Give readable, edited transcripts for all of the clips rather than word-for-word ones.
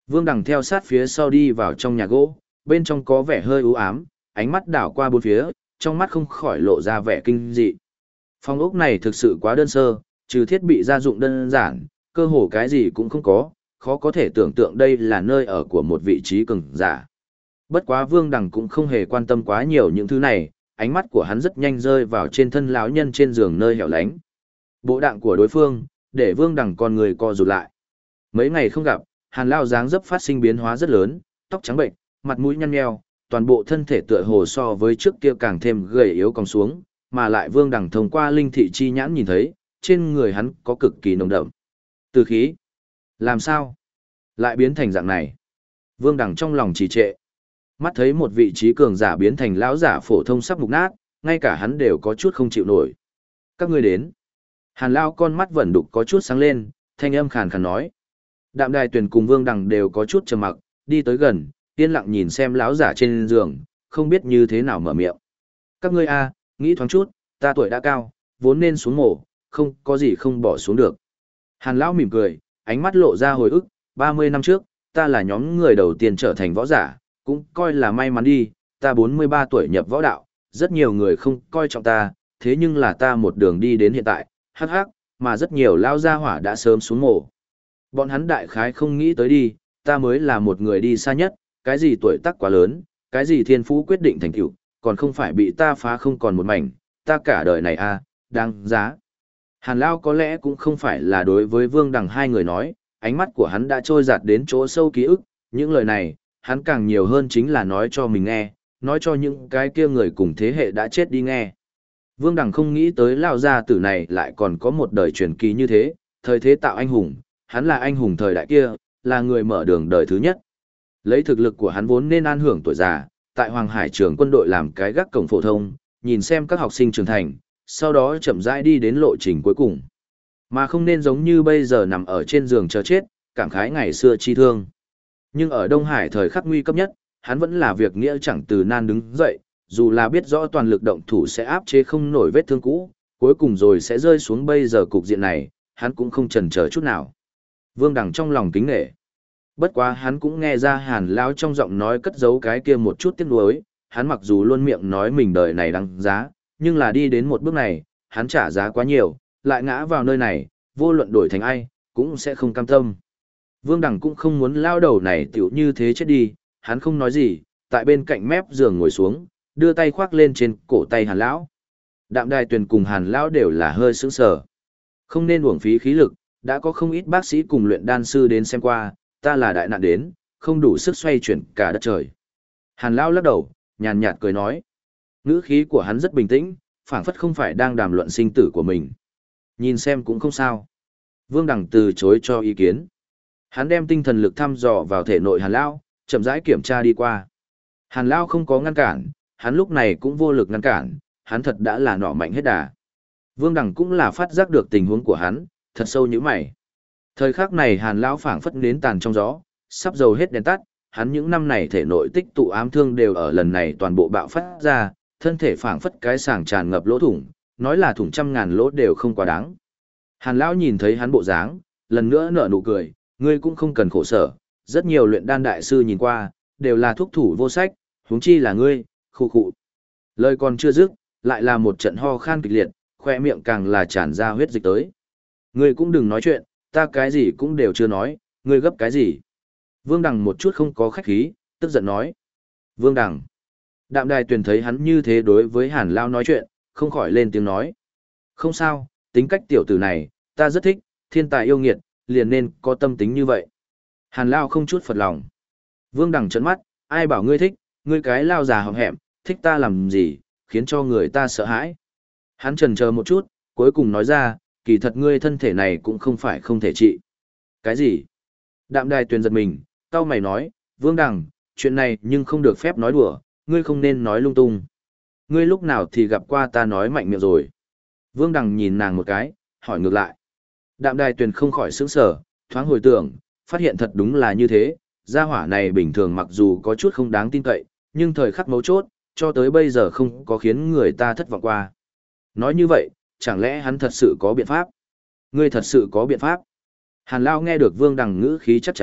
Vương Đằng theo sát phía sau đi vào trong nhà gỗ, bên trong có vẻ hơi u ám, ánh mắt đảo qua bốn phía, trong mắt không khỏi lộ ra vẻ kinh dị. Phòng ốc này thực sự quá đơn sơ, trừ thiết bị gia dụng đơn giản, cơ hồ cái gì cũng không có, khó có thể tưởng tượng đây là nơi ở của một vị trí cường giả. Bất quá Vương Đằng cũng không hề quan tâm quá nhiều những thứ này, ánh mắt của hắn rất nhanh rơi vào trên thân lão nhân trên giường nơi hẻo lánh. Bộ đạng của đối phương, để Vương Đằng con người co rụt lại. Mấy ngày không gặp, Hàn lão dáng dấp phát sinh biến hóa rất lớn, tóc trắng bệnh, mặt mũi nhăn nheo, toàn bộ thân thể tựa hồ so với trước kia càng thêm gầy yếu cong xuống, mà lại Vương Đằng thông qua linh thị chi nhãn nhìn thấy, trên người hắn có cực kỳ nồng đậm từ khí. Làm sao lại biến thành dạng này? Vương Đằng trong lòng trì trệ. Mắt thấy một vị trí cường giả biến thành lão giả phổ thông sắp mục nát, ngay cả hắn đều có chút không chịu nổi. Các ngươi đến. Hàn lão con mắt vẫn đục có chút sáng lên, thanh âm khàn khàn nói. Đạm Đài Tuyền cùng Vương Đằng đều có chút trầm mặc, đi tới gần, yên lặng nhìn xem lão giả trên giường, không biết như thế nào mở miệng. Các ngươi a, nghĩ thoáng chút, ta tuổi đã cao, vốn nên xuống mổ, không có gì không bỏ xuống được. Hàn lão mỉm cười, ánh mắt lộ ra hồi ức, 30 năm trước, ta là nhóm người đầu tiên trở thành võ giả, cũng coi là may mắn đi, ta 43 tuổi nhập võ đạo, rất nhiều người không coi trọng ta, thế nhưng là ta một đường đi đến hiện tại, hắc hắc, mà rất nhiều lao gia hỏa đã sớm xuống mổ. Bọn hắn đại khái không nghĩ tới đi, ta mới là một người đi xa nhất, cái gì tuổi tác quá lớn, cái gì thiên phú quyết định thành tựu, còn không phải bị ta phá không còn một mảnh, ta cả đời này a, đáng giá. Hàn Lao có lẽ cũng không phải là đối với Vương Đằng hai người nói, ánh mắt của hắn đã trôi dạt đến chỗ sâu ký ức, những lời này, hắn càng nhiều hơn chính là nói cho mình nghe, nói cho những cái kia người cùng thế hệ đã chết đi nghe. Vương Đằng không nghĩ tới Lao gia tử này lại còn có một đời truyền kỳ như thế, thời thế tạo anh hùng, hắn là anh hùng thời đại kia, là người mở đường đời thứ nhất. Lấy thực lực của hắn vốn nên an hưởng tuổi già, tại Hoàng Hải trường quân đội làm cái gác cổng phổ thông, nhìn xem các học sinh trưởng thành, sau đó chậm rãi đi đến lộ trình cuối cùng. Mà không nên giống như bây giờ nằm ở trên giường chờ chết, cảm khái ngày xưa chi thương. Nhưng ở Đông Hải thời khắc nguy cấp nhất, hắn vẫn là việc nghĩa chẳng từ nan đứng dậy, dù là biết rõ toàn lực động thủ sẽ áp chế không nổi vết thương cũ, cuối cùng rồi sẽ rơi xuống bây giờ cục diện này, hắn cũng không chần chờ chút nào. Vương Đằng trong lòng kính nể. Bất quá hắn cũng nghe ra Hàn Lão trong giọng nói cất giấu cái kia một chút tiếc nuối, hắn mặc dù luôn miệng nói mình đời này đáng giá, nhưng là đi đến một bước này, hắn trả giá quá nhiều, lại ngã vào nơi này, vô luận đổi thành ai, cũng sẽ không cam tâm. Vương Đằng cũng không muốn lao đầu này tiểu như thế chết đi, hắn không nói gì, tại bên cạnh mép giường ngồi xuống, đưa tay khoác lên trên cổ tay Hàn Lão. Đạm Đài Tuyền cùng Hàn Lão đều là hơi sững sờ. Không nên uổng phí khí lực, đã có không ít bác sĩ cùng luyện đan sư đến xem qua, ta là đại nạn đến, không đủ sức xoay chuyển cả đất trời. Hàn Lão lắc đầu, nhàn nhạt cười nói. Ngữ khí của hắn rất bình tĩnh, phảng phất không phải đang đàm luận sinh tử của mình. Nhìn xem cũng không sao. Vương Đằng từ chối cho ý kiến. Hắn đem tinh thần lực thăm dò vào thể nội Hàn Lão, chậm rãi kiểm tra đi qua. Hàn Lão không có ngăn cản, hắn lúc này cũng vô lực ngăn cản, hắn thật đã là nỏ mạnh hết đà. Vương Đằng cũng là phát giác được tình huống của hắn, thật sâu như mày. Thời khắc này Hàn Lão phảng phất nến tàn trong gió, sắp dầu hết đèn tắt, hắn những năm này thể nội tích tụ ám thương đều ở lần này toàn bộ bạo phát ra, thân thể phảng phất cái sàng tràn ngập lỗ thủng, nói là thủng trăm ngàn lỗ đều không quá đáng. Hàn Lão nhìn thấy hắn bộ dáng, lần nữa nở nụ cười, ngươi cũng không cần khổ sở, rất nhiều luyện đan đại sư nhìn qua, đều là thuốc thủ vô sách, huống chi là ngươi, khu khụ. Lời còn chưa dứt, lại là một trận ho khan kịch liệt, khoe miệng càng là tràn ra huyết dịch tới. Ngươi cũng đừng nói chuyện, ta cái gì cũng đều chưa nói, ngươi gấp cái gì. Vương Đằng một chút không có khách khí, tức giận nói. Vương Đằng. Đạm Đài Tuyền thấy hắn như thế đối với Hàn Lão nói chuyện, không khỏi lên tiếng nói. Không sao, tính cách tiểu tử này, ta rất thích, thiên tài yêu nghiệt, liền nên có tâm tính như vậy. Hàn Lão không chút phật lòng. Vương Đằng trợn mắt, ai bảo ngươi thích, ngươi cái lao già hậm hẹm, thích ta làm gì, khiến cho người ta sợ hãi. Hắn chần chờ một chút, cuối cùng nói ra, kỳ thật ngươi thân thể này cũng không phải không thể trị. Cái gì? Đạm Đài Tuyền giật mình, cau mày nói, Vương Đằng, chuyện này nhưng không được phép nói đùa, ngươi không nên nói lung tung. Ngươi lúc nào thì gặp qua ta nói mạnh miệng rồi. Vương Đằng nhìn nàng một cái, hỏi ngược lại. Đạm Đài Tuyền không khỏi sững sờ, thoáng hồi tưởng, phát hiện thật đúng là như thế, gia hỏa này bình thường mặc dù có chút không đáng tin cậy, nhưng thời khắc mấu chốt, cho tới bây giờ không có khiến người ta thất vọng qua. Nói như vậy, chẳng lẽ hắn thật sự có biện pháp? Ngươi thật sự có biện pháp? Hàn Lão nghe được Vương Đằng ngữ khí chắc chắn,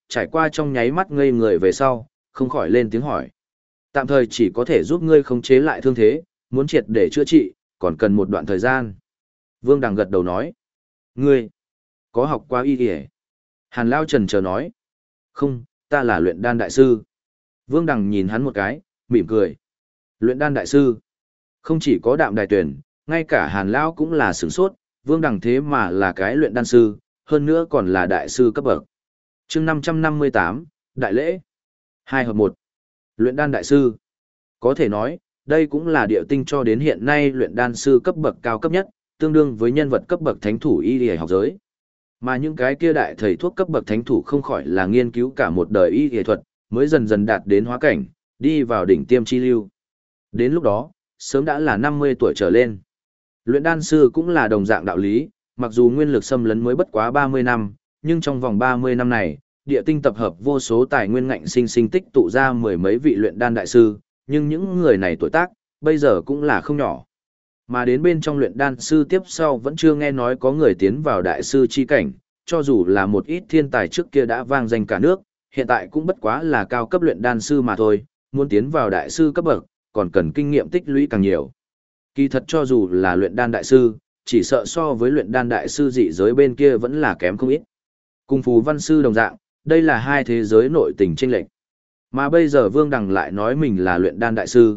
trải qua trong nháy mắt ngây người về sau, không khỏi lên tiếng hỏi. Tạm thời chỉ có thể giúp ngươi khống chế lại thương thế, muốn triệt để chữa trị, còn cần một đoạn thời gian. Vương Đằng gật đầu nói. Ngươi, có học qua y y? Hàn Lao trần chờ nói. Không, ta là luyện đan đại sư. Vương Đằng nhìn hắn một cái, mỉm cười. Luyện đan đại sư. Không chỉ có Đạm Đài Tuyền, ngay cả Hàn Lao cũng là sửng sốt, Vương Đằng thế mà là cái luyện đan sư, hơn nữa còn là đại sư cấp bậc. Chương 558, Đại lễ. 2 hợp 1. Luyện đan đại sư. Có thể nói, đây cũng là địa tinh cho đến hiện nay luyện đan sư cấp bậc cao cấp nhất, tương đương với nhân vật cấp bậc thánh thủ y y học giới. Mà những cái kia đại thầy thuốc cấp bậc thánh thủ không khỏi là nghiên cứu cả một đời y y thuật, mới dần dần đạt đến hóa cảnh, đi vào đỉnh tiêm chi lưu. Đến lúc đó, sớm đã là 50 tuổi trở lên. Luyện đan sư cũng là đồng dạng đạo lý, mặc dù nguyên lực xâm lấn mới bất quá 30 năm, nhưng trong vòng 30 năm này, địa tinh tập hợp vô số tài nguyên ngạnh sinh sinh tích tụ ra mười mấy vị luyện đan đại sư, nhưng những người này tuổi tác, bây giờ cũng là không nhỏ. Mà đến bên trong luyện đan sư tiếp sau vẫn chưa nghe nói có người tiến vào đại sư chi cảnh, cho dù là một ít thiên tài trước kia đã vang danh cả nước, hiện tại cũng bất quá là cao cấp luyện đan sư mà thôi, muốn tiến vào đại sư cấp bậc, còn cần kinh nghiệm tích lũy càng nhiều. Kỳ thật cho dù là luyện đan đại sư, chỉ sợ so với luyện đan đại sư dị giới bên kia vẫn là kém không ít. Cùng phù văn sư đồng dạng, đây là hai thế giới nội tình chênh lệch. Mà bây giờ Vương Đằng lại nói mình là luyện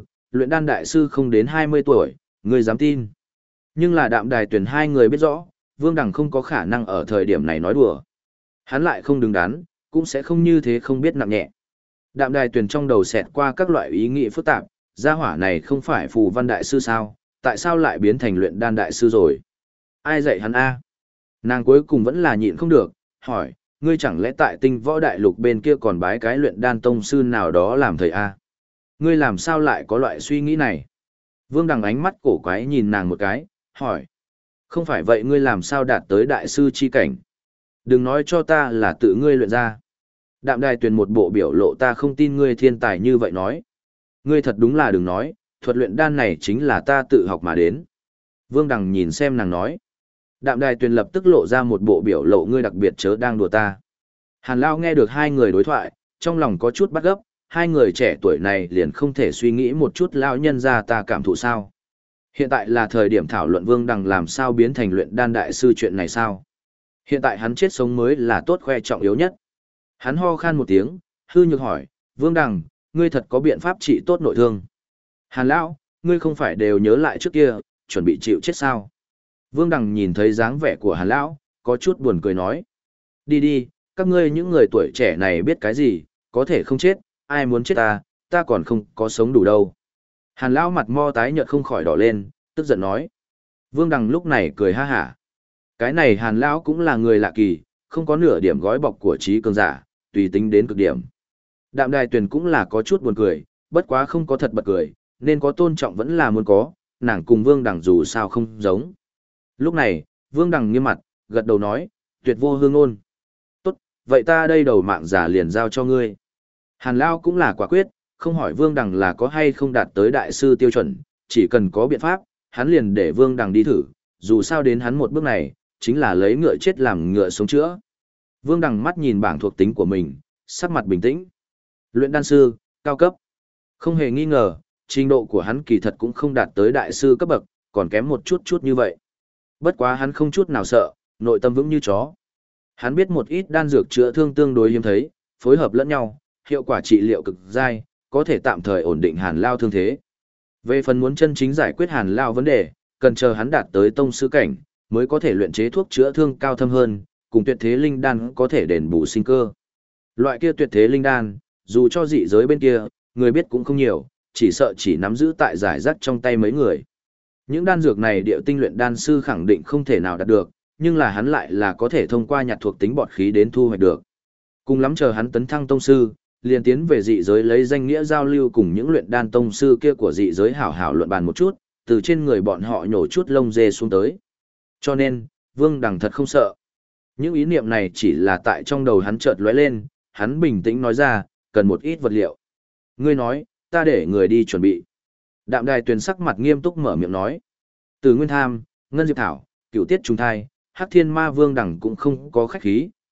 đan đại sư không đến 20 tuổi, người dám tin. Nhưng là Đạm Đài Tuyền hai người biết rõ, Vương Đằng không có khả năng ở thời điểm này nói đùa. Hắn lại không đứng đắn, cũng sẽ không như thế không biết nặng nhẹ. Đạm Đài Tuyền trong đầu xẹt qua các loại ý nghĩ phức tạp, gia hỏa này không phải phù văn đại sư sao, tại sao lại biến thành luyện đan đại sư rồi? Ai dạy hắn a? Nàng cuối cùng vẫn là nhịn không được, hỏi, ngươi chẳng lẽ tại Tinh Võ Đại Lục bên kia còn bái cái luyện đan tông sư nào đó làm thầy a? Ngươi làm sao lại có loại suy nghĩ này? Vương Đằng ánh mắt cổ quái nhìn nàng một cái, hỏi, không phải vậy ngươi làm sao đạt tới đại sư chi cảnh? Đừng nói cho ta là tự ngươi luyện ra. Đạm Đài Tuyền một bộ biểu lộ ta không tin ngươi thiên tài như vậy nói. Ngươi thật đúng là đừng nói, thuật luyện đan này chính là ta tự học mà đến. Vương Đằng nhìn xem nàng nói. Đạm Đài Tuyền lập tức lộ ra một bộ biểu lộ ngươi đặc biệt chớ đang đùa ta. Hàn Lao nghe được hai người đối thoại, trong lòng có chút bắt gấp, hai người trẻ tuổi này liền không thể suy nghĩ một chút lão nhân ra ta cảm thụ sao. Hiện tại là thời điểm thảo luận Vương Đằng làm sao biến thành luyện đan đại sư chuyện này sao. Hiện tại hắn chết sống mới là tốt khoe trọng yếu nhất. Hắn ho khan một tiếng, hư nhược hỏi, Vương Đằng, ngươi thật có biện pháp trị tốt nội thương. Hàn Lão, ngươi không phải đều nhớ lại trước kia, chuẩn bị chịu chết sao? Vương Đằng nhìn thấy dáng vẻ của Hàn Lão, có chút buồn cười nói. Đi đi, các ngươi những người tuổi trẻ này biết cái gì, có thể không chết, ai muốn chết ta còn không có sống đủ đâu. Hàn Lão mặt mo tái nhợt không khỏi đỏ lên, tức giận nói. Vương Đằng lúc này cười ha hả. Cái này Hàn Lão cũng là người lạ kỳ, không có nửa điểm gói bọc của trí cường giả, tùy tính đến cực điểm. Đạm Đài Tuyền cũng là có chút buồn cười, bất quá không có thật bật cười, nên có tôn trọng vẫn là muốn có, nàng cùng Vương Đằng dù sao không giống. Lúc này, Vương Đằng nghiêm mặt, gật đầu nói, tuyệt vô hương ôn. Tốt, vậy ta đây đầu mạng giả liền giao cho ngươi. Hàn Lao cũng là quả quyết, không hỏi Vương Đằng là có hay không đạt tới đại sư tiêu chuẩn, chỉ cần có biện pháp, hắn liền để Vương Đằng đi thử, dù sao đến hắn một bước này, chính là lấy ngựa chết làm ngựa sống chữa. Vương Đằng mắt nhìn bảng thuộc tính của mình, sắc mặt bình tĩnh. Luyện đan sư, cao cấp. Không hề nghi ngờ, trình độ của hắn kỳ thật cũng không đạt tới đại sư cấp bậc, còn kém một chút như vậy. Bất quá hắn không chút nào sợ, nội tâm vững như chó. Hắn biết một ít đan dược chữa thương tương đối hiếm thấy, phối hợp lẫn nhau, hiệu quả trị liệu cực dai, có thể tạm thời ổn định Hàn Lao thương thế. Về phần muốn chân chính giải quyết Hàn Lao vấn đề, cần chờ hắn đạt tới tông sư cảnh, mới có thể luyện chế thuốc chữa thương cao thâm hơn, cùng tuyệt thế linh đan có thể đền bù sinh cơ. Loại kia tuyệt thế linh đan, dù cho dị giới bên kia, người biết cũng không nhiều, chỉ sợ chỉ nắm giữ tại giải rác trong tay mấy người. Những đan dược này điệu tinh luyện đan sư khẳng định không thể nào đạt được, nhưng là hắn lại là có thể thông qua nhặt thuộc tính bọt khí đến thu hoạch được. Cùng lắm chờ hắn tấn thăng tông sư, liền tiến về dị giới lấy danh nghĩa giao lưu cùng những luyện đan tông sư kia của dị giới hảo hảo luận bàn một chút, từ trên người bọn họ nhổ chút lông dê xuống tới. Cho nên, Vương Đằng thật không sợ. Những ý niệm này chỉ là tại trong đầu hắn chợt lóe lên, hắn bình tĩnh nói ra, cần một ít vật liệu. Ngươi nói, ta để người đi chuẩn bị. Đạm Đài Tuyền sắc mặt nghiêm túc mở miệng nói. Từ Nguyên Tham, Ngân Diệp Thảo, Cửu Tiết Trùng Thai, Hắc Thiên Ma Vương Đằng cũng không có khách khí,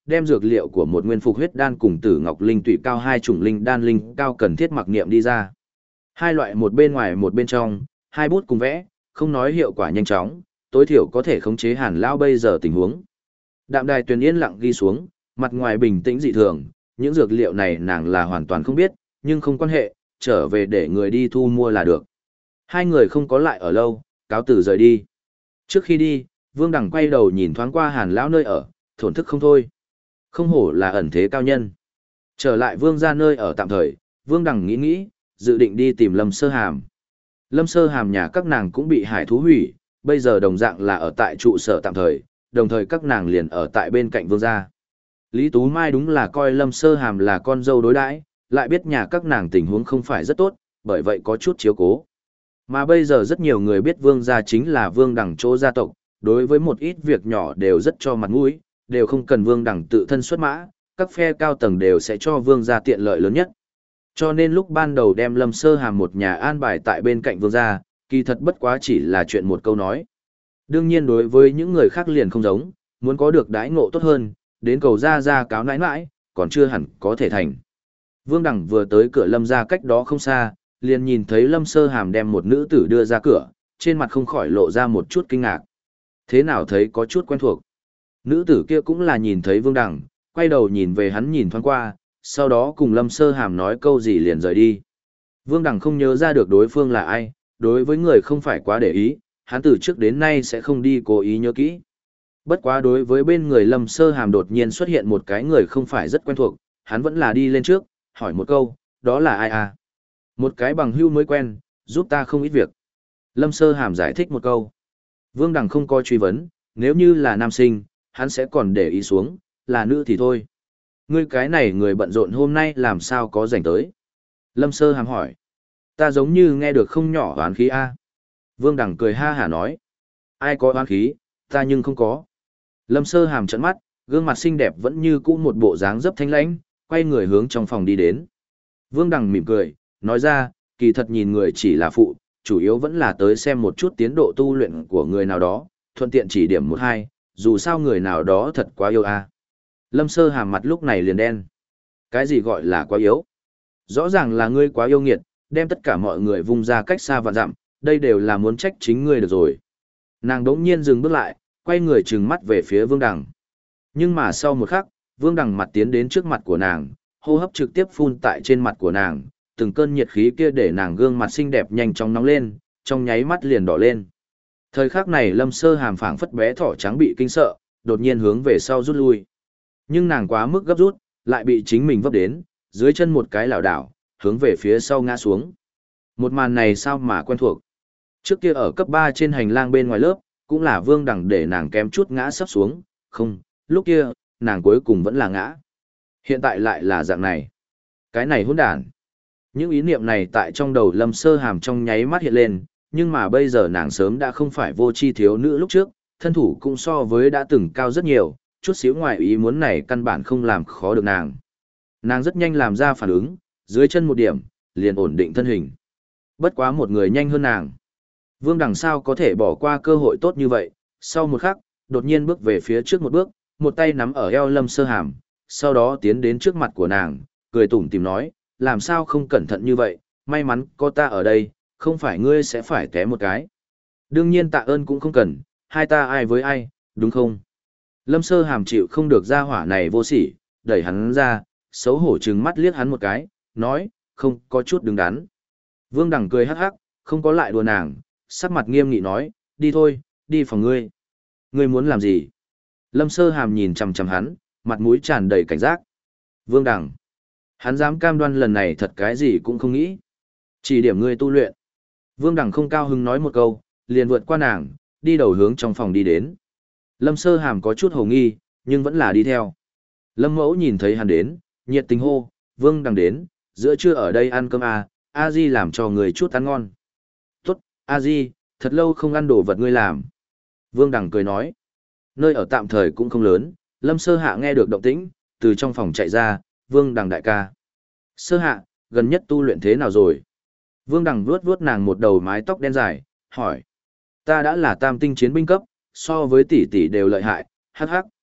đem dược liệu của một nguyên phục huyết đan cùng tử ngọc linh tụy cao hai chủng linh đan linh cao cần thiết mặc niệm đi ra. Hai loại một bên ngoài một bên trong, hai bút cùng vẽ, không nói hiệu quả nhanh chóng, tối thiểu có thể khống chế Hàn lão bây giờ tình huống. Đạm Đài Tuyền yên lặng ghi xuống, mặt ngoài bình tĩnh dị thường, những dược liệu này nàng là hoàn toàn không biết, nhưng không quan hệ, trở về để người đi thu mua là được. Hai người không có lại ở lâu, cáo từ rời đi. Trước khi đi, Vương Đằng quay đầu nhìn thoáng qua Hàn lão nơi ở, thổn thức không thôi. Không hổ là ẩn thế cao nhân. Trở lại Vương gia nơi ở tạm thời, Vương Đằng nghĩ nghĩ, dự định đi tìm Lâm Sơ Hàm. Lâm Sơ Hàm nhà các nàng cũng bị hải thú hủy, bây giờ đồng dạng là ở tại trụ sở tạm thời, đồng thời các nàng liền ở tại bên cạnh Vương gia. Lý Tú Mai đúng là coi Lâm Sơ Hàm là con dâu đối đãi, lại biết nhà các nàng tình huống không phải rất tốt, bởi vậy có chút chiếu cố. Mà bây giờ rất nhiều người biết Vương gia chính là Vương Đằng chỗ gia tộc, đối với một ít việc nhỏ đều rất cho mặt mũi, đều không cần Vương Đằng tự thân xuất mã, các phe cao tầng đều sẽ cho Vương gia tiện lợi lớn nhất. Cho nên lúc ban đầu đem Lâm Sơ Hàm một nhà an bài tại bên cạnh Vương gia, kỳ thật bất quá chỉ là chuyện một câu nói. Đương nhiên đối với những người khác liền không giống, muốn có được đãi ngộ tốt hơn, đến cầu ra cáo nãi nãi, còn chưa hẳn có thể thành. Vương Đằng vừa tới cửa Lâm gia cách đó không xa, liền nhìn thấy Lâm Sơ Hàm đem một nữ tử đưa ra cửa, trên mặt không khỏi lộ ra một chút kinh ngạc. Thế nào thấy có chút quen thuộc. Nữ tử kia cũng là nhìn thấy Vương Đằng, quay đầu nhìn về hắn nhìn thoáng qua, sau đó cùng Lâm Sơ Hàm nói câu gì liền rời đi. Vương Đằng không nhớ ra được đối phương là ai, đối với người không phải quá để ý, hắn từ trước đến nay sẽ không đi cố ý nhớ kỹ. Bất quá đối với bên người Lâm Sơ Hàm đột nhiên xuất hiện một cái người không phải rất quen thuộc, hắn vẫn là đi lên trước, hỏi một câu, đó là ai à? Một cái bằng hữu mới quen, giúp ta không ít việc. Lâm Sơ Hàm giải thích một câu. Vương Đằng không coi truy vấn, nếu như là nam sinh, hắn sẽ còn để ý xuống, là nữ thì thôi. Ngươi cái này người bận rộn hôm nay làm sao có rảnh tới? Lâm Sơ Hàm hỏi. Ta giống như nghe được không nhỏ oán khí a. Vương Đằng cười ha hả nói. Ai có oán khí, ta nhưng không có. Lâm Sơ Hàm trợn mắt, gương mặt xinh đẹp vẫn như cũ một bộ dáng dấp thanh lãnh, quay người hướng trong phòng đi đến. Vương Đằng mỉm cười, nói ra, kỳ thật nhìn người chỉ là phụ, chủ yếu vẫn là tới xem một chút tiến độ tu luyện của người nào đó, thuận tiện chỉ điểm một hai, dù sao người nào đó thật quá yêu a. Lâm Sơ Hàm mặt lúc này liền đen. Cái gì gọi là quá yếu? Rõ ràng là ngươi quá yêu nghiệt, đem tất cả mọi người vung ra cách xa và dặm, đây đều là muốn trách chính ngươi được rồi. Nàng đống nhiên dừng bước lại, quay người trừng mắt về phía Vương Đằng. Nhưng mà sau một khắc, Vương Đằng mặt tiến đến trước mặt của nàng, hô hấp trực tiếp phun tại trên mặt của nàng, từng cơn nhiệt khí kia để nàng gương mặt xinh đẹp nhanh chóng nóng lên, trong nháy mắt liền đỏ lên. Thời khắc này Lâm Sơ Hàm phảng phất bé thỏ trắng bị kinh sợ, đột nhiên hướng về sau rút lui. Nhưng nàng quá mức gấp rút, lại bị chính mình vấp đến, dưới chân một cái lảo đảo, hướng về phía sau ngã xuống. Một màn này sao mà quen thuộc. Trước kia ở cấp 3 trên hành lang bên ngoài lớp, cũng là Vương Đằng để nàng kém chút ngã sắp xuống, không, lúc kia, nàng cuối cùng vẫn là ngã. Hiện tại lại là dạng này. Cái này hỗn đản. Những ý niệm này tại trong đầu Lâm Sơ Hàm trong nháy mắt hiện lên, nhưng mà bây giờ nàng sớm đã không phải vô tri thiếu nữ lúc trước, thân thủ cũng so với đã từng cao rất nhiều, chút xíu ngoài ý muốn này căn bản không làm khó được nàng. Nàng rất nhanh làm ra phản ứng, dưới chân một điểm, liền ổn định thân hình. Bất quá một người nhanh hơn nàng. Vương Đằng sao có thể bỏ qua cơ hội tốt như vậy, sau một khắc, đột nhiên bước về phía trước một bước, một tay nắm ở eo Lâm Sơ Hàm, sau đó tiến đến trước mặt của nàng, cười tủm tỉm nói, làm sao không cẩn thận như vậy, may mắn có ta ở đây, không phải ngươi sẽ phải té một cái. Đương nhiên tạ ơn cũng không cần, hai ta ai với ai, đúng không? Lâm Sơ Hàm chịu không được ra hỏa này vô sỉ, đẩy hắn ra, xấu hổ trừng mắt liếc hắn một cái, nói, không có chút đứng đắn. Vương Đằng cười hắc hắc, không có lại đùa nàng, sắc mặt nghiêm nghị nói, đi thôi, đi phòng ngươi. Ngươi muốn làm gì? Lâm Sơ Hàm nhìn chằm chằm hắn, mặt mũi tràn đầy cảnh giác. Vương Đằng. Hắn dám cam đoan lần này thật cái gì cũng không nghĩ. Chỉ điểm ngươi tu luyện. Vương Đằng không cao hứng nói một câu, liền vượt qua nàng, đi đầu hướng trong phòng đi đến. Lâm Sơ Hàm có chút hồ nghi, nhưng vẫn là đi theo. Lâm Mẫu nhìn thấy hắn đến, nhiệt tình hô, Vương Đằng đến, giữa trưa ở đây ăn cơm à, A Di làm cho người chút ăn ngon. Tốt, A Di, thật lâu không ăn đồ vật ngươi làm. Vương Đằng cười nói, nơi ở tạm thời cũng không lớn, Lâm Sơ Hạ nghe được động tĩnh, từ trong phòng chạy ra, Vương Đằng đại ca. Sơ Hạ, gần nhất tu luyện thế nào rồi? Vương Đằng vuốt vuốt nàng một đầu mái tóc đen dài, hỏi. Ta đã là tam tinh chiến binh cấp, so với tỷ tỷ đều lợi hại, hắc hắc.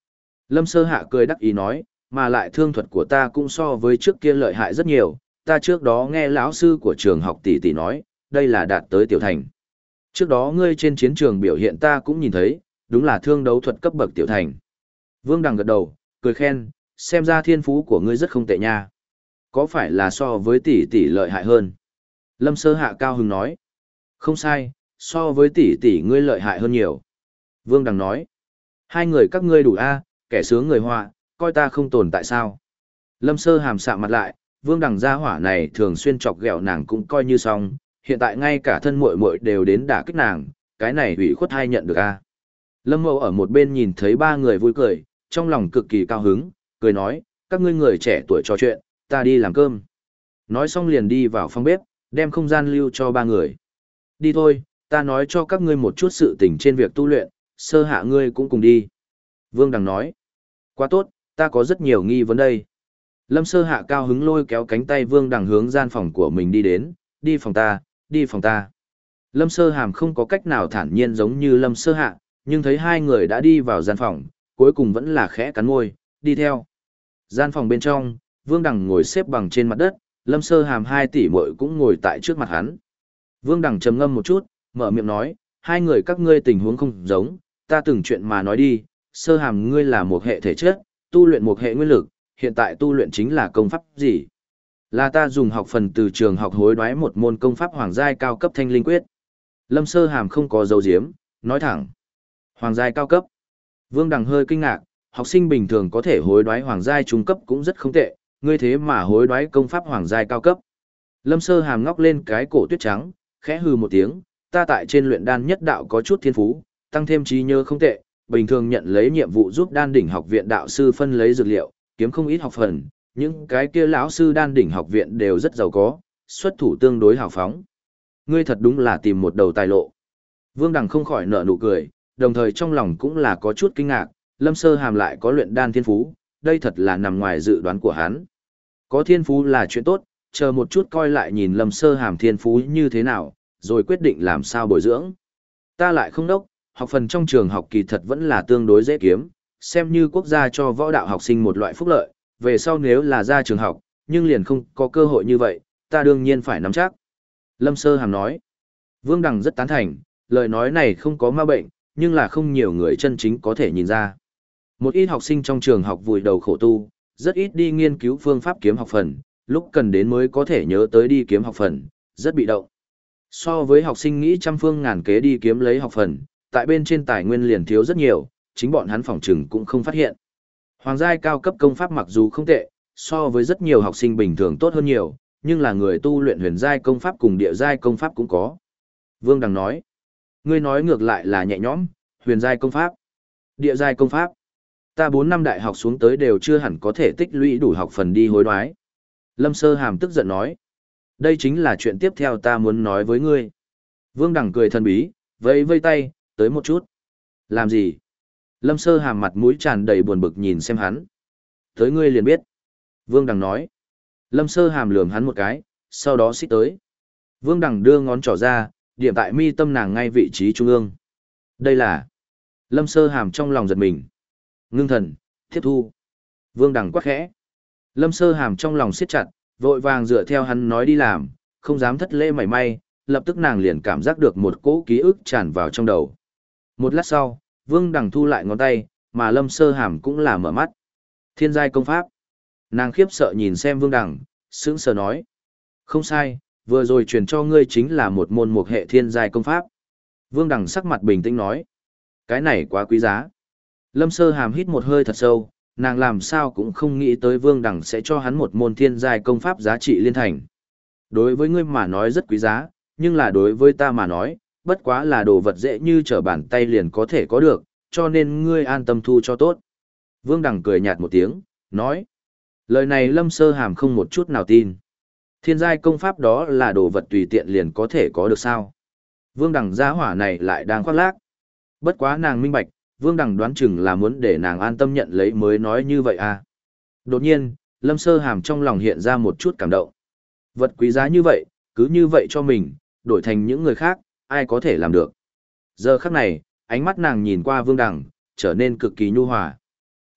Lâm Sơ Hạ cười đắc ý nói, mà lại thương thuật của ta cũng so với trước kia lợi hại rất nhiều, ta trước đó nghe lão sư của trường học tỷ tỷ nói, đây là đạt tới tiểu thành. Trước đó ngươi trên chiến trường biểu hiện ta cũng nhìn thấy, đúng là thương đấu thuật cấp bậc tiểu thành. Vương Đằng gật đầu, cười khen, xem ra thiên phú của ngươi rất không tệ nha. Có phải là so với tỷ tỷ lợi hại hơn? Lâm Sơ Hạ cao hứng nói. Không sai, so với tỷ tỷ ngươi lợi hại hơn nhiều. Vương Đằng nói. Hai người các ngươi đủ a, kẻ sướng người họa, coi ta không tồn tại sao? Lâm Sơ Hàm sạm mặt lại, Vương Đằng gia hỏa này thường xuyên chọc ghẹo nàng cũng coi như xong, hiện tại ngay cả thân muội muội đều đến đả kích nàng, cái này ủy khuất hay nhận được a. Lâm Mậu ở một bên nhìn thấy ba người vui cười, trong lòng cực kỳ cao hứng, cười nói, các ngươi người trẻ tuổi trò chuyện, ta đi làm cơm. Nói xong liền đi vào phòng bếp, đem không gian lưu cho ba người. Đi thôi, ta nói cho các ngươi một chút sự tình trên việc tu luyện, Sơ Hạ ngươi cũng cùng đi. Vương Đằng nói, quá tốt, ta có rất nhiều nghi vấn đây. Lâm Sơ Hạ cao hứng lôi kéo cánh tay Vương Đằng hướng gian phòng của mình đi đến, đi phòng ta, đi phòng ta. Lâm Sơ Hàm không có cách nào thản nhiên giống như Lâm Sơ Hạ, nhưng thấy hai người đã đi vào gian phòng, cuối cùng vẫn là khẽ cắn môi, đi theo. Gian phòng bên trong, Vương Đằng ngồi xếp bằng trên mặt đất, Lâm Sơ Hàm 2 tỷ muội cũng ngồi tại trước mặt hắn. Vương Đằng trầm ngâm một chút, mở miệng nói, hai người các ngươi tình huống không giống, ta từng chuyện mà nói đi, Sơ Hàm ngươi là một hệ thể chất, tu luyện một hệ nguyên lực, hiện tại tu luyện chính là công pháp gì? Là ta dùng học phần từ trường học hối đoái một môn công pháp hoàng giai cao cấp thanh linh quyết. Lâm Sơ Hàm không có dấu diếm, nói thẳng. Hoàng giai cao cấp. Vương Đằng hơi kinh ngạc, học sinh bình thường có thể hối đoái hoàng giai trung cấp cũng rất không tệ, ngươi thế mà hối đoái công pháp hoàng giai cao cấp. Lâm Sơ Hàm ngóc lên cái cổ tuyết trắng, khẽ hừ một tiếng, ta tại trên luyện đan nhất đạo có chút thiên phú, tăng thêm trí nhớ không tệ, bình thường nhận lấy nhiệm vụ giúp đan đỉnh học viện đạo sư phân lấy dược liệu, kiếm không ít học phần, những cái kia lão sư đan đỉnh học viện đều rất giàu có, xuất thủ tương đối hào phóng. Ngươi thật đúng là tìm một đầu tài lộ. Vương Đằng không khỏi nở nụ cười, đồng thời trong lòng cũng là có chút kinh ngạc, Lâm Sơ Hàm lại có luyện đan thiên phú, đây thật là nằm ngoài dự đoán của hắn. Có thiên phú là chuyện tốt, chờ một chút coi lại nhìn Lâm Sơ Hàm thiên phú như thế nào, rồi quyết định làm sao bồi dưỡng. Ta lại không đốc, học phần trong trường học kỳ thật vẫn là tương đối dễ kiếm, xem như quốc gia cho võ đạo học sinh một loại phúc lợi, về sau nếu là ra trường học, nhưng liền không có cơ hội như vậy, ta đương nhiên phải nắm chắc. Lâm Sơ Hàm nói, Vương Đằng rất tán thành, lời nói này không có ma bệnh, nhưng là không nhiều người chân chính có thể nhìn ra. Một ít học sinh trong trường học vùi đầu khổ tu, rất ít đi nghiên cứu phương pháp kiếm học phần, lúc cần đến mới có thể nhớ tới đi kiếm học phần, rất bị động. So với học sinh nghĩ trăm phương ngàn kế đi kiếm lấy học phần, tại bên trên tài nguyên liền thiếu rất nhiều, chính bọn hắn phỏng chừng cũng không phát hiện. Hoàng giai cao cấp công pháp mặc dù không tệ, so với rất nhiều học sinh bình thường tốt hơn nhiều, nhưng là người tu luyện huyền giai công pháp cùng địa giai công pháp cũng có. Vương Đằng nói, ngươi nói ngược lại là nhẹ nhõm, huyền giai công pháp, địa giai công pháp. Ta 4 năm đại học xuống tới đều chưa hẳn có thể tích lũy đủ học phần đi hối đoái. Lâm Sơ Hàm tức giận nói, đây chính là chuyện tiếp theo ta muốn nói với ngươi. Vương Đằng cười thần bí, vẫy vây tay, tới một chút. Làm gì? Lâm Sơ Hàm mặt mũi tràn đầy buồn bực nhìn xem hắn. Tới ngươi liền biết. Vương Đằng nói. Lâm Sơ Hàm lườm hắn một cái, sau đó xích tới. Vương Đằng đưa ngón trỏ ra, điểm tại mi tâm nàng ngay vị trí trung ương. Đây là... Lâm Sơ Hàm trong lòng giật mình. Ngưng thần, tiếp thu. Vương Đằng quát khẽ. Lâm Sơ Hàm trong lòng siết chặt, vội vàng dựa theo hắn nói đi làm, không dám thất lễ mảy may, lập tức nàng liền cảm giác được một cỗ ký ức tràn vào trong đầu. Một lát sau, Vương Đằng thu lại ngón tay, mà Lâm Sơ Hàm cũng là mở mắt. Thiên giai công pháp. Nàng khiếp sợ nhìn xem Vương Đằng, sững sờ nói. Không sai, vừa rồi truyền cho ngươi chính là một môn một hệ thiên giai công pháp. Vương Đằng sắc mặt bình tĩnh nói. Cái này quá quý giá. Lâm Sơ Hàm hít một hơi thật sâu, nàng làm sao cũng không nghĩ tới Vương Đằng sẽ cho hắn một môn thiên giai công pháp giá trị liên thành. Đối với ngươi mà nói rất quý giá, nhưng là đối với ta mà nói, bất quá là đồ vật dễ như trở bàn tay liền có thể có được, cho nên ngươi an tâm thu cho tốt. Vương Đằng cười nhạt một tiếng, nói. Lời này Lâm Sơ Hàm không một chút nào tin. Thiên giai công pháp đó là đồ vật tùy tiện liền có thể có được sao. Vương Đằng gia hỏa này lại đang khoác lác. Bất quá nàng minh bạch, Vương Đằng đoán chừng là muốn để nàng an tâm nhận lấy mới nói như vậy à. Đột nhiên, Lâm Sơ Hàm trong lòng hiện ra một chút cảm động. Vật quý giá như vậy, cứ như vậy cho mình, đổi thành những người khác, ai có thể làm được. Giờ khắc này, ánh mắt nàng nhìn qua Vương Đằng, trở nên cực kỳ nhu hòa.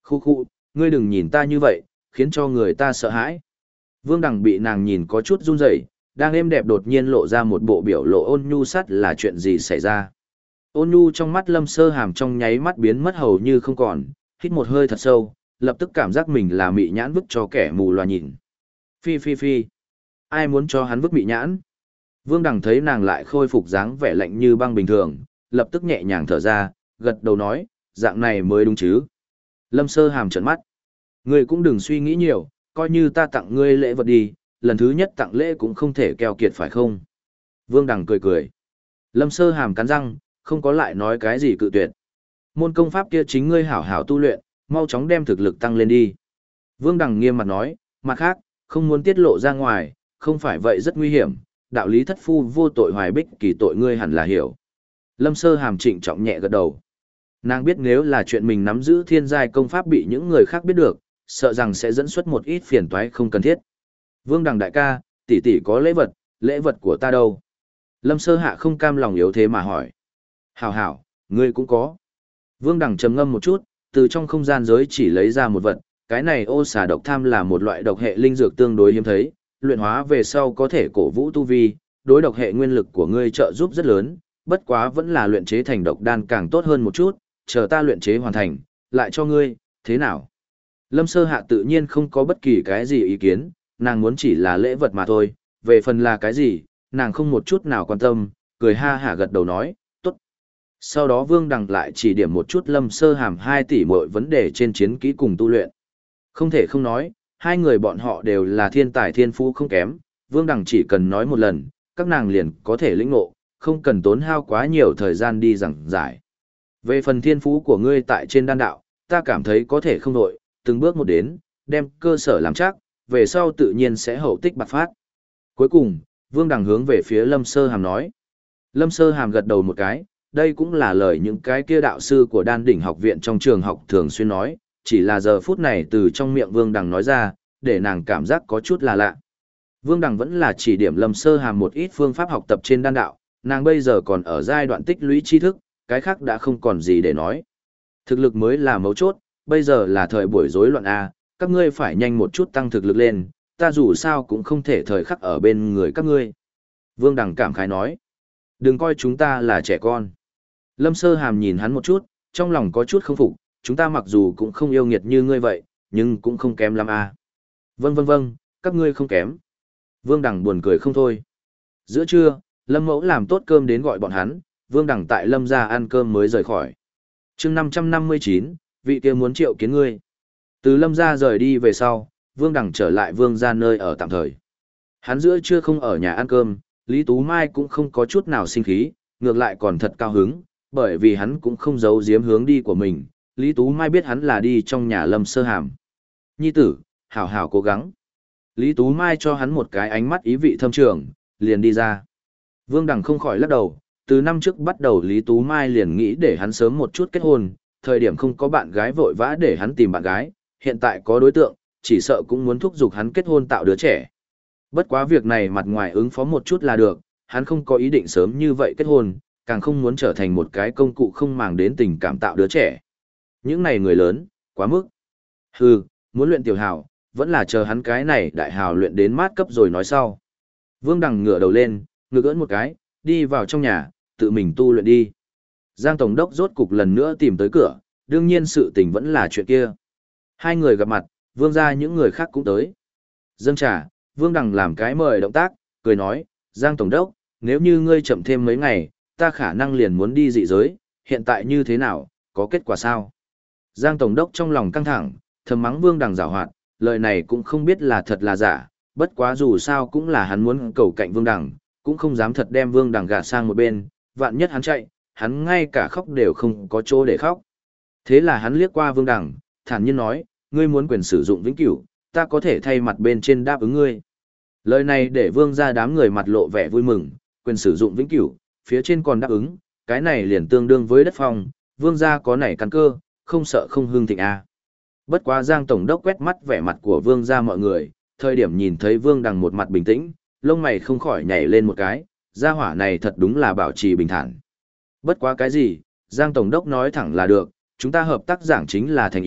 Khu khu, ngươi đừng nhìn ta như vậy, khiến cho người ta sợ hãi. Vương Đằng bị nàng nhìn có chút run rẩy, đang êm đẹp đột nhiên lộ ra một bộ biểu lộ ôn nhu sắt là chuyện gì xảy ra. Ôn nhu trong mắt Lâm Sơ Hàm trong nháy mắt biến mất hầu như không còn, hít một hơi thật sâu, lập tức cảm giác mình là mị nhãn vứt cho kẻ mù loà nhìn. Phi phi phi. Ai muốn cho hắn vứt mị nhãn? Vương Đằng thấy nàng lại khôi phục dáng vẻ lạnh như băng bình thường, lập tức nhẹ nhàng thở ra, gật đầu nói, dạng này mới đúng chứ. Lâm Sơ Hàm trợn mắt. Ngươi cũng đừng suy nghĩ nhiều, coi như ta tặng ngươi lễ vật đi, lần thứ nhất tặng lễ cũng không thể keo kiệt phải không? Vương Đằng cười cười. Lâm Sơ Hàm cắn răng, không có lại nói cái gì cự tuyệt. Môn công pháp kia chính ngươi hảo hảo tu luyện, mau chóng đem thực lực tăng lên đi. Vương Đằng nghiêm mặt nói, mặt khác, không muốn tiết lộ ra ngoài, không phải vậy rất nguy hiểm, đạo lý thất phu vô tội hoài bích kỳ tội ngươi hẳn là hiểu. Lâm Sơ Hàm trịnh trọng nhẹ gật đầu. Nàng biết nếu là chuyện mình nắm giữ thiên giai công pháp bị những người khác biết được, sợ rằng sẽ dẫn xuất một ít phiền toái không cần thiết. Vương Đằng đại ca, tỷ tỷ có lễ vật của ta đâu? Lâm Sơ Hạ không cam lòng yếu thế mà hỏi. Hảo hảo, ngươi cũng có. Vương Đằng trầm ngâm một chút, từ trong không gian giới chỉ lấy ra một vật, cái này ô xà độc tham là một loại độc hệ linh dược tương đối hiếm thấy, luyện hóa về sau có thể cổ vũ tu vi, đối độc hệ nguyên lực của ngươi trợ giúp rất lớn, bất quá vẫn là luyện chế thành độc đan càng tốt hơn một chút, chờ ta luyện chế hoàn thành, lại cho ngươi, thế nào? Lâm Sơ Hạ tự nhiên không có bất kỳ cái gì ý kiến, nàng muốn chỉ là lễ vật mà thôi, về phần là cái gì, nàng không một chút nào quan tâm, cười ha hả gật đầu nói, tốt. Sau đó Vương Đằng lại chỉ điểm một chút Lâm Sơ Hàm 2 tỷ mọi vấn đề trên chiến kỹ cùng tu luyện. Không thể không nói, hai người bọn họ đều là thiên tài thiên phú không kém, Vương Đằng chỉ cần nói một lần, các nàng liền có thể lĩnh ngộ, không cần tốn hao quá nhiều thời gian đi giảng giải. Về phần thiên phú của ngươi tại trên đan đạo, ta cảm thấy có thể không đội, từng bước một đến, đem cơ sở làm chắc, về sau tự nhiên sẽ hậu tích bạc phát. Cuối cùng, Vương Đằng hướng về phía Lâm Sơ Hàm nói. Lâm Sơ Hàm gật đầu một cái, đây cũng là lời những cái kia đạo sư của đan đỉnh học viện trong trường học thường xuyên nói, chỉ là giờ phút này từ trong miệng Vương Đằng nói ra, để nàng cảm giác có chút là lạ. Vương Đằng vẫn là chỉ điểm Lâm Sơ Hàm một ít phương pháp học tập trên đan đạo, nàng bây giờ còn ở giai đoạn tích lũy tri thức, cái khác đã không còn gì để nói. Thực lực mới là mấu chốt, bây giờ là thời buổi rối loạn A, các ngươi phải nhanh một chút tăng thực lực lên, ta dù sao cũng không thể thời khắc ở bên người các ngươi. Vương Đằng cảm khái nói, đừng coi chúng ta là trẻ con. Lâm Sơ Hàm nhìn hắn một chút, trong lòng có chút không phục, chúng ta mặc dù cũng không yêu nghiệt như ngươi vậy, nhưng cũng không kém lắm A. Vâng, các ngươi không kém. Vương Đằng buồn cười không thôi. Giữa trưa, Lâm Mẫu làm tốt cơm đến gọi bọn hắn, Vương Đằng tại Lâm gia ăn cơm mới rời khỏi. Chương 559, vị kia muốn triệu kiến ngươi. Từ Lâm gia rời đi về sau, Vương Đằng trở lại Vương gia nơi ở tạm thời. Hắn giữa trưa không ở nhà ăn cơm, Lý Tú Mai cũng không có chút nào sinh khí, ngược lại còn thật cao hứng, bởi vì hắn cũng không giấu giếm hướng đi của mình. Lý Tú Mai biết hắn là đi trong nhà Lâm Sơ Hàm. Nhi tử, hảo hảo cố gắng. Lý Tú Mai cho hắn một cái ánh mắt ý vị thâm trường, liền đi ra. Vương Đằng không khỏi lắc đầu, từ năm trước bắt đầu Lý Tú Mai liền nghĩ để hắn sớm một chút kết hôn, thời điểm không có bạn gái vội vã để hắn tìm bạn gái, hiện tại có đối tượng, chỉ sợ cũng muốn thúc giục hắn kết hôn tạo đứa trẻ. Bất quá việc này mặt ngoài ứng phó một chút là được, hắn không có ý định sớm như vậy kết hôn, càng không muốn trở thành một cái công cụ không màng đến tình cảm tạo đứa trẻ. Những này người lớn, quá mức. Hừ, muốn luyện tiểu hào, vẫn là chờ hắn cái này đại hào luyện đến mát cấp rồi nói sau. Vương Đằng ngửa đầu lên, ngực ưỡn một cái, đi vào trong nhà, tự mình tu luyện đi. Giang Tổng đốc rốt cục lần nữa tìm tới cửa, đương nhiên sự tình vẫn là chuyện kia. Hai người gặp mặt, Vương gia những người khác cũng tới. Dâng trà, Vương Đằng làm cái mời động tác, cười nói, Giang Tổng đốc, nếu như ngươi chậm thêm mấy ngày, ta khả năng liền muốn đi dị giới, hiện tại như thế nào, có kết quả sao? Giang Tổng đốc trong lòng căng thẳng, thầm mắng Vương Đằng giảo hoạt, lời này cũng không biết là thật là giả, bất quá dù sao cũng là hắn muốn cầu cạnh Vương Đằng, cũng không dám thật đem Vương Đằng gạt sang một bên, vạn nhất hắn chạy, hắn ngay cả khóc đều không có chỗ để khóc. Thế là hắn liếc qua Vương Đằng, thản nhiên nói, ngươi muốn quyền sử dụng vĩnh cửu, ta có thể thay mặt bên trên đáp ứng ngươi. Lời này để Vương gia đám người mặt lộ vẻ vui mừng, quyền sử dụng vĩnh cửu, phía trên còn đáp ứng, cái này liền tương đương với đất phong, Vương gia có nảy căn cơ, không sợ không hưng thịnh a. Bất quá Giang Tổng đốc quét mắt vẻ mặt của Vương gia mọi người, thời điểm nhìn thấy Vương Đằng một mặt bình tĩnh, lông mày không khỏi nhảy lên một cái, gia hỏa này thật đúng là bảo trì bình thản. Bất quá cái gì, Giang Tổng đốc nói thẳng là được, chúng ta hợp tác giảng chính là thành ý,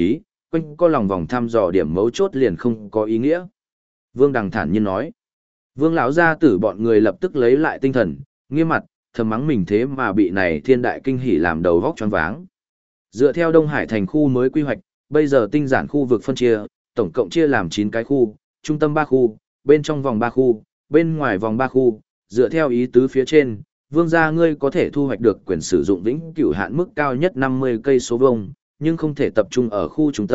quanh co lòng vòng thăm dò điểm mấu chốt liền không có ý nghĩa. Vương Đằng thản nhiên nói. Vương lão gia tử bọn người lập tức lấy lại tinh thần, nghiêm mặt, thầm mắng mình thế mà bị này thiên đại kinh hỉ làm đầu vóc choáng váng. Dựa theo Đông Hải thành khu mới quy hoạch, bây giờ tinh giản khu vực phân chia, tổng cộng chia làm 9 cái khu, trung tâm 3 khu, bên trong vòng 3 khu, bên ngoài vòng 3 khu, dựa theo ý tứ phía trên, vương gia ngươi có thể thu hoạch được quyền sử dụng vĩnh cửu hạn mức cao nhất 50 cây số vuông, nhưng không thể tập trung ở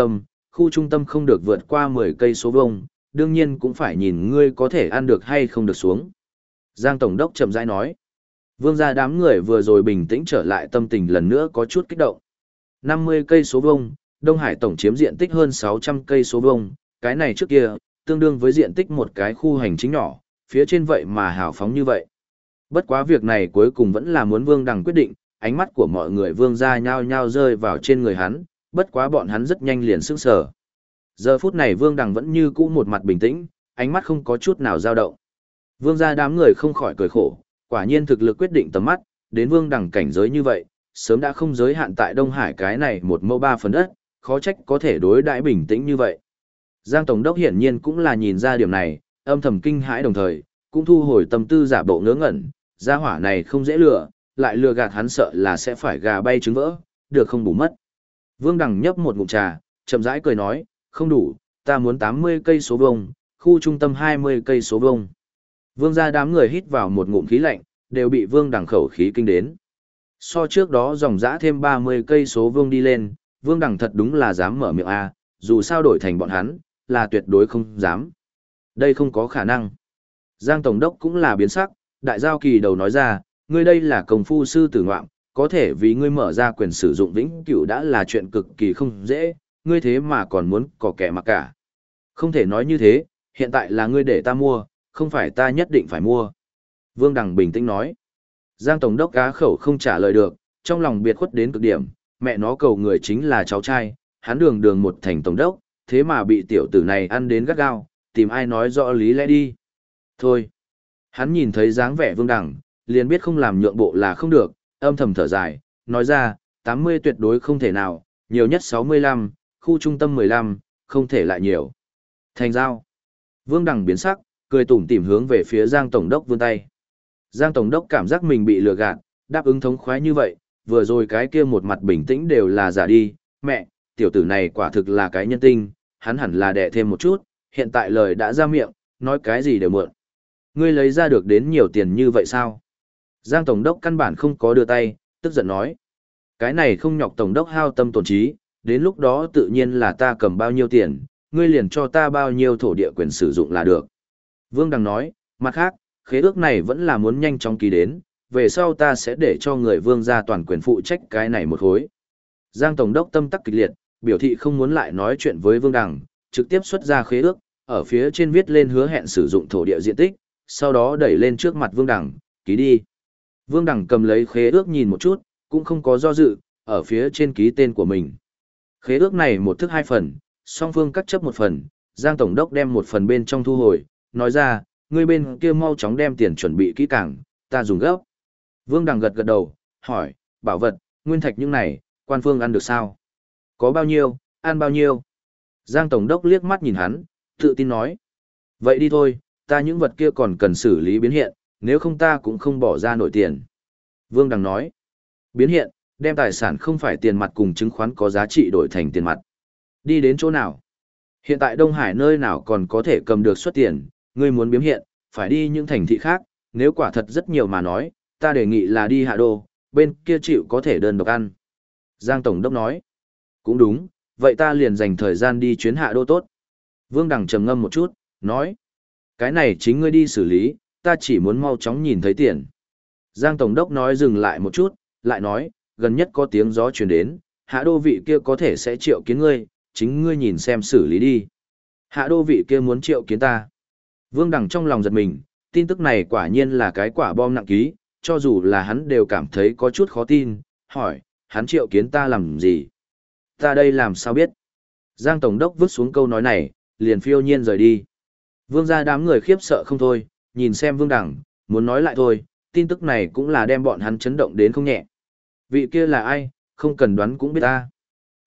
khu trung tâm không được vượt qua 10 cây số vuông, đương nhiên cũng phải nhìn ngươi có thể ăn được hay không được xuống. Giang Tổng đốc chậm rãi nói. Vương gia đám người vừa rồi bình tĩnh trở lại, tâm tình lần nữa có chút kích động. 50 cây số vuông, Đông Hải tổng chiếm diện tích hơn 600 cây số vuông, cái này trước kia, tương đương với diện tích một cái khu hành chính nhỏ, phía trên vậy mà hào phóng như vậy. Bất quá việc này cuối cùng vẫn là muốn Vương Đằng quyết định, ánh mắt của mọi người Vương gia nhao nhao rơi vào trên người hắn, bất quá bọn hắn rất nhanh liền sững sờ. Giờ phút này Vương Đằng vẫn như cũ một mặt bình tĩnh, ánh mắt không có chút nào dao động. Vương gia đám người không khỏi cười khổ, quả nhiên thực lực quyết định tầm mắt, đến Vương Đằng cảnh giới như vậy, sớm đã không giới hạn tại Đông Hải cái này một mẫu 3 phần đất, khó trách có thể đối đãi bình tĩnh như vậy. Giang Tổng đốc hiển nhiên cũng là nhìn ra điểm này, âm thầm kinh hãi đồng thời, cũng thu hồi tâm tư giả bộ ngớ ngẩn, gia hỏa này không dễ lừa, lại lừa gạt hắn sợ là sẽ phải gà bay trứng vỡ, được không bù mất. Vương Đằng nhấp một ngụm trà, chậm rãi cười nói, không đủ, ta muốn 80 cây số vuông, khu trung tâm 20 cây số vuông. Vương gia đám người hít vào một ngụm khí lạnh, đều bị Vương Đằng khẩu khí kinh đến. So trước đó dòng dã thêm 30 cây số vuông đi lên, Vương Đằng thật đúng là dám mở miệng a, dù sao đổi thành bọn hắn, là tuyệt đối không dám. Đây không có khả năng. Giang Tổng đốc cũng là biến sắc, đại giao kỳ đầu nói ra, ngươi đây là công phu sư tử ngoạm, có thể vì ngươi mở ra quyền sử dụng vĩnh cửu đã là chuyện cực kỳ không dễ, ngươi thế mà còn muốn có kẻ mặc cả. Không thể nói như thế, hiện tại là ngươi để ta mua, không phải ta nhất định phải mua. Vương Đằng bình tĩnh nói. Giang Tổng đốc cá khẩu không trả lời được, trong lòng biệt khuất đến cực điểm, mẹ nó cầu người chính là cháu trai, hắn đường đường một thành Tổng đốc, thế mà bị tiểu tử này ăn đến gắt gao, tìm ai nói rõ lý lẽ đi. Thôi. Hắn nhìn thấy dáng vẻ Vương Đằng, liền biết không làm nhượng bộ là không được, âm thầm thở dài, nói ra, 80 tuyệt đối không thể nào, nhiều nhất 65, khu trung tâm 15, không thể lại nhiều. Thành giao. Vương Đằng biến sắc, cười tủm tỉm hướng về phía Giang Tổng đốc vươn tay. Giang Tổng đốc cảm giác mình bị lừa gạt, đáp ứng thống khoái như vậy, vừa rồi cái kia một mặt bình tĩnh đều là giả đi, mẹ, tiểu tử này quả thực là cái nhân tinh, hắn hẳn là đẻ thêm một chút, hiện tại lời đã ra miệng, nói cái gì đều mượn. Ngươi lấy ra được đến nhiều tiền như vậy sao? Giang Tổng đốc căn bản không có đưa tay, tức giận nói. Cái này không nhọc Tổng đốc hao tâm tổn trí, đến lúc đó tự nhiên là ta cầm bao nhiêu tiền, ngươi liền cho ta bao nhiêu thổ địa quyền sử dụng là được. Vương Đằng nói, mặt khác, khế ước này vẫn là muốn nhanh chóng ký đến, về sau ta sẽ để cho người Vương gia toàn quyền phụ trách cái này một khối. Giang Tổng đốc tâm tắc kịch liệt, biểu thị không muốn lại nói chuyện với Vương Đằng, trực tiếp xuất ra khế ước, ở phía trên viết lên hứa hẹn sử dụng thổ địa diện tích, sau đó đẩy lên trước mặt Vương Đằng, ký đi. Vương Đằng cầm lấy khế ước nhìn một chút, cũng không có do dự, ở phía trên ký tên của mình. Khế ước này một thức 2 phần, song phương cắt chấp một phần, Giang Tổng đốc đem một phần bên trong thu hồi, nói ra, ngươi bên kia mau chóng đem tiền chuẩn bị kỹ càng, ta dùng gấp. Vương Đằng gật gật đầu, hỏi, bảo vật, nguyên thạch những này, quan phương ăn được sao? Có bao nhiêu, ăn bao nhiêu? Giang Tổng đốc liếc mắt nhìn hắn, tự tin nói. Vậy đi thôi, ta những vật kia còn cần xử lý biến hiện, nếu không ta cũng không bỏ ra nổi tiền. Vương Đằng nói. Biến hiện, đem tài sản không phải tiền mặt cùng chứng khoán có giá trị đổi thành tiền mặt. Đi đến chỗ nào? Hiện tại Đông Hải nơi nào còn có thể cầm được xuất tiền, ngươi muốn biến hiện, phải đi những thành thị khác, nếu quả thật rất nhiều mà nói, ta đề nghị là đi Hạ Đô, bên kia chịu có thể đơn độc ăn. Giang Tổng đốc nói. Cũng đúng, vậy ta liền dành thời gian đi chuyến Hạ Đô tốt. Vương Đằng trầm ngâm một chút, nói. Cái này chính ngươi đi xử lý, ta chỉ muốn mau chóng nhìn thấy tiền. Giang Tổng đốc nói dừng lại một chút, lại nói, gần nhất có tiếng gió truyền đến, Hạ Đô vị kia có thể sẽ triệu kiến ngươi, chính ngươi nhìn xem xử lý đi. Hạ Đô vị kia muốn triệu kiến ta. Vương Đằng trong lòng giật mình, tin tức này quả nhiên là cái quả bom nặng ký, cho dù là hắn đều cảm thấy có chút khó tin, hỏi, hắn triệu kiến ta làm gì? Ta đây làm sao biết? Giang Tổng đốc vứt xuống câu nói này, liền phiêu nhiên rời đi. Vương gia đám người khiếp sợ không thôi, nhìn xem Vương Đằng, muốn nói lại thôi, tin tức này cũng là đem bọn hắn chấn động đến không nhẹ. Vị kia là ai, không cần đoán cũng biết ta.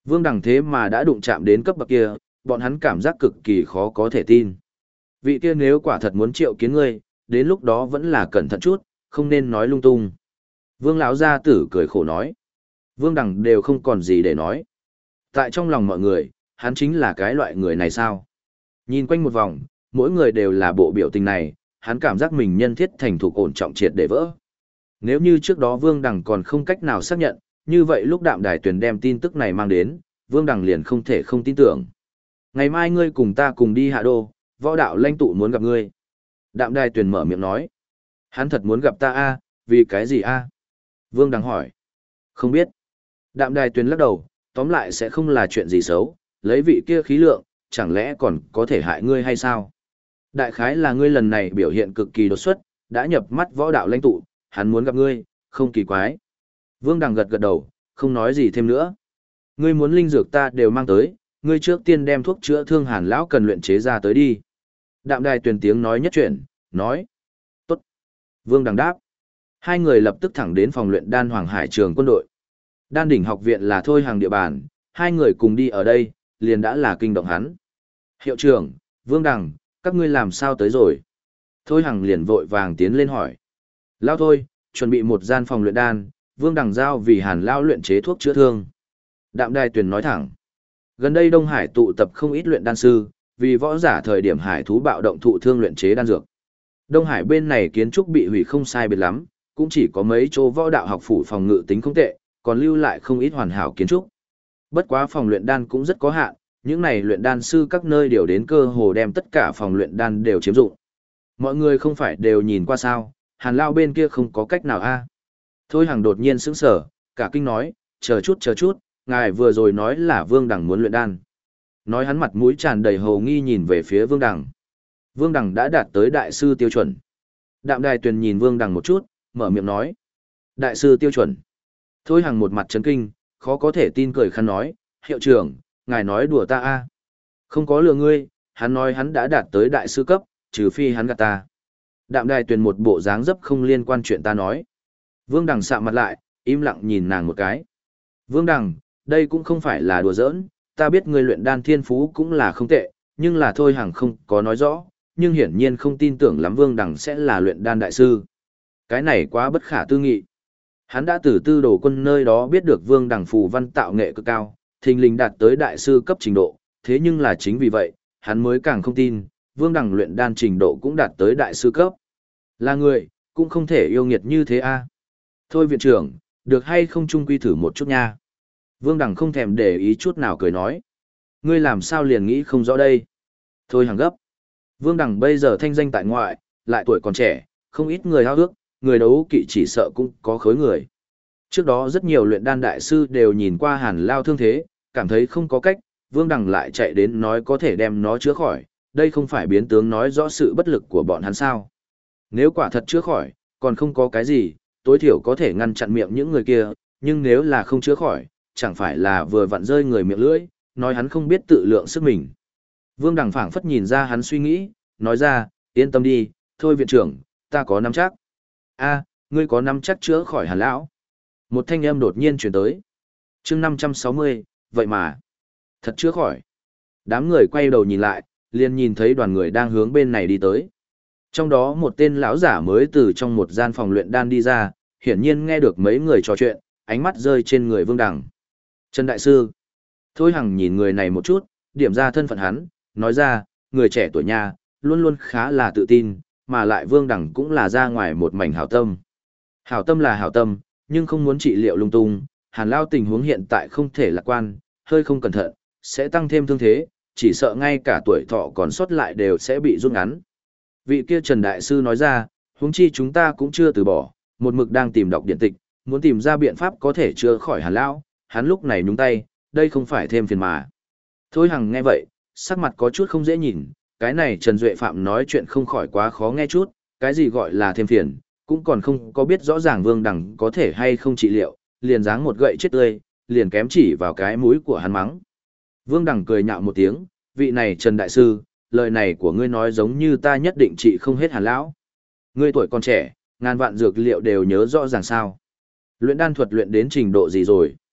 Vương Đằng thế mà đã đụng chạm đến cấp bậc kia, bọn hắn cảm giác cực kỳ khó có thể tin. Vị kia nếu quả thật muốn triệu kiến ngươi, đến lúc đó vẫn là cẩn thận chút, không nên nói lung tung. Vương lão gia tử cười khổ nói. Vương Đằng đều không còn gì để nói. Tại trong lòng mọi người, hắn chính là cái loại người này sao? Nhìn quanh một vòng, mỗi người đều là bộ biểu tình này, hắn cảm giác mình nhân thiết thành thục ổn trọng triệt để vỡ. Nếu như trước đó Vương Đằng còn không cách nào xác nhận, như vậy lúc Đạm Đài Tuyền đem tin tức này mang đến, Vương Đằng liền không thể không tin tưởng. Ngày mai ngươi cùng ta cùng đi Hạ Đô, võ đạo lãnh tụ muốn gặp ngươi. Đạm Đài Tuyền mở miệng nói. Hắn thật muốn gặp ta a, vì cái gì a? Vương Đằng hỏi. Không biết. Đạm Đài Tuyền lắc đầu, tóm lại sẽ không là chuyện gì xấu, lấy vị kia khí lượng, chẳng lẽ còn có thể hại ngươi hay sao? Đại khái là ngươi lần này biểu hiện cực kỳ đột xuất, đã nhập mắt võ đạo lãnh tụ, hắn muốn gặp ngươi, không kỳ quái. Vương Đằng gật gật đầu, không nói gì thêm nữa. Ngươi muốn linh dược ta đều mang tới, ngươi trước tiên đem thuốc chữa thương Hàn lão cần luyện chế ra tới đi. Đạm Đài Tuyền tiếng nói nhất chuyển, nói. Tốt. Vương Đằng đáp. Hai người lập tức thẳng đến phòng luyện đan Hoàng Hải trường quân đội. Đan đỉnh học viện là Thôi Hàng địa bàn, hai người cùng đi ở đây, liền đã là kinh động hắn. Hiệu trưởng, Vương Đằng, các ngươi làm sao tới rồi? Thôi Hằng liền vội vàng tiến lên hỏi. Lao thôi, chuẩn bị một gian phòng luyện đan, Vương Đằng giao vì Hàn Lao luyện chế thuốc chữa thương. Đạm Đài Tuyền nói thẳng. Gần đây Đông Hải tụ tập không ít luyện đan sư, vì võ giả thời điểm hải thú bạo động thụ thương luyện chế đan dược. Đông Hải bên này kiến trúc bị hủy không sai biệt lắm, cũng chỉ có mấy chỗ võ đạo học phủ phòng ngự tính không tệ, còn lưu lại không ít hoàn hảo kiến trúc. Bất quá phòng luyện đan cũng rất có hạn, những này luyện đan sư các nơi đều đến cơ hồ đem tất cả phòng luyện đan đều chiếm dụng. Mọi người không phải đều nhìn qua sao, Hàn Lao bên kia không có cách nào a. Thôi Hằng đột nhiên sững sờ, cả kinh nói, chờ chút, ngài vừa rồi nói là Vương Đằng muốn luyện đan. Nói hắn mặt mũi tràn đầy hồ nghi nhìn về phía Vương Đằng. Vương Đằng đã đạt tới đại sư tiêu chuẩn. Đạm Đài Tuyền nhìn Vương Đằng một chút, mở miệng nói. Đại sư tiêu chuẩn. Thôi Hằng một mặt chấn kinh, khó có thể tin cười khăn nói, hiệu trưởng, ngài nói đùa ta a? Không có lừa ngươi, hắn nói hắn đã đạt tới đại sư cấp, trừ phi hắn gạt ta. Đạm Đài Tuyền một bộ dáng dấp không liên quan chuyện ta nói. Vương Đằng sạm mặt lại, im lặng nhìn nàng một cái. Vương Đằng, đây cũng không phải là đùa giỡn, ta biết ngươi luyện đan thiên phú cũng là không tệ, nhưng là thôi Hằng không có nói rõ, nhưng hiển nhiên không tin tưởng lắm Vương Đằng sẽ là luyện đan đại sư. Cái này quá bất khả tư nghị. Hắn đã từ Tư Đồ Quân nơi đó biết được Vương Đằng phù văn tạo nghệ cực cao, thình lình đạt tới đại sư cấp trình độ, thế nhưng là chính vì vậy, hắn mới càng không tin, Vương Đằng luyện đan trình độ cũng đạt tới đại sư cấp. Là người, cũng không thể yêu nghiệt như thế a. Thôi viện trưởng, được hay không chung quy thử một chút nha. Vương Đằng không thèm để ý chút nào cười nói. Ngươi làm sao liền nghĩ không rõ đây. Thôi Hằng gấp. Vương Đằng bây giờ thanh danh tại ngoại, lại tuổi còn trẻ, không ít người hao ước, người đấu kỵ chỉ sợ cũng có khối người. Trước đó rất nhiều luyện đan đại sư đều nhìn qua Hàn Lao thương thế, cảm thấy không có cách, Vương Đằng lại chạy đến nói có thể đem nó chữa khỏi, đây không phải biến tướng nói rõ sự bất lực của bọn hắn sao. Nếu quả thật chữa khỏi, còn không có cái gì, tối thiểu có thể ngăn chặn miệng những người kia, nhưng nếu là không chữa khỏi, chẳng phải là vừa vặn rơi người miệng lưỡi, nói hắn không biết tự lượng sức mình. Vương Đằng phảng phất nhìn ra hắn suy nghĩ, nói ra, yên tâm đi, thôi viện trưởng, ta có nắm chắc. A, ngươi có nắm chắc chữa khỏi Hàn lão? Một thanh âm đột nhiên truyền tới. Chương 560, vậy mà, thật chữa khỏi. Đám người quay đầu nhìn lại, liền nhìn thấy đoàn người đang hướng bên này đi tới. Trong đó một tên lão giả mới từ trong một gian phòng luyện đan đi ra, hiển nhiên nghe được mấy người trò chuyện, ánh mắt rơi trên người Vương Đằng. Trần Đại Sư. Thôi Hằng nhìn người này một chút, điểm ra thân phận hắn, nói ra, người trẻ tuổi nhà, luôn luôn khá là tự tin, mà lại Vương Đằng cũng là ra ngoài một mảnh hảo tâm. Hảo tâm là hảo tâm, nhưng không muốn trị liệu lung tung, Hàn Lao tình huống hiện tại không thể lạc quan, hơi không cẩn thận, sẽ tăng thêm thương thế, chỉ sợ ngay cả tuổi thọ còn sót lại đều sẽ bị rút ngắn. Vị kia Trần Đại Sư nói ra, huống chi chúng ta cũng chưa từ bỏ, một mực đang tìm đọc điện tịch, muốn tìm ra biện pháp có thể chữa khỏi Hàn Lao, hắn lúc này nhúng tay, đây không phải thêm phiền mà. Thôi Hằng nghe vậy, sắc mặt có chút không dễ nhìn, cái này Trần Duệ Phạm nói chuyện không khỏi quá khó nghe chút, cái gì gọi là thêm phiền, cũng còn không có biết rõ ràng Vương Đằng có thể hay không trị liệu, liền giáng một gậy chết tươi, liền kém chỉ vào cái mũi của hắn mắng. Vương Đằng cười nhạo một tiếng, vị này Trần Đại Sư, lời này của ngươi nói giống như ta nhất định trị không hết Hàn lão. Ngươi tuổi còn trẻ, ngàn vạn dược liệu đều nhớ rõ ràng sao. Luyện đan thuật luyện đến trình độ gì rồi?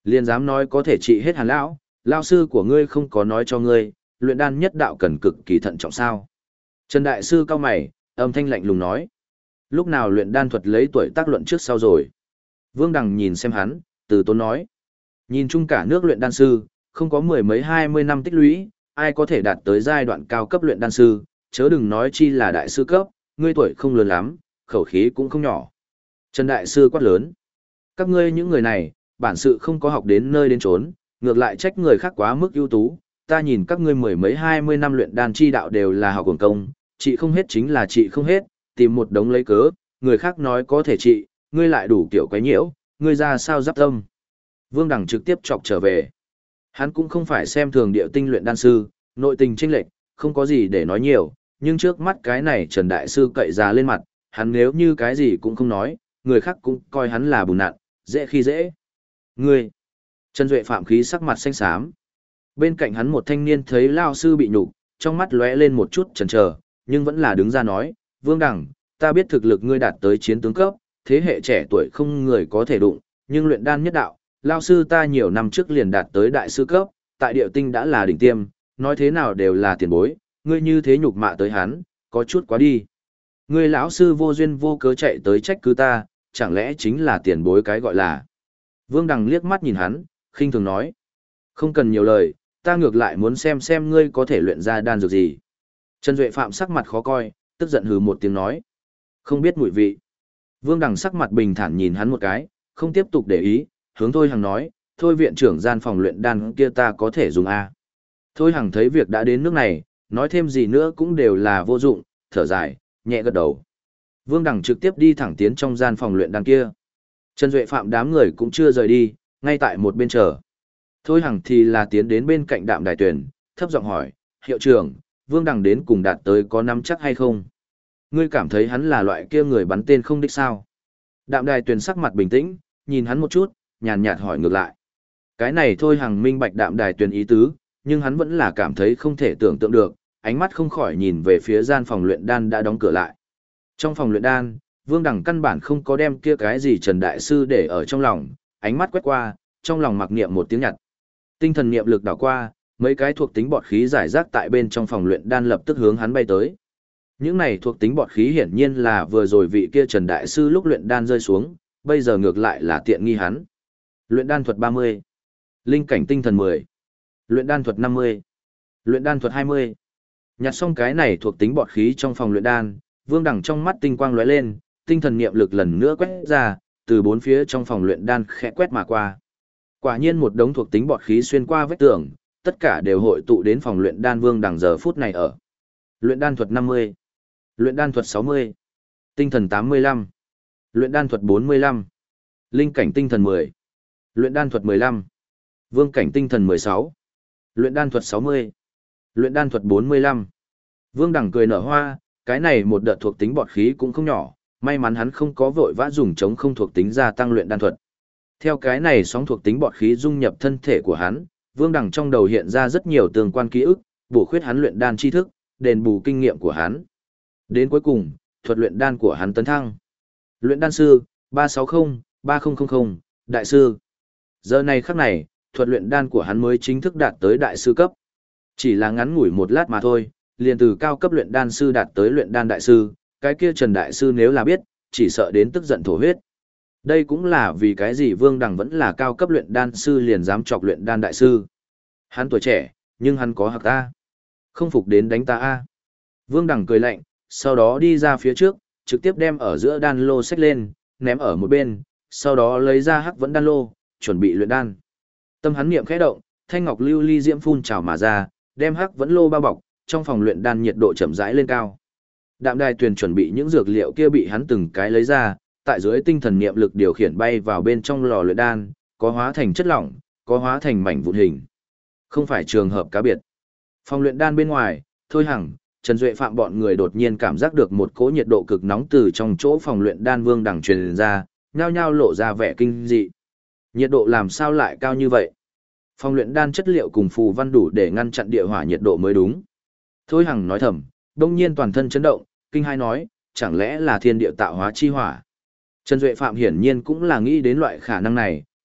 Liền dám nói có thể trị hết Hàn lão, lao sư của ngươi không có nói cho ngươi, luyện đan nhất đạo cần cực kỳ thận trọng sao? Trần đại sư cao mày, âm thanh lạnh lùng nói. Lúc nào luyện đan thuật lấy tuổi tác luận trước sau rồi? Vương Đằng nhìn xem hắn, từ tốn nói. Nhìn chung cả nước luyện đan sư, không có mười mấy 20 năm tích lũy, ai có thể đạt tới giai đoạn cao cấp luyện đan sư, chớ đừng nói chi là đại sư cấp, ngươi tuổi không lớn lắm, khẩu khí cũng không nhỏ. Trần đại sư quát lớn. Các ngươi những người này, bản sự không có học đến nơi đến chốn, ngược lại trách người khác quá mức ưu tú, ta nhìn các ngươi mười mấy 20 năm luyện đan chi đạo đều là học quần công, trị không hết chính là trị không hết, tìm một đống lấy cớ, người khác nói có thể trị, ngươi lại đủ kiểu quấy nhiễu, ngươi ra sao giáp tâm. Vương Đằng trực tiếp chọc trở về. Hắn cũng không phải xem thường địa tinh luyện đan sư, nội tình chênh lệch, không có gì để nói nhiều, nhưng trước mắt cái này Trần đại sư cậy ra lên mặt, hắn nếu như cái gì cũng không nói, người khác cũng coi hắn là bùn nạn, dễ khi dễ. Ngươi! Trần Duệ Phạm khí sắc mặt xanh xám. Bên cạnh hắn một thanh niên thấy lao sư bị nhục, trong mắt lóe lên một chút chần chờ, nhưng vẫn là đứng ra nói, Vương Đằng, ta biết thực lực ngươi đạt tới chiến tướng cấp, thế hệ trẻ tuổi không người có thể đụng, nhưng luyện đan nhất đạo, lao sư ta nhiều năm trước liền đạt tới đại sư cấp, tại điệu tinh đã là đỉnh tiêm, nói thế nào đều là tiền bối, ngươi như thế nhục mạ tới hắn, có chút quá đi. Ngươi lão sư vô duyên vô cớ chạy tới trách cứ ta, chẳng lẽ chính là tiền bối cái gọi là. Vương Đằng liếc mắt nhìn hắn, khinh thường nói. Không cần nhiều lời, ta ngược lại muốn xem ngươi có thể luyện ra đan dược gì. Trần Duệ Phạm sắc mặt khó coi, tức giận hừ một tiếng nói. Không biết mùi vị. Vương Đằng sắc mặt bình thản nhìn hắn một cái, không tiếp tục để ý, hướng Thôi Hằng nói, thôi viện trưởng gian phòng luyện đan kia ta có thể dùng A. Thôi Hằng thấy việc đã đến nước này, nói thêm gì nữa cũng đều là vô dụng, thở dài, nhẹ gật đầu. Vương Đằng trực tiếp đi thẳng tiến trong gian phòng luyện đan kia. Trần Duệ Phạm đám người cũng chưa rời đi, ngay tại một bên chờ. Thôi Hằng thì là tiến đến bên cạnh Đạm Đài Tuyền, thấp giọng hỏi, hiệu trưởng, Vương Đằng đến cùng đạt tới có nắm chắc hay không? Ngươi cảm thấy hắn là loại kia người bắn tên không đích sao? Đạm Đài Tuyền sắc mặt bình tĩnh, nhìn hắn một chút, nhàn nhạt hỏi ngược lại. Cái này Thôi Hằng minh bạch Đạm Đài Tuyền ý tứ, nhưng hắn vẫn là cảm thấy không thể tưởng tượng được, ánh mắt không khỏi nhìn về phía gian phòng luyện đan đã đóng cửa lại. Trong phòng luyện đan, Vương Đằng căn bản không có đem kia cái gì Trần Đại Sư để ở trong lòng, ánh mắt quét qua, trong lòng mặc niệm một tiếng nhặt. Tinh thần niệm lực đảo qua, mấy cái thuộc tính bọt khí giải rác tại bên trong phòng luyện đan lập tức hướng hắn bay tới. Những này thuộc tính bọt khí hiển nhiên là vừa rồi vị kia Trần Đại Sư lúc luyện đan rơi xuống, bây giờ ngược lại là tiện nghi hắn. Luyện đan thuật 30. Linh cảnh tinh thần 10. Luyện đan thuật 50. Luyện đan thuật 20. Nhặt xong cái này thuộc tính bọt khí trong phòng luyện đan, Vương Đằng trong mắt tinh quang lóe lên, tinh thần niệm lực lần nữa quét ra, từ bốn phía trong phòng luyện đan khẽ quét mà qua. Quả nhiên một đống thuộc tính bọt khí xuyên qua vách tường, tất cả đều hội tụ đến phòng luyện đan Vương Đằng giờ phút này ở. Luyện đan thuật 50. Luyện đan thuật 60. Tinh thần 85. Luyện đan thuật 45. Linh cảnh tinh thần 10. Luyện đan thuật 15. Vương cảnh tinh thần 16. Luyện đan thuật 60. Luyện đan thuật 45. Vương Đằng cười nở hoa, cái này một đợt thuộc tính bọt khí cũng không nhỏ, may mắn hắn không có vội vã dùng chống không thuộc tính gia tăng luyện đan thuật. Theo cái này sóng thuộc tính bọt khí dung nhập thân thể của hắn, Vương Đằng trong đầu hiện ra rất nhiều tương quan ký ức, bổ khuyết hắn luyện đan tri thức, đền bù kinh nghiệm của hắn. Đến cuối cùng, thuật luyện đan của hắn tấn thăng. Luyện đan sư 360-3000, đại sư. Giờ này khắc này, thuật luyện đan của hắn mới chính thức đạt tới đại sư cấp. Chỉ là ngắn ngủi một lát mà thôi, liền từ cao cấp luyện đan sư đạt tới luyện đan đại sư, cái kia Trần đại sư nếu là biết, chỉ sợ đến tức giận thổ huyết. Đây cũng là vì cái gì Vương Đằng vẫn là cao cấp luyện đan sư liền dám chọc luyện đan đại sư. Hắn tuổi trẻ, nhưng hắn có hạc ta. Không phục đến đánh ta a. Vương Đằng cười lạnh, sau đó đi ra phía trước, trực tiếp đem ở giữa đan lô xách lên, ném ở một bên, sau đó lấy ra hắc vẫn đan lô, chuẩn bị luyện đan. Tâm hắn niệm khẽ động, thanh ngọc lưu ly diễm phun trào mà ra, đem hắc vẫn lô bao bọc, trong phòng luyện đan nhiệt độ chậm rãi lên cao. Đạm Đài Tuyền chuẩn bị những dược liệu kia bị hắn từng cái lấy ra, tại dưới tinh thần niệm lực điều khiển bay vào bên trong lò luyện đan, có hóa thành chất lỏng, có hóa thành mảnh vụn hình. Không phải trường hợp cá biệt. Phòng luyện đan bên ngoài, Thôi Hằng, Trần Duệ Phạm bọn người đột nhiên cảm giác được một cỗ nhiệt độ cực nóng từ trong chỗ phòng luyện đan Vương Đằng truyền ra, nhao nhao lộ ra vẻ kinh dị. Nhiệt độ làm sao lại cao như vậy? Phòng luyện đan chất liệu cùng phù văn đủ để ngăn chặn địa hỏa nhiệt độ mới đúng. Thôi Hằng nói thầm, đông nhiên toàn thân chấn động, kinh hai nói, chẳng lẽ là thiên địa tạo hóa chi hỏa. Trần Duệ Phạm hiển nhiên cũng là nghĩ đến loại khả năng này,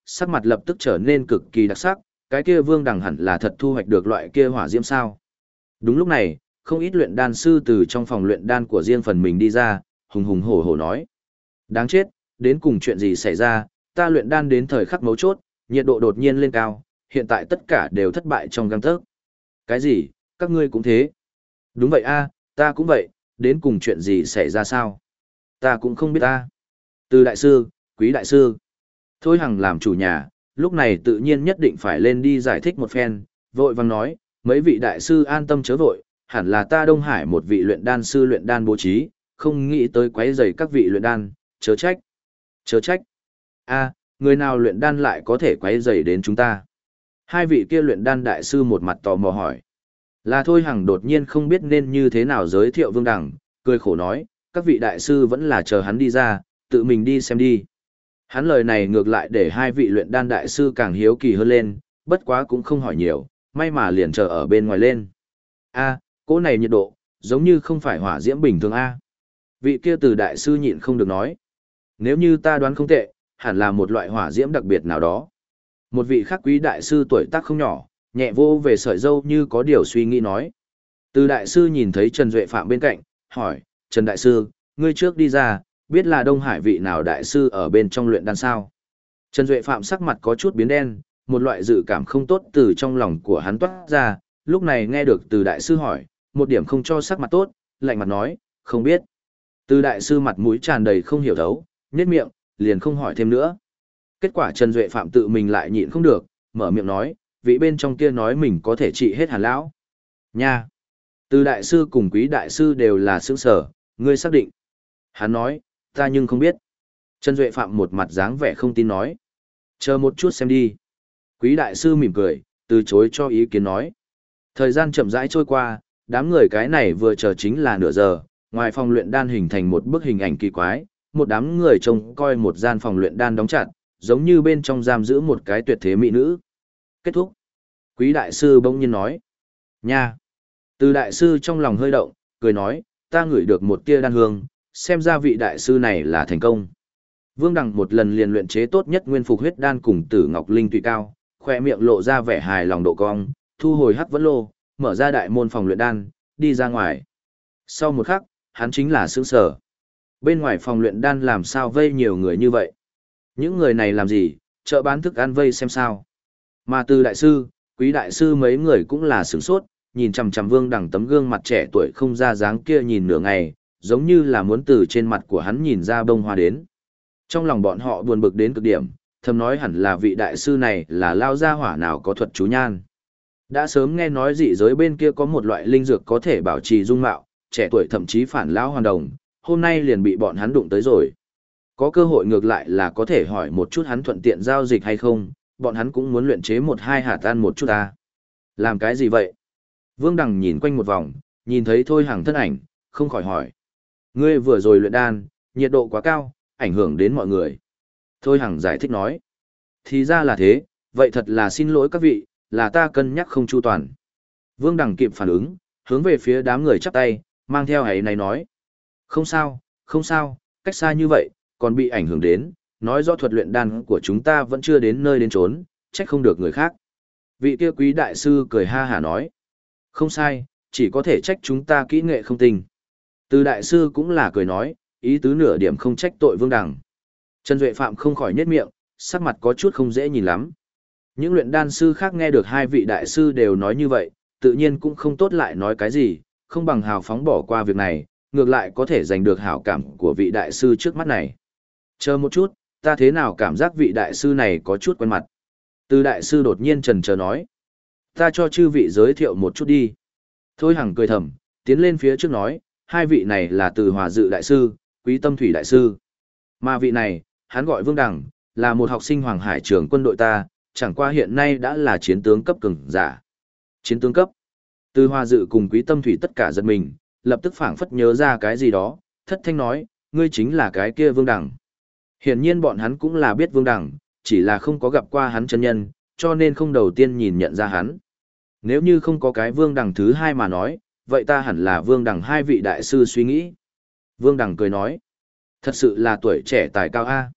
sắc mặt lập tức trở nên cực kỳ đặc sắc, cái kia Vương Đằng hẳn là thật thu hoạch được loại kia hỏa diễm sao. Đúng lúc này, không ít luyện đan sư từ trong phòng luyện đan của riêng phần mình đi ra, hùng hùng hổ hổ nói. Đáng chết, đến cùng chuyện gì xảy ra, ta luyện đan đến thời khắc mấu chốt, nhiệt độ đột nhiên lên cao, hiện tại tất cả đều thất bại trong gang tấc. Cái gì, các ngươi cũng thế? Đúng vậy a, ta cũng vậy, đến cùng chuyện gì xảy ra sao? Ta cũng không biết ta. Từ đại sư, quý đại sư. Thôi Hằng làm chủ nhà, lúc này tự nhiên nhất định phải lên đi giải thích một phen, vội vàng nói, mấy vị đại sư an tâm chớ vội, hẳn là ta Đông Hải một vị luyện đan sư luyện đan bố trí, không nghĩ tới quấy rầy các vị luyện đan, chớ trách. Chớ trách. A, người nào luyện đan lại có thể quấy rầy đến chúng ta? Hai vị kia luyện đan đại sư một mặt tò mò hỏi. Là Thôi Hằng đột nhiên không biết nên như thế nào giới thiệu Vương Đằng, cười khổ nói, các vị đại sư vẫn là chờ hắn đi ra, tự mình đi xem đi. Hắn lời này ngược lại để hai vị luyện đan đại sư càng hiếu kỳ hơn lên, bất quá cũng không hỏi nhiều, may mà liền chờ ở bên ngoài lên. A, cỗ này nhiệt độ, giống như không phải hỏa diễm bình thường A. Vị kia từ đại sư nhịn không được nói. Nếu như ta đoán không tệ, hẳn là một loại hỏa diễm đặc biệt nào đó. Một vị khác quý đại sư tuổi tác không nhỏ, nhẹ vô về sợi dâu như có điều suy nghĩ nói. Từ đại sư nhìn thấy Trần Duệ Phạm bên cạnh, hỏi, Trần đại sư, ngươi trước đi ra, biết là Đông Hải vị nào đại sư ở bên trong luyện đan sao? Trần Duệ Phạm sắc mặt có chút biến đen, một loại dự cảm không tốt từ trong lòng của hắn toát ra, lúc này nghe được từ đại sư hỏi, một điểm không cho sắc mặt tốt, lạnh mặt nói, không biết. Từ đại sư mặt mũi tràn đầy không hiểu thấu, nhếch miệng, liền không hỏi thêm nữa. Kết quả Trần Duệ Phạm tự mình lại nhịn không được, mở miệng nói, vị bên trong kia nói mình có thể trị hết Hàn lão. Nha! Từ đại sư cùng quý đại sư đều là sướng sở, ngươi xác định. Hắn nói, ta nhưng không biết. Trần Duệ Phạm một mặt dáng vẻ không tin nói. Chờ một chút xem đi. Quý đại sư mỉm cười, từ chối cho ý kiến nói. Thời gian chậm rãi trôi qua, đám người cái này vừa chờ chính là nửa giờ, ngoài phòng luyện đan hình thành một bức hình ảnh kỳ quái, một đám người trông coi một gian phòng luyện đan đóng chặt, giống như bên trong giam giữ một cái tuyệt thế mỹ nữ. Kết thúc. Quý đại sư bỗng nhiên nói. Nha. Từ đại sư trong lòng hơi động, cười nói, ta ngửi được một tia đan hương, xem ra vị đại sư này là thành công. Vương Đằng một lần liền luyện chế tốt nhất nguyên phục huyết đan cùng Tử Ngọc Linh tùy cao, khoe miệng lộ ra vẻ hài lòng độ cong, thu hồi hắc vẫn lô, mở ra đại môn phòng luyện đan, đi ra ngoài. Sau một khắc, hắn chính là sướng sở. Bên ngoài phòng luyện đan làm sao vây nhiều người như vậy? Những người này làm gì, chợ bán thức ăn vây xem sao? Mà từ đại sư, quý đại sư mấy người cũng là sửng sốt, nhìn chằm chằm Vương Đằng tấm gương mặt trẻ tuổi không ra dáng kia nhìn nửa ngày, giống như là muốn từ trên mặt của hắn nhìn ra bông hoa đến. Trong lòng bọn họ buồn bực đến cực điểm, thầm nói hẳn là vị đại sư này là lao gia hỏa nào có thuật chú nhan. Đã sớm nghe nói dị giới bên kia có một loại linh dược có thể bảo trì dung mạo, trẻ tuổi thậm chí phản lão hoàn đồng, hôm nay liền bị bọn hắn đụng tới rồi. Có cơ hội ngược lại là có thể hỏi một chút hắn thuận tiện giao dịch hay không, bọn hắn cũng muốn luyện chế một hai hạt tan một chút ta. Làm cái gì vậy? Vương Đằng nhìn quanh một vòng, nhìn thấy Thôi Hằng thân ảnh, không khỏi hỏi. Ngươi vừa rồi luyện đan, nhiệt độ quá cao, ảnh hưởng đến mọi người. Thôi Hằng giải thích nói. Thì ra là thế, vậy thật là xin lỗi các vị, là ta cân nhắc không chu toàn. Vương Đằng kịp phản ứng, hướng về phía đám người chắp tay, mang theo ấy này nói. Không sao, không sao, cách xa như vậy, còn bị ảnh hưởng đến, nói rõ thuật luyện đan của chúng ta vẫn chưa đến nơi đến chốn, trách không được người khác. Vị kia quý đại sư cười ha hả nói. Không sai, chỉ có thể trách chúng ta kỹ nghệ không tinh. Từ đại sư cũng là cười nói, ý tứ nửa điểm không trách tội Vương Đằng. Trần Duệ Phạm không khỏi nhếch miệng, sắc mặt có chút không dễ nhìn lắm. Những luyện đan sư khác nghe được hai vị đại sư đều nói như vậy, tự nhiên cũng không tốt lại nói cái gì, không bằng hào phóng bỏ qua việc này, ngược lại có thể giành được hảo cảm của vị đại sư trước mắt này. Chờ một chút, ta thế nào cảm giác vị đại sư này có chút quen mặt. Từ đại sư đột nhiên chần chờ nói. Ta cho chư vị giới thiệu một chút đi. Thôi Hằng cười thầm, tiến lên phía trước nói, hai vị này là Từ Hòa Dự đại sư, Quý Tâm Thủy đại sư. Mà vị này, hắn gọi Vương Đằng, là một học sinh Hoàng Hải trưởng quân đội ta, chẳng qua hiện nay đã là chiến tướng cấp cường giả. Chiến tướng cấp. Từ Hòa Dự cùng Quý Tâm Thủy tất cả giật mình, lập tức phảng phất nhớ ra cái gì đó, thất thanh nói, ngươi chính là cái kia Vương Đằng. Hiển nhiên bọn hắn cũng là biết Vương Đằng, chỉ là không có gặp qua hắn chân nhân, cho nên không đầu tiên nhìn nhận ra hắn. Nếu như không có cái Vương Đằng thứ hai mà nói, vậy ta hẳn là Vương Đằng hai vị đại sư suy nghĩ. Vương Đằng cười nói, thật sự là tuổi trẻ tài cao A.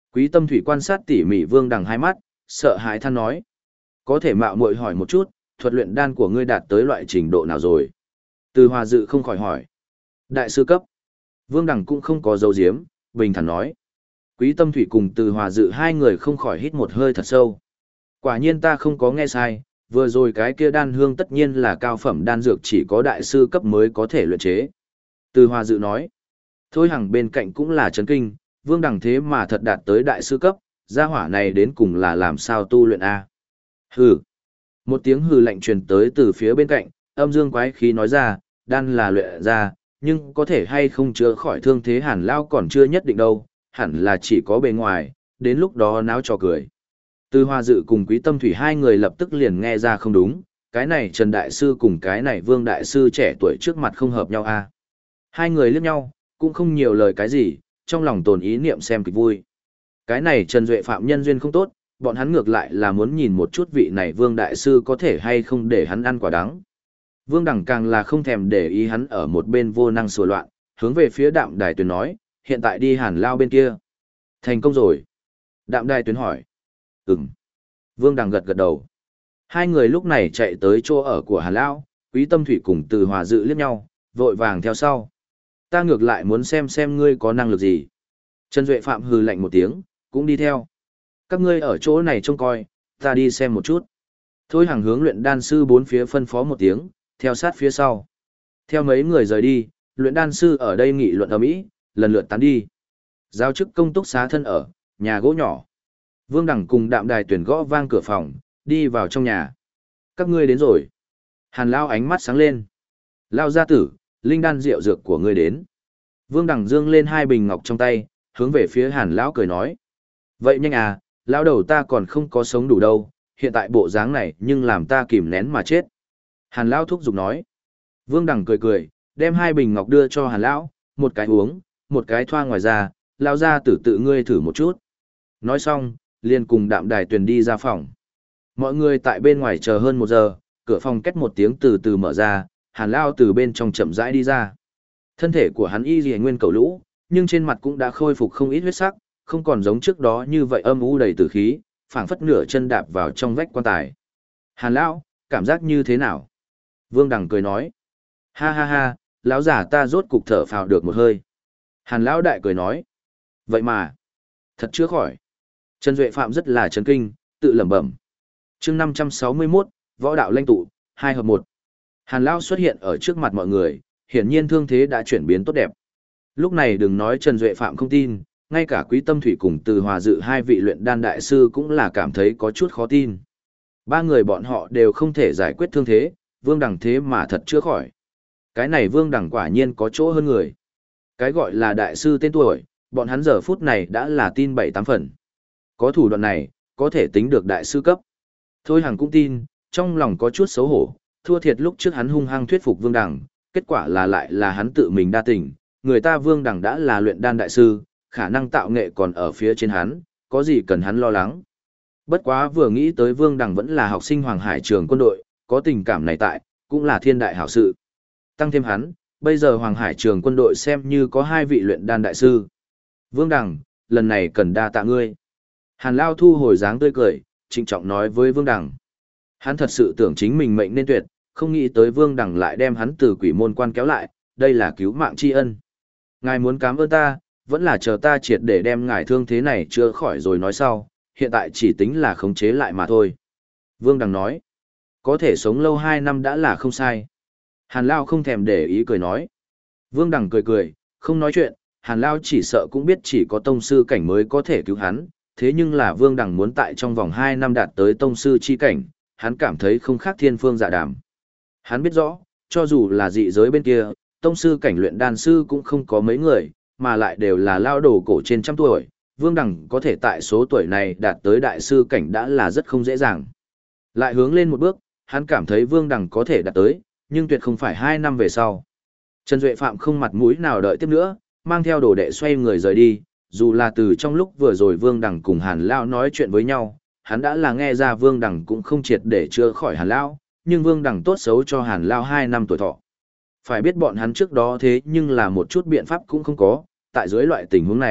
Quý Tâm Thủy quan sát tỉ mỉ Vương Đằng hai mắt, sợ hãi than nói. Có thể mạo muội hỏi một chút, thuật luyện đan của ngươi đạt tới loại trình độ nào rồi? Từ Hòa Dự không khỏi hỏi. Đại sư cấp. Vương Đằng cũng không có dấu diếm, bình thản nói. Quý Tâm Thủy cùng Từ Hòa Dự hai người không khỏi hít một hơi thật sâu. Quả nhiên ta không có nghe sai, vừa rồi cái kia đan hương tất nhiên là cao phẩm đan dược chỉ có đại sư cấp mới có thể luyện chế. Từ Hòa Dự nói. Thôi Hằng bên cạnh cũng là chấn kinh, Vương Đằng thế mà thật đạt tới đại sư cấp, gia hỏa này đến cùng là làm sao tu luyện a? Hừ. Một tiếng hừ lạnh truyền tới từ phía bên cạnh, âm dương quái khí nói ra, đan là luyện ra, nhưng có thể hay không chữa khỏi thương thế Hàn Lao còn chưa nhất định đâu, hẳn là chỉ có bề ngoài, đến lúc đó náo trò cười. Từ Hòa Dự cùng Quý Tâm Thủy hai người lập tức liền nghe ra không đúng, cái này Trần Đại Sư cùng cái này Vương Đại Sư trẻ tuổi trước mặt không hợp nhau a. Hai người liếc nhau, cũng không nhiều lời cái gì, trong lòng tồn ý niệm xem kịch vui. Cái này Trần Duệ Phạm nhân duyên không tốt, bọn hắn ngược lại là muốn nhìn một chút vị này Vương Đại Sư có thể hay không để hắn ăn quả đắng. Vương Đằng càng là không thèm để ý hắn ở một bên vô năng sủa loạn, hướng về phía Đạm Đài Tuyền nói, hiện tại đi Hàn Lao bên kia. Thành công rồi. Đạm Đài Tuyền hỏi. Ừm. Vương Đằng gật gật đầu. Hai người lúc này chạy tới chỗ ở của Hàn Lao, Quý Tâm Thủy cùng Từ Hòa Dự liếc nhau, vội vàng theo sau. Ta ngược lại muốn xem ngươi có năng lực gì. Trần Duệ Phạm hừ lạnh một tiếng, cũng đi theo. Các ngươi ở chỗ này trông coi, ta đi xem một chút. Thôi Hằng hướng luyện đan sư bốn phía phân phó một tiếng, theo sát phía sau. Theo mấy người rời đi, luyện đan sư ở đây nghị luận ầm ĩ, lần lượt tán đi. Giao chức công túc xá thân ở, nhà gỗ nhỏ. Vương Đằng cùng Đạm Đài Tuyển gõ vang cửa phòng, đi vào trong nhà. Các ngươi đến rồi. Hàn Lao ánh mắt sáng lên. Lao gia tử, linh đan rượu dược của ngươi đến. Vương Đằng dương lên hai bình ngọc trong tay, hướng về phía Hàn Lão cười nói. Vậy nhanh à, lão đầu ta còn không có sống đủ đâu, hiện tại bộ dáng này nhưng làm ta kìm nén mà chết. Hàn Lão thúc giục nói. Vương Đằng cười cười, đem hai bình ngọc đưa cho Hàn Lão, một cái uống, một cái thoa ngoài ra, Lão gia tử tự ngươi thử một chút. Nói xong, liền cùng Đạm Đài Tuyền đi ra phòng. Mọi người tại bên ngoài chờ hơn 1 giờ, cửa phòng két một tiếng từ từ mở ra, Hàn Lao từ bên trong chậm rãi đi ra. Thân thể của hắn y liễu nguyên cầu lũ, nhưng trên mặt cũng đã khôi phục không ít huyết sắc, không còn giống trước đó như vậy âm u đầy tử khí, phảng phất nửa chân đạp vào trong vách quan tài. Hàn Lão, cảm giác như thế nào? Vương Đằng cười nói. Ha ha ha, lão giả ta rốt cục thở phào được một hơi. Hàn Lão đại cười nói. Vậy mà, thật chưa khỏi. Trần Duệ Phạm rất là chấn kinh, tự lẩm bẩm. Chương 561, Võ đạo lãnh tụ, 2 hợp 1. Hàn Lão xuất hiện ở trước mặt mọi người, hiển nhiên thương thế đã chuyển biến tốt đẹp. Lúc này đừng nói Trần Duệ Phạm không tin, ngay cả Quý Tâm Thủy cùng Từ Hòa Dự hai vị luyện đan đại sư cũng là cảm thấy có chút khó tin. Ba người bọn họ đều không thể giải quyết thương thế, Vương Đằng thế mà thật chưa khỏi. Cái này Vương Đằng quả nhiên có chỗ hơn người. Cái gọi là đại sư tên tuổi, bọn hắn giờ phút này đã là tin 7-8 phần. Có thủ đoạn này, có thể tính được đại sư cấp. Thôi Hằng cũng tin, trong lòng có chút xấu hổ, thua thiệt lúc trước hắn hung hăng thuyết phục Vương Đằng, kết quả là lại là hắn tự mình đa tình, người ta Vương Đằng đã là luyện đan đại sư, khả năng tạo nghệ còn ở phía trên hắn, có gì cần hắn lo lắng. Bất quá vừa nghĩ tới Vương Đằng vẫn là học sinh Hoàng Hải trường quân đội, có tình cảm này tại, cũng là thiên đại hảo sự. Tăng thêm hắn, bây giờ Hoàng Hải trường quân đội xem như có 2 vị luyện đan đại sư. Vương Đằng, lần này cần đa tạ ngươi. Hàn Lao thu hồi dáng tươi cười, trịnh trọng nói với Vương Đằng. Hắn thật sự tưởng chính mình mệnh nên tuyệt, không nghĩ tới Vương Đằng lại đem hắn từ quỷ môn quan kéo lại, đây là cứu mạng tri ân. Ngài muốn cảm ơn ta, vẫn là chờ ta triệt để đem ngài thương thế này chữa khỏi rồi nói sau, hiện tại chỉ tính là khống chế lại mà thôi. Vương Đằng nói, có thể sống lâu 2 năm đã là không sai. Hàn Lao không thèm để ý cười nói. Vương Đằng cười cười, không nói chuyện, Hàn Lao chỉ sợ cũng biết chỉ có tông sư cảnh mới có thể cứu hắn, thế nhưng là Vương Đằng muốn tại trong vòng 2 năm đạt tới tông sư chi cảnh, hắn cảm thấy không khác thiên phương dạ đàm. Hắn biết rõ, cho dù là dị giới bên kia, tông sư cảnh luyện đan sư cũng không có mấy người, mà lại đều là lao đồ cổ trên 100 tuổi, Vương Đằng có thể tại số tuổi này đạt tới đại sư cảnh đã là rất không dễ dàng. Lại hướng lên một bước, hắn cảm thấy Vương Đằng có thể đạt tới, nhưng tuyệt không phải 2 năm về sau. Trần Duệ Phạm không mặt mũi nào đợi tiếp nữa, mang theo đồ đệ xoay người rời đi, dù là từ trong lúc vừa rồi Vương Đằng cùng Hàn Lao nói chuyện với nhau, hắn đã là nghe ra Vương Đằng cũng không triệt để chữa khỏi Hàn Lao, nhưng Vương Đằng tốt xấu cho Hàn Lao 2 năm tuổi thọ. Phải biết bọn hắn trước đó thế nhưng là một chút biện pháp cũng không có, tại dưới loại tình huống này,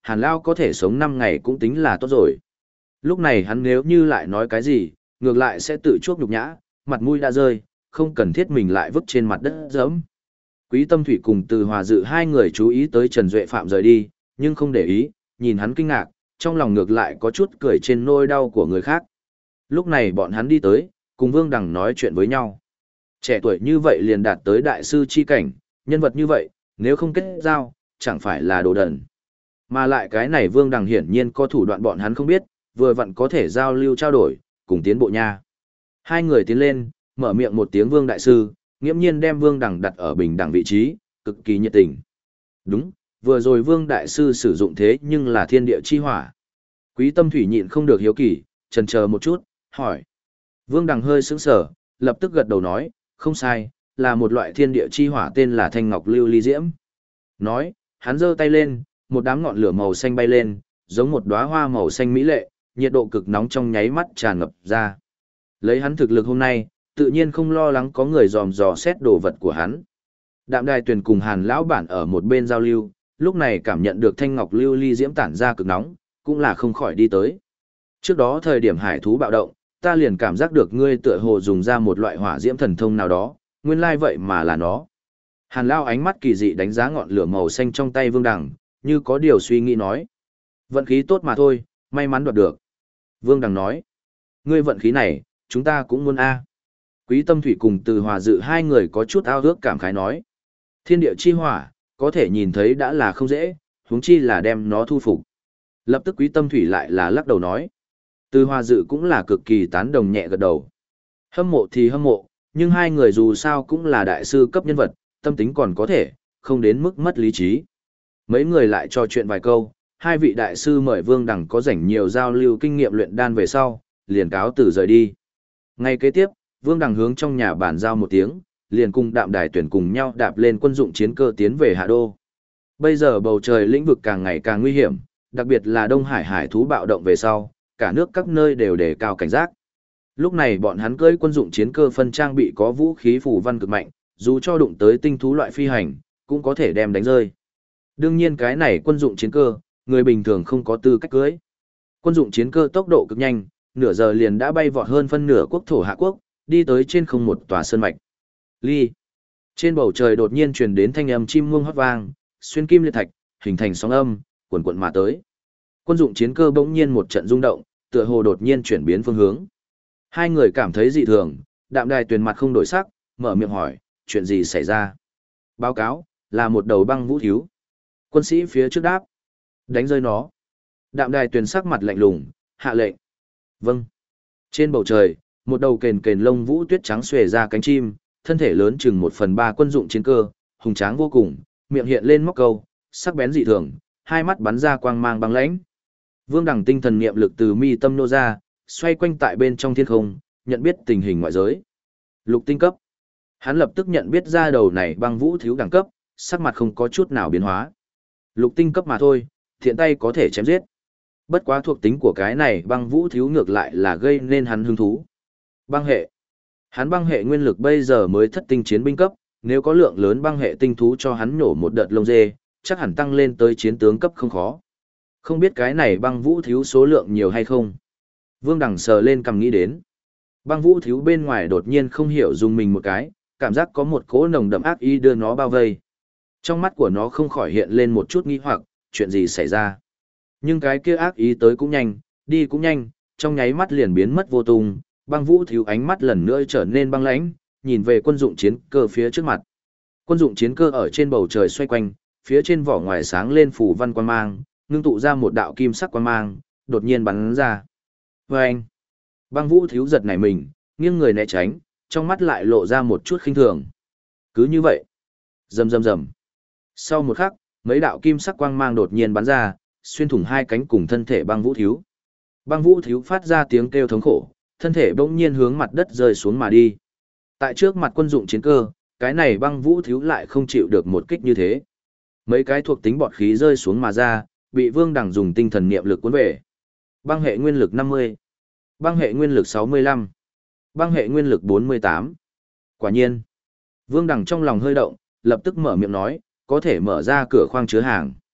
Hàn Lao có thể sống 5 ngày cũng tính là tốt rồi. Lúc này hắn nếu như lại nói cái gì, ngược lại sẽ tự chuốc nhục nhã, mặt mũi đã rơi, không cần thiết mình lại vứt trên mặt đất giẫm. Quý Tâm Thủy cùng Từ Hòa Dự hai người chú ý tới Trần Duệ Phạm rời đi, nhưng không để ý, nhìn hắn kinh ngạc, trong lòng ngược lại có chút cười trên nỗi đau của người khác. Lúc này bọn hắn đi tới, cùng Vương Đằng nói chuyện với nhau. Trẻ tuổi như vậy liền đạt tới đại sư chi cảnh, nhân vật như vậy, nếu không kết giao, chẳng phải là đồ đần. Mà lại cái này Vương Đằng hiển nhiên có thủ đoạn bọn hắn không biết, vừa vặn có thể giao lưu trao đổi, cùng tiến bộ nha. Hai người tiến lên, mở miệng một tiếng Vương đại sư, nghiễm nhiên đem Vương Đằng đặt ở bình đẳng vị trí, cực kỳ nhiệt tình. Đúng, vừa rồi Vương đại sư sử dụng thế nhưng là thiên địa chi hỏa. Quý Tâm Thủy nhịn không được hiếu kỳ, chần chờ một chút, hỏi. Vương Đằng hơi sững sờ, lập tức gật đầu nói, không sai, là một loại thiên địa chi hỏa tên là thanh ngọc lưu ly diễm. Nói, hắn giơ tay lên, một đám ngọn lửa màu xanh bay lên, giống một đóa hoa màu xanh mỹ lệ, nhiệt độ cực nóng trong nháy mắt tràn ngập ra. Lấy hắn thực lực hôm nay, tự nhiên không lo lắng có người dòm dò xét đồ vật của hắn. Đạm Đài Tuyền cùng Hàn lão bản ở một bên giao lưu, lúc này cảm nhận được thanh ngọc lưu ly diễm tản ra cực nóng, cũng là không khỏi đi tới. Trước đó thời điểm hải thú bạo động, ta liền cảm giác được ngươi tựa hồ dùng ra một loại hỏa diễm thần thông nào đó, nguyên lai vậy mà là nó. Hàn Lao ánh mắt kỳ dị đánh giá ngọn lửa màu xanh trong tay Vương Đằng, như có điều suy nghĩ nói. Vận khí tốt mà thôi, may mắn đoạt được. Vương Đằng nói. Ngươi vận khí này, chúng ta cũng muốn a. Quý Tâm Thủy cùng Từ Hòa Dự hai người có chút ao ước cảm khái nói. Thiên địa chi hỏa, có thể nhìn thấy đã là không dễ, huống chi là đem nó thu phục. Lập tức Quý Tâm Thủy lại là lắc đầu nói. Từ Hòa Dự cũng là cực kỳ tán đồng nhẹ gật đầu. Hâm mộ thì hâm mộ, nhưng hai người dù sao cũng là đại sư cấp nhân vật, tâm tính còn có thể, không đến mức mất lý trí. Mấy người lại trò chuyện vài câu, hai vị đại sư mời Vương Đằng có rảnh nhiều giao lưu kinh nghiệm luyện đan về sau, liền cáo từ rời đi. Ngay kế tiếp, Vương Đằng hướng trong nhà bàn giao một tiếng, liền cùng Đạm Đài Tuyển cùng nhau đạp lên quân dụng chiến cơ tiến về Hạ Đô. Bây giờ bầu trời lĩnh vực càng ngày càng nguy hiểm, đặc biệt là Đông Hải hải thú bạo động về sau, cả nước các nơi đều đề cao cảnh giác. Lúc này bọn hắn cưỡi quân dụng chiến cơ phân trang bị có vũ khí phù văn cực mạnh, dù cho đụng tới tinh thú loại phi hành, cũng có thể đem đánh rơi. Đương nhiên cái này quân dụng chiến cơ, người bình thường không có tư cách cưỡi. Quân dụng chiến cơ tốc độ cực nhanh, nửa giờ liền đã bay vọt hơn phân nửa quốc thổ Hạ Quốc, đi tới trên không một tòa sơn mạch. Ly. Trên bầu trời đột nhiên truyền đến thanh âm chim muông hót vang, xuyên kim liệt thạch, hình thành sóng âm, cuồn cuộn mà tới. Quân dụng chiến cơ bỗng nhiên một trận rung động, tựa hồ đột nhiên chuyển biến phương hướng. Hai người cảm thấy dị thường, Đạm Đài Tuyền mặt không đổi sắc, mở miệng hỏi, chuyện gì xảy ra? Báo cáo, là một đầu băng vũ thiếu. Quân sĩ phía trước đáp, đánh rơi nó. Đạm Đài Tuyền sắc mặt lạnh lùng, hạ lệnh. Vâng. Trên bầu trời, một đầu kền kền lông vũ tuyết trắng xuề ra cánh chim, thân thể lớn chừng 1/3 quân dụng chiến cơ, hùng tráng vô cùng, miệng hiện lên móc câu, sắc bén dị thường, hai mắt bắn ra quang mang băng lãnh. Vương Đằng tinh thần niệm lực từ mi tâm nô ra, xoay quanh tại bên trong thiên không, nhận biết tình hình ngoại giới. Lục tinh cấp. Hắn lập tức nhận biết ra đầu này băng vũ thiếu đẳng cấp, sắc mặt không có chút nào biến hóa. Lục tinh cấp mà thôi, thiện tay có thể chém giết. Bất quá thuộc tính của cái này băng vũ thiếu ngược lại là gây nên hắn hứng thú. Băng hệ. Hắn băng hệ nguyên lực bây giờ mới thất tinh chiến binh cấp, nếu có lượng lớn băng hệ tinh thú cho hắn nhổ một đợt lông dê, chắc hẳn tăng lên tới chiến tướng cấp không khó. Không biết cái này băng vũ thiếu số lượng nhiều hay không. Vương Đằng sờ lên cầm nghĩ đến. Băng vũ thiếu bên ngoài đột nhiên không hiểu dùng mình một cái, cảm giác có một cỗ nồng đậm ác ý đưa nó bao vây. Trong mắt của nó không khỏi hiện lên một chút nghi hoặc, chuyện gì xảy ra. Nhưng cái kia ác ý tới cũng nhanh, đi cũng nhanh, trong nháy mắt liền biến mất vô tung, băng vũ thiếu ánh mắt lần nữa trở nên băng lãnh, nhìn về quân dụng chiến cơ phía trước mặt. Quân dụng chiến cơ ở trên bầu trời xoay quanh, phía trên vỏ ngoài sáng lên phủ văn quang mang, ngưng tụ ra một đạo kim sắc quang mang, đột nhiên bắn ra. Và anh, băng vũ thiếu giật nảy mình, nghiêng người né tránh, trong mắt lại lộ ra một chút khinh thường. Cứ như vậy, rầm rầm rầm. Sau một khắc, mấy đạo kim sắc quang mang đột nhiên bắn ra, xuyên thủng hai cánh cùng thân thể băng vũ thiếu. Băng vũ thiếu phát ra tiếng kêu thống khổ, thân thể bỗng nhiên hướng mặt đất rơi xuống mà đi. Tại trước mặt quân dụng chiến cơ, cái này băng vũ thiếu lại không chịu được một kích như thế. Mấy cái thuộc tính bọt khí rơi xuống mà ra, bị Vương Đằng dùng tinh thần niệm lực cuốn về. Băng hệ nguyên lực 50, băng hệ nguyên lực 65, băng hệ nguyên lực 48. Quả nhiên, Vương Đằng trong lòng hơi động, lập tức mở miệng nói, có thể mở ra cửa khoang chứa hàng.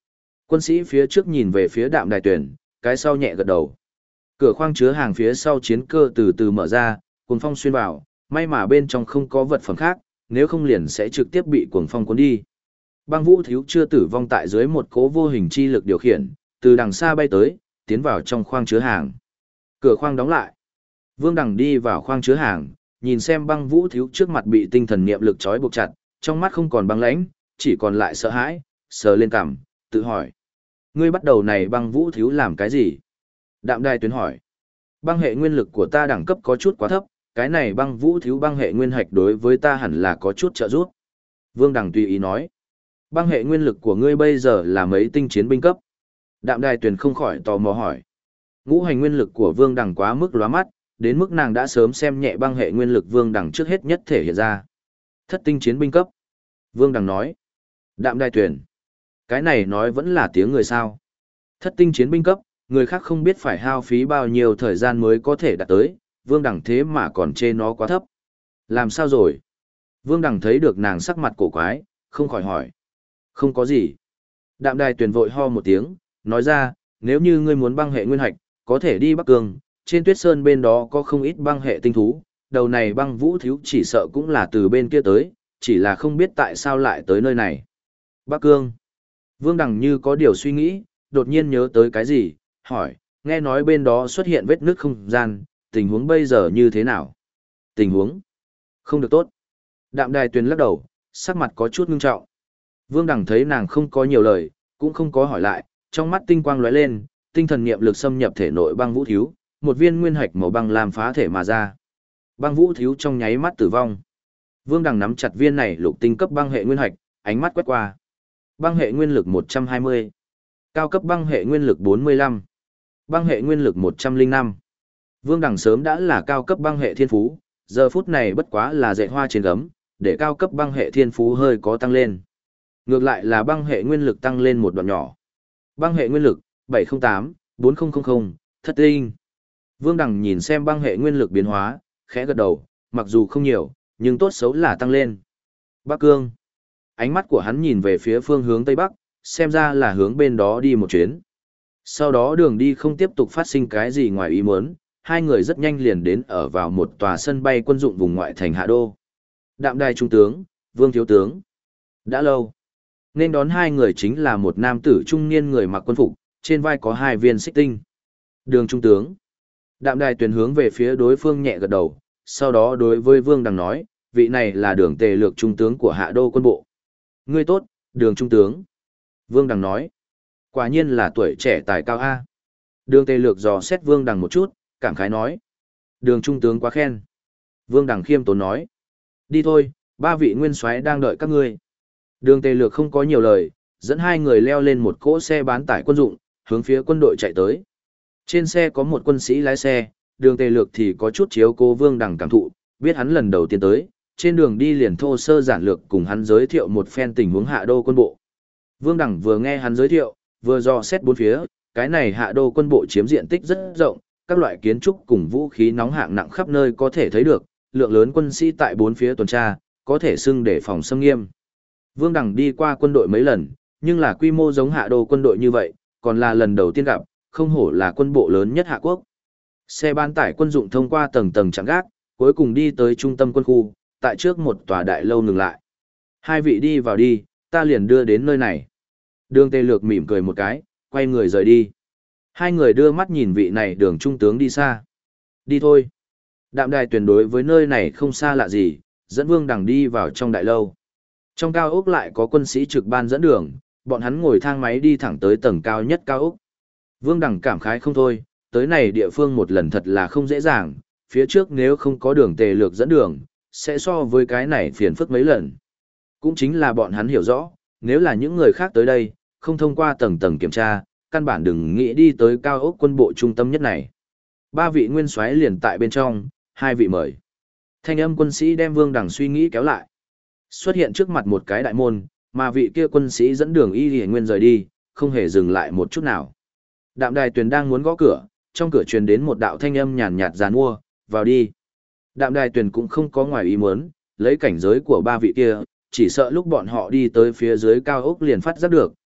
Quân sĩ phía trước nhìn về phía Đạm Đài Tuyền, cái sau nhẹ gật đầu. Cửa khoang chứa hàng phía sau chiến cơ từ từ mở ra, cuồng phong xuyên vào, may mà bên trong không có vật phẩm khác, nếu không liền sẽ trực tiếp bị cuồng phong cuốn đi. Băng Vũ thiếu chưa tử vong tại dưới một cỗ vô hình chi lực điều khiển, từ đằng xa bay tới, tiến vào trong khoang chứa hàng. Cửa khoang đóng lại. Vương Đằng đi vào khoang chứa hàng, nhìn xem Băng Vũ thiếu trước mặt bị tinh thần niệm lực trói buộc chặt, trong mắt không còn băng lãnh, chỉ còn lại sợ hãi, sờ lên cằm, tự hỏi. Ngươi bắt đầu này Băng Vũ thiếu làm cái gì? Đạm Đài Tuyền hỏi. Băng hệ nguyên lực của ta đẳng cấp có chút quá thấp, cái này Băng Vũ thiếu băng hệ nguyên hạch đối với ta hẳn là có chút trợ giúp. Vương Đằng tùy ý nói. Băng hệ nguyên lực của ngươi bây giờ là mấy tinh chiến binh cấp? Đạm Đài Tuyền không khỏi tò mò hỏi. Ngũ hành nguyên lực của Vương Đằng quá mức lóa mắt, đến mức nàng đã sớm xem nhẹ băng hệ nguyên lực Vương Đằng trước hết nhất thể hiện ra. Thất tinh chiến binh cấp. Vương Đằng nói. Đạm Đài Tuyền. Cái này nói vẫn là tiếng người sao. Thất tinh chiến binh cấp, người khác không biết phải hao phí bao nhiêu thời gian mới có thể đạt tới, Vương Đằng thế mà còn chê nó quá thấp. Làm sao rồi? Vương Đằng thấy được nàng sắc mặt cổ quái, không khỏi hỏi. Không có gì. Đạm Đài Tuyền vội ho một tiếng, nói ra, nếu như ngươi muốn băng hệ nguyên hạch, có thể đi Bắc Cương, trên Tuyết Sơn bên đó có không ít băng hệ tinh thú, đầu này Băng Vũ thiếu chỉ sợ cũng là từ bên kia tới, chỉ là không biết tại sao lại tới nơi này. Bắc Cương. Vương Đằng như có điều suy nghĩ, đột nhiên nhớ tới cái gì, hỏi, nghe nói bên đó xuất hiện vết nứt không gian, tình huống bây giờ như thế nào? Tình huống không được tốt. Đạm Đài Tuyền lắc đầu, sắc mặt có chút ngưng trọng. Vương Đằng thấy nàng không có nhiều lời, cũng không có hỏi lại, trong mắt tinh quang lóe lên, tinh thần niệm lực xâm nhập thể nội Băng Vũ thiếu, một viên nguyên hạch màu băng làm phá thể mà ra. Băng Vũ thiếu trong nháy mắt tử vong. Vương Đằng nắm chặt viên này lục tinh cấp băng hệ nguyên hạch, ánh mắt quét qua. Băng hệ nguyên lực 120, cao cấp băng hệ nguyên lực 45, băng hệ nguyên lực 105. Vương Đằng sớm đã là cao cấp băng hệ thiên phú, giờ phút này bất quá là dạy hoa trên gấm, để cao cấp băng hệ thiên phú hơi có tăng lên. Ngược lại là băng hệ nguyên lực tăng lên một đoạn nhỏ. Băng hệ nguyên lực 708, 4000, thất tinh. Vương Đằng nhìn xem băng hệ nguyên lực biến hóa, khẽ gật đầu, mặc dù không nhiều, nhưng tốt xấu là tăng lên. Bắc Cương. Ánh mắt của hắn nhìn về phía phương hướng Tây Bắc, xem ra là hướng bên đó đi một chuyến. Sau đó đường đi không tiếp tục phát sinh cái gì ngoài ý muốn, hai người rất nhanh liền đến ở vào một tòa sân bay quân dụng vùng ngoại thành Hạ Đô. Đạm Đài trung tướng, Vương thiếu tướng. Đã lâu. Nên đón hai người chính là một nam tử trung niên người mặc quân phục, trên vai có hai viên xích tinh. Đường trung tướng. Đạm Đài Tuyền hướng về phía đối phương nhẹ gật đầu, sau đó đối với Vương Đằng nói, vị này là Đường Tề Lược trung tướng của Hạ Đô quân bộ. Ngươi tốt, Đường trung tướng. Vương Đằng nói, quả nhiên là tuổi trẻ tài cao a. Đường Tề Lược dò xét Vương Đằng một chút, cảm khái nói, Đường trung tướng quá khen. Vương Đằng khiêm tốn nói, đi thôi, ba vị nguyên soái đang đợi các ngươi. Đường Tề Lược không có nhiều lời, dẫn hai người leo lên một cỗ xe bán tải quân dụng, hướng phía quân đội chạy tới. Trên xe có một quân sĩ lái xe, Đường Tề Lược thì có chút chiếu cố Vương Đằng cảm thụ, biết hắn lần đầu tiên tới, trên đường đi liền thô sơ giản lược cùng hắn giới thiệu một phen tình huống Hạ Đô quân bộ. Vương Đằng vừa nghe hắn giới thiệu, vừa dò xét bốn phía, cái này Hạ Đô quân bộ chiếm diện tích rất rộng, các loại kiến trúc cùng vũ khí nóng hạng nặng khắp nơi có thể thấy được, lượng lớn quân sĩ tại bốn phía tuần tra, có thể xưng để phòng xâm nghiêm. Vương Đằng đi qua quân đội mấy lần, nhưng là quy mô giống Hạ Đô quân đội như vậy, còn là lần đầu tiên gặp, không hổ là quân bộ lớn nhất Hạ Quốc. Xe bán tải quân dụng thông qua tầng tầng chạm gác, cuối cùng đi tới trung tâm quân khu, tại trước một tòa đại lâu ngừng lại. Hai vị đi vào đi, ta liền đưa đến nơi này. Đường Tề Lược mỉm cười một cái, quay người rời đi. Hai người đưa mắt nhìn vị này Đường trung tướng đi xa. Đi thôi. Đạm Đài Tuyền đối với nơi này không xa lạ gì, dẫn Vương Đằng đi vào trong đại lâu. Trong cao ốc lại có quân sĩ trực ban dẫn đường, bọn hắn ngồi thang máy đi thẳng tới tầng cao nhất cao ốc. Vương Đằng cảm khái không thôi, tới này địa phương một lần thật là không dễ dàng, phía trước nếu không có Đường Tề Lược dẫn đường, sẽ so với cái này phiền phức mấy lần. Cũng chính là bọn hắn hiểu rõ, nếu là những người khác tới đây, không thông qua tầng tầng kiểm tra, căn bản đừng nghĩ đi tới cao ốc quân bộ trung tâm nhất này. Ba vị nguyên soái liền tại bên trong, hai vị mời. Thanh âm quân sĩ đem Vương Đằng suy nghĩ kéo lại. Xuất hiện trước mặt một cái đại môn, mà vị kia quân sĩ dẫn đường Y Lệ Nguyên rời đi, không hề dừng lại một chút nào. Đạm Đài Tuyền đang muốn gõ cửa, trong cửa truyền đến một đạo thanh âm nhàn nhạt giàn mua, vào đi. Đạm Đài Tuyền cũng không có ngoài ý muốn, lấy cảnh giới của ba vị kia, chỉ sợ lúc bọn họ đi tới phía dưới cao ốc liền phát giác được,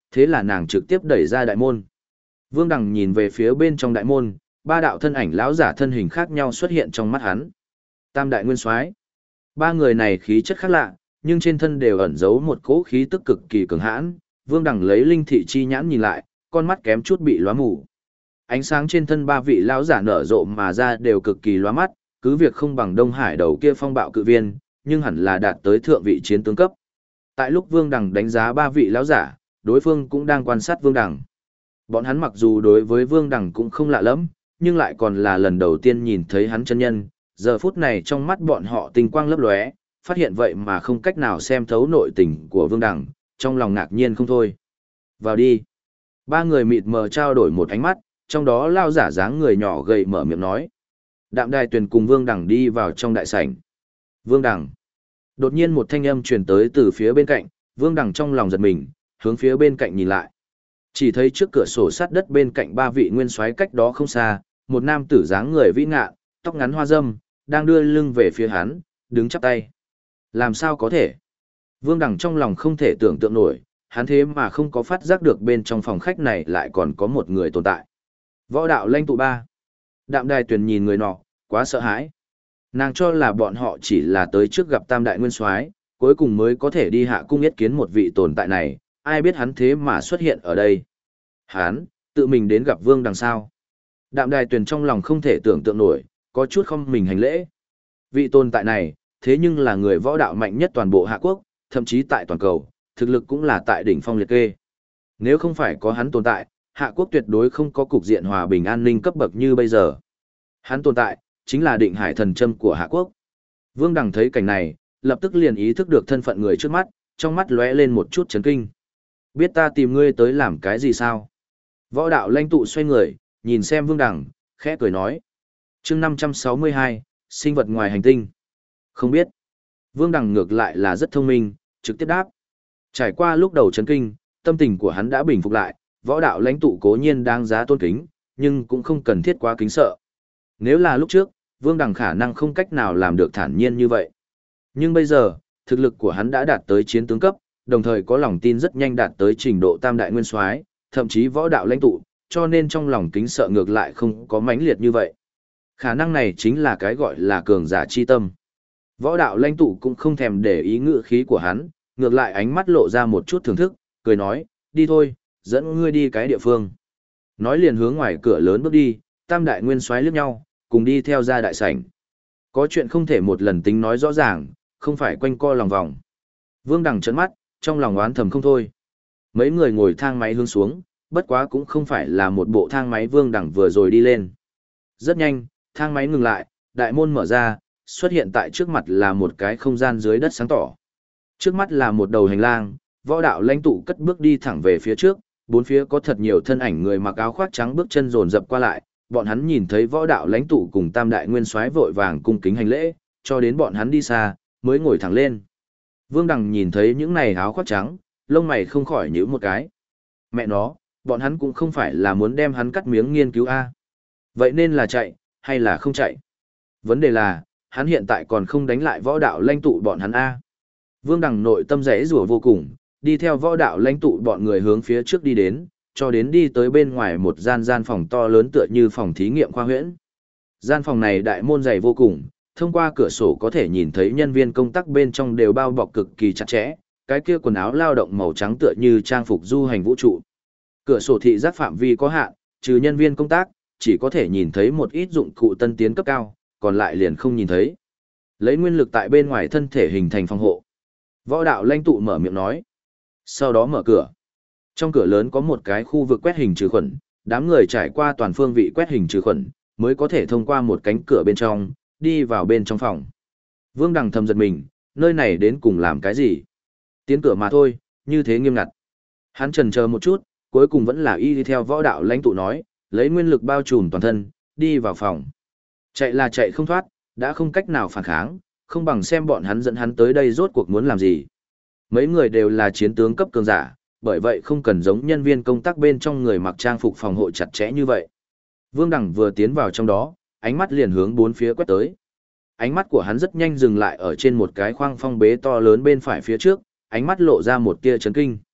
Thế là nàng trực tiếp đẩy ra đại môn. Vương Đằng nhìn về phía bên trong đại môn, ba đạo thân ảnh lão giả thân hình khác nhau xuất hiện trong mắt hắn. Tam đại nguyên soái. Ba người này khí chất khác lạ, nhưng trên thân đều ẩn giấu một cỗ khí tức cực kỳ cường hãn. Vương Đằng lấy linh thị chi nhãn nhìn lại, con mắt kém chút bị lóa mù. Ánh sáng trên thân ba vị lão giả nở rộ mà ra đều cực kỳ lóa mắt, cứ việc không bằng Đông Hải đầu kia phong bạo cự viên, nhưng hẳn là đạt tới thượng vị chiến tướng cấp. Tại lúc Vương Đằng đánh giá ba vị lão giả, đối phương cũng đang quan sát Vương Đằng. Bọn hắn mặc dù đối với Vương Đằng cũng không lạ lắm, nhưng lại còn là lần đầu tiên nhìn thấy hắn chân nhân, giờ phút này trong mắt bọn họ tinh quang lấp lóe, phát hiện vậy mà không cách nào xem thấu nội tình của Vương Đằng, trong lòng ngạc nhiên không thôi. Vào đi. Ba người mịt mờ trao đổi một ánh mắt, trong đó lao giả dáng người nhỏ gầy mở miệng nói. Đạm Đài Tuyền cùng Vương Đằng đi vào trong đại sảnh. Vương Đằng. Đột nhiên một thanh âm truyền tới từ phía bên cạnh, Vương Đằng trong lòng giật mình, hướng phía bên cạnh nhìn lại. Chỉ thấy trước cửa sổ sát đất bên cạnh ba vị nguyên soái cách đó không xa, một nam tử dáng người vĩ ngạn, tóc ngắn hoa râm, đang đưa lưng về phía hắn, đứng chắp tay. Làm sao có thể? Vương Đằng trong lòng không thể tưởng tượng nổi, hắn thế mà không có phát giác được bên trong phòng khách này lại còn có một người tồn tại. Võ đạo lãnh tụ ba. Đạm Đài Tuyền nhìn người nọ, quá sợ hãi. Nàng cho là bọn họ chỉ là tới trước gặp Tam đại nguyên soái, cuối cùng mới có thể đi hạ cung yết kiến một vị tồn tại này, ai biết hắn thế mà xuất hiện ở đây. Hắn, tự mình đến gặp Vương Đằng sau. Đạm Đài Tuyền trong lòng không thể tưởng tượng nổi, có chút không mình hành lễ. Vị tồn tại này, thế nhưng là người võ đạo mạnh nhất toàn bộ Hạ Quốc, thậm chí tại toàn cầu, thực lực cũng là tại đỉnh phong liệt kê. Nếu không phải có hắn tồn tại, Hạ Quốc tuyệt đối không có cục diện hòa bình an ninh cấp bậc như bây giờ. Hắn tồn tại, chính là định hải thần châm của Hạ Quốc. Vương Đằng thấy cảnh này, lập tức liền ý thức được thân phận người trước mắt, trong mắt lóe lên một chút chấn kinh. Biết ta tìm ngươi tới làm cái gì sao? Võ đạo lãnh tụ xoay người, nhìn xem Vương Đằng, khẽ cười nói. Chương 562, sinh vật ngoài hành tinh. Không biết. Vương Đằng ngược lại là rất thông minh, trực tiếp đáp. Trải qua lúc đầu chấn kinh, tâm tình của hắn đã bình phục lại, võ đạo lãnh tụ cố nhiên đáng giá tôn kính, nhưng cũng không cần thiết quá kính sợ. Nếu là lúc trước, Vương Đằng khả năng không cách nào làm được thản nhiên như vậy. Nhưng bây giờ, thực lực của hắn đã đạt tới chiến tướng cấp, đồng thời có lòng tin rất nhanh đạt tới trình độ tam đại nguyên soái, thậm chí võ đạo lãnh tụ, cho nên trong lòng kính sợ ngược lại không có mãnh liệt như vậy. Khả năng này chính là cái gọi là cường giả chi tâm. Võ đạo lãnh tụ cũng không thèm để ý ngữ khí của hắn, ngược lại ánh mắt lộ ra một chút thưởng thức, cười nói, đi thôi, dẫn ngươi đi cái địa phương. Nói liền hướng ngoài cửa lớn bước đi, tam đại nguyên soái liếc nhau, cùng đi theo ra đại sảnh. Có chuyện không thể một lần tính nói rõ ràng, không phải quanh co lòng vòng. Vương Đằng trợn mắt, trong lòng oán thầm không thôi. Mấy người ngồi thang máy hướng xuống, bất quá cũng không phải là một bộ thang máy Vương Đằng vừa rồi đi lên. Rất nhanh, thang máy ngừng lại, đại môn mở ra, xuất hiện tại trước mặt là một cái không gian dưới đất sáng tỏ. Trước mắt là một đầu hành lang, võ đạo lãnh tụ cất bước đi thẳng về phía trước, bốn phía có thật nhiều thân ảnh người mặc áo khoác trắng bước chân dồn dập qua lại, bọn hắn nhìn thấy võ đạo lãnh tụ cùng tam đại nguyên soái vội vàng cung kính hành lễ, cho đến bọn hắn đi xa, mới ngồi thẳng lên. Vương Đằng nhìn thấy những này áo khoác trắng, lông mày không khỏi nhíu một cái. Mẹ nó, bọn hắn cũng không phải là muốn đem hắn cắt miếng nghiên cứu a. Vậy nên là chạy, hay là không chạy? Vấn đề là, hắn hiện tại còn không đánh lại võ đạo lãnh tụ bọn hắn a. Vương Đằng nội tâm rẽ rủa vô cùng, đi theo võ đạo lãnh tụ bọn người hướng phía trước đi đến, cho đến đi tới bên ngoài một gian phòng to lớn tựa như phòng thí nghiệm khoa huyễn. Gian phòng này đại môn dày vô cùng, thông qua cửa sổ có thể nhìn thấy nhân viên công tác bên trong đều bao bọc cực kỳ chặt chẽ, cái kia quần áo lao động màu trắng tựa như trang phục du hành vũ trụ. Cửa sổ thị giác phạm vi có hạn, trừ nhân viên công tác, chỉ có thể nhìn thấy một ít dụng cụ tân tiến cấp cao, còn lại liền không nhìn thấy. Lấy nguyên lực tại bên ngoài thân thể hình thành phòng hộ. Võ đạo lãnh tụ mở miệng nói. Sau đó mở cửa. Trong cửa lớn có một cái khu vực quét hình trừ khuẩn, đám người trải qua toàn phương vị quét hình trừ khuẩn, mới có thể thông qua một cánh cửa bên trong, đi vào bên trong phòng. Vương Đằng thầm giật mình, nơi này đến cùng làm cái gì? Tiến cửa mà thôi, như thế nghiêm ngặt. Hắn chần chờ một chút, cuối cùng vẫn là y đi theo võ đạo lãnh tụ nói, lấy nguyên lực bao trùm toàn thân, đi vào phòng. Chạy là chạy không thoát, đã không cách nào phản kháng, không bằng xem bọn hắn dẫn hắn tới đây rốt cuộc muốn làm gì. Mấy người đều là chiến tướng cấp cường giả, bởi vậy không cần giống nhân viên công tác bên trong người mặc trang phục phòng hộ chặt chẽ như vậy. Vương Đằng vừa tiến vào trong đó, ánh mắt liền hướng bốn phía quét tới. Ánh mắt của hắn rất nhanh dừng lại ở trên một cái khoang phong bế to lớn bên phải phía trước, ánh mắt lộ ra một tia chấn kinh.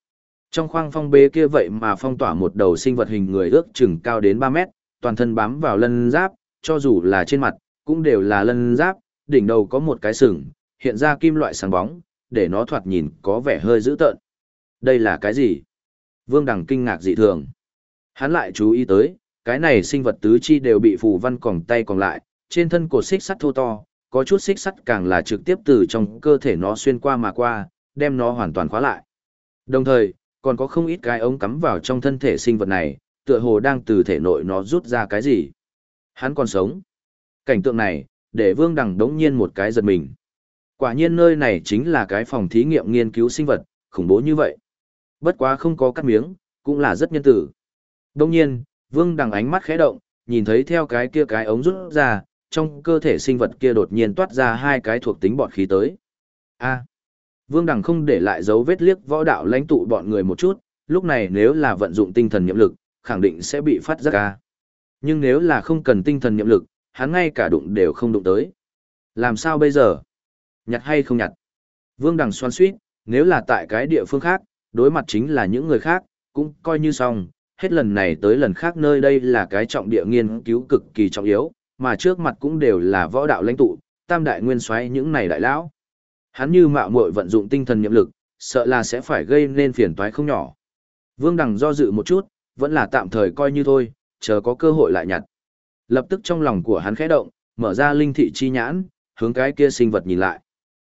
Trong khoang phong bế kia vậy mà phong tỏa một đầu sinh vật hình người ước chừng cao đến 3 mét, toàn thân bám vào lân giáp, cho dù là trên mặt, cũng đều là lân giáp, đỉnh đầu có một cái sừng, hiện ra kim loại sáng bóng, để nó thoạt nhìn có vẻ hơi dữ tợn. Đây là cái gì? Vương Đằng kinh ngạc dị thường. Hắn lại chú ý tới, cái này sinh vật tứ chi đều bị phù văn còng tay còng lại, trên thân cột xích sắt thô to, có chút xích sắt càng là trực tiếp từ trong cơ thể nó xuyên qua mà qua, đem nó hoàn toàn khóa lại. Đồng thời, còn có không ít cái ống cắm vào trong thân thể sinh vật này, tựa hồ đang từ thể nội nó rút ra cái gì. Hắn còn sống. Cảnh tượng này, để Vương Đằng đống nhiên một cái giật mình. Quả nhiên nơi này chính là cái phòng thí nghiệm nghiên cứu sinh vật, khủng bố như vậy. Bất quá không có cắt miếng, cũng là rất nhân tử. Đống nhiên, Vương Đằng ánh mắt khẽ động, nhìn thấy theo cái kia cái ống rút ra, trong cơ thể sinh vật kia đột nhiên toát ra hai cái thuộc tính bọt khí tới. A. Vương Đằng không để lại dấu vết liếc võ đạo lãnh tụ bọn người một chút, lúc này nếu là vận dụng tinh thần nhiệm lực, khẳng định sẽ bị phát giác ca. Nhưng nếu là không cần tinh thần nhiệm lực, hắn ngay cả đụng đều không đụng tới. Làm sao bây giờ? Nhặt hay không nhặt? Vương Đằng xoắn xuýt, nếu là tại cái địa phương khác, đối mặt chính là những người khác, cũng coi như xong, hết lần này tới lần khác nơi đây là cái trọng địa nghiên cứu cực kỳ trọng yếu, mà trước mặt cũng đều là võ đạo lãnh tụ, tam đại nguyên soái những này đại lão. Hắn như mạo muội vận dụng tinh thần nhiệm lực, sợ là sẽ phải gây nên phiền toái không nhỏ. Vương Đằng do dự một chút, vẫn là tạm thời coi như thôi, chờ có cơ hội lại nhặt. Lập tức trong lòng của hắn khẽ động, mở ra linh thị chi nhãn, hướng cái kia sinh vật nhìn lại.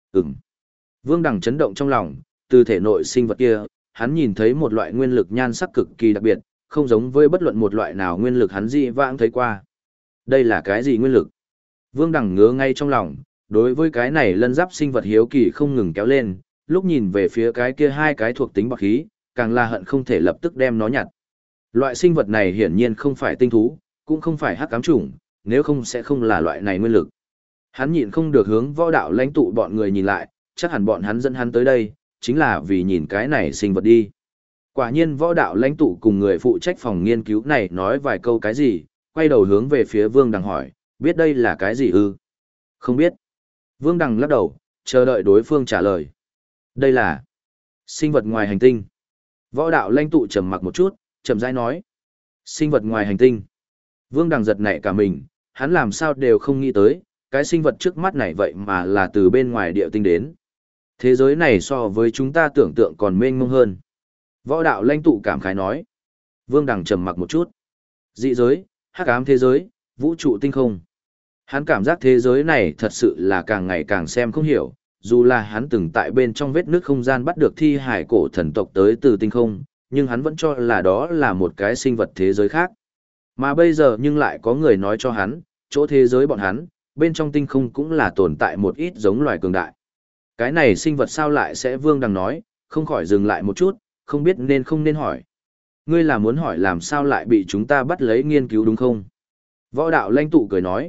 Vương Đằng chấn động trong lòng, từ thể nội sinh vật kia, hắn nhìn thấy một loại nguyên lực nhan sắc cực kỳ đặc biệt, không giống với bất luận một loại nào nguyên lực hắn dị vãng thấy qua. Đây là cái gì nguyên lực? Vương Đằng ngứa ngay trong lòng, đối với cái này lân giáp sinh vật hiếu kỳ không ngừng kéo lên, lúc nhìn về phía cái kia hai cái thuộc tính bạc khí, càng là hận không thể lập tức đem nó nhặt. Loại sinh vật này hiển nhiên không phải tinh thú, cũng không phải hắc ám chủng, nếu không sẽ không là loại này nguyên lực. Hắn nhịn không được hướng võ đạo lãnh tụ bọn người nhìn lại, chắc hẳn bọn hắn dẫn hắn tới đây, chính là vì nhìn cái này sinh vật đi. Quả nhiên võ đạo lãnh tụ cùng người phụ trách phòng nghiên cứu này nói vài câu cái gì, quay đầu hướng về phía Vương Đằng hỏi, biết đây là cái gì ư? Không biết. Vương Đằng lắc đầu, chờ đợi đối phương trả lời. Đây là sinh vật ngoài hành tinh. Võ đạo lãnh tụ trầm mặc một chút, chậm rãi nói. Sinh vật ngoài hành tinh. Vương Đằng giật nảy cả mình, hắn làm sao đều không nghĩ tới, cái sinh vật trước mắt này vậy mà là từ bên ngoài địa tinh đến. Thế giới này so với chúng ta tưởng tượng còn mênh mông hơn. Võ đạo lãnh tụ cảm khái nói. Vương Đằng trầm mặc một chút. Dị giới, hắc ám thế giới, vũ trụ tinh không. Hắn cảm giác thế giới này thật sự là càng ngày càng xem không hiểu, dù là hắn từng tại bên trong vết nước không gian bắt được thi hải cổ thần tộc tới từ tinh không, nhưng hắn vẫn cho là đó là một cái sinh vật thế giới khác. Mà bây giờ nhưng lại có người nói cho hắn, chỗ thế giới bọn hắn, bên trong tinh không cũng là tồn tại một ít giống loài cường đại. Cái này sinh vật sao lại sẽ Vương Đằng nói, không khỏi dừng lại một chút, không biết nên không nên hỏi. Ngươi là muốn hỏi làm sao lại bị chúng ta bắt lấy nghiên cứu đúng không? Võ đạo lãnh tụ cười nói.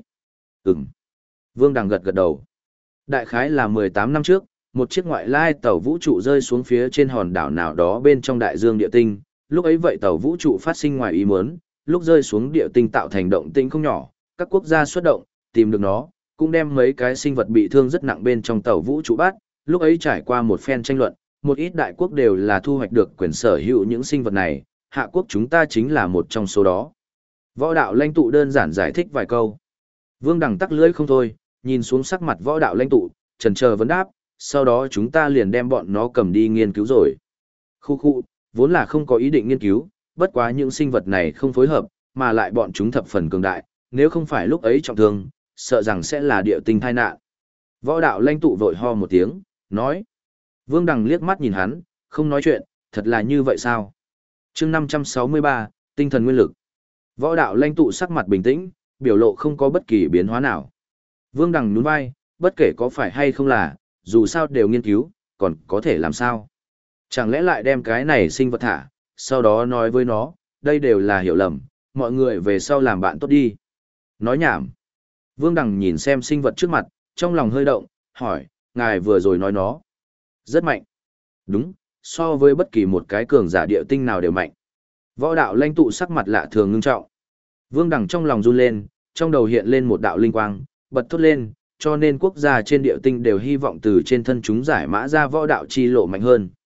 Vương Đằng gật gật đầu. Đại khái là 18 năm trước, một chiếc ngoại lai tàu vũ trụ rơi xuống phía trên hòn đảo nào đó bên trong đại dương địa tinh. Lúc ấy vậy tàu vũ trụ phát sinh ngoài ý muốn, lúc rơi xuống địa tinh tạo thành động tĩnh không nhỏ, các quốc gia xuất động, tìm được nó, cũng đem mấy cái sinh vật bị thương rất nặng bên trong tàu vũ trụ bắt. Lúc ấy trải qua một phen tranh luận, một ít đại quốc đều là thu hoạch được quyền sở hữu những sinh vật này, hạ quốc chúng ta chính là một trong số đó. Võ đạo lãnh tụ đơn giản giải thích vài câu. Vương Đằng tắc lưỡi không thôi, nhìn xuống sắc mặt võ đạo lãnh tụ, chần chờ vấn đáp, sau đó chúng ta liền đem bọn nó cầm đi nghiên cứu rồi. Khu, vốn là không có ý định nghiên cứu, bất quá những sinh vật này không phối hợp, mà lại bọn chúng thập phần cường đại, nếu không phải lúc ấy trọng thương, sợ rằng sẽ là địa tinh tai nạn. Võ đạo lãnh tụ vội ho một tiếng, nói. Vương Đằng liếc mắt nhìn hắn, không nói chuyện, thật là như vậy sao? Chương 563, tinh thần nguyên lực. Võ đạo lãnh tụ sắc mặt bình tĩnh, biểu lộ không có bất kỳ biến hóa nào. Vương Đằng nhún vai, bất kể có phải hay không là, dù sao đều nghiên cứu, còn có thể làm sao? Chẳng lẽ lại đem cái này sinh vật thả, sau đó nói với nó, đây đều là hiểu lầm, mọi người về sau làm bạn tốt đi. Nói nhảm. Vương Đằng nhìn xem sinh vật trước mặt, trong lòng hơi động, hỏi, ngài vừa rồi nói nó. Rất mạnh. Đúng, so với bất kỳ một cái cường giả địa tinh nào đều mạnh. Võ đạo lãnh tụ sắc mặt lạ thường ngưng trọng. Vương Đằng trong lòng run lên, trong đầu hiện lên một đạo linh quang, bật thốt lên, cho nên quốc gia trên địa tinh đều hy vọng từ trên thân chúng giải mã ra võ đạo chi lộ mạnh hơn.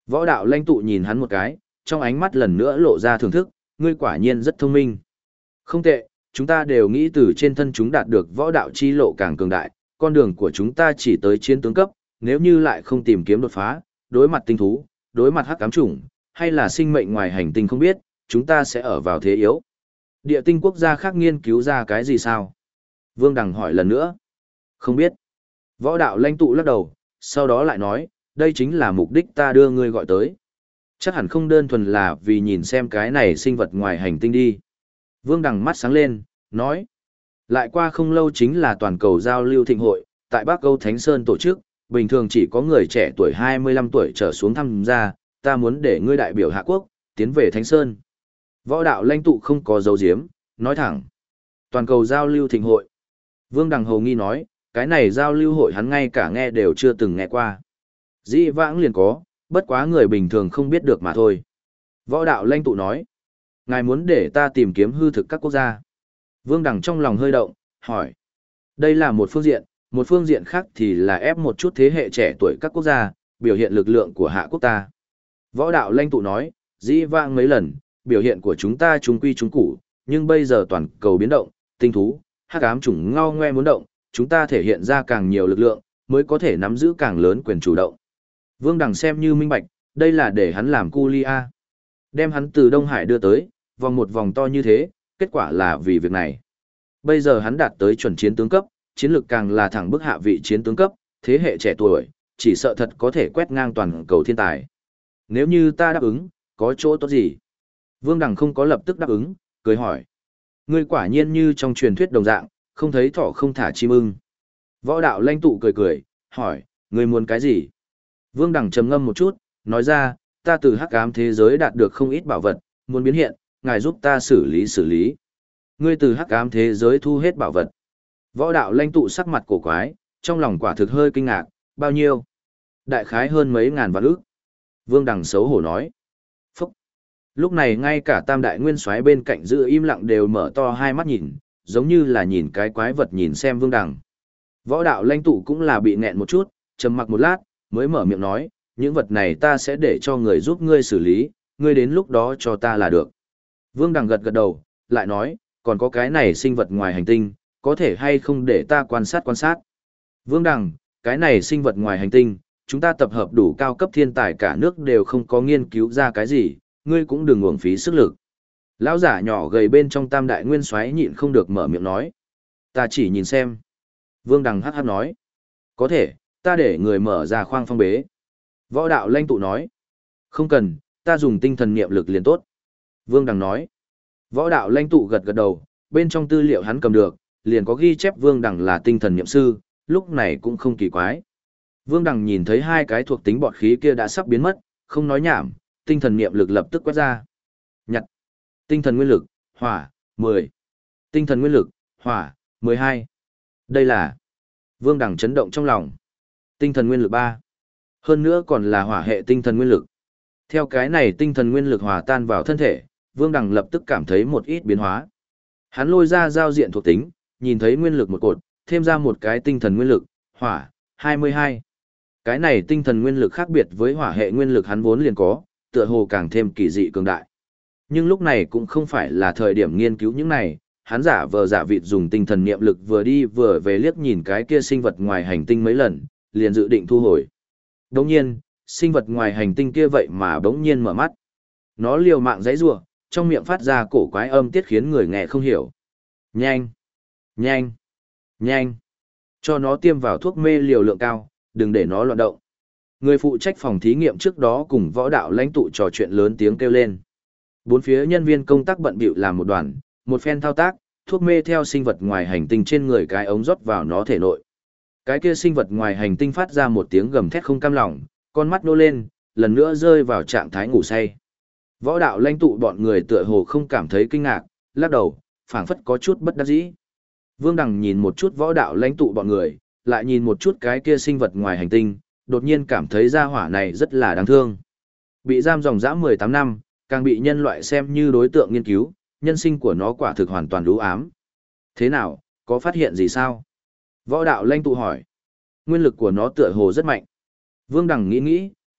Võ đạo lãnh tụ nhìn hắn một cái, trong ánh mắt lần nữa lộ ra thưởng thức, ngươi quả nhiên rất thông minh. Không tệ, chúng ta đều nghĩ từ trên thân chúng đạt được võ đạo chi lộ càng cường đại, con đường của chúng ta chỉ tới chiến tướng cấp, nếu như lại không tìm kiếm đột phá, đối mặt tinh thú, đối mặt hắc ám chủng, hay là sinh mệnh ngoài hành tinh không biết, chúng ta sẽ ở vào thế yếu. Địa tinh quốc gia khác nghiên cứu ra cái gì sao? Vương Đằng hỏi lần nữa. Không biết. Võ đạo lãnh tụ lắc đầu, sau đó lại nói, đây chính là mục đích ta đưa ngươi gọi tới. Chắc hẳn không đơn thuần là vì nhìn xem cái này sinh vật ngoài hành tinh đi. Vương Đằng mắt sáng lên, nói. Lại qua không lâu chính là toàn cầu giao lưu thịnh hội, tại Bắc Âu Thánh Sơn tổ chức, bình thường chỉ có người trẻ tuổi 25 tuổi trở xuống tham gia, ta muốn để ngươi đại biểu Hạ Quốc, tiến về Thánh Sơn. Võ đạo lãnh tụ không có dấu diếm, nói thẳng. Toàn cầu giao lưu thịnh hội. Vương Đằng hầu nghi nói, cái này giao lưu hội hắn ngay cả nghe đều chưa từng nghe qua. Dĩ vãng liền có, bất quá người bình thường không biết được mà thôi. Võ đạo lãnh tụ nói, ngài muốn để ta tìm kiếm hư thực các quốc gia. Vương Đằng trong lòng hơi động, hỏi. Đây là một phương diện khác thì là ép một chút thế hệ trẻ tuổi các quốc gia, biểu hiện lực lượng của hạ quốc ta. Võ đạo lãnh tụ nói, dĩ vãng mấy lần, biểu hiện của chúng ta trung quy trung củ, nhưng bây giờ toàn cầu biến động, tinh thú, hắc ám chủng ngao ngoe muốn động, chúng ta thể hiện ra càng nhiều lực lượng, mới có thể nắm giữ càng lớn quyền chủ động. Vương Đằng xem như minh bạch, đây là để hắn làm cu lia. Đem hắn từ Đông Hải đưa tới, vòng một vòng to như thế, kết quả là vì việc này. Bây giờ hắn đạt tới chuẩn chiến tướng cấp, chiến lược càng là thẳng bức hạ vị chiến tướng cấp, thế hệ trẻ tuổi, chỉ sợ thật có thể quét ngang toàn cầu thiên tài. Nếu như ta đáp ứng, có chỗ tốt gì? Vương Đằng không có lập tức đáp ứng, cười hỏi. Ngươi quả nhiên như trong truyền thuyết đồng dạng, không thấy thỏ không thả chim ưng. Võ đạo lãnh tụ cười cười, hỏi, ngươi muốn cái gì? Vương Đằng trầm ngâm một chút, nói ra, ta từ hắc ám thế giới đạt được không ít bảo vật, muốn biến hiện, ngài giúp ta xử lý. Ngươi từ hắc ám thế giới thu hết bảo vật. Võ đạo lãnh tụ sắc mặt cổ quái, trong lòng quả thực hơi kinh ngạc, bao nhiêu? Đại khái hơn mấy ngàn vạn ức. Vương Đằng xấu hổ nói. Phúc. Lúc này ngay cả tam đại nguyên soái bên cạnh giữ im lặng đều mở to hai mắt nhìn, giống như là nhìn cái quái vật nhìn xem Vương Đằng. Võ đạo lãnh tụ cũng là bị nghẹn một chút, trầm mặc một lát, mới mở miệng nói, những vật này ta sẽ để cho người giúp ngươi xử lý, ngươi đến lúc đó cho ta là được. Vương Đằng gật gật đầu, lại nói, còn có cái này sinh vật ngoài hành tinh, có thể hay không để ta quan sát. Vương Đằng, cái này sinh vật ngoài hành tinh, chúng ta tập hợp đủ cao cấp thiên tài cả nước đều không có nghiên cứu ra cái gì, ngươi cũng đừng uổng phí sức lực. Lão giả nhỏ gầy bên trong tam đại nguyên soái nhịn không được mở miệng nói. Ta chỉ nhìn xem. Vương Đằng hắc hắc nói. Có thể, ta để người mở ra khoang phong bế. Võ đạo lãnh tụ nói. Không cần, ta dùng tinh thần niệm lực liền tốt. Vương Đằng nói. Võ đạo lãnh tụ gật gật đầu, bên trong tư liệu hắn cầm được, liền có ghi chép Vương Đằng là tinh thần niệm sư, lúc này cũng không kỳ quái. Vương Đằng nhìn thấy hai cái thuộc tính bọt khí kia đã sắp biến mất, không nói nhảm, tinh thần niệm lực lập tức quét ra. Nhặt. Tinh thần nguyên lực, hỏa, 10. Tinh thần nguyên lực, hỏa, 12. Đây là. Vương Đằng chấn động trong lòng. Tinh thần nguyên lực 3. Hơn nữa còn là hỏa hệ tinh thần nguyên lực. Theo cái này tinh thần nguyên lực hòa tan vào thân thể, Vương Đằng lập tức cảm thấy một ít biến hóa. Hắn lôi ra giao diện thuộc tính, nhìn thấy nguyên lực một cột, thêm ra một cái tinh thần nguyên lực, hỏa, 22. Cái này tinh thần nguyên lực khác biệt với hỏa hệ nguyên lực hắn vốn liền có, tựa hồ càng thêm kỳ dị cường đại. Nhưng lúc này cũng không phải là thời điểm nghiên cứu những này, hắn giả vờ giả vịt dùng tinh thần niệm lực vừa đi vừa về liếc nhìn cái kia sinh vật ngoài hành tinh mấy lần, liền dự định thu hồi. Đồng nhiên, sinh vật ngoài hành tinh kia vậy mà bỗng nhiên mở mắt. Nó liều mạng giãy giụa, trong miệng phát ra cổ quái âm tiết khiến người nghe không hiểu. Nhanh! Nhanh! Nhanh! Cho nó tiêm vào thuốc mê liều lượng cao, đừng để nó loạn động. Người phụ trách phòng thí nghiệm trước đó cùng võ đạo lãnh tụ trò chuyện lớn tiếng kêu lên. Bốn phía nhân viên công tác bận bịu làm một đoàn, một phen thao tác, thuốc mê theo sinh vật ngoài hành tinh trên người cái ống rót vào nó thể nội. Cái kia sinh vật ngoài hành tinh phát ra một tiếng gầm thét không cam lòng, con mắt nô lên, lần nữa rơi vào trạng thái ngủ say. Võ đạo lãnh tụ bọn người tựa hồ không cảm thấy kinh ngạc, lắc đầu, phảng phất có chút bất đắc dĩ. Vương Đằng nhìn một chút võ đạo lãnh tụ bọn người, lại nhìn một chút cái kia sinh vật ngoài hành tinh, đột nhiên cảm thấy gia hỏa này rất là đáng thương. Bị giam dòng dã 18 năm, càng bị nhân loại xem như đối tượng nghiên cứu, nhân sinh của nó quả thực hoàn toàn u ám. Thế nào, có phát hiện gì sao? Võ đạo lãnh tụ hỏi. Nguyên lực của nó tựa hồ rất mạnh. Vương Đằng nghĩ nghĩ,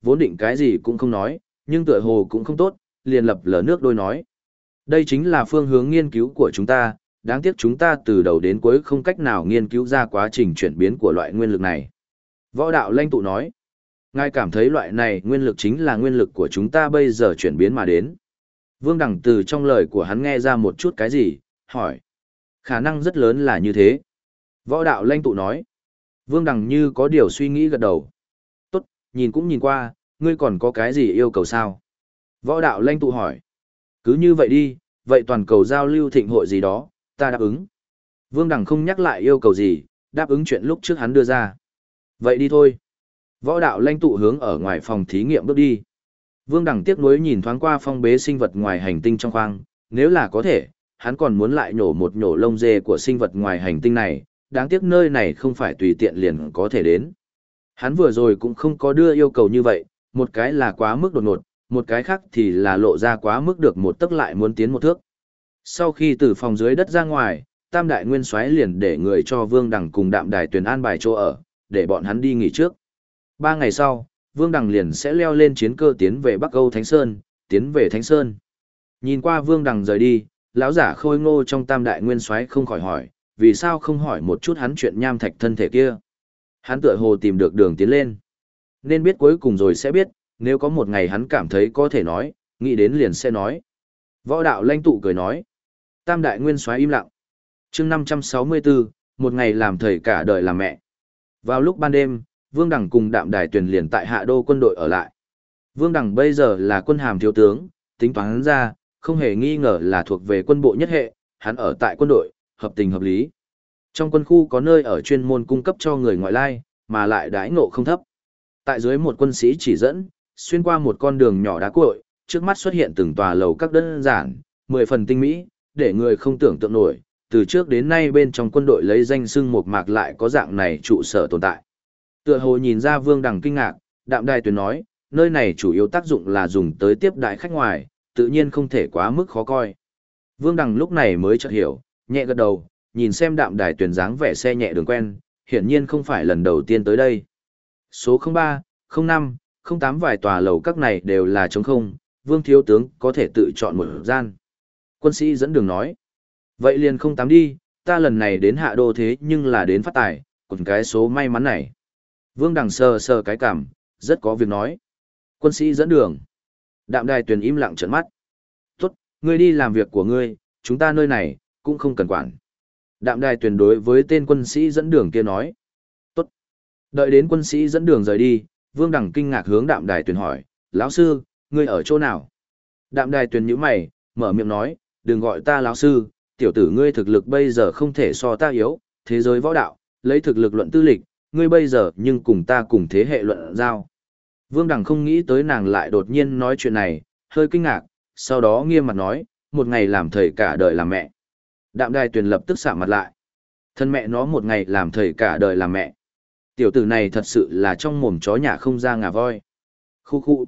vốn định cái gì cũng không nói, nhưng tựa hồ cũng không tốt, liền lập lờ nước đôi nói. Đây chính là phương hướng nghiên cứu của chúng ta, đáng tiếc chúng ta từ đầu đến cuối không cách nào nghiên cứu ra quá trình chuyển biến của loại nguyên lực này. Võ đạo lãnh tụ nói, ngài cảm thấy loại này nguyên lực chính là nguyên lực của chúng ta bây giờ chuyển biến mà đến. Vương Đằng từ trong lời của hắn nghe ra một chút cái gì, hỏi. Khả năng rất lớn là như thế. Võ đạo lãnh tụ nói. Vương Đằng như có điều suy nghĩ gật đầu. Tốt, nhìn cũng nhìn qua, ngươi còn có cái gì yêu cầu sao? Võ đạo lãnh tụ hỏi. Cứ như vậy đi, vậy toàn cầu giao lưu thịnh hội gì đó, ta đáp ứng. Vương Đằng không nhắc lại yêu cầu gì, đáp ứng chuyện lúc trước hắn đưa ra. Vậy đi thôi. Võ đạo lãnh tụ hướng ở ngoài phòng thí nghiệm bước đi. Vương Đằng tiếc nuối nhìn thoáng qua phong bế sinh vật ngoài hành tinh trong khoang, nếu là có thể, hắn còn muốn lại nhổ một nhổ lông dê của sinh vật ngoài hành tinh này, đáng tiếc nơi này không phải tùy tiện liền có thể đến. Hắn vừa rồi cũng không có đưa yêu cầu như vậy, một cái là quá mức đột ngột, một cái khác thì là lộ ra quá mức được một tấc lại muốn tiến một thước. Sau khi từ phòng dưới đất ra ngoài, Tam Đại Nguyên Soái liền để người cho Vương Đằng cùng Đạm Đài Tuyền an bài chỗ ở, để bọn hắn đi nghỉ trước. 3 ngày sau, Vương Đằng liền sẽ leo lên chiến cơ tiến về Bắc Âu Thánh Sơn, tiến về Thánh Sơn. Nhìn qua Vương Đằng rời đi, lão giả khôi ngô trong Tam Đại Nguyên Soái không khỏi hỏi, vì sao không hỏi một chút hắn chuyện nham thạch thân thể kia. Hắn tựa hồ tìm được đường tiến lên. Nên biết cuối cùng rồi sẽ biết, nếu có một ngày hắn cảm thấy có thể nói, nghĩ đến liền sẽ nói. Võ đạo lãnh tụ cười nói. Tam Đại Nguyên Soái im lặng. Chương 564, một ngày làm thầy cả đời làm mẹ. Vào lúc ban đêm, Vương Đằng cùng Đạm Đài Tuyền liền tại Hạ Đô quân đội ở lại. Vương Đằng bây giờ là quân hàm thiếu tướng, tính toán hắn ra, không hề nghi ngờ là thuộc về quân bộ nhất hệ, hắn ở tại quân đội, hợp tình hợp lý. Trong quân khu có nơi ở chuyên môn cung cấp cho người ngoại lai, mà lại đãi ngộ không thấp. Tại dưới một quân sĩ chỉ dẫn, xuyên qua một con đường nhỏ đá cuội, trước mắt xuất hiện từng tòa lầu các đơn giản, 10 phần tinh mỹ, để người không tưởng tượng nổi, từ trước đến nay bên trong quân đội lấy danh xưng một mạc lại có dạng này trụ sở tồn tại. Tựa hồ nhìn ra Vương Đằng kinh ngạc, Đạm Đài Tuyền nói, nơi này chủ yếu tác dụng là dùng tới tiếp đại khách ngoài, tự nhiên không thể quá mức khó coi. Vương Đằng lúc này mới chợt hiểu, nhẹ gật đầu, nhìn xem Đạm Đài Tuyền dáng vẻ xe nhẹ đường quen, hiển nhiên không phải lần đầu tiên tới đây. Số 03, 05, 08 vài tòa lầu các này đều là trống không, Vương thiếu tướng có thể tự chọn một gian. Quân sĩ dẫn đường nói, vậy liền 08 đi, ta lần này đến Hạ Đô thế nhưng là đến phát tài, còn cái số may mắn này. Vương Đằng sờ sờ cái cảm, rất có việc nói. Quân sĩ dẫn đường. Đạm Đài Tuyền im lặng trợn mắt. Tốt, ngươi đi làm việc của ngươi, chúng ta nơi này, cũng không cần quản. Đạm Đài Tuyền đối với tên quân sĩ dẫn đường kia nói. Tốt. Đợi đến quân sĩ dẫn đường rời đi, Vương Đằng kinh ngạc hướng Đạm Đài Tuyền hỏi, lão sư, ngươi ở chỗ nào? Đạm Đài Tuyền nhíu mày, mở miệng nói, đừng gọi ta lão sư, tiểu tử ngươi thực lực bây giờ không thể so ta yếu, thế giới võ đạo, lấy thực lực luận tư lịch, ngươi bây giờ nhưng cùng ta cùng thế hệ luận giao. Vương Đằng không nghĩ tới nàng lại đột nhiên nói chuyện này, hơi kinh ngạc, sau đó nghiêm mặt nói, một ngày làm thầy cả đời làm mẹ. Đạm Đài Tuyền lập tức sạm mặt lại. Thân mẹ nó một ngày làm thầy cả đời làm mẹ. Tiểu tử này thật sự là trong mồm chó nhà không ra ngà voi. Khu khu,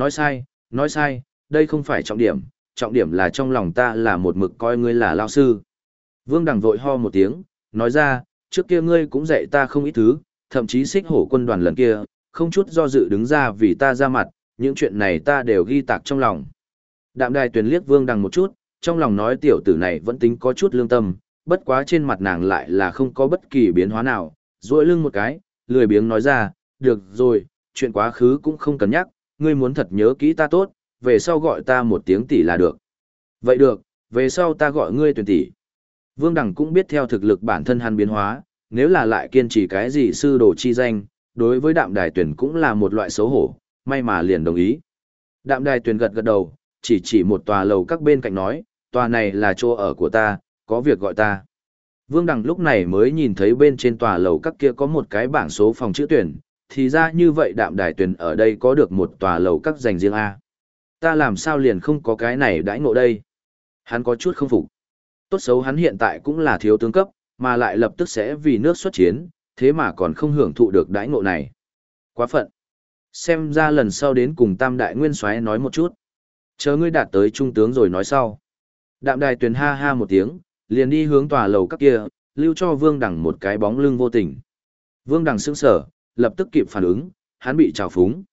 nói sai, đây không phải trọng điểm là trong lòng ta là một mực coi ngươi là lao sư. Vương Đằng vội ho một tiếng, nói ra, trước kia ngươi cũng dạy ta không ít thứ, thậm chí xích hổ quân đoàn lần kia, không chút do dự đứng ra vì ta ra mặt, những chuyện này ta đều ghi tạc trong lòng. Đạm Đài Tuyền liếc Vương Đằng một chút, trong lòng nói tiểu tử này vẫn tính có chút lương tâm, bất quá trên mặt nàng lại là không có bất kỳ biến hóa nào, duỗi lưng một cái, lười biếng nói ra, được rồi, chuyện quá khứ cũng không cần nhắc, ngươi muốn thật nhớ kỹ ta tốt, về sau gọi ta một tiếng tỷ là được. Vậy được, về sau ta gọi ngươi Tuyền tỷ. Vương Đằng cũng biết theo thực lực bản thân hắn biến hóa, nếu là lại kiên trì cái gì sư đồ chi danh, đối với Đạm Đài Tuyền cũng là một loại xấu hổ, may mà liền đồng ý. Đạm Đài Tuyền gật gật đầu, chỉ một tòa lầu các bên cạnh nói, tòa này là chỗ ở của ta, có việc gọi ta. Vương Đằng lúc này mới nhìn thấy bên trên tòa lầu các kia có một cái bảng số phòng chữ tuyển, thì ra như vậy Đạm Đài Tuyền ở đây có được một tòa lầu các dành riêng A. Ta làm sao liền không có cái này đãi ngộ đây? Hắn có chút không phục. Tốt xấu hắn hiện tại cũng là thiếu tướng cấp, mà lại lập tức sẽ vì nước xuất chiến, thế mà còn không hưởng thụ được đãi ngộ này. Quá phận. Xem ra lần sau đến cùng Tam Đại Nguyên Soái nói một chút. Chờ ngươi đạt tới trung tướng rồi nói sau. Đạm Đài Tuyền ha ha một tiếng, liền đi hướng tòa lầu các kia, lưu cho Vương Đằng một cái bóng lưng vô tình. Vương Đằng sững sờ, lập tức kịp phản ứng, hắn bị trào phúng.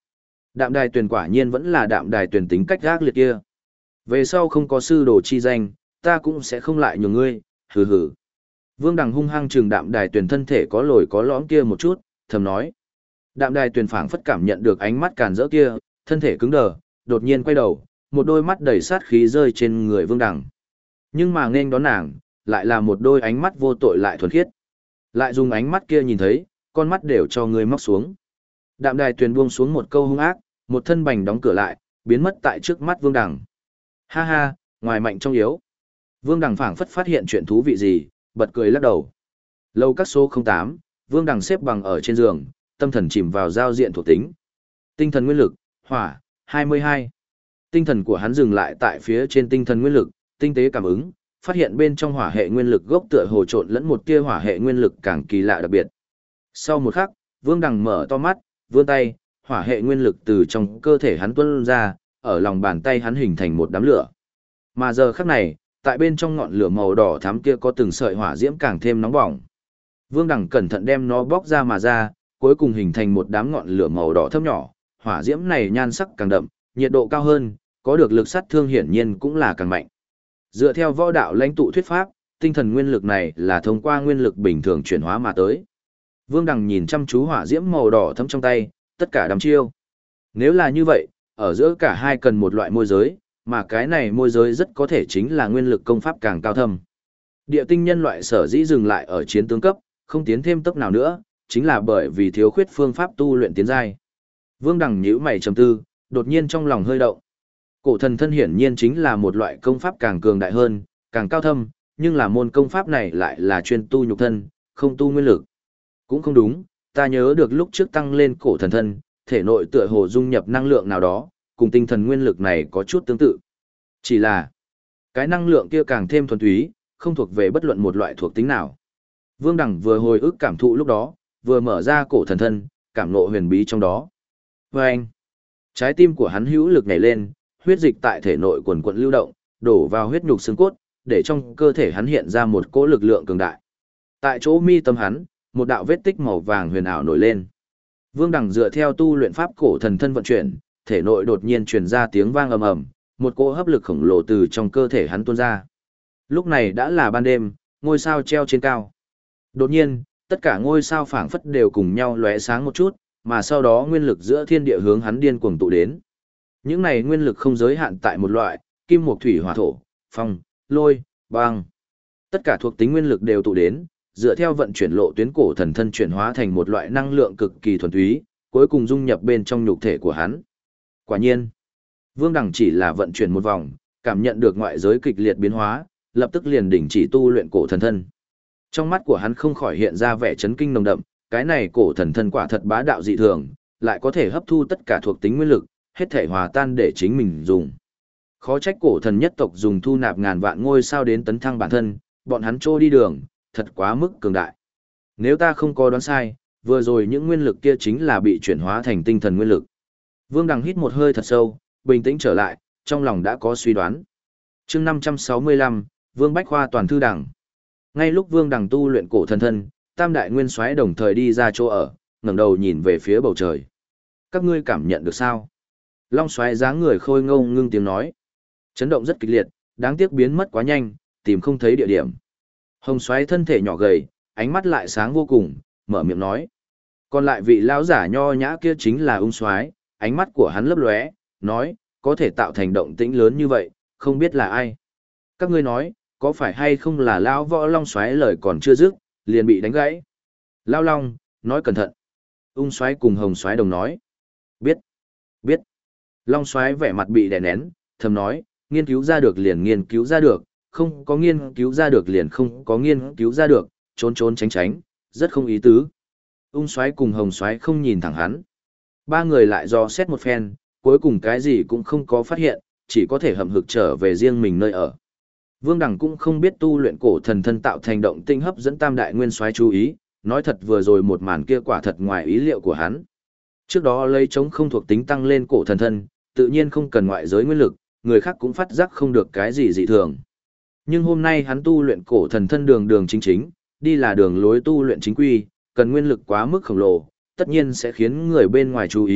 Đạm đài tuyển quả nhiên vẫn là đạm đài tuyển tính cách gác liệt kia. Về sau không có sư đồ chi danh, ta cũng sẽ không lại nhường ngươi, hừ hừ. Vương Đằng hung hăng trừng đạm đài tuyển thân thể có lồi có lõm kia một chút, thầm nói. Đạm đài tuyển phảng phất cảm nhận được ánh mắt càn rỡ kia, thân thể cứng đờ, đột nhiên quay đầu, một đôi mắt đầy sát khí rơi trên người Vương Đằng. Nhưng mà nghênh đón nàng, lại là một đôi ánh mắt vô tội lại thuần khiết. Lại dùng ánh mắt kia nhìn thấy, con mắt đều cho người móc xuống. Đạm đài tuyển buông xuống một câu hung ác, một thân bành đóng cửa lại, biến mất tại trước mắt Vương Đằng. Ha ha, ngoài mạnh trong yếu. Vương Đằng phảng phất phát hiện chuyện thú vị gì, bật cười lắc đầu. Lâu các số 08, Vương Đằng xếp bằng ở trên giường, tâm thần chìm vào giao diện thuộc tính. Tinh thần nguyên lực, hỏa, 22. Tinh thần của hắn dừng lại tại phía trên tinh thần nguyên lực, tinh tế cảm ứng, phát hiện bên trong hỏa hệ nguyên lực gốc tựa hồ trộn lẫn một tia hỏa hệ nguyên lực càng kỳ lạ đặc biệt. Sau một khắc, Vương Đằng mở to mắt, vươn tay, hỏa hệ nguyên lực từ trong cơ thể hắn tuôn ra, ở lòng bàn tay hắn hình thành một đám lửa. Mà giờ khắc này, tại bên trong ngọn lửa màu đỏ thắm kia có từng sợi hỏa diễm càng thêm nóng bỏng. Vương Đằng cẩn thận đem nó bóc ra mà ra, cuối cùng hình thành một đám ngọn lửa màu đỏ thấp nhỏ, hỏa diễm này nhan sắc càng đậm, nhiệt độ cao hơn, có được lực sát thương hiển nhiên cũng là càng mạnh. Dựa theo võ đạo lãnh tụ thuyết pháp, tinh thần nguyên lực này là thông qua nguyên lực bình thường chuyển hóa mà tới. Vương Đằng nhìn chăm chú hỏa diễm màu đỏ thấm trong tay, tất cả đắm chiêu. Nếu là như vậy, ở giữa cả hai cần một loại môi giới, mà cái này môi giới rất có thể chính là nguyên lực công pháp càng cao thâm. Địa tinh nhân loại sở dĩ dừng lại ở chiến tướng cấp, không tiến thêm tốc nào nữa, chính là bởi vì thiếu khuyết phương pháp tu luyện tiến giai. Vương Đằng nhíu mày trầm tư, đột nhiên trong lòng hơi động. Cổ thần thân hiển nhiên chính là một loại công pháp càng cường đại hơn, càng cao thâm, nhưng là môn công pháp này lại là chuyên tu nhục thân, không tu nguyên lực. Cũng không đúng, ta nhớ được lúc trước tăng lên cổ thần thân, thể nội tựa hồ dung nhập năng lượng nào đó, cùng tinh thần nguyên lực này có chút tương tự. Chỉ là, cái năng lượng kia càng thêm thuần túy, không thuộc về bất luận một loại thuộc tính nào. Vương Đằng vừa hồi ức cảm thụ lúc đó, vừa mở ra cổ thần thân, cảm ngộ huyền bí trong đó. Và anh, trái tim của hắn hữu lực nhảy lên, huyết dịch tại thể nội quần quận lưu động, đổ vào huyết nhục xương cốt, để trong cơ thể hắn hiện ra một cỗ lực lượng cường đại. Tại chỗ mi tâm hắn, một đạo vết tích màu vàng huyền ảo nổi lên. Vương Đằng dựa theo tu luyện pháp cổ thần thân vận chuyển, thể nội đột nhiên truyền ra tiếng vang ầm ầm, một cỗ hấp lực khổng lồ từ trong cơ thể hắn tuôn ra. Lúc này đã là ban đêm, ngôi sao treo trên cao. Đột nhiên, tất cả ngôi sao phảng phất đều cùng nhau lóe sáng một chút, mà sau đó nguyên lực giữa thiên địa hướng hắn điên cuồng tụ đến. Những này nguyên lực không giới hạn tại một loại, kim mộc thủy hỏa thổ, phong, lôi, băng. Tất cả thuộc tính nguyên lực đều tụ đến, dựa theo vận chuyển lộ tuyến cổ thần thân chuyển hóa thành một loại năng lượng cực kỳ thuần túy, cuối cùng dung nhập bên trong nhục thể của hắn. Quả nhiên, Vương Đằng chỉ là vận chuyển một vòng, cảm nhận được ngoại giới kịch liệt biến hóa, lập tức liền đình chỉ tu luyện cổ thần thân. Trong mắt của hắn không khỏi hiện ra vẻ chấn kinh nồng đậm, cái này cổ thần thân quả thật bá đạo dị thường, lại có thể hấp thu tất cả thuộc tính nguyên lực, hết thể hòa tan để chính mình dùng. Khó trách cổ thần nhất tộc dùng thu nạp ngàn vạn ngôi sao đến tấn thăng bản thân, bọn hắn trô đi đường, thật quá mức cường đại. Nếu ta không có đoán sai, vừa rồi những nguyên lực kia chính là bị chuyển hóa thành tinh thần nguyên lực. Vương Đằng hít một hơi thật sâu, bình tĩnh trở lại, trong lòng đã có suy đoán. Chương 565, Vương Bách Khoa toàn thư đẳng. Ngay lúc Vương Đằng tu luyện cổ thần thân, tam đại nguyên soái đồng thời đi ra chỗ ở, ngẩng đầu nhìn về phía bầu trời. Các ngươi cảm nhận được sao? Long soái dáng người khôi ngô ngưng tiếng nói. Chấn động rất kịch liệt, đáng tiếc biến mất quá nhanh, tìm không thấy địa điểm. Hồng soái thân thể nhỏ gầy, ánh mắt lại sáng vô cùng, mở miệng nói. Còn lại vị lão giả nho nhã kia chính là ung soái, ánh mắt của hắn lấp lóe, nói, có thể tạo thành động tĩnh lớn như vậy, không biết là ai. Các ngươi nói, có phải hay không là lão võ long soái lời còn chưa dứt, liền bị đánh gãy. Lão long, nói cẩn thận. Ung soái cùng hồng soái đồng nói. Biết, biết. Long soái vẻ mặt bị đè nén, thầm nói, nghiên cứu ra được liền nghiên cứu ra được, không có nghiên cứu ra được liền không có nghiên cứu ra được, trốn trốn tránh tránh, rất không ý tứ. Ung soái cùng hồng soái không nhìn thẳng hắn. Ba người lại dò xét một phen, cuối cùng cái gì cũng không có phát hiện, chỉ có thể hậm hực trở về riêng mình nơi ở. Vương Đằng cũng không biết tu luyện cổ thần thân tạo thành động tinh hấp dẫn tam đại nguyên soái chú ý, nói thật vừa rồi một màn kia quả thật ngoài ý liệu của hắn. Trước đó lấy chống không thuộc tính tăng lên cổ thần thân, tự nhiên không cần ngoại giới nguyên lực, người khác cũng phát giác không được cái gì dị thường. Nhưng hôm nay hắn tu luyện cổ thần thân đường đường chính chính, đi là đường lối tu luyện chính quy, cần nguyên lực quá mức khổng lồ, tất nhiên sẽ khiến người bên ngoài chú ý,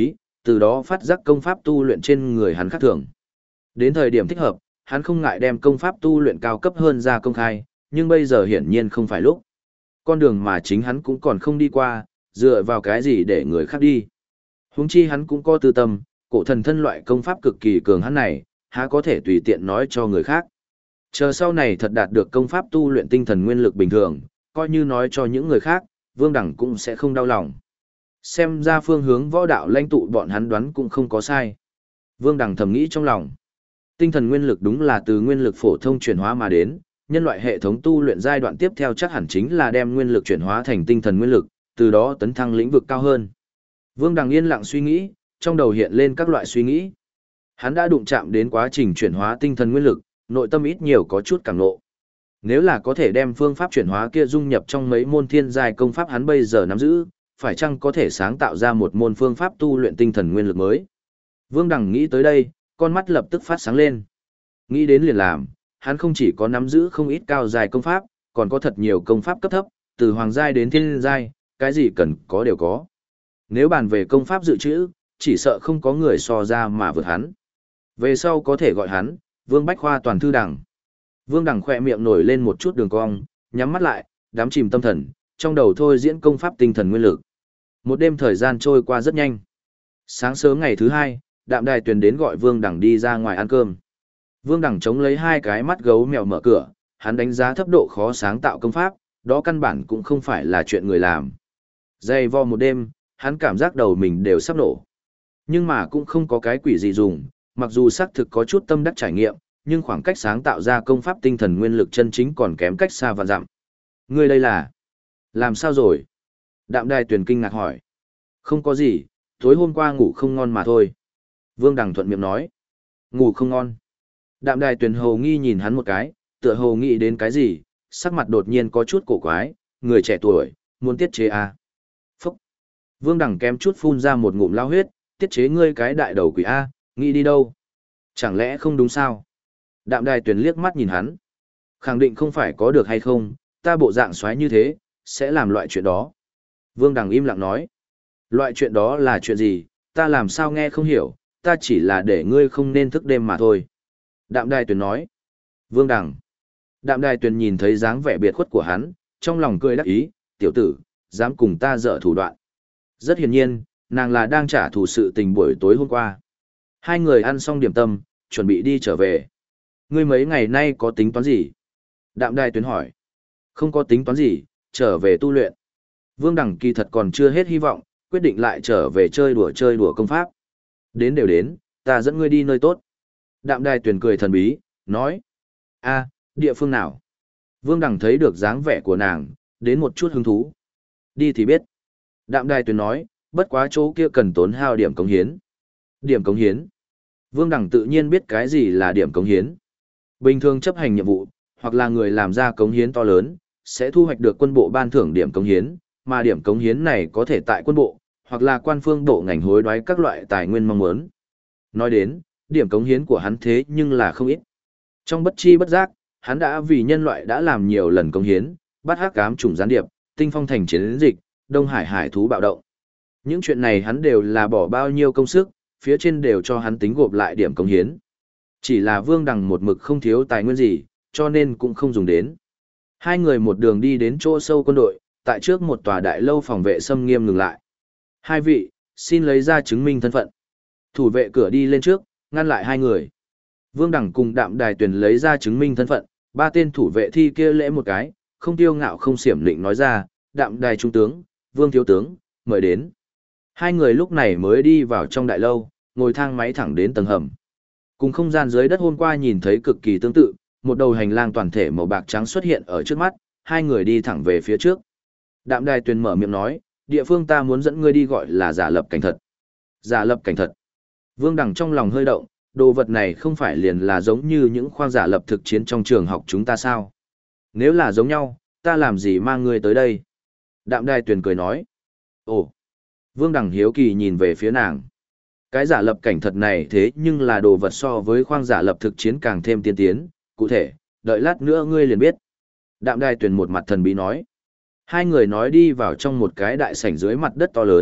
từ đó phát giác công pháp tu luyện trên người hắn khác thường. Đến thời điểm thích hợp, hắn không ngại đem công pháp tu luyện cao cấp hơn ra công khai, nhưng bây giờ hiển nhiên không phải lúc. Con đường mà chính hắn cũng còn không đi qua, dựa vào cái gì để người khác đi. Huống chi hắn cũng có tư tâm, cổ thần thân loại công pháp cực kỳ cường hắn này, há có thể tùy tiện nói cho người khác. Chờ sau này thật đạt được công pháp tu luyện tinh thần nguyên lực bình thường, coi như nói cho những người khác, Vương Đẳng cũng sẽ không đau lòng. Xem ra phương hướng võ đạo lãnh tụ bọn hắn đoán cũng không có sai. Vương Đẳng thầm nghĩ trong lòng. Tinh thần nguyên lực đúng là từ nguyên lực phổ thông chuyển hóa mà đến, nhân loại hệ thống tu luyện giai đoạn tiếp theo chắc hẳn chính là đem nguyên lực chuyển hóa thành tinh thần nguyên lực, từ đó tấn thăng lĩnh vực cao hơn. Vương Đằng yên lặng suy nghĩ, trong đầu hiện lên các loại suy nghĩ. Hắn đã đụng chạm đến quá trình chuyển hóa tinh thần nguyên lực, nội tâm ít nhiều có chút cảm ngộ. Nếu là có thể đem phương pháp chuyển hóa kia dung nhập trong mấy môn thiên giai công pháp hắn bây giờ nắm giữ, phải chăng có thể sáng tạo ra một môn phương pháp tu luyện tinh thần nguyên lực mới. Vương Đằng nghĩ tới đây, con mắt lập tức phát sáng lên. Nghĩ đến liền làm, hắn không chỉ có nắm giữ không ít cao giai công pháp, còn có thật nhiều công pháp cấp thấp, từ hoàng giai đến thiên giai, cái gì cần có đều có. Nếu bàn về công pháp dự trữ, chỉ sợ không có người so ra mà vượt hắn. Về sau có thể gọi hắn, Vương Bách Khoa toàn thư đẳng. Vương Đằng khỏe miệng nổi lên một chút đường cong, nhắm mắt lại, đắm chìm tâm thần, trong đầu thôi diễn công pháp tinh thần nguyên lực. Một đêm thời gian trôi qua rất nhanh. Sáng sớm ngày thứ hai, Đạm Đài Tuyền đến gọi Vương Đằng đi ra ngoài ăn cơm. Vương Đằng chống lấy hai cái mắt gấu mèo mở cửa, hắn đánh giá thấp độ khó sáng tạo công pháp, đó căn bản cũng không phải là chuyện người làm. Dày vò một đêm, hắn cảm giác đầu mình đều sắp nổ. Nhưng mà cũng không có cái quỷ gì dùng, mặc dù xác thực có chút tâm đắc trải nghiệm, nhưng khoảng cách sáng tạo ra công pháp tinh thần nguyên lực chân chính còn kém cách xa vạn dặm. Ngươi đây là? Làm sao rồi? Đạm Đài Tuyền kinh ngạc hỏi. Không có gì, tối hôm qua ngủ không ngon mà thôi. Vương Đằng thuận miệng nói. Ngủ không ngon. Đạm Đài Tuyền hầu nghi nhìn hắn một cái, tựa hồ nghĩ đến cái gì, sắc mặt đột nhiên có chút cổ quái, người trẻ tuổi, muốn tiết chế à. Phúc! Vương Đằng kém chút phun ra một ngụm lao huyết, tiết chế ngươi cái đại đầu quỷ A, nghĩ đi đâu? Chẳng lẽ không đúng sao? Đạm Đài Tuyền liếc mắt nhìn hắn. Khẳng định không phải có được hay không, ta bộ dạng xoáy như thế, sẽ làm loại chuyện đó. Vương Đằng im lặng nói. Loại chuyện đó là chuyện gì, ta làm sao nghe không hiểu, ta chỉ là để ngươi không nên thức đêm mà thôi. Đạm Đài Tuyền nói. Vương Đằng. Đạm Đài Tuyền nhìn thấy dáng vẻ biệt khuất của hắn, trong lòng cười đắc ý, tiểu tử, dám cùng ta dở thủ đoạn. Rất hiển nhiên, nàng là đang trả thù sự tình buổi tối hôm qua. Hai người ăn xong điểm tâm, chuẩn bị đi trở về. Ngươi mấy ngày nay có tính toán gì? Đạm Đài Tuyền hỏi. Không có tính toán gì, trở về tu luyện. Vương Đằng kỳ thật còn chưa hết hy vọng, quyết định lại trở về chơi đùa công pháp. Đến đều đến, ta dẫn ngươi đi nơi tốt. Đạm Đài Tuyền cười thần bí, nói. A, địa phương nào? Vương Đằng thấy được dáng vẻ của nàng, đến một chút hứng thú. Đi thì biết. Đạm Đài Tuyền nói, bất quá chỗ kia cần tốn hao điểm cống hiến. Điểm cống hiến. Vương Đằng tự nhiên biết cái gì là điểm cống hiến. Bình thường chấp hành nhiệm vụ, hoặc là người làm ra cống hiến to lớn, sẽ thu hoạch được quân bộ ban thưởng điểm cống hiến, mà điểm cống hiến này có thể tại quân bộ, hoặc là quan phương bộ ngành hối đoái các loại tài nguyên mong muốn. Nói đến, điểm cống hiến của hắn thế nhưng là không ít. Trong bất chi bất giác, hắn đã vì nhân loại đã làm nhiều lần cống hiến, bắt hắc ám chủng gián điệp, tinh phong thành chiến dịch, Đông Hải hải thú bạo động. Những chuyện này hắn đều là bỏ bao nhiêu công sức, phía trên đều cho hắn tính gộp lại điểm cống hiến. Chỉ là Vương Đằng một mực không thiếu tài nguyên gì, cho nên cũng không dùng đến. Hai người một đường đi đến chỗ sâu quân đội, tại trước một tòa đại lâu phòng vệ xâm nghiêm ngừng lại. Hai vị, xin lấy ra chứng minh thân phận. Thủ vệ cửa đi lên trước, ngăn lại hai người. Vương Đằng cùng Đạm Đài Tuyền lấy ra chứng minh thân phận, ba tên thủ vệ thi kia lễ một cái, không tiêu ngạo không xiểm lịnh nói ra, Đạm Đài trung tướng, Vương thiếu tướng, mời đến. Hai người lúc này mới đi vào trong đại lâu, ngồi thang máy thẳng đến tầng hầm. Cùng không gian dưới đất hôm qua nhìn thấy cực kỳ tương tự, một đầu hành lang toàn thể màu bạc trắng xuất hiện ở trước mắt, hai người đi thẳng về phía trước. Đạm Đài Tuyền mở miệng nói, địa phương ta muốn dẫn ngươi đi gọi là giả lập cảnh thật. Giả lập cảnh thật. Vương Đằng trong lòng hơi động, đồ vật này không phải liền là giống như những khoang giả lập thực chiến trong trường học chúng ta sao? Nếu là giống nhau, ta làm gì mang ngươi tới đây? Đạm Đài Tuyền cười nói. Ồ! Vương Đằng hiếu kỳ nhìn về phía nàng. Cái giả lập cảnh thật này thế nhưng là đồ vật so với khoang giả lập thực chiến càng thêm tiên tiến, cụ thể, đợi lát nữa ngươi liền biết. Đạm Đài Tuyền một mặt thần bí nói. Hai người nói đi vào trong một cái đại sảnh dưới mặt đất to lớn,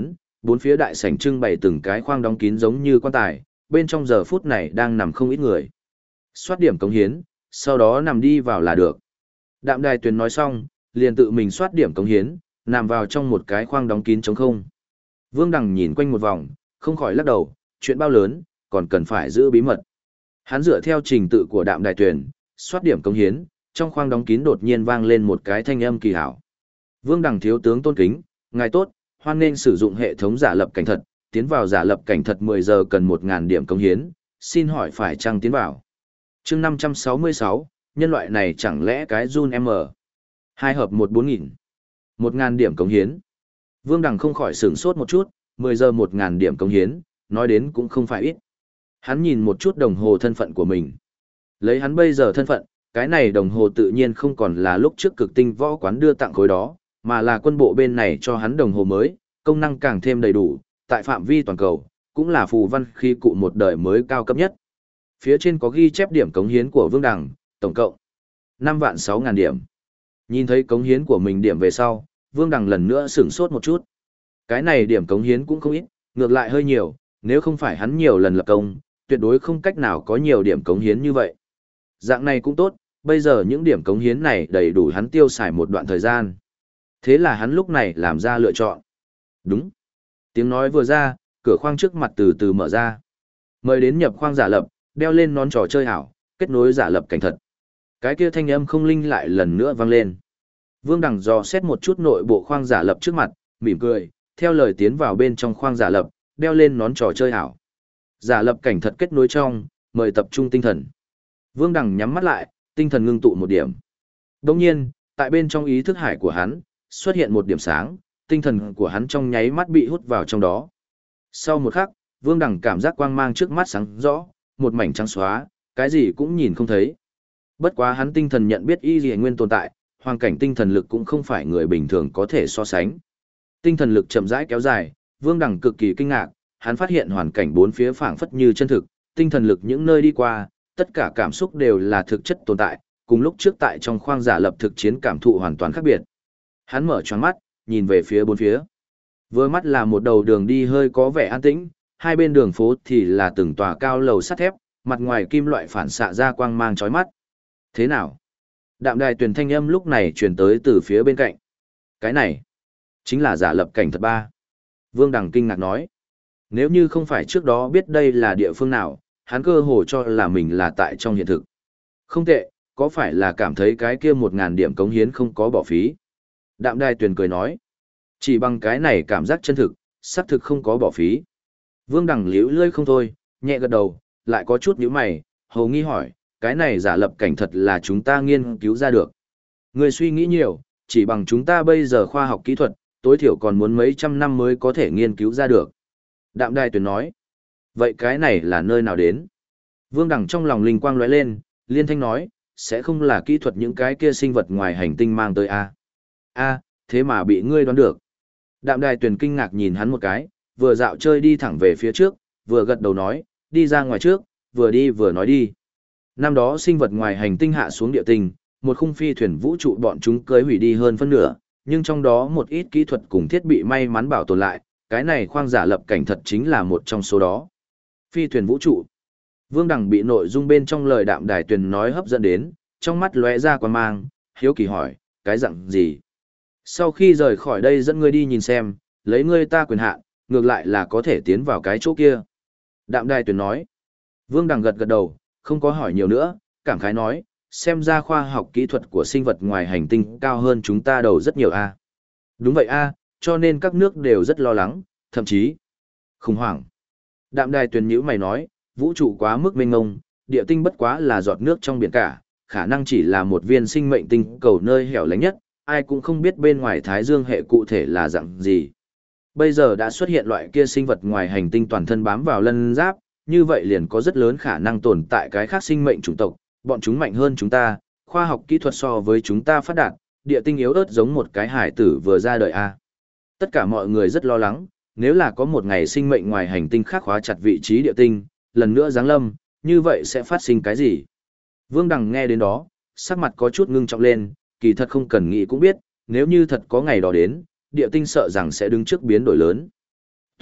bốn phía đại sảnh trưng bày từng cái khoang đóng kín giống như quan tài, bên trong giờ phút này đang nằm không ít người. Soát điểm cống hiến, sau đó nằm đi vào là được. Đạm Đài Tuyền nói xong, liền tự mình soát điểm cống hiến, nằm vào trong một cái khoang đóng kín trống không. Vương Đằng nhìn quanh một vòng, không khỏi lắc đầu, chuyện bao lớn, còn cần phải giữ bí mật. Hắn dựa theo trình tự của Đạm Đài Tuyền, soát điểm cống hiến, trong khoang đóng kín đột nhiên vang lên một cái thanh âm kỳ hảo. Vương Đằng thiếu tướng tôn kính, ngài tốt, hoan nên sử dụng hệ thống giả lập cảnh thật, tiến vào giả lập cảnh thật 10 giờ cần 1.000 điểm cống hiến, xin hỏi phải chăng tiến vào. Chương 566, nhân loại này chẳng lẽ cái Jun M. 2 hợp 1 4000. 1.000 điểm cống hiến. Vương Đằng không khỏi sửng sốt một chút, 10 giờ 1.000 điểm cống hiến, nói đến cũng không phải ít. Hắn nhìn một chút đồng hồ thân phận của mình. Lấy hắn bây giờ thân phận, cái này đồng hồ tự nhiên không còn là lúc trước cực tinh võ quán đưa tặng khối đó, mà là quân bộ bên này cho hắn đồng hồ mới, công năng càng thêm đầy đủ, tại phạm vi toàn cầu, cũng là phù văn khí cụ một đời mới cao cấp nhất. Phía trên có ghi chép điểm cống hiến của Vương Đằng, tổng cộng 5.600.000 điểm. Nhìn thấy cống hiến của mình điểm về sau, Vương Đằng lần nữa sửng sốt một chút. Cái này điểm cống hiến cũng không ít, ngược lại hơi nhiều, nếu không phải hắn nhiều lần lập công, tuyệt đối không cách nào có nhiều điểm cống hiến như vậy. Dạng này cũng tốt, bây giờ những điểm cống hiến này đầy đủ hắn tiêu xài một đoạn thời gian. Thế là hắn lúc này làm ra lựa chọn. Đúng. Tiếng nói vừa ra, cửa khoang trước mặt từ từ mở ra. Mời đến nhập khoang giả lập, đeo lên nón trò chơi ảo, kết nối giả lập cảnh thật. Cái kia thanh âm không linh lại lần nữa vang lên. Vương Đằng dò xét một chút nội bộ khoang giả lập trước mặt, mỉm cười, theo lời tiến vào bên trong khoang giả lập, đeo lên nón trò chơi ảo. Giả lập cảnh thật kết nối trong, mời tập trung tinh thần. Vương Đằng nhắm mắt lại, tinh thần ngưng tụ một điểm. Đồng nhiên, tại bên trong ý thức hải của hắn, xuất hiện một điểm sáng, tinh thần của hắn trong nháy mắt bị hút vào trong đó. Sau một khắc, Vương Đằng cảm giác quang mang trước mắt sáng rõ, một mảnh trắng xóa, cái gì cũng nhìn không thấy. Bất quá hắn tinh thần nhận biết y liễu nguyên tồn tại, hoàn cảnh tinh thần lực cũng không phải người bình thường có thể so sánh. Tinh thần lực chậm rãi kéo dài, Vương Đằng cực kỳ kinh ngạc, hắn phát hiện hoàn cảnh bốn phía phảng phất như chân thực, tinh thần lực những nơi đi qua, tất cả cảm xúc đều là thực chất tồn tại, cùng lúc trước tại trong khoang giả lập thực chiến cảm thụ hoàn toàn khác biệt. Hắn mở choáng mắt, nhìn về phía bốn phía. Vừa mắt là một đầu đường đi hơi có vẻ an tĩnh, hai bên đường phố thì là từng tòa cao lầu sắt thép, mặt ngoài kim loại phản xạ ra quang mang chói mắt. Thế nào? Đạm Đài Tuyền thanh âm lúc này truyền tới từ phía bên cạnh. Cái này, chính là giả lập cảnh thật ba. Vương Đằng kinh ngạc nói. Nếu như không phải trước đó biết đây là địa phương nào, hắn cơ hồ cho là mình là tại trong hiện thực. Không tệ, có phải là cảm thấy cái kia 1.000 điểm cống hiến không có bỏ phí? Đạm Đài Tuyền cười nói. Chỉ bằng cái này cảm giác chân thực, xác thực không có bỏ phí. Vương Đằng liễu lơi không thôi, nhẹ gật đầu, lại có chút nhíu mày, hầu nghi hỏi, cái này giả lập cảnh thật là chúng ta nghiên cứu ra được. Người suy nghĩ nhiều, chỉ bằng chúng ta bây giờ khoa học kỹ thuật, tối thiểu còn muốn mấy trăm năm mới có thể nghiên cứu ra được. Đạm Đài Tuyền nói, vậy cái này là nơi nào đến? Vương Đằng trong lòng linh quang lóe lên, liên thanh nói, sẽ không là kỹ thuật những cái kia sinh vật ngoài hành tinh mang tới a? A, thế mà bị ngươi đoán được. Đạm Đài Tuyền kinh ngạc nhìn hắn một cái, vừa dạo chơi đi thẳng về phía trước, vừa gật đầu nói, đi ra ngoài trước, vừa đi vừa nói đi. Năm đó sinh vật ngoài hành tinh hạ xuống địa tinh, một khung phi thuyền vũ trụ bọn chúng cưới hủy đi hơn phân nửa, nhưng trong đó một ít kỹ thuật cùng thiết bị may mắn bảo tồn lại, cái này khoang giả lập cảnh thật chính là một trong số đó. Phi thuyền vũ trụ. Vương Đằng bị nội dung bên trong lời Đạm Đài Tuyền nói hấp dẫn đến, trong mắt lóe ra quan mang, hiếu kỳ hỏi, cái dạng gì? Sau khi rời khỏi đây dẫn ngươi đi nhìn xem, lấy ngươi ta quyền hạn, ngược lại là có thể tiến vào cái chỗ kia. Đạm Đài Tuyền nói. Vương Đằng gật gật đầu, không có hỏi nhiều nữa, cảm khái nói, xem ra khoa học kỹ thuật của sinh vật ngoài hành tinh cao hơn chúng ta đầu rất nhiều a. Đúng vậy a, cho nên các nước đều rất lo lắng, thậm chí khủng hoảng. Đạm Đài Tuyền nhíu mày nói, vũ trụ quá mức mênh mông, địa tinh bất quá là giọt nước trong biển cả, khả năng chỉ là một viên sinh mệnh tinh cầu nơi hẻo lánh nhất, ai cũng không biết bên ngoài Thái Dương hệ cụ thể là dạng gì. Bây giờ đã xuất hiện loại kia sinh vật ngoài hành tinh toàn thân bám vào lân giáp, như vậy liền có rất lớn khả năng tồn tại cái khác sinh mệnh chủng tộc, bọn chúng mạnh hơn chúng ta, khoa học kỹ thuật so với chúng ta phát đạt, địa tinh yếu ớt giống một cái hải tử vừa ra đời a. Tất cả mọi người rất lo lắng, nếu là có một ngày sinh mệnh ngoài hành tinh khác khóa chặt vị trí địa tinh, lần nữa giáng lâm, như vậy sẽ phát sinh cái gì? Vương Đằng nghe đến đó, sắc mặt có chút ngưng trọng lên, kỳ thật không cần nghĩ cũng biết, nếu như thật có ngày đó đến, địa tinh sợ rằng sẽ đứng trước biến đổi lớn.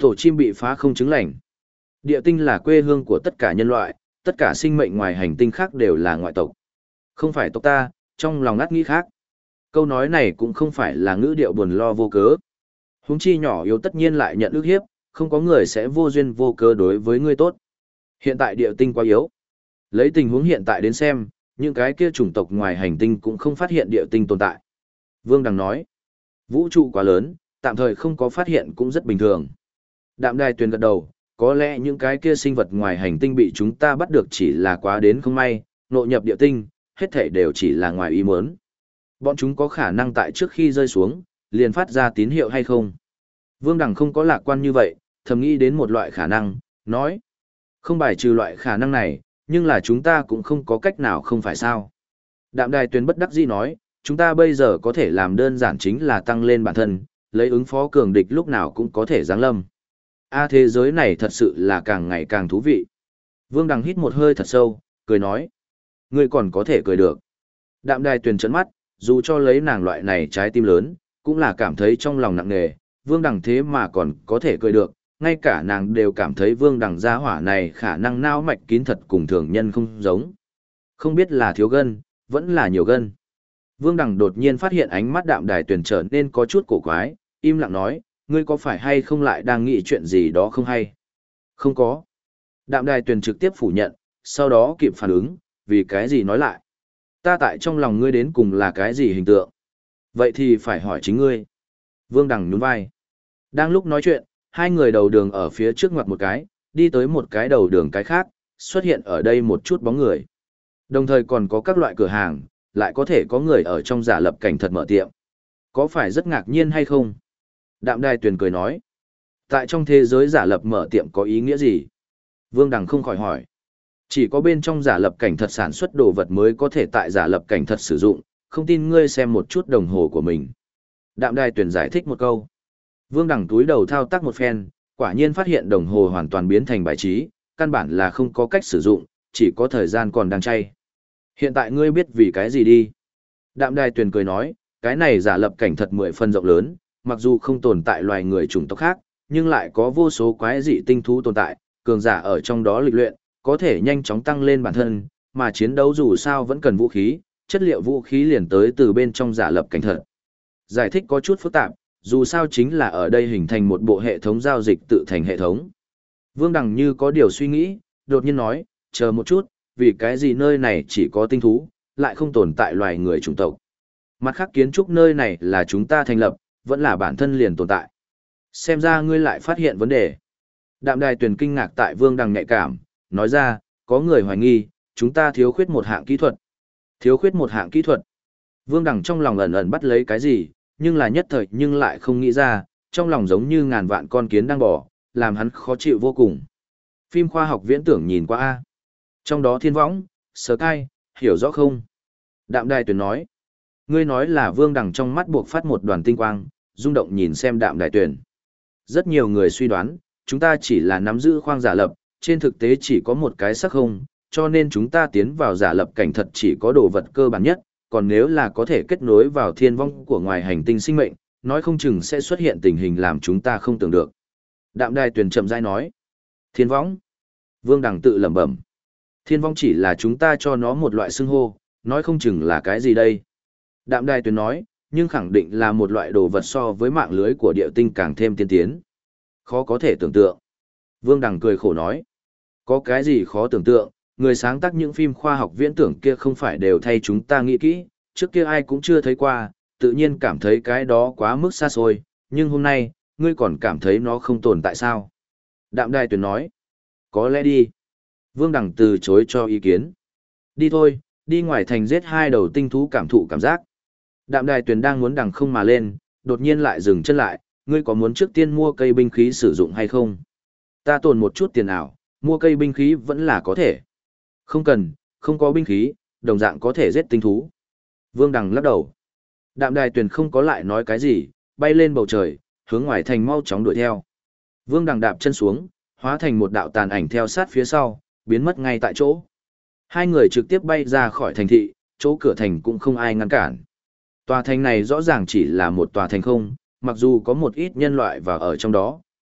Tổ chim bị phá không chứng lành. Địa tinh là quê hương của tất cả nhân loại, tất cả sinh mệnh ngoài hành tinh khác đều là ngoại tộc. Không phải tộc ta, trong lòng ngắt nghĩ khác. Câu nói này cũng không phải là ngữ điệu buồn lo vô cớ. Huống chi nhỏ yếu tất nhiên lại nhận ức hiếp, không có người sẽ vô duyên vô cớ đối với ngươi tốt. Hiện tại địa tinh quá yếu. Lấy tình huống hiện tại đến xem, những cái kia chủng tộc ngoài hành tinh cũng không phát hiện địa tinh tồn tại. Vương Đằng nói, vũ trụ quá lớn, tạm thời không có phát hiện cũng rất bình thường. Đạm Đài Tuyền gật đầu, có lẽ những cái kia sinh vật ngoài hành tinh bị chúng ta bắt được chỉ là quá đến không may, nội nhập địa tinh, hết thảy đều chỉ là ngoài ý muốn. Bọn chúng có khả năng tại trước khi rơi xuống, liền phát ra tín hiệu hay không? Vương Đằng không có lạc quan như vậy, thầm nghĩ đến một loại khả năng, nói. Không bài trừ loại khả năng này, nhưng là chúng ta cũng không có cách nào không phải sao. Đạm Đài Tuyền bất đắc dĩ nói, chúng ta bây giờ có thể làm đơn giản chính là tăng lên bản thân, lấy ứng phó cường địch lúc nào cũng có thể giáng lâm. Thế giới này thật sự là càng ngày càng thú vị. Vương Đằng hít một hơi thật sâu, cười nói. Ngươi còn có thể cười được. Đạm Đài Tuyền trợn mắt, dù cho lấy nàng loại này trái tim lớn, cũng là cảm thấy trong lòng nặng nề, Vương Đằng thế mà còn có thể cười được, ngay cả nàng đều cảm thấy Vương Đằng gia hỏa này khả năng não mạch kín thật cùng thường nhân không giống. Không biết là thiếu gân, vẫn là nhiều gân. Vương Đằng đột nhiên phát hiện ánh mắt Đạm Đài Tuyền trở nên có chút cổ quái, im lặng nói, ngươi có phải hay không lại đang nghĩ chuyện gì đó không hay? Không có. Đạm Đài Tuyền trực tiếp phủ nhận, sau đó kịp phản ứng, vì cái gì nói lại? Ta tại trong lòng ngươi đến cùng là cái gì hình tượng? Vậy thì phải hỏi chính ngươi. Vương Đằng nhún vai. Đang lúc nói chuyện, hai người đầu đường ở phía trước ngoặt một cái, đi tới một cái đầu đường cái khác, xuất hiện ở đây một chút bóng người. Đồng thời còn có các loại cửa hàng, lại có thể có người ở trong giả lập cảnh thật mở tiệm. Có phải rất ngạc nhiên hay không? Đạm Đài Tuyền cười nói. Tại trong thế giới giả lập mở tiệm có ý nghĩa gì? Vương Đằng không khỏi hỏi. Chỉ có bên trong giả lập cảnh thật sản xuất đồ vật mới có thể tại giả lập cảnh thật sử dụng, không tin ngươi xem một chút đồng hồ của mình. Đạm Đài Tuyền giải thích một câu. Vương Đằng túi đầu thao tác một phen, quả nhiên phát hiện đồng hồ hoàn toàn biến thành bài trí, căn bản là không có cách sử dụng, chỉ có thời gian còn đang chay. Hiện tại ngươi biết vì cái gì đi. Đạm Đài Tuyền cười nói, cái này giả lập cảnh thật 10 phần rộng lớn, mặc dù không tồn tại loài người chủng tộc khác, nhưng lại có vô số quái dị tinh thú tồn tại, cường giả ở trong đó lịch luyện, có thể nhanh chóng tăng lên bản thân, mà chiến đấu dù sao vẫn cần vũ khí, chất liệu vũ khí liền tới từ bên trong giả lập cảnh thật. Giải thích có chút phức tạp, dù sao chính là ở đây hình thành một bộ hệ thống giao dịch tự thành hệ thống. Vương Đằng như có điều suy nghĩ, đột nhiên nói, chờ một chút, vì cái gì nơi này chỉ có tinh thú, lại không tồn tại loài người chủng tộc. Mặt khác kiến trúc nơi này là chúng ta thành lập, vẫn là bản thân liền tồn tại. Xem ra ngươi lại phát hiện vấn đề. Đạm Đài Tuyền kinh ngạc tại Vương Đằng nhạy cảm, nói ra, có người hoài nghi, chúng ta thiếu khuyết một hạng kỹ thuật. Thiếu khuyết một hạng kỹ thuật. Vương Đằng trong lòng ẩn ẩn bắt lấy cái gì, nhưng là nhất thời nhưng lại không nghĩ ra, trong lòng giống như ngàn vạn con kiến đang bò, làm hắn khó chịu vô cùng. Phim khoa học viễn tưởng nhìn qua A. Trong đó thiên võng, sờ cai, hiểu rõ không? Đạm Đài Tuyền nói. Ngươi nói là Vương Đằng trong mắt buộc phát một đoàn tinh quang, rung động nhìn xem Đạm Đài Tuyền. Rất nhiều người suy đoán, chúng ta chỉ là nắm giữ khoang giả lập, trên thực tế chỉ có một cái sắc không, cho nên chúng ta tiến vào giả lập cảnh thật chỉ có đồ vật cơ bản nhất, còn nếu là có thể kết nối vào thiên vong của ngoài hành tinh sinh mệnh, nói không chừng sẽ xuất hiện tình hình làm chúng ta không tưởng được. Đạm Đài Tuyền chậm rãi nói. Thiên vong. Vương Đằng tự lẩm bẩm. Thiên vong chỉ là chúng ta cho nó một loại xưng hô, nói không chừng là cái gì đây. Đạm Đài Tuyền nói, nhưng khẳng định là một loại đồ vật so với mạng lưới của địa tinh càng thêm tiên tiến. Khó có thể tưởng tượng. Vương Đằng cười khổ nói. Có cái gì khó tưởng tượng, người sáng tác những phim khoa học viễn tưởng kia không phải đều thay chúng ta nghĩ kỹ, trước kia ai cũng chưa thấy qua, tự nhiên cảm thấy cái đó quá mức xa xôi, nhưng hôm nay, ngươi còn cảm thấy nó không tồn tại sao? Đạm Đài Tuyền nói, có lẽ đi. Vương Đằng từ chối cho ý kiến. Đi thôi, đi ngoài thành giết hai đầu tinh thú cảm thụ cảm giác. Đạm Đài Tuyền đang muốn đằng không mà lên, đột nhiên lại dừng chân lại, ngươi có muốn trước tiên mua cây binh khí sử dụng hay không? Ta tồn một chút tiền ảo, mua cây binh khí vẫn là có thể. Không cần, không có binh khí, đồng dạng có thể giết tinh thú. Vương Đằng lắc đầu. Đạm Đài Tuyền không có lại nói cái gì, bay lên bầu trời, hướng ngoài thành mau chóng đuổi theo. Vương Đằng đạp chân xuống, hóa thành một đạo tàn ảnh theo sát phía sau, biến mất ngay tại chỗ. Hai người trực tiếp bay ra khỏi thành thị, chỗ cửa thành cũng không ai ngăn cản. Tòa thành này rõ ràng chỉ là một tòa thành không, mặc dù có một ít nhân loại vào ở trong đó,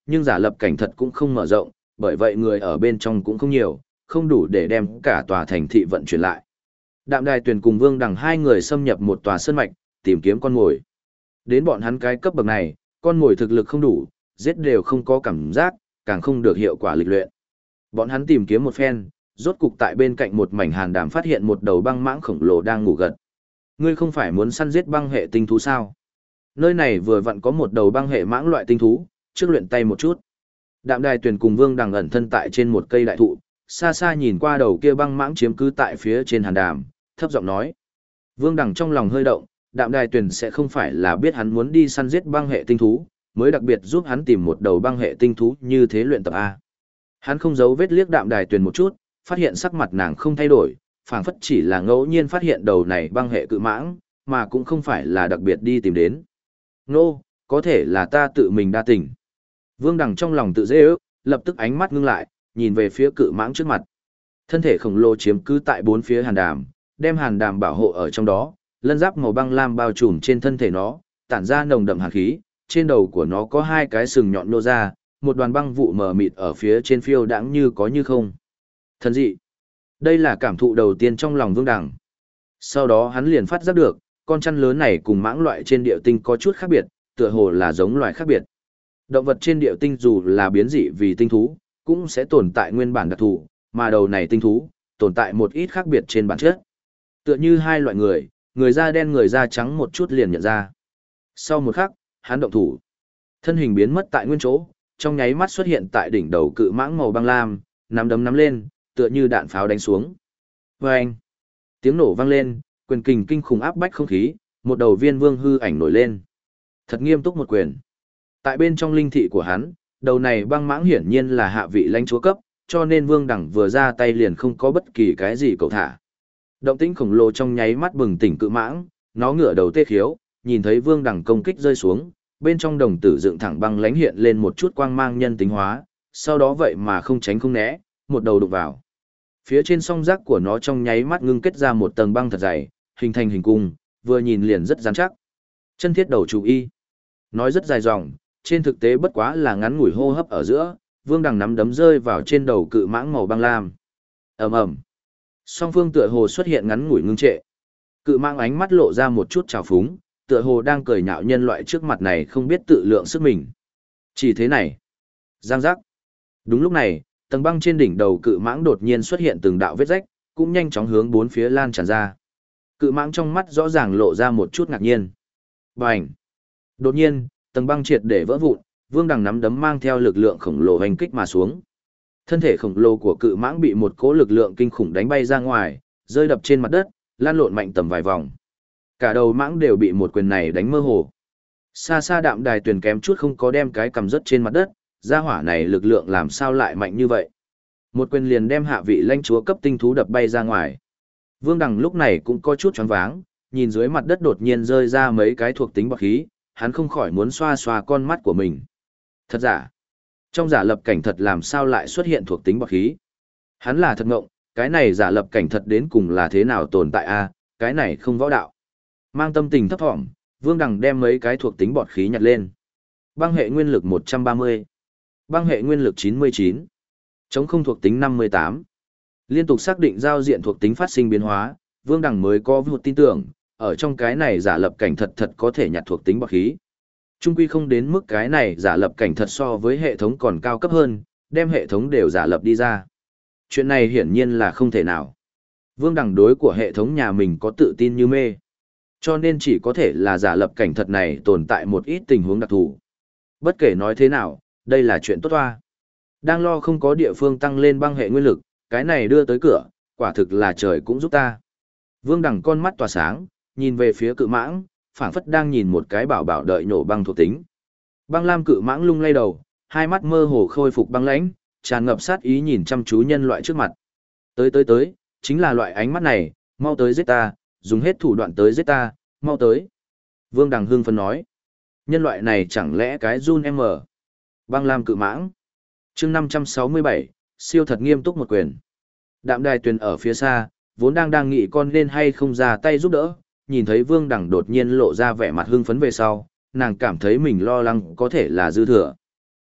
nhưng giả lập cảnh thật cũng không mở rộng, bởi vậy người ở bên trong cũng không nhiều, không đủ để đem cả tòa thành thị vận chuyển lại. Đạm Đài Tuyền cùng Vương Đằng hai người xâm nhập một tòa sơn mạch, tìm kiếm con mồi. Đến bọn hắn cái cấp bậc này, con mồi thực lực không đủ, giết đều không có cảm giác, càng không được hiệu quả lịch luyện. Bọn hắn tìm kiếm một phen, rốt cục tại bên cạnh một mảnh hàn đàm phát hiện một đầu băng mãng khổng lồ đang ngủ gật. Ngươi không phải muốn săn giết băng hệ tinh thú sao? Nơi này vừa vặn có một đầu băng hệ mãng loại tinh thú, trước luyện tay một chút. Đạm Đài Tuyền cùng Vương Đằng ẩn thân tại trên một cây đại thụ, xa xa nhìn qua đầu kia băng mãng chiếm cứ tại phía trên hàn đàm, thấp giọng nói. Vương Đằng trong lòng hơi động, Đạm Đài Tuyền sẽ không phải là biết hắn muốn đi săn giết băng hệ tinh thú, mới đặc biệt giúp hắn tìm một đầu băng hệ tinh thú như thế luyện tập A. Hắn không giấu vết liếc Đạm Đài Tuyền một chút, phát hiện sắc mặt nàng không thay đổi, phảng phất chỉ là ngẫu nhiên phát hiện đầu này băng hệ cự mãng, mà cũng không phải là đặc biệt đi tìm đến. Nô, có thể là ta tự mình đa tình. Vương Đằng trong lòng tự dễ ước, lập tức ánh mắt ngưng lại, nhìn về phía cự mãng trước mặt. Thân thể khổng lồ chiếm cứ tại bốn phía hàn đàm, đem hàn đàm bảo hộ ở trong đó, lân giáp màu băng lam bao trùm trên thân thể nó, tản ra nồng đậm hàn khí, trên đầu của nó có hai cái sừng nhọn nô ra, một đoàn băng vụ mờ mịt ở phía trên phiêu đãng như có như không. Thần dị. Đây là cảm thụ đầu tiên trong lòng Vương Đằng. Sau đó hắn liền phát giác được, con chăn lớn này cùng mãng loại trên địa tinh có chút khác biệt, tựa hồ là giống loài khác biệt. Động vật trên địa tinh dù là biến dị vì tinh thú, cũng sẽ tồn tại nguyên bản đặc thù, mà đầu này tinh thú, tồn tại một ít khác biệt trên bản chất. Tựa như hai loại người da đen người da trắng một chút liền nhận ra. Sau một khắc, hắn động thủ. Thân hình biến mất tại nguyên chỗ, trong nháy mắt xuất hiện tại đỉnh đầu cự mãng màu băng lam, nắm đấm nắm lên, tựa như đạn pháo đánh xuống. Vâng! Tiếng nổ vang lên, quyền kình kinh khủng áp bách không khí, một đầu viên vương hư ảnh nổi lên. Thật nghiêm túc một quyền. Tại bên trong linh thị của hắn, đầu này băng mãng hiển nhiên là hạ vị lãnh chúa cấp, cho nên Vương Đằng vừa ra tay liền không có bất kỳ cái gì cầu thả. Động tĩnh khổng lồ trong nháy mắt bừng tỉnh cự mãng, nó ngửa đầu tê khiếu, nhìn thấy Vương Đằng công kích rơi xuống, bên trong đồng tử dựng thẳng băng lãnh hiện lên một chút quang mang nhân tính hóa, sau đó vậy mà không tránh không né, một đầu đụng vào. Phía trên song giác của nó trong nháy mắt ngưng kết ra một tầng băng thật dày, hình thành hình cung, vừa nhìn liền rất rắn chắc. Chân thiết đầu chủ y. Nói rất dài dòng, trên thực tế bất quá là ngắn ngủi hô hấp ở giữa, Vương Đằng nắm đấm rơi vào trên đầu cự mãng màu băng lam. Ầm ầm. Song phương tựa hồ xuất hiện ngắn ngủi ngưng trệ. Cự mãng ánh mắt lộ ra một chút trào phúng, tựa hồ đang cười nhạo nhân loại trước mặt này không biết tự lượng sức mình. Chỉ thế này. Giang giác. Đúng lúc này, tầng băng trên đỉnh đầu cự mãng đột nhiên xuất hiện từng đạo vết rách, cũng nhanh chóng hướng bốn phía lan tràn ra. Cự mãng trong mắt rõ ràng lộ ra một chút ngạc nhiên. Bành. Đột nhiên, tầng băng triệt để vỡ vụn, Vương Đằng nắm đấm mang theo lực lượng khổng lồ hành kích mà xuống. Thân thể khổng lồ của cự mãng bị một cỗ lực lượng kinh khủng đánh bay ra ngoài, rơi đập trên mặt đất, lan lộn mạnh tầm vài vòng. Cả đầu mãng đều bị một quyền này đánh mơ hồ. Xa xa Đạm Đài Tuyền kém chút không có đem cái cầm rớt trên mặt đất, gia hỏa này lực lượng làm sao lại mạnh như vậy. Một quyền liền đem hạ vị lãnh chúa cấp tinh thú đập bay ra ngoài. Vương Đằng lúc này cũng có chút choáng váng, nhìn dưới mặt đất đột nhiên rơi ra mấy cái thuộc tính bọt khí, hắn không khỏi muốn xoa xoa con mắt của mình. Thật giả. Trong giả lập cảnh thật làm sao lại xuất hiện thuộc tính bọt khí. Hắn là thật ngộng, cái này giả lập cảnh thật đến cùng là thế nào tồn tại a? Cái này không võ đạo. Mang tâm tình thấp thỏm, Vương Đằng đem mấy cái thuộc tính bọt khí nhặt lên. Băng hệ nguyên lực 130. Băng hệ nguyên lực 99. Chống không thuộc tính 58. Liên tục xác định giao diện thuộc tính phát sinh biến hóa, Vương Đằng mới có một tin tưởng, ở trong cái này giả lập cảnh thật có thể nhặt thuộc tính bọt khí. Trung quy không đến mức cái này giả lập cảnh thật so với hệ thống còn cao cấp hơn, đem hệ thống đều giả lập đi ra. Chuyện này hiển nhiên là không thể nào. Vương Đằng đối của hệ thống nhà mình có tự tin như mê. Cho nên chỉ có thể là giả lập cảnh thật này tồn tại một ít tình huống đặc thù. Bất kể nói thế nào, đây là chuyện tốt hoa. Đang lo không có địa phương tăng lên băng hệ nguyên lực, cái này đưa tới cửa, quả thực là trời cũng giúp ta. Vương Đằng con mắt tỏa sáng, nhìn về phía cự mãng, phảng phất đang nhìn một cái bảo bảo đợi nổ băng thuộc tính. Băng lam cự mãng lung lay đầu, hai mắt mơ hồ khôi phục băng lãnh, tràn ngập sát ý nhìn chăm chú nhân loại trước mặt. Tới, chính là loại ánh mắt này, mau tới giết ta, dùng hết thủ đoạn tới giết ta, mau tới. Vương Đằng hưng phấn nói. Nhân loại này chẳng lẽ cái run em mở. Băng lam cự mãng. Chương 567, siêu thật nghiêm túc một quyền. Đạm Đài Tuyền ở phía xa, vốn đang nghĩ con nên hay không ra tay giúp đỡ, nhìn thấy Vương Đằng đột nhiên lộ ra vẻ mặt hưng phấn về sau, nàng cảm thấy mình lo lắng có thể là dư thừa.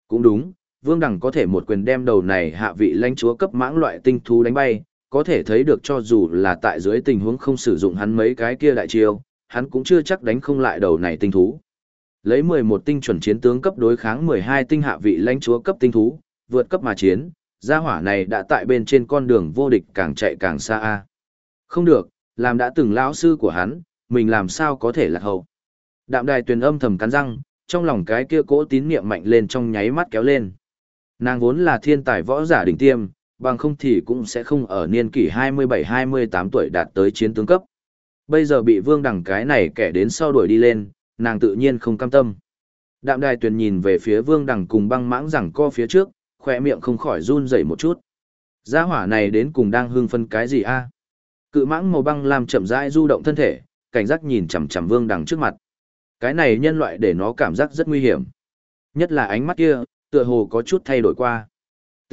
Cũng đúng, Vương Đằng có thể một quyền đem đầu này hạ vị lãnh chúa cấp mãng loại tinh thú đánh bay, có thể thấy được cho dù là tại dưới tình huống không sử dụng hắn mấy cái kia đại chiêu, hắn cũng chưa chắc đánh không lại đầu này tinh thú. Lấy 11 tinh chuẩn chiến tướng cấp đối kháng 12 tinh hạ vị lãnh chúa cấp tinh thú, vượt cấp mà chiến, gia hỏa này đã tại bên trên con đường vô địch càng chạy càng xa a. Không được, làm đã từng lão sư của hắn, mình làm sao có thể lạc hậu. Đạm Đài Tuyền âm thầm cắn răng, trong lòng cái kia cỗ tín niệm mạnh lên trong nháy mắt kéo lên. Nàng vốn là thiên tài võ giả đỉnh tiêm, bằng không thì cũng sẽ không ở niên kỷ 27-28 tuổi đạt tới chiến tướng cấp. Bây giờ bị Vương Đằng cái này kẻ đến sau đuổi đi lên, nàng tự nhiên không cam tâm. Đạm Đài Tuyền nhìn về phía Vương Đằng cùng băng mãng rằng co phía trước, khỏe miệng không khỏi run rẩy một chút. Gia hỏa này đến cùng đang hưng phân cái gì a? Cự mãng màu băng làm chậm rãi du động thân thể, cảnh giác nhìn chằm chằm Vương Đằng trước mặt. Cái này nhân loại để nó cảm giác rất nguy hiểm. Nhất là ánh mắt kia, tựa hồ có chút thay đổi qua. T.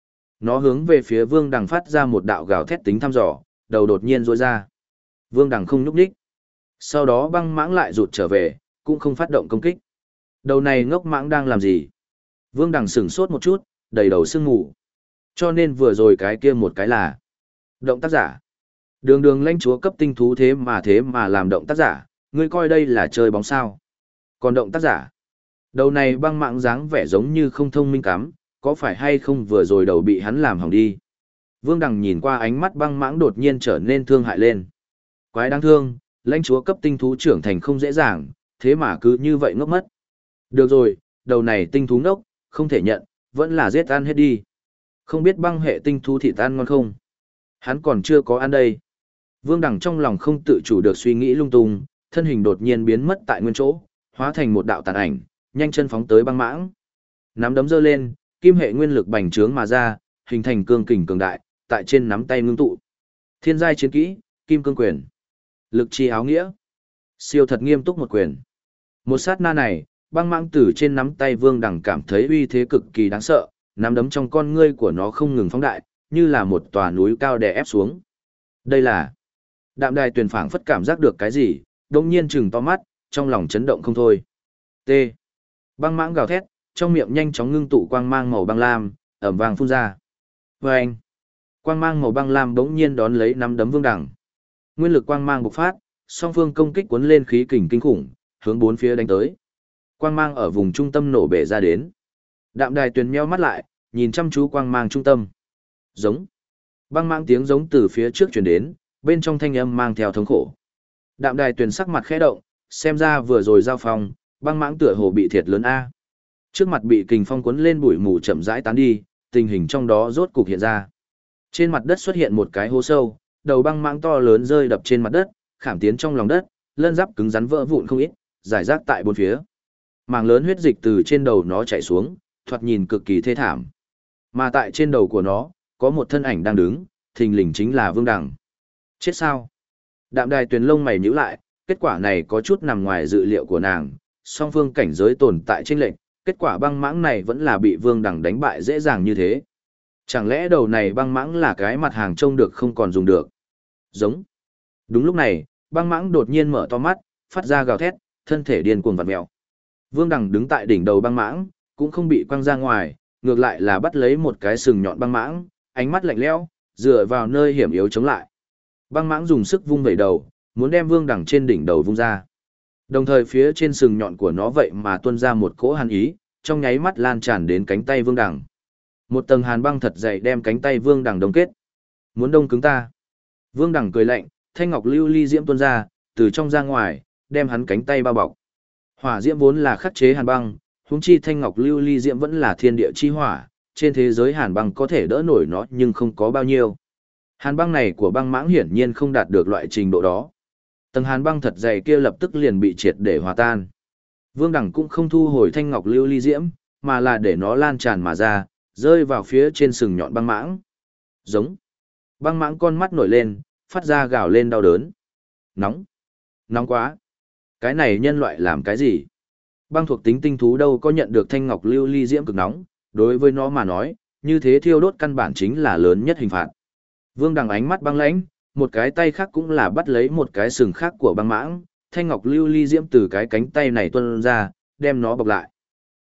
Nó hướng về phía Vương Đằng phát ra một đạo gào thét tính thăm dò, đầu đột nhiên rỗi ra. Vương Đằng không nhúc nhích. Sau đó băng mãng lại rụt trở về, cũng không phát động công kích. Đầu này ngốc mãng đang làm gì? Vương Đằng sửng sốt một chút, đầy đầu sương mù. Cho nên vừa rồi cái kia một cái là động tác giả. Đường đường lãnh chúa cấp tinh thú thế mà làm động tác giả, ngươi coi đây là chơi bóng sao. Còn động tác giả, đầu này băng mạng dáng vẻ giống như không thông minh cắm, có phải hay không vừa rồi đầu bị hắn làm hỏng đi. Vương Đằng nhìn qua ánh mắt băng mãng đột nhiên trở nên thương hại lên. Quái đáng thương, lãnh chúa cấp tinh thú trưởng thành không dễ dàng, thế mà cứ như vậy ngốc mất. Được rồi, đầu này tinh thú ngốc, không thể nhận, vẫn là giết ăn hết đi. Không biết băng hệ tinh thú thịt ăn ngon không? Hắn còn chưa có ăn đây. Vương Đằng trong lòng không tự chủ được suy nghĩ lung tung, thân hình đột nhiên biến mất tại nguyên chỗ, hóa thành một đạo tàn ảnh, nhanh chân phóng tới băng mãng. Nắm đấm giơ lên, kim hệ nguyên lực bành trướng mà ra, hình thành cương kình cường đại, tại trên nắm tay ngưng tụ. Thiên giai chiến kỹ, Kim Cương Quyền. Lực chi áo nghĩa. Siêu thật nghiêm túc một quyền. Một sát na này, băng mãng từ trên nắm tay Vương Đằng cảm thấy uy thế cực kỳ đáng sợ, nắm đấm trong con ngươi của nó không ngừng phóng đại, như là một tòa núi cao đè ép xuống. Đây là Đạm Đài Tuyền phảng phất cảm giác được cái gì, đông nhiên chừng to mắt, trong lòng chấn động không thôi. T. Băng mãng gào thét, trong miệng nhanh chóng ngưng tụ quang mang màu băng lam, ẩm vàng phun ra. Vâng! Quang mang màu băng lam bỗng nhiên đón lấy nắm đấm Vương Đằng. Nguyên lực quang mang bộc phát, song phương công kích cuốn lên khí kình kinh khủng, hướng bốn phía đánh tới. Quang mang ở vùng trung tâm nổ bể ra đến. Đạm Đài Tuyền nheo mắt lại, nhìn chăm chú quang mang trung tâm. Giống. Băng mãng tiếng giống từ phía trước truyền đến, bên trong thanh âm mang theo thống khổ. Đạm Đài Tuyền sắc mặt khẽ động, xem ra vừa rồi giao phong, băng mãng tựa hồ bị thiệt lớn a. Trước mặt bị kình phong cuốn lên bụi mù chậm rãi tán đi, tình hình trong đó rốt cục hiện ra. Trên mặt đất xuất hiện một cái hố sâu, đầu băng mãng to lớn rơi đập trên mặt đất, khảm tiến trong lòng đất, lân giáp cứng rắn vỡ vụn không ít, rải rác tại bốn phía. Mảng lớn huyết dịch từ trên đầu nó chảy xuống, thoạt nhìn cực kỳ thê thảm. Mà tại trên đầu của nó, có một thân ảnh đang đứng, thình lình chính là Vương Đằng. Chết sao? Đạm Đài Tuyền lông mày nhíu lại, kết quả này có chút nằm ngoài dự liệu của nàng, song phương cảnh giới tồn tại chênh lệch, kết quả băng mãng này vẫn là bị Vương Đằng đánh bại dễ dàng như thế. Chẳng lẽ đầu này băng mãng là cái mặt hàng trông được không còn dùng được? Giống. Đúng lúc này, băng mãng đột nhiên mở to mắt, phát ra gào thét, thân thể điên cuồng vặn mèo. Vương Đằng đứng tại đỉnh đầu băng mãng, cũng không bị quăng ra ngoài, ngược lại là bắt lấy một cái sừng nhọn băng mãng, ánh mắt lạnh lẽo, dựa vào nơi hiểm yếu chống lại. Băng mãng dùng sức vung vẩy đầu, muốn đem Vương Đằng trên đỉnh đầu vung ra. Đồng thời phía trên sừng nhọn của nó vậy mà tuôn ra một cỗ hàn ý, trong nháy mắt lan tràn đến cánh tay Vương Đằng. Một tầng hàn băng thật dày đem cánh tay Vương Đằng đông kết. Muốn đông cứng ta. Vương Đằng cười lạnh, thanh ngọc lưu ly diễm tuôn ra, từ trong ra ngoài, đem hắn cánh tay bao bọc. Hỏa diễm vốn là khắc chế hàn băng, huống chi thanh ngọc lưu ly diễm vẫn là thiên địa chi hỏa, trên thế giới hàn băng có thể đỡ nổi nó nhưng không có bao nhiêu. Hàn băng này của băng mãng hiển nhiên không đạt được loại trình độ đó. Tầng hàn băng thật dày kia lập tức liền bị triệt để hòa tan. Vương Đằng cũng không thu hồi thanh ngọc lưu ly diễm, mà là để nó lan tràn mà ra, rơi vào phía trên sừng nhọn băng mãng. Giống. Băng mãng con mắt nổi lên, phát ra gào lên đau đớn. Nóng. Nóng quá. Cái này nhân loại làm cái gì? Băng thuộc tính tinh thú đâu có nhận được thanh ngọc lưu ly diễm cực nóng, đối với nó mà nói, như thế thiêu đốt căn bản chính là lớn nhất hình phạt. Vương Đằng ánh mắt băng lãnh, một cái tay khác cũng là bắt lấy một cái sừng khác của băng mãng, thanh ngọc lưu ly diễm từ cái cánh tay này tuôn ra, đem nó bọc lại.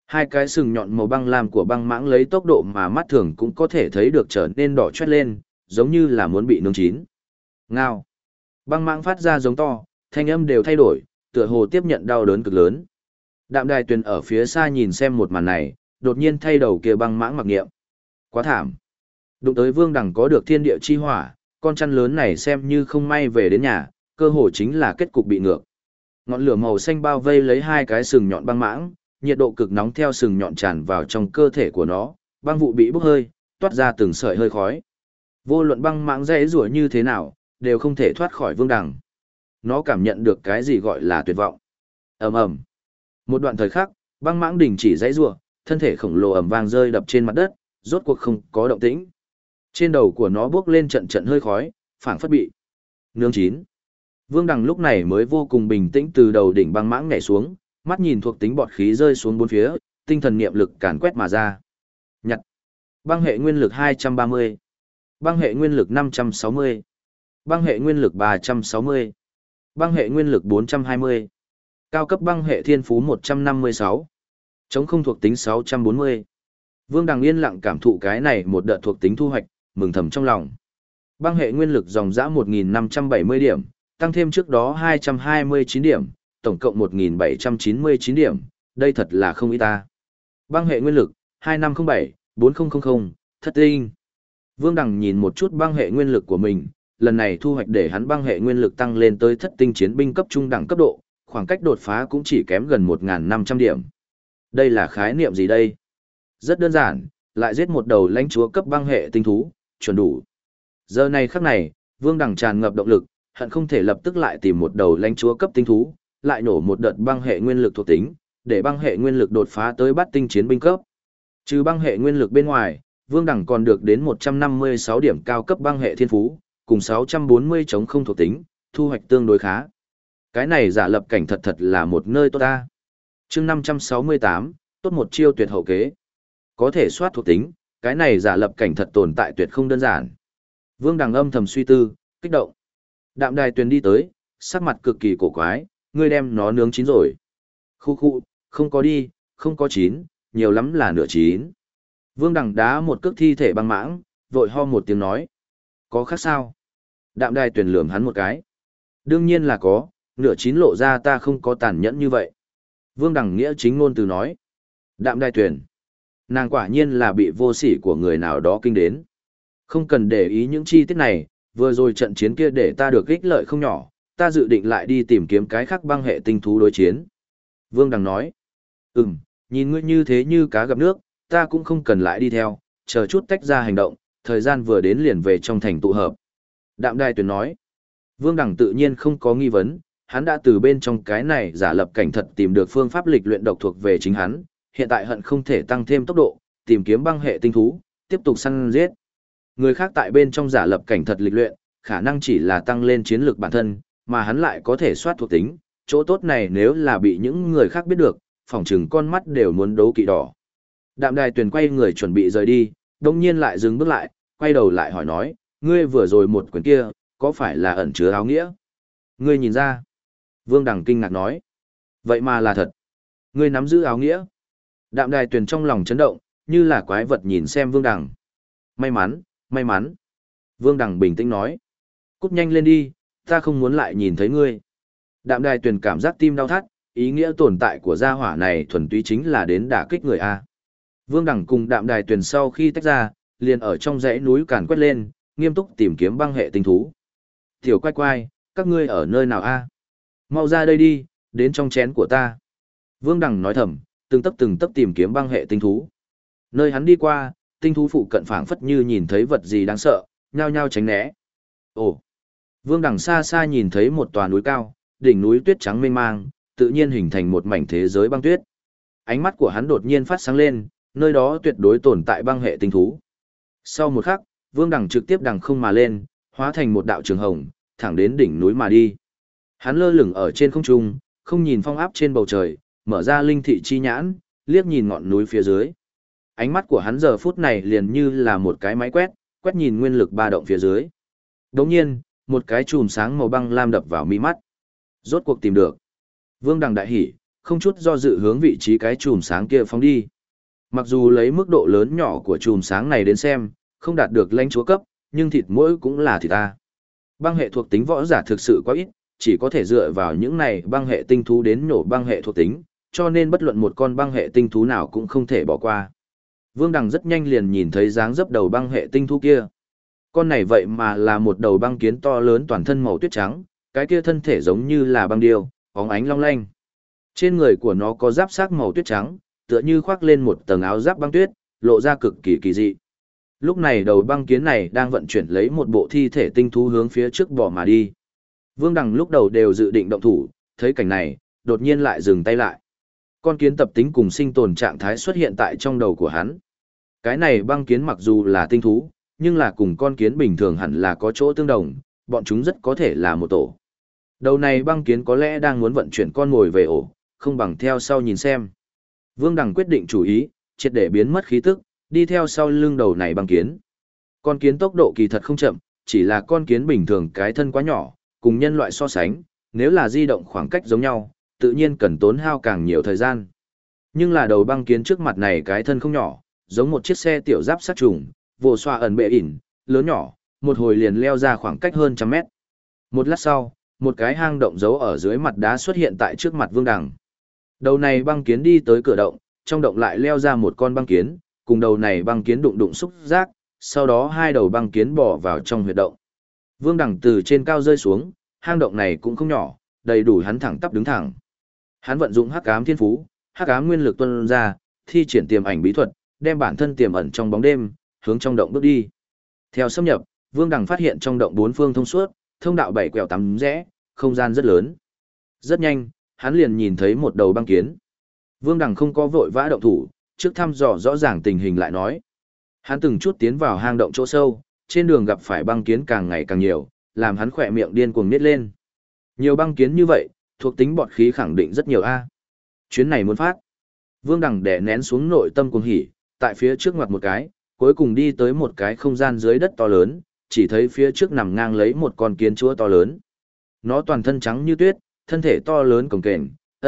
Hai cái sừng nhọn màu băng lam của băng mãng lấy tốc độ mà mắt thường cũng có thể thấy được trở nên đỏ chót lên, giống như là muốn bị nướng chín. Ngao. Băng mãng phát ra giống to, thanh âm đều thay đổi, tựa hồ tiếp nhận đau đớn cực lớn. Đạm Đài Tuyền ở phía xa nhìn xem một màn này, đột nhiên thay đầu kia băng mãng mặc niệm. Quá thảm. Đụng tới Vương Đằng có được thiên địa chi hỏa, con chăn lớn này xem như không may về đến nhà, cơ hồ chính là kết cục bị ngược. Ngọn lửa màu xanh bao vây lấy hai cái sừng nhọn băng mãng, nhiệt độ cực nóng theo sừng nhọn tràn vào trong cơ thể của nó, băng vụ bị bốc hơi, toát ra từng sợi hơi khói. Vô luận băng mãng dãy rủa như thế nào, đều không thể thoát khỏi Vương Đằng. Nó cảm nhận được cái gì gọi là tuyệt vọng. Ầm ầm. Một đoạn thời khắc, băng mãng đình chỉ dãy rủa, thân thể khổng lồ ầm vang rơi đập trên mặt đất, rốt cuộc không có động tĩnh. Trên đầu của nó bốc lên trận trận hơi khói, phảng phất bị nướng chín. Vương Đằng lúc này mới vô cùng bình tĩnh từ đầu đỉnh băng mãng nhảy xuống, mắt nhìn thuộc tính bọt khí rơi xuống bốn phía, tinh thần niệm lực càn quét mà ra. Nhặt. Băng hệ nguyên lực 230. Băng hệ nguyên lực 560. Băng hệ nguyên lực 360. Băng hệ nguyên lực 420. Cao cấp băng hệ thiên phú 156. Chống không thuộc tính 640. Vương Đằng yên lặng cảm thụ cái này một đợt thuộc tính thu hoạch, mừng thầm trong lòng. Băng hệ nguyên lực dòng dã 1.570 điểm, tăng thêm trước đó 229 điểm, tổng cộng 1.799 điểm, đây thật là không ít ta. Băng hệ nguyên lực, 2507-4000, thất tinh. Vương Đằng nhìn một chút băng hệ nguyên lực của mình, lần này thu hoạch để hắn băng hệ nguyên lực tăng lên tới thất tinh chiến binh cấp trung đẳng cấp độ, khoảng cách đột phá cũng chỉ kém gần 1.500 điểm. Đây là khái niệm gì đây? Rất đơn giản, lại giết một đầu lãnh chúa cấp băng hệ tinh thú, chuẩn đủ. Giờ này khắc này, Vương Đằng tràn ngập động lực, hận không thể lập tức lại tìm một đầu lãnh chúa cấp tinh thú, lại nổ một đợt băng hệ nguyên lực thuộc tính, để băng hệ nguyên lực đột phá tới bát tinh chiến binh cấp. Trừ băng hệ nguyên lực bên ngoài, Vương Đằng còn được đến 156 điểm cao cấp băng hệ thiên phú, cùng 640 chống không thuộc tính, thu hoạch tương đối khá. Cái này giả lập cảnh thật thật là một nơi tốt ta. Chương 568, tốt một chiêu tuyệt hậu kế. Có thể soát thuộc tính, cái này giả lập cảnh thật tồn tại tuyệt không đơn giản. Vương Đằng âm thầm suy tư, kích động. Đạm Đài Tuyền đi tới, sắc mặt cực kỳ cổ quái, ngươi đem nó nướng chín rồi. Khu khu, không có đi, không có chín, nhiều lắm là nửa chín. Vương Đằng đá một cước thi thể băng mãng, vội ho một tiếng nói. Có khác sao? Đạm Đài Tuyền lườm hắn một cái. Đương nhiên là có, nửa chín lộ ra ta không có tàn nhẫn như vậy. Vương Đằng nghĩa chính ngôn từ nói. Đạm Đài Tuyền. Nàng quả nhiên là bị vô sỉ của người nào đó kinh đến. Không cần để ý những chi tiết này, vừa rồi trận chiến kia để ta được ích lợi không nhỏ, ta dự định lại đi tìm kiếm cái khác băng hệ tinh thú đối chiến. Vương Đằng nói. Nhìn ngươi như thế như cá gặp nước, ta cũng không cần lại đi theo, chờ chút tách ra hành động, thời gian vừa đến liền về trong thành tụ hợp. Đạm Đài Tuyền nói. Vương Đằng tự nhiên không có nghi vấn, hắn đã từ bên trong cái này giả lập cảnh thật tìm được phương pháp lịch luyện độc thuộc về chính hắn, hiện tại hận không thể tăng thêm tốc độ, tìm kiếm băng hệ tinh thú, tiếp tục săn giết. Người khác tại bên trong giả lập cảnh thật lịch luyện, khả năng chỉ là tăng lên chiến lược bản thân, mà hắn lại có thể soát thuộc tính, chỗ tốt này nếu là bị những người khác biết được, phỏng chừng con mắt đều muốn đấu kỵ đỏ. Đạm Đài Tuyền quay người chuẩn bị rời đi, đồng nhiên lại dừng bước lại, quay đầu lại hỏi nói, ngươi vừa rồi một quyền kia, có phải là ẩn chứa áo nghĩa? Ngươi nhìn ra. Vương Đằng kinh ngạc nói. Vậy mà là thật. Ngươi nắm giữ áo nghĩa. Đạm Đài Tuyền trong lòng chấn động, như là quái vật nhìn xem Vương Đằng. May mắn, may mắn. Vương Đằng bình tĩnh nói. Cút nhanh lên đi, ta không muốn lại nhìn thấy ngươi. Đạm Đài Tuyền cảm giác tim đau thắt, ý nghĩa tồn tại của gia hỏa này thuần túy chính là đến đả kích người A. Vương Đằng cùng Đạm Đài Tuyền sau khi tách ra, liền ở trong dãy núi càn quét lên, nghiêm túc tìm kiếm băng hệ tinh thú. Tiểu quay quay, các ngươi ở nơi nào A? Mau ra đây đi, đến trong chén của ta. Vương Đằng nói thầm, từng tấc tìm kiếm băng hệ tinh thú. Nơi hắn đi qua, tinh thú phụ cận phảng phất như nhìn thấy vật gì đáng sợ, nhao nhao tránh né. Ồ! Vương Đằng xa xa nhìn thấy một tòa núi cao, đỉnh núi tuyết trắng mênh mang, tự nhiên hình thành một mảnh thế giới băng tuyết. Ánh mắt của hắn đột nhiên phát sáng lên, nơi đó tuyệt đối tồn tại băng hệ tinh thú. Sau một khắc, Vương Đằng trực tiếp đằng không mà lên, hóa thành một đạo trường hồng, thẳng đến đỉnh núi mà đi. Hắn lơ lửng ở trên không trung, không nhìn phong áp trên bầu trời, mở ra linh thị chi nhãn, liếc nhìn ngọn núi phía dưới. Ánh mắt của hắn giờ phút này liền như là một cái máy quét, quét nhìn nguyên lực ba động phía dưới. Đồng nhiên, một cái chùm sáng màu băng lam đập vào mi mắt. Rốt cuộc tìm được. Vương Đằng đại hỉ, không chút do dự hướng vị trí cái chùm sáng kia phóng đi. Mặc dù lấy mức độ lớn nhỏ của chùm sáng này đến xem, không đạt được lãnh chúa cấp, nhưng thịt mỗi cũng là thịt ta. Băng hệ thuộc tính võ giả thực sự quá ít, chỉ có thể dựa vào những này băng hệ tinh thú đến nhổ băng hệ thuộc tính, cho nên bất luận một con băng hệ tinh thú nào cũng không thể bỏ qua. Vương Đằng rất nhanh liền nhìn thấy dáng dấp đầu băng hệ tinh thú kia. Con này vậy mà là một đầu băng kiến to lớn toàn thân màu tuyết trắng, cái kia thân thể giống như là băng điêu, bóng ánh long lanh. Trên người của nó có giáp xác màu tuyết trắng, tựa như khoác lên một tầng áo giáp băng tuyết, lộ ra cực kỳ kỳ dị. Lúc này đầu băng kiến này đang vận chuyển lấy một bộ thi thể tinh thú hướng phía trước bỏ mà đi. Vương Đằng lúc đầu đều dự định động thủ, thấy cảnh này, đột nhiên lại dừng tay lại. Con kiến tập tính cùng sinh tồn trạng thái xuất hiện tại trong đầu của hắn. Cái này băng kiến mặc dù là tinh thú, nhưng là cùng con kiến bình thường hẳn là có chỗ tương đồng, bọn chúng rất có thể là một tổ. Đầu này băng kiến có lẽ đang muốn vận chuyển con mồi về ổ, không bằng theo sau nhìn xem. Vương Đằng quyết định chủ ý, triệt để biến mất khí tức, đi theo sau lưng đầu này băng kiến. Con kiến tốc độ kỳ thật không chậm, chỉ là con kiến bình thường cái thân quá nhỏ, cùng nhân loại so sánh, nếu là di động khoảng cách giống nhau, tự nhiên cần tốn hao càng nhiều thời gian. Nhưng là đầu băng kiến trước mặt này cái thân không nhỏ, giống một chiếc xe tiểu giáp sát trùng, vồ xoa ẩn bệ ỉn, lớn nhỏ, một hồi liền leo ra khoảng cách hơn 100 mét. Một lát sau, một cái hang động giấu ở dưới mặt đá xuất hiện tại trước mặt Vương Đằng. Đầu này băng kiến đi tới cửa động, trong động lại leo ra một con băng kiến, cùng đầu này băng kiến đụng đụng xúc giác, sau đó hai đầu băng kiến bò vào trong huyệt động. Vương Đằng từ trên cao rơi xuống, hang động này cũng không nhỏ, đầy đủ hắn thẳng tắp đứng thẳng. Hắn vận dụng Hắc Ám Thiên Phú, Hắc Ám Nguyên Lực tuôn ra, thi triển tiềm ảnh bí thuật, đem bản thân tiềm ẩn trong bóng đêm, hướng trong động bước đi. Theo xâm nhập, Vương Đằng phát hiện trong động bốn phương thông suốt, thông đạo bảy quẹo tám rẽ, không gian rất lớn. Rất nhanh, hắn liền nhìn thấy một đầu băng kiến. Vương Đằng không có vội vã động thủ, trước thăm dò rõ ràng tình hình lại nói. Hắn từng chút tiến vào hang động chỗ sâu, trên đường gặp phải băng kiến càng ngày càng nhiều, làm hắn khỏe miệng điên cuồng nít lên. Nhiều băng kiến như vậy, thuộc tính bọt khí khẳng định rất nhiều a. Chuyến này muốn phát. Vương Đằng đè nén xuống nội tâm cuồng hỉ, tại phía trước ngoặt một cái, cuối cùng đi tới một cái không gian dưới đất to lớn, chỉ thấy phía trước nằm ngang lấy một con kiến chúa to lớn. Nó toàn thân trắng như tuyết, thân thể to lớn cồng kềnh,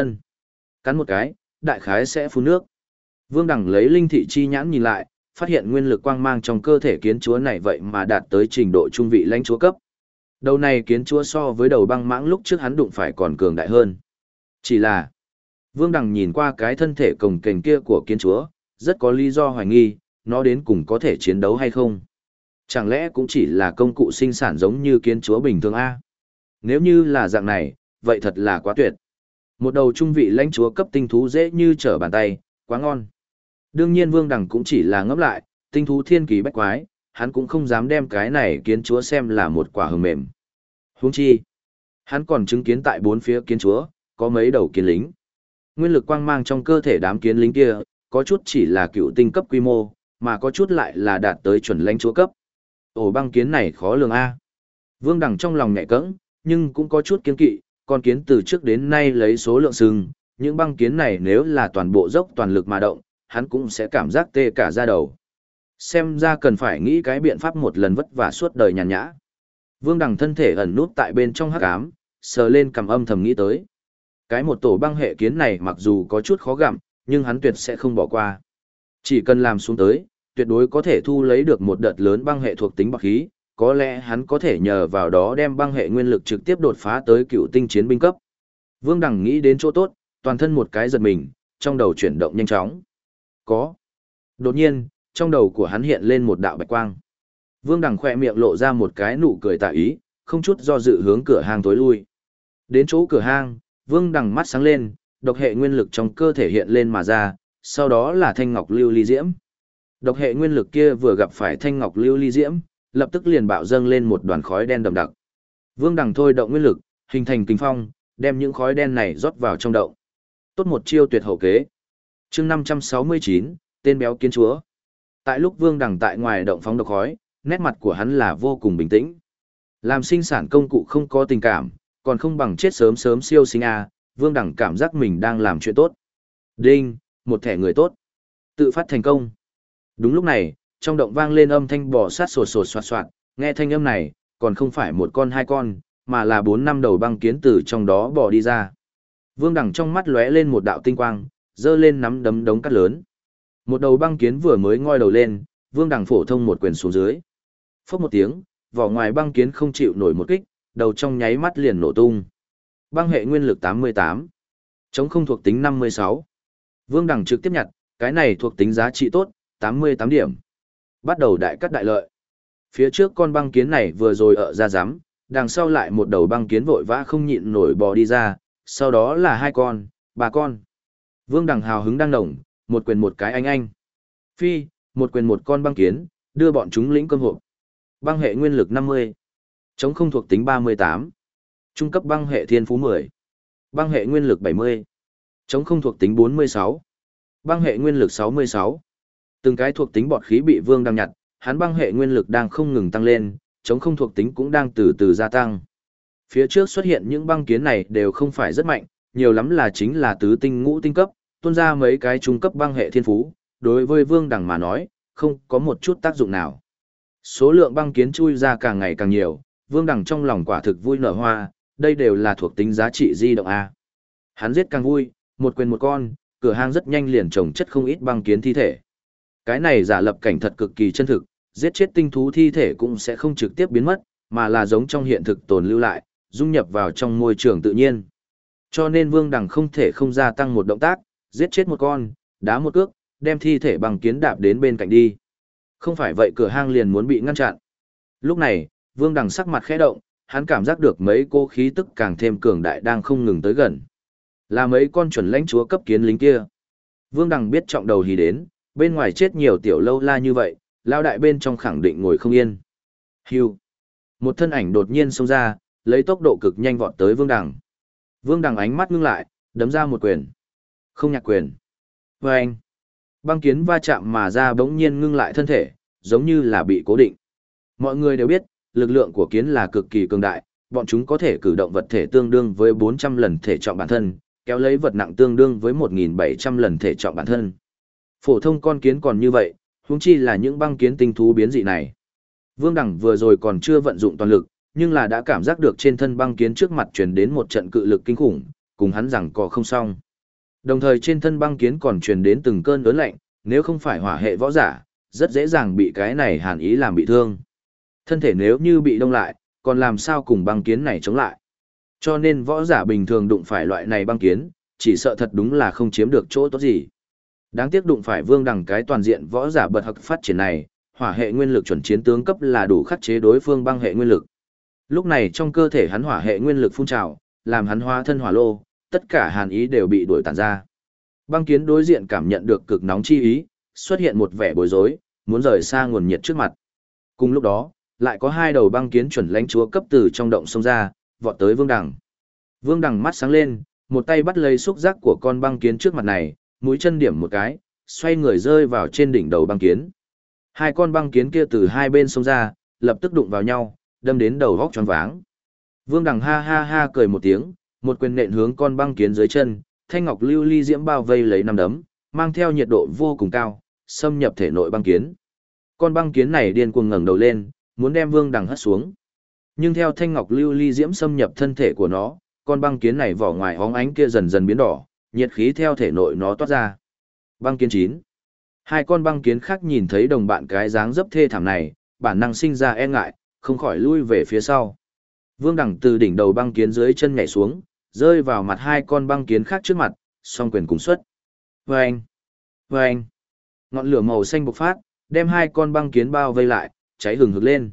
cắn một cái, đại khái sẽ phun nước. Vương Đằng lấy linh thị chi nhãn nhìn lại, phát hiện nguyên lực quang mang trong cơ thể kiến chúa này vậy mà đạt tới trình độ trung vị lãnh chúa cấp. Đầu này kiến chúa so với đầu băng mãng lúc trước hắn đụng phải còn cường đại hơn. Chỉ là, Vương Đằng nhìn qua cái thân thể cồng kềnh kia của kiến chúa, rất có lý do hoài nghi, nó đến cùng có thể chiến đấu hay không. Chẳng lẽ cũng chỉ là công cụ sinh sản giống như kiến chúa bình thường a? Nếu như là dạng này, vậy thật là quá tuyệt. Một đầu trung vị lãnh chúa cấp tinh thú dễ như trở bàn tay, quá ngon. Đương nhiên Vương Đằng cũng chỉ là ngẫm lại, tinh thú thiên kỳ bách quái, hắn cũng không dám đem cái này kiến chúa xem là một quả hờ mềm. Huống chi, hắn còn chứng kiến tại bốn phía kiến chúa, có mấy đầu kiến lính. Nguyên lực quang mang trong cơ thể đám kiến lính kia, có chút chỉ là cựu tinh cấp quy mô, mà có chút lại là đạt tới chuẩn lãnh chúa cấp. Ổ băng kiến này khó lường a. Vương Đằng trong lòng nhẹ cẫng, nhưng cũng có chút kiên kỵ, con kiến từ trước đến nay lấy số lượng sừng, những băng kiến này nếu là toàn bộ dốc toàn lực mà động, hắn cũng sẽ cảm giác tê cả da đầu. Xem ra cần phải nghĩ cái biện pháp một lần vất vả suốt đời nhàn nhã. Vương Đằng thân thể ẩn nút tại bên trong hắc ám, sờ lên cằm âm thầm nghĩ tới. Cái một tổ băng hệ kiến này mặc dù có chút khó gặm, nhưng hắn tuyệt sẽ không bỏ qua. Chỉ cần làm xuống tới, tuyệt đối có thể thu lấy được một đợt lớn băng hệ thuộc tính bạc khí, có lẽ hắn có thể nhờ vào đó đem băng hệ nguyên lực trực tiếp đột phá tới cựu tinh chiến binh cấp. Vương Đằng nghĩ đến chỗ tốt, toàn thân một cái giật mình, trong đầu chuyển động nhanh chóng. Có. Đột nhiên, trong đầu của hắn hiện lên một đạo bạch quang. Vương Đằng khỏe miệng lộ ra một cái nụ cười tà ý, không chút do dự hướng cửa hang tối lui. Đến chỗ cửa hang, Vương Đằng mắt sáng lên, độc hệ nguyên lực trong cơ thể hiện lên mà ra, sau đó là thanh ngọc lưu ly diễm. Độc hệ nguyên lực kia vừa gặp phải thanh ngọc lưu ly diễm, lập tức liền bạo dâng lên một đoàn khói đen đậm đặc. Vương Đằng thôi động nguyên lực, hình thành kình phong, đem những khói đen này rót vào trong động. Tốt một chiêu tuyệt hậu kế. Chương 569, tên béo kiến chúa. Tại lúc Vương Đằng tại ngoài động phóng độc khói, nét mặt của hắn là vô cùng bình tĩnh. Làm sinh sản công cụ không có tình cảm, còn không bằng chết sớm sớm siêu sinh a. Vương Đằng cảm giác mình đang làm chuyện tốt. Đinh, một thẻ người tốt. Tự phát thành công. Đúng lúc này, trong động vang lên âm thanh bò sát sột sột soạt soạt, nghe thanh âm này, còn không phải một con hai con, mà là 4-5 đầu băng kiến từ trong đó bò đi ra. Vương Đằng trong mắt lóe lên một đạo tinh quang, giơ lên nắm đấm đống cắt lớn. Một đầu băng kiến vừa mới ngoi đầu lên, Vương Đằng phổ thông một quyền xuống dưới. Phốc một tiếng, vỏ ngoài băng kiến không chịu nổi một kích, đầu trong nháy mắt liền nổ tung. Băng hệ nguyên lực 88, chống không thuộc tính 56. Vương Đằng trực tiếp nhặt, cái này thuộc tính giá trị tốt, 88 điểm. Bắt đầu đại cắt đại lợi. Phía trước con băng kiến này vừa rồi ở ra giám, đằng sau lại một đầu băng kiến vội vã không nhịn nổi bò đi ra, sau đó là 2 con, 3 con. Vương Đằng hào hứng đang nồng, một quyền một cái anh. Phi, một quyền một con băng kiến, đưa bọn chúng lĩnh cơm hộp. Băng hệ nguyên lực 50, chống không thuộc tính 38. Trung cấp băng hệ thiên phú 10. Băng hệ nguyên lực 70, chống không thuộc tính 46. Băng hệ nguyên lực 66. Từng cái thuộc tính bọt khí bị Vương Đằng nhặt, hắn băng hệ nguyên lực đang không ngừng tăng lên, chống không thuộc tính cũng đang từ từ gia tăng. Phía trước xuất hiện những băng kiến này đều không phải rất mạnh, nhiều lắm là chính là tứ tinh ngũ tinh cấp, tuôn ra mấy cái trung cấp băng hệ thiên phú, đối với Vương Đằng mà nói, không có một chút tác dụng nào. Số lượng băng kiến chui ra càng ngày càng nhiều, Vương Đằng trong lòng quả thực vui nở hoa, đây đều là thuộc tính giá trị di động A. Hắn giết càng vui, một quyền một con, cửa hang rất nhanh liền trồng chất không ít băng kiến thi thể. Cái này giả lập cảnh thật cực kỳ chân thực, giết chết tinh thú thi thể cũng sẽ không trực tiếp biến mất, mà là giống trong hiện thực tồn lưu lại, dung nhập vào trong môi trường tự nhiên. Cho nên Vương Đằng không thể không gia tăng một động tác, giết chết một con, đá một cước, đem thi thể băng kiến đạp đến bên cạnh đi. Không phải vậy cửa hang liền muốn bị ngăn chặn. Lúc này, Vương Đằng sắc mặt khẽ động, hắn cảm giác được mấy cô khí tức càng thêm cường đại đang không ngừng tới gần. Là mấy con chuẩn lãnh chúa cấp kiến lính kia. Vương Đằng biết trọng đầu hí đến, bên ngoài chết nhiều tiểu lâu la như vậy, lao đại bên trong khẳng định ngồi không yên. Hưu. Một thân ảnh đột nhiên xông ra, lấy tốc độ cực nhanh vọt tới Vương Đằng. Vương Đằng ánh mắt ngưng lại, đấm ra một quyền. Không nhạc quyền. Và anh. Băng kiến va chạm mà ra bỗng nhiên ngưng lại thân thể, giống như là bị cố định. Mọi người đều biết, lực lượng của kiến là cực kỳ cường đại, bọn chúng có thể cử động vật thể tương đương với 400 lần thể trọng bản thân, kéo lấy vật nặng tương đương với 1.700 lần thể trọng bản thân. Phổ thông con kiến còn như vậy, huống chi là những băng kiến tinh thú biến dị này. Vương Đằng vừa rồi còn chưa vận dụng toàn lực, nhưng là đã cảm giác được trên thân băng kiến trước mặt truyền đến một trận cự lực kinh khủng, cùng hắn giằng co không xong. Đồng thời trên thân băng kiến còn truyền đến từng cơn ớn lạnh, nếu không phải hỏa hệ võ giả, rất dễ dàng bị cái này hàn ý làm bị thương. Thân thể nếu như bị đông lại, còn làm sao cùng băng kiến này chống lại. Cho nên võ giả bình thường đụng phải loại này băng kiến, chỉ sợ thật đúng là không chiếm được chỗ tốt gì. Đáng tiếc đụng phải Vương Đằng cái toàn diện võ giả bật học phát triển này, hỏa hệ nguyên lực chuẩn chiến tướng cấp là đủ khắc chế đối phương băng hệ nguyên lực. Lúc này trong cơ thể hắn hỏa hệ nguyên lực phun trào, làm hắn hóa thân hỏa lô, tất cả hàn ý đều bị đuổi tàn ra. Băng kiến đối diện cảm nhận được cực nóng chi ý, xuất hiện một vẻ bối rối, muốn rời xa nguồn nhiệt trước mặt. Cùng lúc đó, lại có 2 đầu băng kiến chuẩn lãnh chúa cấp từ trong động xông ra, vọt tới Vương Đằng. Vương Đằng mắt sáng lên, một tay bắt lấy xúc giác của con băng kiến trước mặt này, mũi chân điểm một cái, xoay người rơi vào trên đỉnh đầu băng kiến. 2 con băng kiến kia từ hai bên xông ra, lập tức đụng vào nhau, đâm đến đầu vóc choáng váng. Vương Đằng ha ha ha cười một tiếng, một quyền nện hướng con băng kiến dưới chân, thanh ngọc lưu ly diễm bao vây lấy năm đấm, mang theo nhiệt độ vô cùng cao, xâm nhập thể nội băng kiến. Con băng kiến này điên cuồng ngẩng đầu lên, muốn đem Vương Đằng hất xuống. Nhưng theo thanh ngọc lưu ly diễm xâm nhập thân thể của nó, con băng kiến này vỏ ngoài óng ánh kia dần dần biến đỏ, nhiệt khí theo thể nội nó toát ra. Băng kiến 9. 2 con băng kiến khác nhìn thấy đồng bạn cái dáng dấp thê thảm này, bản năng sinh ra e ngại, không khỏi lui về phía sau. Vương Đằng từ đỉnh đầu băng kiến dưới chân nhảy xuống, rơi vào mặt 2 con băng kiến khác trước mặt, song quyền cùng xuất. Vâng! Vâng! Ngọn lửa màu xanh bộc phát, đem 2 con băng kiến bao vây lại, cháy hừng hực lên.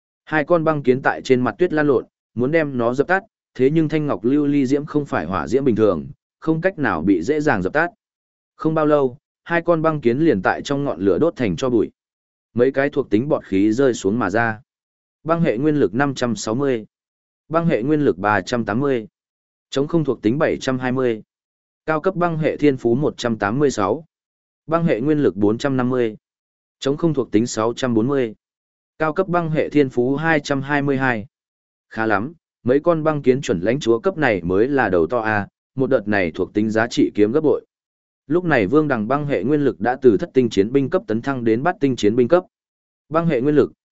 2 con băng kiến tại trên mặt tuyết lan lộn, muốn đem nó dập tắt, thế nhưng thanh ngọc lưu ly diễm không phải hỏa diễm bình thường, không cách nào bị dễ dàng dập tắt. Không bao lâu, 2 con băng kiến liền tại trong ngọn lửa đốt thành tro bụi. Mấy cái thuộc tính bọt khí rơi xuống mà ra. Băng hệ nguyên lực 560, băng hệ nguyên lực 380, chống không thuộc tính 720, cao cấp băng hệ thiên phú 186, băng hệ nguyên lực 450, chống không thuộc tính 640, cao cấp băng hệ thiên phú 222. Khá lắm, mấy con băng kiến chuẩn lãnh chúa cấp này mới là đầu to a, một đợt này thuộc tính giá trị kiếm gấp bội. Lúc này Vương Đằng băng hệ nguyên lực đã từ thất tinh chiến binh cấp tấn thăng đến bát tinh chiến binh cấp. Băng hệ nguyên lực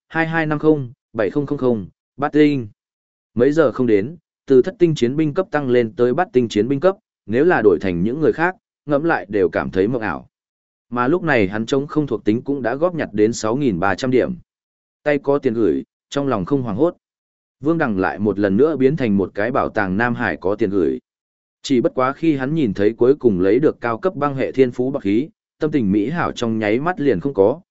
2250-7000, bát tinh. Mấy giờ không đến, từ thất tinh chiến binh cấp tăng lên tới bát tinh chiến binh cấp, nếu là đổi thành những người khác, ngẫm lại đều cảm thấy mộng ảo. Mà lúc này hắn chống không thuộc tính cũng đã góp nhặt đến 6.300 điểm. Tay có tiền gửi, trong lòng không hoảng hốt. Vương Đằng lại một lần nữa biến thành một cái bảo tàng Nam Hải có tiền gửi. Chỉ bất quá khi hắn nhìn thấy cuối cùng lấy được cao cấp băng hệ thiên phú bạc khí, tâm tình mỹ hảo trong nháy mắt liền không có,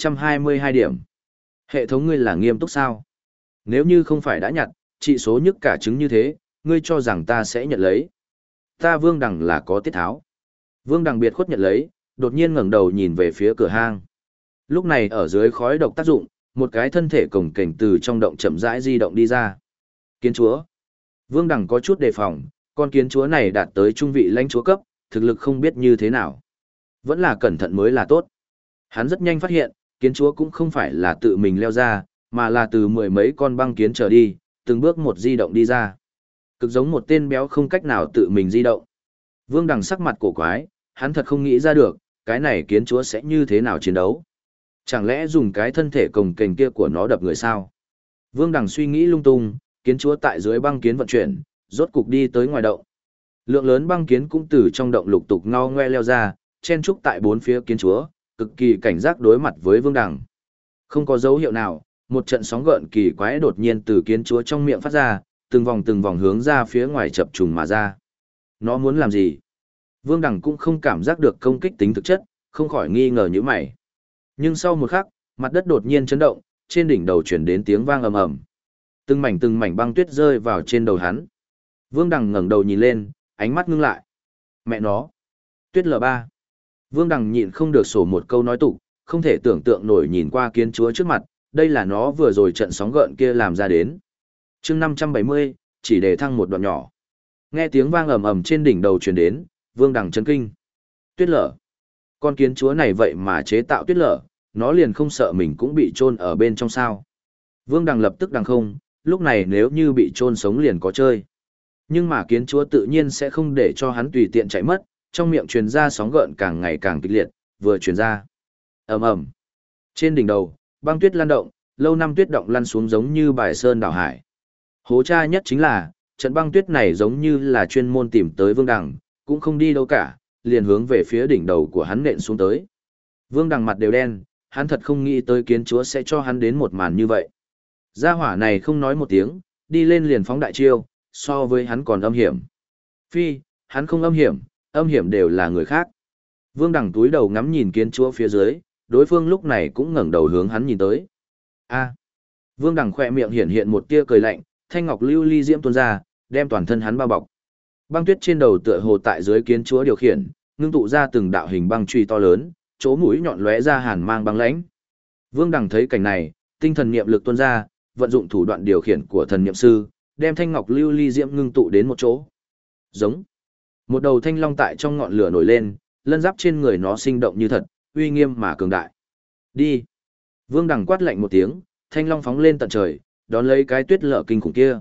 222 điểm. Hệ thống ngươi là nghiêm túc sao? Nếu như không phải đã nhặt, trị số nhức cả trứng như thế, ngươi cho rằng ta sẽ nhận lấy. Ta Vương Đằng là có tiết tháo. Vương Đằng biệt khuất nhận lấy, đột nhiên ngẩng đầu nhìn về phía cửa hang. Lúc này ở dưới khói độc tác dụng, một cái thân thể cồng kềnh từ trong động chậm rãi di động đi ra. Kiến chúa. Vương Đằng có chút đề phòng, con kiến chúa này đạt tới trung vị lãnh chúa cấp, thực lực không biết như thế nào. Vẫn là cẩn thận mới là tốt. Hắn rất nhanh phát hiện, kiến chúa cũng không phải là tự mình leo ra, mà là từ mười mấy con băng kiến trở đi, từng bước một di động đi ra. Cực giống một tên béo không cách nào tự mình di động. Vương Đằng sắc mặt cổ quái, hắn thật không nghĩ ra được, cái này kiến chúa sẽ như thế nào chiến đấu. Chẳng lẽ dùng cái thân thể cồng kềnh kia của nó đập người sao? Vương Đằng suy nghĩ lung tung, kiến chúa tại dưới băng kiến vận chuyển, rốt cục đi tới ngoài động. Lượng lớn băng kiến cũng từ trong động lục tục ngao ngoe leo ra, chen trúc tại bốn phía kiến chúa, cực kỳ cảnh giác đối mặt với Vương Đằng. Không có dấu hiệu nào, một trận sóng gợn kỳ quái đột nhiên từ kiến chúa trong miệng phát ra, từng vòng hướng ra phía ngoài chập trùng mà ra. Nó muốn làm gì? Vương Đằng cũng không cảm giác được công kích tính thực chất, không khỏi nghi ngờ như mày. Nhưng sau một khắc, mặt đất đột nhiên chấn động, trên đỉnh đầu chuyển đến tiếng vang ầm ầm. Từng mảnh băng tuyết rơi vào trên đầu hắn. Vương Đằng ngẩng đầu nhìn lên, ánh mắt ngưng lại. Mẹ nó! Tuyết L3. Vương Đằng nhịn không được sổ một câu nói tục, không thể tưởng tượng nổi nhìn qua kiến chúa trước mặt, đây là nó vừa rồi trận sóng gợn kia làm ra đến. chương 570, chỉ để thăng một đoạn nhỏ. Nghe tiếng vang ầm ầm trên đỉnh đầu truyền đến, Vương Đằng chấn kinh. Tuyết lở. Con kiến chúa này vậy mà chế tạo tuyết lở, nó liền không sợ mình cũng bị chôn ở bên trong sao. Vương Đằng lập tức đằng không, lúc này nếu như bị chôn sống liền có chơi. Nhưng mà kiến chúa tự nhiên sẽ không để cho hắn tùy tiện chạy mất, trong miệng truyền ra sóng gợn càng ngày càng kịch liệt, vừa truyền ra. Ầm ầm. Trên đỉnh đầu, băng tuyết lan động, lâu năm tuyết động lăn xuống giống như bài sơn đảo hải. Hố tra nhất chính là, trận băng tuyết này giống như là chuyên môn tìm tới Vương Đằng, cũng không đi đâu cả, liền hướng về phía đỉnh đầu của hắn nện xuống tới. Vương Đằng mặt đều đen, hắn thật không nghĩ tới kiến chúa sẽ cho hắn đến một màn như vậy. Gia hỏa này không nói một tiếng, đi lên liền phóng đại chiêu, so với hắn còn âm hiểm. Phi, hắn không âm hiểm đều là người khác. Vương Đằng túi đầu ngắm nhìn kiến chúa phía dưới, đối phương lúc này cũng ngẩng đầu hướng hắn nhìn tới. A. Vương Đằng khỏe miệng hiện một tia cười lạnh, thanh ngọc lưu ly diễm tuôn ra, đem toàn thân hắn bao bọc. Băng tuyết trên đầu tựa hồ tại dưới kiến chúa điều khiển, ngưng tụ ra từng đạo hình băng truy to lớn, chỗ mũi nhọn lóe ra hàn mang băng lãnh. Vương Đằng thấy cảnh này, tinh thần niệm lực tuôn ra, vận dụng thủ đoạn điều khiển của thần niệm sư, đem thanh ngọc lưu ly diễm ngưng tụ đến một chỗ. Giống. Một đầu thanh long tại trong ngọn lửa nổi lên, lân giáp trên người nó sinh động như thật, uy nghiêm mà cường đại. Đi. Vương Đằng quát lạnh một tiếng, thanh long phóng lên tận trời, đón lấy cái tuyết lở kinh khủng kia.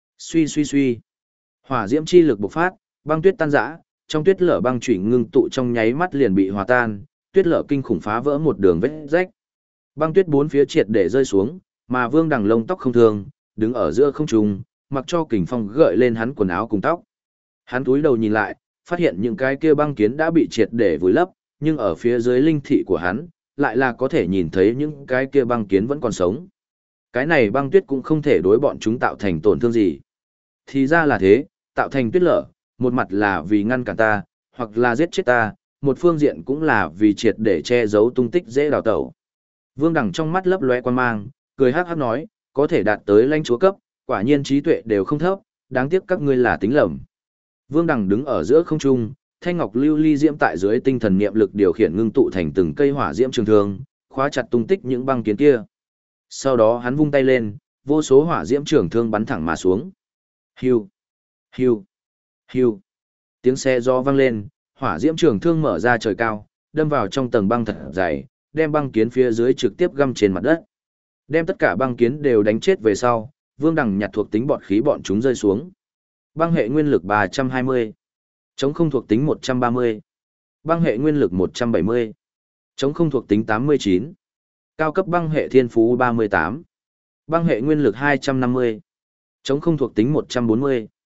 Suy. Hỏa diễm chi lực bộc phát, băng tuyết tan rã, trong tuyết lở băng chủy ngưng tụ trong nháy mắt liền bị hòa tan, tuyết lở kinh khủng phá vỡ một đường vết rách. Băng tuyết bốn phía triệt để rơi xuống, mà Vương Đằng lông tóc không thương, đứng ở giữa không trung, mặc cho kình phong gợi lên hắn quần áo cùng tóc. Hắn cúi đầu nhìn lại, phát hiện những cái kia băng kiến đã bị triệt để vùi lấp, nhưng ở phía dưới linh thị của hắn, lại là có thể nhìn thấy những cái kia băng kiến vẫn còn sống. Cái này băng tuyết cũng không thể đối bọn chúng tạo thành tổn thương gì. Thì ra là thế, tạo thành tuyết lở, một mặt là vì ngăn cản ta, hoặc là giết chết ta, một phương diện cũng là vì triệt để che giấu tung tích dễ đào tẩu. Vương Đằng trong mắt lấp lóe quan mang, cười hắc hắc nói, có thể đạt tới lãnh chúa cấp, quả nhiên trí tuệ đều không thấp, đáng tiếc các ngươi là tính lầm. Vương Đằng đứng ở giữa không trung, thanh ngọc lưu ly diễm tại dưới tinh thần niệm lực điều khiển ngưng tụ thành từng cây hỏa diễm trường thương, khóa chặt tung tích những băng kiến kia. Sau đó hắn vung tay lên, vô số hỏa diễm trường thương bắn thẳng mà xuống. Hiu, hiu, hiu. Tiếng xe gió vang lên, hỏa diễm trường thương mở ra trời cao, đâm vào trong tầng băng thật dày, đem băng kiến phía dưới trực tiếp găm trên mặt đất. Đem tất cả băng kiến đều đánh chết về sau, Vương Đằng nhặt thuộc tính bọt khí bọn chúng rơi xuống. Băng hệ nguyên lực 320, chống không thuộc tính 130, băng hệ nguyên lực 170, chống không thuộc tính 89, cao cấp băng hệ thiên phú 38, băng hệ nguyên lực 250, chống không thuộc tính 140,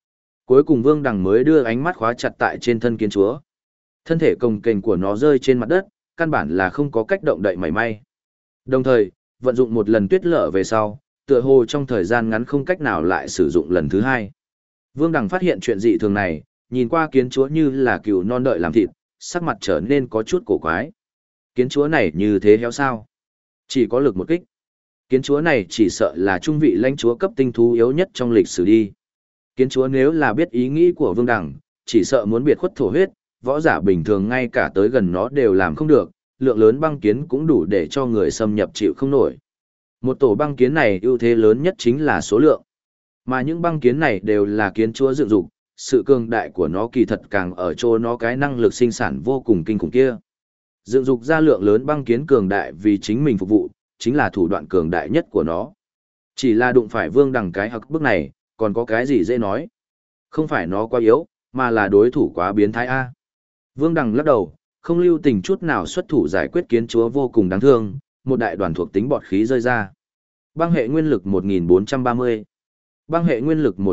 Cuối cùng Vương Đằng mới đưa ánh mắt khóa chặt tại trên thân kiến chúa. Thân thể cồng kềnh của nó rơi trên mặt đất, căn bản là không có cách động đậy mảy may. Đồng thời, vận dụng một lần tuyết lở về sau, tựa hồ trong thời gian ngắn không cách nào lại sử dụng lần thứ hai. Vương Đằng phát hiện chuyện dị thường này, nhìn qua kiến chúa như là cừu non đợi làm thịt, sắc mặt trở nên có chút cổ quái. Kiến chúa này như thế héo sao? Chỉ có lực một kích. Kiến chúa này chỉ sợ là trung vị lãnh chúa cấp tinh thú yếu nhất trong lịch sử đi. Kiến chúa nếu là biết ý nghĩ của Vương Đằng, chỉ sợ muốn biệt khuất thổ huyết, võ giả bình thường ngay cả tới gần nó đều làm không được, lượng lớn băng kiến cũng đủ để cho người xâm nhập chịu không nổi. Một tổ băng kiến này ưu thế lớn nhất chính là số lượng. Mà những băng kiến này đều là kiến chúa dựng dục, sự cường đại của nó kỳ thật càng ở chỗ nó cái năng lực sinh sản vô cùng kinh khủng kia. Dựng dục ra lượng lớn băng kiến cường đại vì chính mình phục vụ, chính là thủ đoạn cường đại nhất của nó. Chỉ là đụng phải Vương Đằng cái hặc bức này, còn có cái gì dễ nói. Không phải nó quá yếu, mà là đối thủ quá biến thái A. Vương Đằng lắc đầu, không lưu tình chút nào xuất thủ giải quyết kiến chúa vô cùng đáng thương, một đại đoàn thuộc tính bọt khí rơi ra. Băng hệ nguyên lực 1430, băng hệ nguyên lực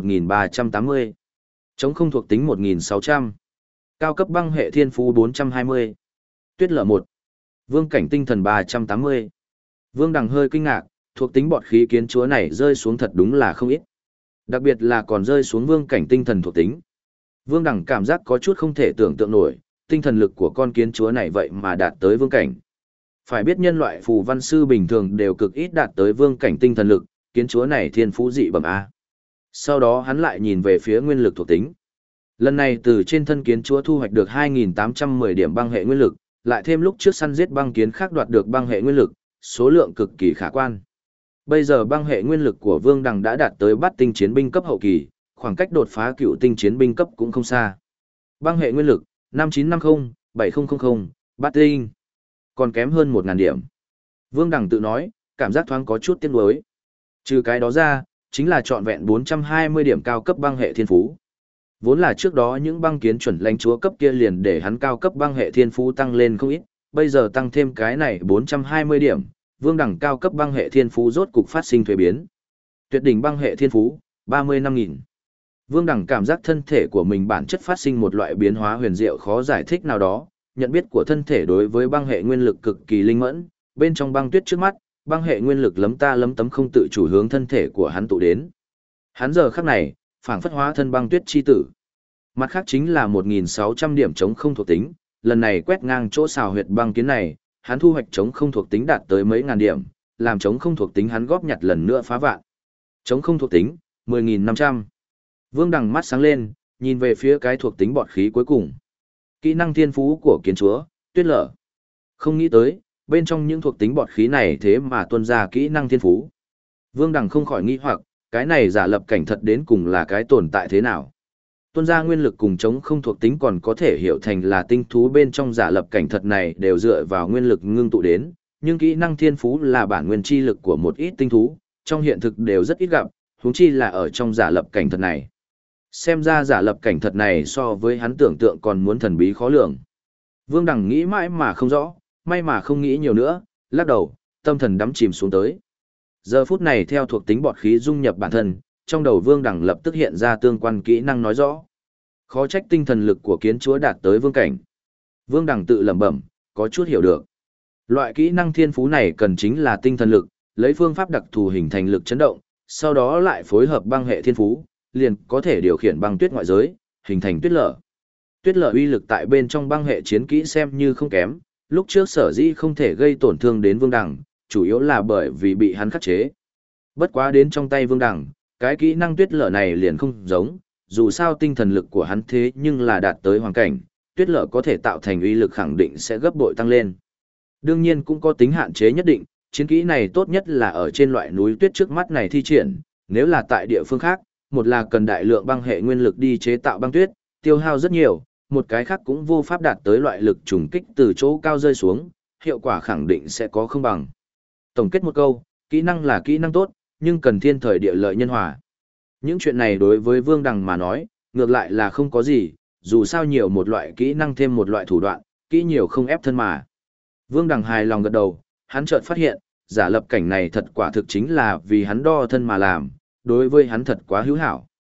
1380, chống không thuộc tính 1600, cao cấp băng hệ thiên phú 420, tuyết lở 1, vương cảnh tinh thần 380. Vương Đằng hơi kinh ngạc, thuộc tính bọt khí kiến chúa này rơi xuống thật đúng là không ít. Đặc biệt là còn rơi xuống vương cảnh tinh thần thuộc tính. Vương Đằng cảm giác có chút không thể tưởng tượng nổi, tinh thần lực của con kiến chúa này vậy mà đạt tới vương cảnh. Phải biết nhân loại phù văn sư bình thường đều cực ít đạt tới vương cảnh tinh thần lực, kiến chúa này thiên phú dị bẩm A. Sau đó hắn lại nhìn về phía nguyên lực thuộc tính. Lần này từ trên thân kiến chúa thu hoạch được 2.810 điểm băng hệ nguyên lực, lại thêm lúc trước săn giết băng kiến khác đoạt được băng hệ nguyên lực, số lượng cực kỳ khả quan. Bây giờ băng hệ nguyên lực của Vương Đằng đã đạt tới bát tinh chiến binh cấp hậu kỳ, khoảng cách đột phá cựu tinh chiến binh cấp cũng không xa. Băng hệ nguyên lực 5950, 7000, bát tinh. Còn kém hơn 1.000 điểm. Vương Đằng tự nói, cảm giác thoáng có chút tiếc nuối. Trừ cái đó ra, chính là trọn vẹn 420 điểm cao cấp băng hệ thiên phú. Vốn là trước đó những băng kiến chuẩn lãnh chúa cấp kia liền để hắn cao cấp băng hệ thiên phú tăng lên không ít, bây giờ tăng thêm cái này 420 điểm, Vương Đằng cao cấp băng hệ thiên phú rốt cục phát sinh thuế biến. Tuyệt đỉnh băng hệ thiên phú, 35.000. Vương Đằng cảm giác thân thể của mình bản chất phát sinh một loại biến hóa huyền diệu khó giải thích nào đó, nhận biết của thân thể đối với băng hệ nguyên lực cực kỳ linh mẫn, bên trong băng tuyết trước mắt, băng hệ nguyên lực lấm ta lấm tấm không tự chủ hướng thân thể của hắn tụ đến. Hắn giờ khắc này, phảng phất hóa thân băng tuyết chi tử. Mặt khác chính là 1.600 điểm chống không thuộc tính, lần này quét ngang chỗ xào huyệt băng kiến này, hắn thu hoạch chống không thuộc tính đạt tới mấy ngàn điểm, làm chống không thuộc tính hắn góp nhặt lần nữa phá vạn. Chống không thuộc tính, 10.500. Vương Đằng mắt sáng lên, nhìn về phía cái thuộc tính bọt khí cuối cùng. Kỹ năng thiên phú của kiến chúa, tuyết lở. Không nghĩ tới, bên trong những thuộc tính bọt khí này thế mà tuôn ra kỹ năng thiên phú. Vương Đằng không khỏi nghi hoặc, cái này giả lập cảnh thật đến cùng là cái tồn tại thế nào. Tuôn ra nguyên lực cùng chống không thuộc tính còn có thể hiểu thành là tinh thú bên trong giả lập cảnh thật này đều dựa vào nguyên lực ngưng tụ đến, nhưng kỹ năng thiên phú là bản nguyên chi lực của một ít tinh thú, trong hiện thực đều rất ít gặp, huống chi là ở trong giả lập cảnh thật này. Xem ra giả lập cảnh thật này so với hắn tưởng tượng còn muốn thần bí khó lường. Vương Đằng nghĩ mãi mà không rõ, may mà không nghĩ nhiều nữa, lắc đầu, tâm thần đắm chìm xuống tới. Giờ phút này theo thuộc tính bọt khí dung nhập bản thân, trong đầu Vương Đằng lập tức hiện ra tương quan kỹ năng nói rõ. Khó trách tinh thần lực của kiến chúa đạt tới vương cảnh. Vương Đằng tự lẩm bẩm, có chút hiểu được. Loại kỹ năng thiên phú này cần chính là tinh thần lực, lấy phương pháp đặc thù hình thành lực chấn động, sau đó lại phối hợp băng hệ thiên phú, liền có thể điều khiển băng tuyết ngoại giới, hình thành tuyết lở. Tuyết lở uy lực tại bên trong băng hệ chiến kỹ xem như không kém, lúc trước sở dĩ không thể gây tổn thương đến Vương Đằng, chủ yếu là bởi vì bị hắn khắc chế. Bất quá đến trong tay Vương Đằng, cái kỹ năng tuyết lở này liền không giống, dù sao tinh thần lực của hắn thế nhưng là đạt tới hoàn cảnh, tuyết lở có thể tạo thành uy lực khẳng định sẽ gấp bội tăng lên. Đương nhiên cũng có tính hạn chế nhất định, chiến kỹ này tốt nhất là ở trên loại núi tuyết trước mắt này thi triển, nếu là tại địa phương khác, một là cần đại lượng băng hệ nguyên lực đi chế tạo băng tuyết, tiêu hao rất nhiều, một cái khác cũng vô pháp đạt tới loại lực trùng kích từ chỗ cao rơi xuống, hiệu quả khẳng định sẽ có không bằng. Tổng kết một câu, kỹ năng là kỹ năng tốt, nhưng cần thiên thời địa lợi nhân hòa. Những chuyện này đối với Vương Đằng mà nói, ngược lại là không có gì, dù sao nhiều một loại kỹ năng thêm một loại thủ đoạn, kỹ nhiều không ép thân mà. Vương Đằng hài lòng gật đầu, hắn chợt phát hiện, giả lập cảnh này thật quả thực chính là vì hắn đo thân mà làm, đối với hắn thật quá hữu hảo.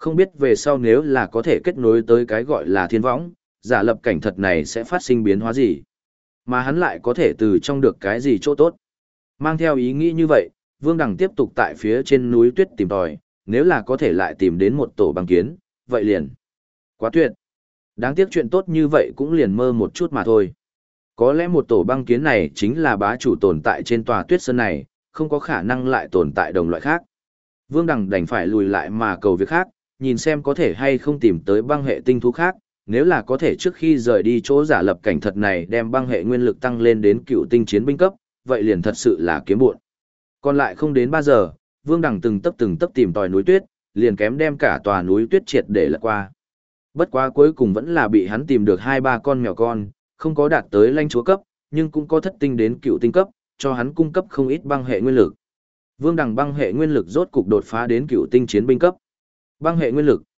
Không biết về sau nếu là có thể kết nối tới cái gọi là thiên võng, giả lập cảnh thật này sẽ phát sinh biến hóa gì? Mà hắn lại có thể từ trong được cái gì chỗ tốt? Mang theo ý nghĩ như vậy, Vương Đằng tiếp tục tại phía trên núi tuyết tìm tòi, nếu là có thể lại tìm đến một tổ băng kiến, vậy liền. Quá tuyệt. Đáng tiếc chuyện tốt như vậy cũng liền mơ một chút mà thôi. Có lẽ một tổ băng kiến này chính là bá chủ tồn tại trên tòa tuyết sơn này, không có khả năng lại tồn tại đồng loại khác. Vương Đằng đành phải lùi lại mà cầu việc khác, nhìn xem có thể hay không tìm tới băng hệ tinh thú khác, nếu là có thể trước khi rời đi chỗ giả lập cảnh thật này đem băng hệ nguyên lực tăng lên đến cựu tinh chiến binh cấp, vậy liền thật sự là kiếm buồn. Còn lại không đến 3 giờ, Vương Đằng từng tấc tìm tòi núi tuyết, liền kém đem cả tòa núi tuyết triệt để lật qua. Bất quá cuối cùng vẫn là bị hắn tìm được 2-3 con mèo con, không có đạt tới lãnh chúa cấp, nhưng cũng có thất tinh đến cựu tinh cấp, cho hắn cung cấp không ít băng hệ nguyên lực. Vương Đằng băng hệ nguyên lực rốt cục đột phá đến cựu tinh chiến binh cấp. Băng hệ nguyên lực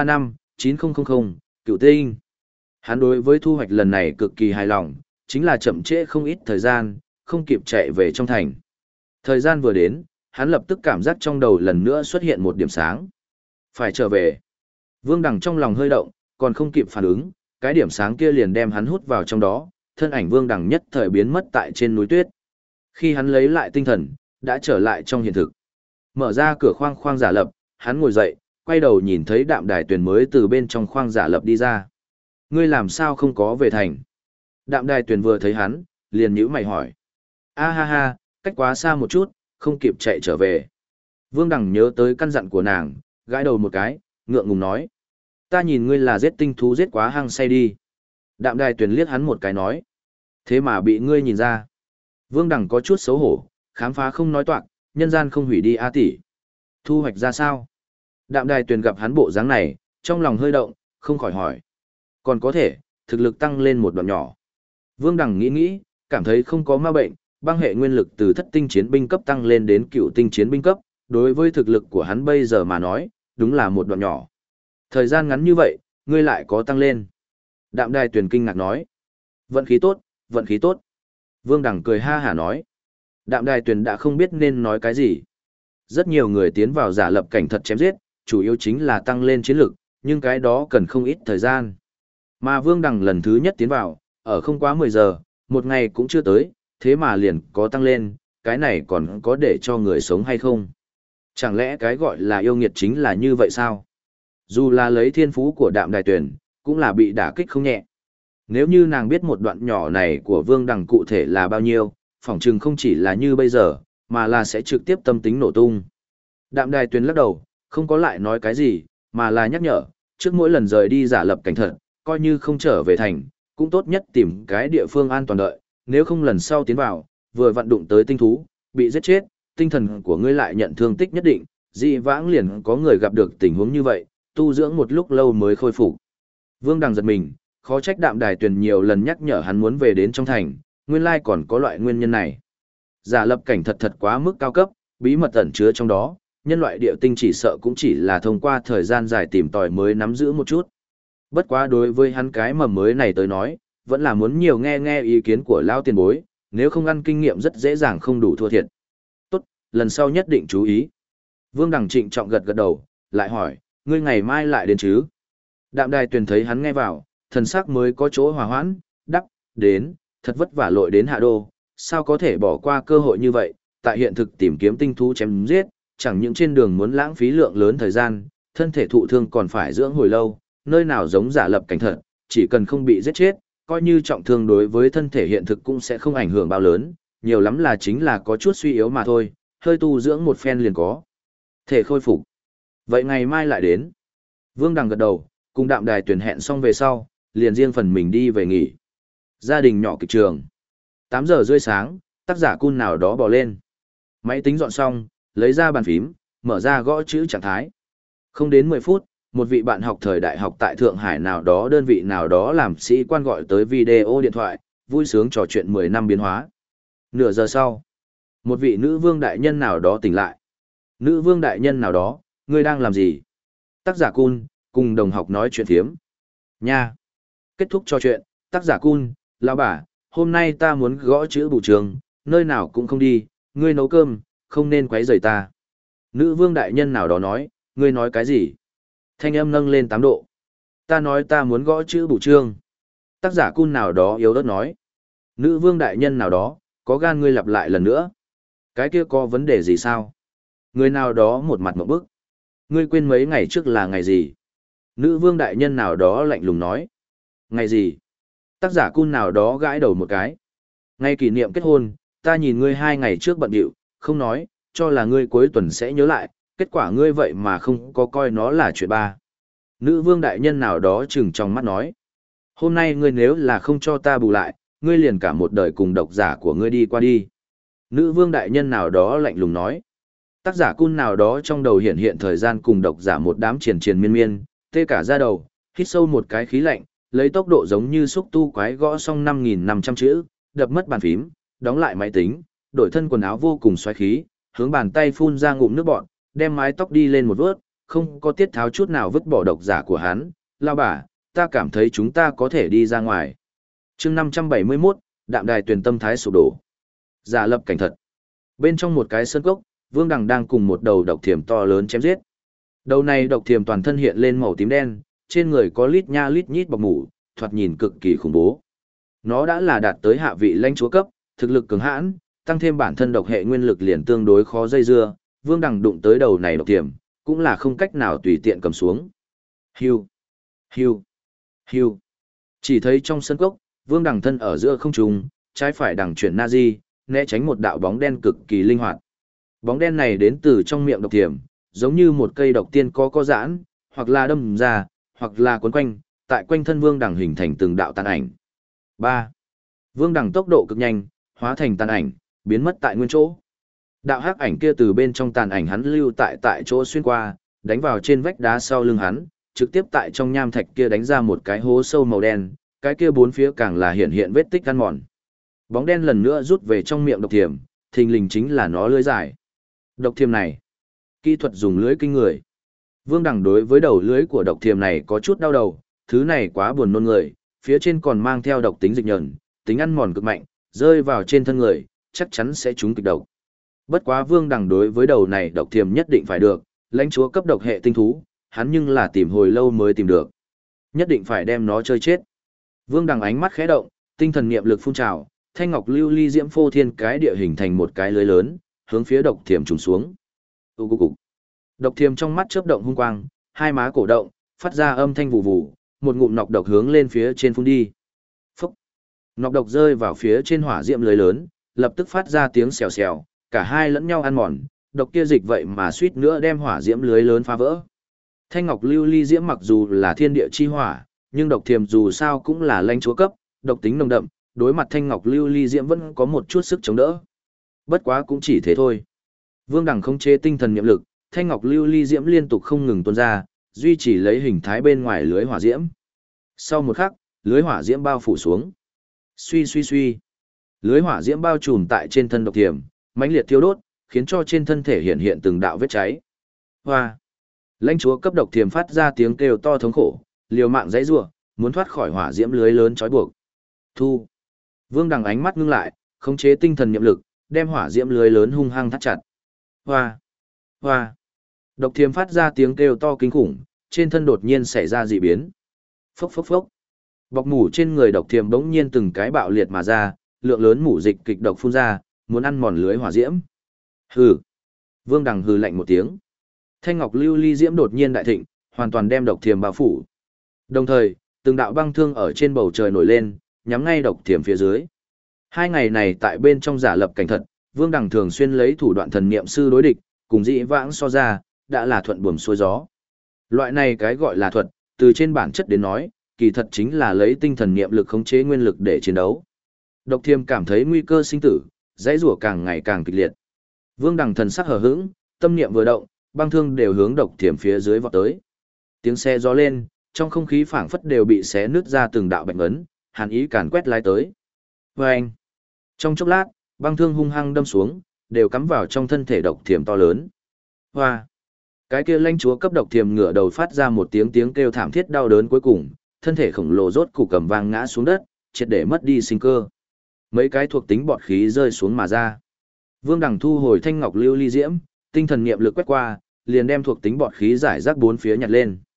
135-9000, cựu tinh. Hắn đối với thu hoạch lần này cực kỳ hài lòng, chính là chậm trễ không ít thời gian, không kịp chạy về trong thành. Thời gian vừa đến, hắn lập tức cảm giác trong đầu lần nữa xuất hiện một điểm sáng. Phải trở về. Vương Đằng trong lòng hơi động, còn không kịp phản ứng, cái điểm sáng kia liền đem hắn hút vào trong đó, thân ảnh Vương Đằng nhất thời biến mất tại trên núi tuyết. Khi hắn lấy lại tinh thần, đã trở lại trong hiện thực. Mở ra cửa khoang giả lập, hắn ngồi dậy, quay đầu nhìn thấy Đạm Đài Tuyền mới từ bên trong khoang giả lập đi ra. Ngươi làm sao không có về thành? Đạm Đài Tuyền vừa thấy hắn, liền nhíu mày hỏi. A ha ha, cách quá xa một chút, không kịp chạy trở về. Vương Đằng nhớ tới căn dặn của nàng, gãi đầu một cái, ngượng ngùng nói. Ta nhìn ngươi là giết tinh thú giết quá hăng say đi. Đạm Đài Tuyền liếc hắn một cái nói. Thế mà bị ngươi nhìn ra. Vương Đằng có chút xấu hổ, khám phá không nói toạc, nhân gian không hủy đi A tỷ. Thu hoạch ra sao? Đạm Đài Tuyền gặp hắn bộ dáng này, trong lòng hơi động, không khỏi hỏi. Còn có thể, thực lực tăng lên một đoạn nhỏ. Vương Đằng nghĩ, cảm thấy không có ma bệnh, băng hệ nguyên lực từ thất tinh chiến binh cấp tăng lên đến cựu tinh chiến binh cấp, đối với thực lực của hắn bây giờ mà nói, đúng là một đoạn nhỏ. Thời gian ngắn như vậy, ngươi lại có tăng lên. Đạm Đài Tuyền kinh ngạc nói. Vận khí tốt, vận khí tốt. Vương Đằng cười ha hả nói. Đạm Đài Tuyền đã không biết nên nói cái gì. Rất nhiều người tiến vào giả lập cảnh thật chém giết, chủ yếu chính là tăng lên chiến lực, nhưng cái đó cần không ít thời gian. Mà Vương Đằng lần thứ nhất tiến vào, ở không quá 10 giờ, một ngày cũng chưa tới, thế mà liền có tăng lên, cái này còn có để cho người sống hay không? Chẳng lẽ cái gọi là yêu nghiệt chính là như vậy sao? Dù là lấy thiên phú của Đạm Đài Tuyền, cũng là bị đả kích không nhẹ. Nếu như nàng biết một đoạn nhỏ này của Vương Đằng cụ thể là bao nhiêu, phỏng chừng không chỉ là như bây giờ, mà là sẽ trực tiếp tâm tính nổ tung. Đạm Đài Tuyền lắc đầu, không có lại nói cái gì, mà là nhắc nhở, trước mỗi lần rời đi giả lập cảnh thật, coi như không trở về thành, cũng tốt nhất tìm cái địa phương an toàn đợi, nếu không lần sau tiến vào, vừa vặn đụng tới tinh thú, bị giết chết, tinh thần của ngươi lại nhận thương tích nhất định, dị vãng liền có người gặp được tình huống như vậy, tu dưỡng một lúc lâu mới khôi phục. Vương Đằng giật mình, khó trách Đạm Đài Tuyền nhiều lần nhắc nhở hắn muốn về đến trong thành, nguyên lai còn có loại nguyên nhân này. Giả lập cảnh thật quá mức cao cấp, bí mật ẩn chứa trong đó, nhân loại địa tinh chỉ sợ cũng chỉ là thông qua thời gian dài tìm tòi mới nắm giữ một chút. Bất quá đối với hắn cái mầm mới này tới nói, vẫn là muốn nhiều nghe ý kiến của lao tiền bối, nếu không ăn kinh nghiệm rất dễ dàng không đủ thua thiệt. Tốt, lần sau nhất định chú ý. Vương Đằng trịnh trọng gật đầu, lại hỏi, ngươi ngày mai lại đến chứ? Đạm Đài Tuyền thấy hắn nghe vào, thần sắc mới có chỗ hòa hoãn, đắc, đến, thật vất vả lội đến hạ đô, sao có thể bỏ qua cơ hội như vậy, tại hiện thực tìm kiếm tinh thú chém giết, chẳng những trên đường muốn lãng phí lượng lớn thời gian, thân thể thụ thương còn phải dưỡng hồi lâu, nơi nào giống giả lập cảnh thật, chỉ cần không bị giết chết, coi như trọng thương đối với thân thể hiện thực cũng sẽ không ảnh hưởng bao lớn, nhiều lắm là chính là có chút suy yếu mà thôi, hơi tu dưỡng một phen liền có thể khôi phục. Vậy ngày mai lại đến. Vương Đằng gật đầu, cùng Đạm Đài Tuyền hẹn xong về sau, liền riêng phần mình đi về nghỉ. Gia đình nhỏ kịch trường. 8 giờ rưỡi sáng, tác giả Cun nào đó bò lên. Máy tính dọn xong, lấy ra bàn phím, mở ra gõ chữ trạng thái. Không đến 10 phút, một vị bạn học thời đại học tại Thượng Hải nào đó đơn vị nào đó làm sĩ quan gọi tới video điện thoại, vui sướng trò chuyện 10 năm biến hóa. Nửa giờ sau, một vị nữ vương đại nhân nào đó tỉnh lại. Nữ vương đại nhân nào đó, ngươi đang làm gì? Tác giả Cun, cùng đồng học nói chuyện phiếm. Nha! Kết thúc trò chuyện, tác giả Cun, lão bà, hôm nay ta muốn gõ chữ bù trường, nơi nào cũng không đi, ngươi nấu cơm, không nên quấy rầy ta. Nữ vương đại nhân nào đó nói, ngươi nói cái gì? Thanh âm nâng lên 8 độ. Ta nói ta muốn gõ chữ bù chương. Tác giả cun nào đó yếu ớt nói. Nữ vương đại nhân nào đó, có gan ngươi lặp lại lần nữa. Cái kia có vấn đề gì sao? Người nào đó một mặt mộng bức. Ngươi quên mấy ngày trước là ngày gì? Nữ vương đại nhân nào đó lạnh lùng nói. Ngày gì? Tác giả cun nào đó gãi đầu một cái. Ngày kỷ niệm kết hôn, ta nhìn ngươi 2 ngày trước bận điệu, không nói, cho là ngươi cuối tuần sẽ nhớ lại, kết quả ngươi vậy mà không có coi nó là chuyện ba. Nữ vương đại nhân nào đó chừng trong mắt nói. Hôm nay ngươi nếu là không cho ta bù lại, ngươi liền cả một đời cùng độc giả của ngươi đi qua đi. Nữ vương đại nhân nào đó lạnh lùng nói. Tác giả cun nào đó trong đầu hiện hiện thời gian cùng độc giả một đám triền triền miên miên, tê cả da đầu, hít sâu một cái khí lạnh, lấy tốc độ giống như xúc tu quái gõ xong 5.500 chữ, đập mất bàn phím, đóng lại máy tính, đổi thân quần áo vô cùng xoáy khí, hướng bàn tay phun ra ngụm nước bọt, đem mái tóc đi lên một vớt, không có tiết tháo chút nào vứt bỏ độc giả của hắn. Lao bà, ta cảm thấy chúng ta có thể đi ra ngoài. chương 571, đạm đài tuyển tâm thái sụp đổ. Giả lập cảnh thật. Bên trong một cái sân cốc, Vương Đằng đang cùng một đầu độc thiểm to lớn chém giết. Đầu này độc thiểm toàn thân hiện lên màu tím đen, trên người có lít nha lít nhít bọc mủ, thoạt nhìn cực kỳ khủng bố. Nó đã là đạt tới hạ vị lãnh chúa cấp, thực lực cường hãn, tăng thêm bản thân độc hệ nguyên lực liền tương đối khó dây dưa, Vương Đằng đụng tới đầu này độc thiểm, cũng là không cách nào tùy tiện cầm xuống. Hiu, hiu, hiu. Chỉ thấy trong sân cốc, Vương Đằng thân ở giữa không trung, trái phải đằng chuyển Nazi, né tránh một đạo bóng đen cực kỳ linh hoạt. Bóng đen này đến từ trong miệng độc thiểm, giống như một cây độc tiên có giãn, hoặc là đâm ra, hoặc là cuốn quanh, tại quanh thân Vương Đằng hình thành từng đạo tàn ảnh. 3. Vương Đằng tốc độ cực nhanh, hóa thành tàn ảnh, biến mất tại nguyên chỗ. Đạo hắc ảnh kia từ bên trong tàn ảnh hắn lưu tại chỗ xuyên qua, đánh vào trên vách đá sau lưng hắn, trực tiếp tại trong nham thạch kia đánh ra một cái hố sâu màu đen, cái kia bốn phía càng là hiện vết tích ăn mòn. Bóng đen lần nữa rút về trong miệng độc thiểm, thình lình chính là nó lưới dài. Độc thiểm này, kỹ thuật dùng lưới kinh người. Vương Đằng đối với đầu lưới của độc thiểm này có chút đau đầu, thứ này quá buồn nôn người, phía trên còn mang theo độc tính dịch nhờn, tính ăn mòn cực mạnh, rơi vào trên thân người, chắc chắn sẽ trúng kịch độc. Bất quá Vương Đằng đối với đầu này độc thiểm nhất định phải được, lãnh chúa cấp độc hệ tinh thú, hắn nhưng là tìm hồi lâu mới tìm được. Nhất định phải đem nó chơi chết. Vương Đằng ánh mắt khẽ động, tinh thần niệm lực phun trào, thanh ngọc lưu ly diễm phô thiên cái địa hình thành một cái lưới lớn, hướng phía độc thiểm trùng xuống. Cục. Độc thiểm trong mắt chớp động hung quang, hai má cổ động, phát ra âm thanh vù vù, một ngụm nọc độc hướng lên phía trên phun đi. Phốc. Nọc độc rơi vào phía trên hỏa diễm lưới lớn, lập tức phát ra tiếng xèo xèo, cả hai lẫn nhau ăn mòn, độc kia dịch vậy mà suýt nữa đem hỏa diễm lưới lớn phá vỡ. Thanh ngọc lưu ly diễm mặc dù là thiên địa chi hỏa, nhưng độc thiểm dù sao cũng là lãnh chúa cấp, độc tính nồng đậm, đối mặt thanh ngọc lưu ly diễm vẫn có một chút sức chống đỡ. Bất quá cũng chỉ thế thôi. Vương Đằng khống chế tinh thần niệm lực, thanh ngọc lưu ly diễm liên tục không ngừng tuôn ra, duy trì lấy hình thái bên ngoài lưới hỏa diễm. Sau một khắc, lưới hỏa diễm bao phủ xuống. Suy. Lưới hỏa diễm bao trùm tại trên thân độc thiểm, mãnh liệt thiêu đốt, khiến cho trên thân thể hiện từng đạo vết cháy. Hoa! Lãnh chúa cấp độc thiểm phát ra tiếng kêu to thống khổ, liều mạng giãy giụa, muốn thoát khỏi hỏa diễm lưới lớn trói buộc. Thu! Vương Đằng ánh mắt ngưng lại, khống chế tinh thần niệm lực, đem hỏa diễm lưới lớn hung hăng thắt chặt. Hoa! Độc thiểm phát ra tiếng kêu to kinh khủng, trên thân đột nhiên xảy ra dị biến. Phốc. Bọc mủ trên người độc thiểm bỗng nhiên từng cái bạo liệt mà ra, lượng lớn mủ dịch kịch độc phun ra, muốn ăn mòn lưới hỏa diễm. Hừ. Vương Đằng hừ lạnh một tiếng. Thanh ngọc lưu ly diễm đột nhiên đại thịnh, hoàn toàn đem độc thiểm bao phủ. Đồng thời, từng đạo băng thương ở trên bầu trời nổi lên, nhắm ngay độc thiểm phía dưới. 2 ngày này tại bên trong giả lập cảnh thật, Vương Đằng thường xuyên lấy thủ đoạn thần niệm sư đối địch, cùng dĩ vãng so ra, đã là thuận buồm xuôi gió. Loại này cái gọi là thuật, từ trên bản chất đến nói, kỳ thật chính là lấy tinh thần niệm lực khống chế nguyên lực để chiến đấu. Độc thiểm cảm thấy nguy cơ sinh tử, dãy rủa càng ngày càng kịch liệt. Vương Đằng thần sắc hờ hững, tâm niệm vừa động, băng thương đều hướng độc thiểm phía dưới vọt tới. Tiếng xe gió lên, trong không khí phảng phất đều bị xé nứt ra từng đạo bệnh ấn, hàn ý càn quét lái tới. Oeng! Trong chốc lát, băng thương hung hăng đâm xuống, đều cắm vào trong thân thể độc thiểm to lớn. Hoa! Cái kia lãnh chúa cấp độc thiểm ngửa đầu phát ra một tiếng kêu thảm thiết đau đớn cuối cùng, thân thể khổng lồ rốt cục cầm vang ngã xuống đất, triệt để mất đi sinh cơ. Mấy cái thuộc tính bọt khí rơi xuống mà ra. Vương Đằng thu hồi thanh ngọc lưu ly diễm, tinh thần niệm lực quét qua, liền đem thuộc tính bọt khí giải rác bốn phía nhặt lên.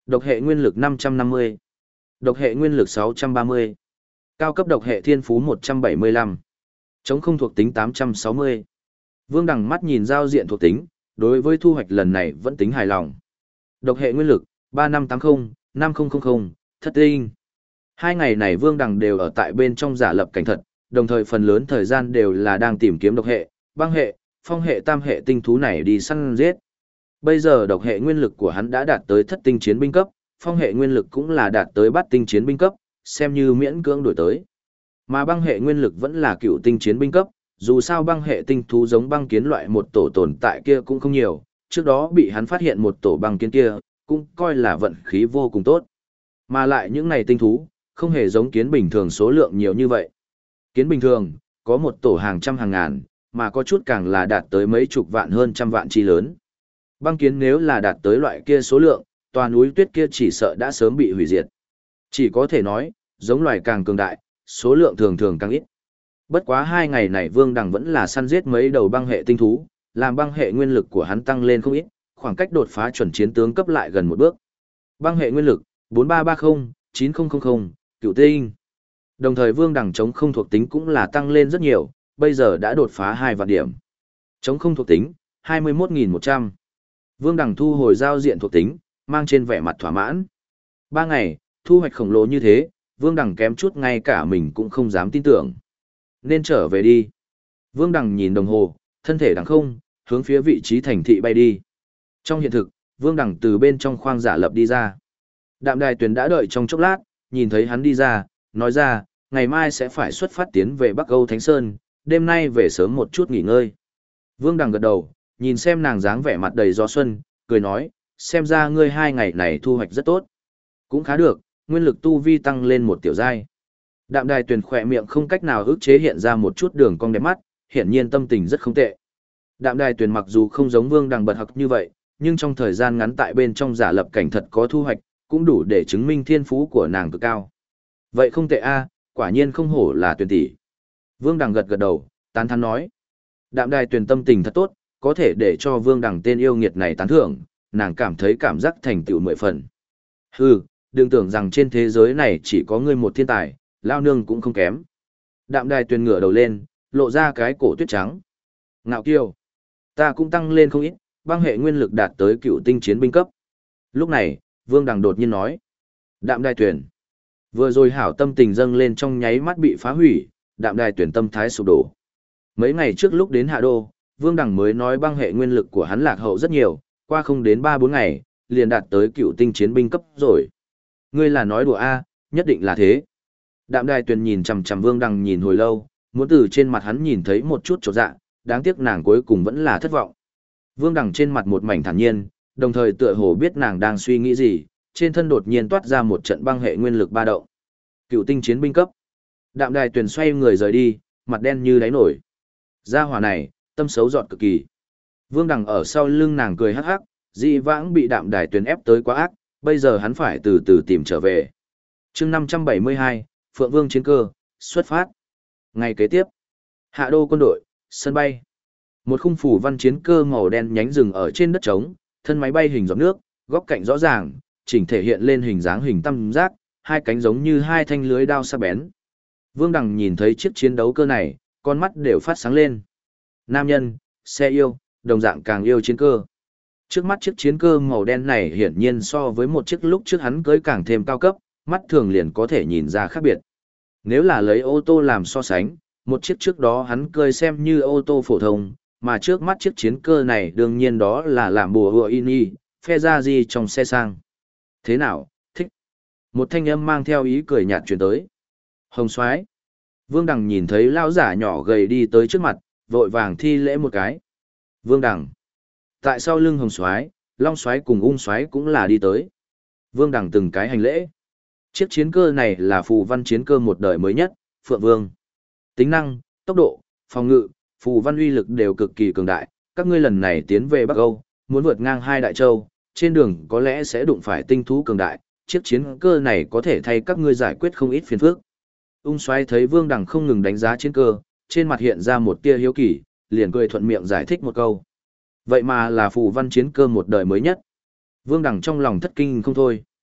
Độc hệ nguyên lực 550. Độc hệ nguyên lực 630. Cao cấp độc hệ thiên phú 175. Chống không thuộc tính 860. Vương Đằng mắt nhìn giao diện thuộc tính, đối với thu hoạch lần này vẫn tính hài lòng. Độc hệ nguyên lực 3580, 5000, thất tinh. Hai ngày này Vương Đằng đều ở tại bên trong giả lập cảnh thật, đồng thời phần lớn thời gian đều là đang tìm kiếm độc hệ, băng hệ, phong hệ tam hệ tinh thú này đi săn giết. Bây giờ độc hệ nguyên lực của hắn đã đạt tới thất tinh chiến binh cấp, phong hệ nguyên lực cũng là đạt tới bát tinh chiến binh cấp, xem như miễn cưỡng đổi tới. Mà băng hệ nguyên lực vẫn là cựu tinh chiến binh cấp, dù sao băng hệ tinh thú giống băng kiến loại một tổ tồn tại kia cũng không nhiều, trước đó bị hắn phát hiện một tổ băng kiến kia, cũng coi là vận khí vô cùng tốt. Mà lại những này tinh thú, không hề giống kiến bình thường số lượng nhiều như vậy. Kiến bình thường, có một tổ hàng trăm hàng ngàn, mà có chút càng là đạt tới mấy chục vạn hơn trăm vạn chi lớn. Băng kiến nếu là đạt tới loại kia số lượng, tòa núi tuyết kia chỉ sợ đã sớm bị hủy diệt. Chỉ có thể nói, giống loài càng cường đại, số lượng thường thường càng ít. Bất quá hai ngày này Vương Đằng vẫn là săn giết mấy đầu băng hệ tinh thú, làm băng hệ nguyên lực của hắn tăng lên không ít, khoảng cách đột phá chuẩn chiến tướng cấp lại gần một bước. Băng hệ nguyên lực 4330, 9000, cựu tinh. Đồng thời Vương Đằng chống không thuộc tính cũng là tăng lên rất nhiều, bây giờ đã đột phá 2 vạn điểm. Chống không thuộc tính 21.100. Vương Đằng thu hồi giao diện thuộc tính, mang trên vẻ mặt thỏa mãn. 3 ngày, thu hoạch khổng lồ như thế, Vương Đằng kém chút ngay cả mình cũng không dám tin tưởng. Nên trở về đi. Vương Đằng nhìn đồng hồ, thân thể đằng không, hướng phía vị trí thành thị bay đi. Trong hiện thực, Vương Đằng từ bên trong khoang giả lập đi ra. Đạm Đài Tuyền đã đợi trong chốc lát, nhìn thấy hắn đi ra, nói ra, ngày mai sẽ phải xuất phát tiến về Bắc Âu Thánh Sơn, đêm nay về sớm một chút nghỉ ngơi. Vương Đằng gật đầu, nhìn xem nàng dáng vẻ mặt đầy gió xuân, cười nói, xem ra ngươi 2 ngày này thu hoạch rất tốt. Cũng khá được, nguyên lực tu vi tăng lên một tiểu giai. Đạm Đài Tuyền khỏe miệng không cách nào ức chế hiện ra một chút đường cong đẹp mắt, hiển nhiên tâm tình rất không tệ. Đạm Đài Tuyền mặc dù không giống Vương Đằng bật học như vậy, nhưng trong thời gian ngắn tại bên trong giả lập cảnh thật có thu hoạch, cũng đủ để chứng minh thiên phú của nàng cực cao. Vậy không tệ a, quả nhiên không hổ là Tuyền tỷ. Vương Đằng gật gật đầu, tán thán nói. Đạm Đài Tuyền tâm tình thật tốt, có thể để cho Vương Đằng tên yêu nghiệt này tán thưởng, nàng cảm thấy cảm giác thành tựu 10 phần. Hừ, đừng tưởng rằng trên thế giới này chỉ có ngươi một thiên tài, lao nương cũng không kém. Đạm Đài Tuyền ngửa đầu lên, lộ ra cái cổ tuyết trắng. Ngạo kiêu, ta cũng tăng lên không ít, băng hệ nguyên lực đạt tới cựu tinh chiến binh cấp. Lúc này, Vương Đằng đột nhiên nói. Đạm Đài Tuyền. Vừa rồi hảo tâm tình dâng lên trong nháy mắt bị phá hủy, Đạm Đài Tuyền tâm thái sụp đổ. Mấy ngày trước lúc đến Hạ Đô, Vương Đằng mới nói băng hệ nguyên lực của hắn lạc hậu rất nhiều, qua không đến 3-4 ngày, liền đạt tới cựu tinh chiến binh cấp rồi. Ngươi là nói đùa a, nhất định là thế. Đạm Đài Tuyền nhìn chằm chằm Vương Đằng nhìn hồi lâu, muốn từ trên mặt hắn nhìn thấy một chút chột dạ, đáng tiếc nàng cuối cùng vẫn là thất vọng. Vương Đằng trên mặt một mảnh thản nhiên, đồng thời tựa hồ biết nàng đang suy nghĩ gì, trên thân đột nhiên toát ra một trận băng hệ nguyên lực ba động. Cựu tinh chiến binh cấp. Đạm Đài Tuyền xoay người rời đi, mặt đen như đáy nổi. Gia hỏa này, tâm xấu dọt cực kỳ. Vương Đằng ở sau lưng nàng cười hắc hắc, dị vãng bị Đạm Đài Tuyền ép tới quá ác, bây giờ hắn phải từ từ tìm trở về. Chương 572, Phượng Vương chiến cơ, xuất phát. Ngày kế tiếp, Hạ Đô quân đội, sân bay. Một khung phủ văn chiến cơ màu đen nhánh rừng ở trên đất trống, thân máy bay hình giọt nước, góc cạnh rõ ràng, chỉnh thể hiện lên hình dáng hình tam giác, hai cánh giống như hai thanh lưới đao sắc bén. Vương Đằng nhìn thấy chiếc chiến đấu cơ này, con mắt đều phát sáng lên. Nam nhân, xe yêu, đồng dạng càng yêu chiến cơ. Trước mắt chiếc chiến cơ màu đen này hiển nhiên so với một chiếc lúc trước hắn cưới càng thêm cao cấp, mắt thường liền có thể nhìn ra khác biệt. Nếu là lấy ô tô làm so sánh, một chiếc trước đó hắn cưới xem như ô tô phổ thông, mà trước mắt chiếc chiến cơ này đương nhiên đó là làm bùa hựa ini, phe ra gì trong xe sang. Thế nào, thích? Một thanh âm mang theo ý cười nhạt truyền tới. Hồng Soái. Vương Đằng nhìn thấy lão giả nhỏ gầy đi tới trước mặt, vội vàng thi lễ một cái. Vương Đằng. Tại sau lưng Hồng Soái, Long Soái cùng Ung Soái cũng là đi tới. Vương Đằng từng cái hành lễ. Chiếc chiến cơ này là phù văn chiến cơ một đời mới nhất, Phượng Vương. Tính năng, tốc độ, phòng ngự, phù văn uy lực đều cực kỳ cường đại. Các ngươi lần này tiến về Bắc Âu, muốn vượt ngang hai đại châu, trên đường có lẽ sẽ đụng phải tinh thú cường đại. Chiếc chiến cơ này có thể thay các ngươi giải quyết không ít phiền phức. Ung Soái thấy Vương Đằng không ngừng đánh giá chiến cơ, trên mặt hiện ra một tia hiếu kỳ, liền cười thuận miệng giải thích một câu. Vậy mà là phù văn chiến cơ một đời mới nhất. Vương Đằng trong lòng thất kinh không thôi.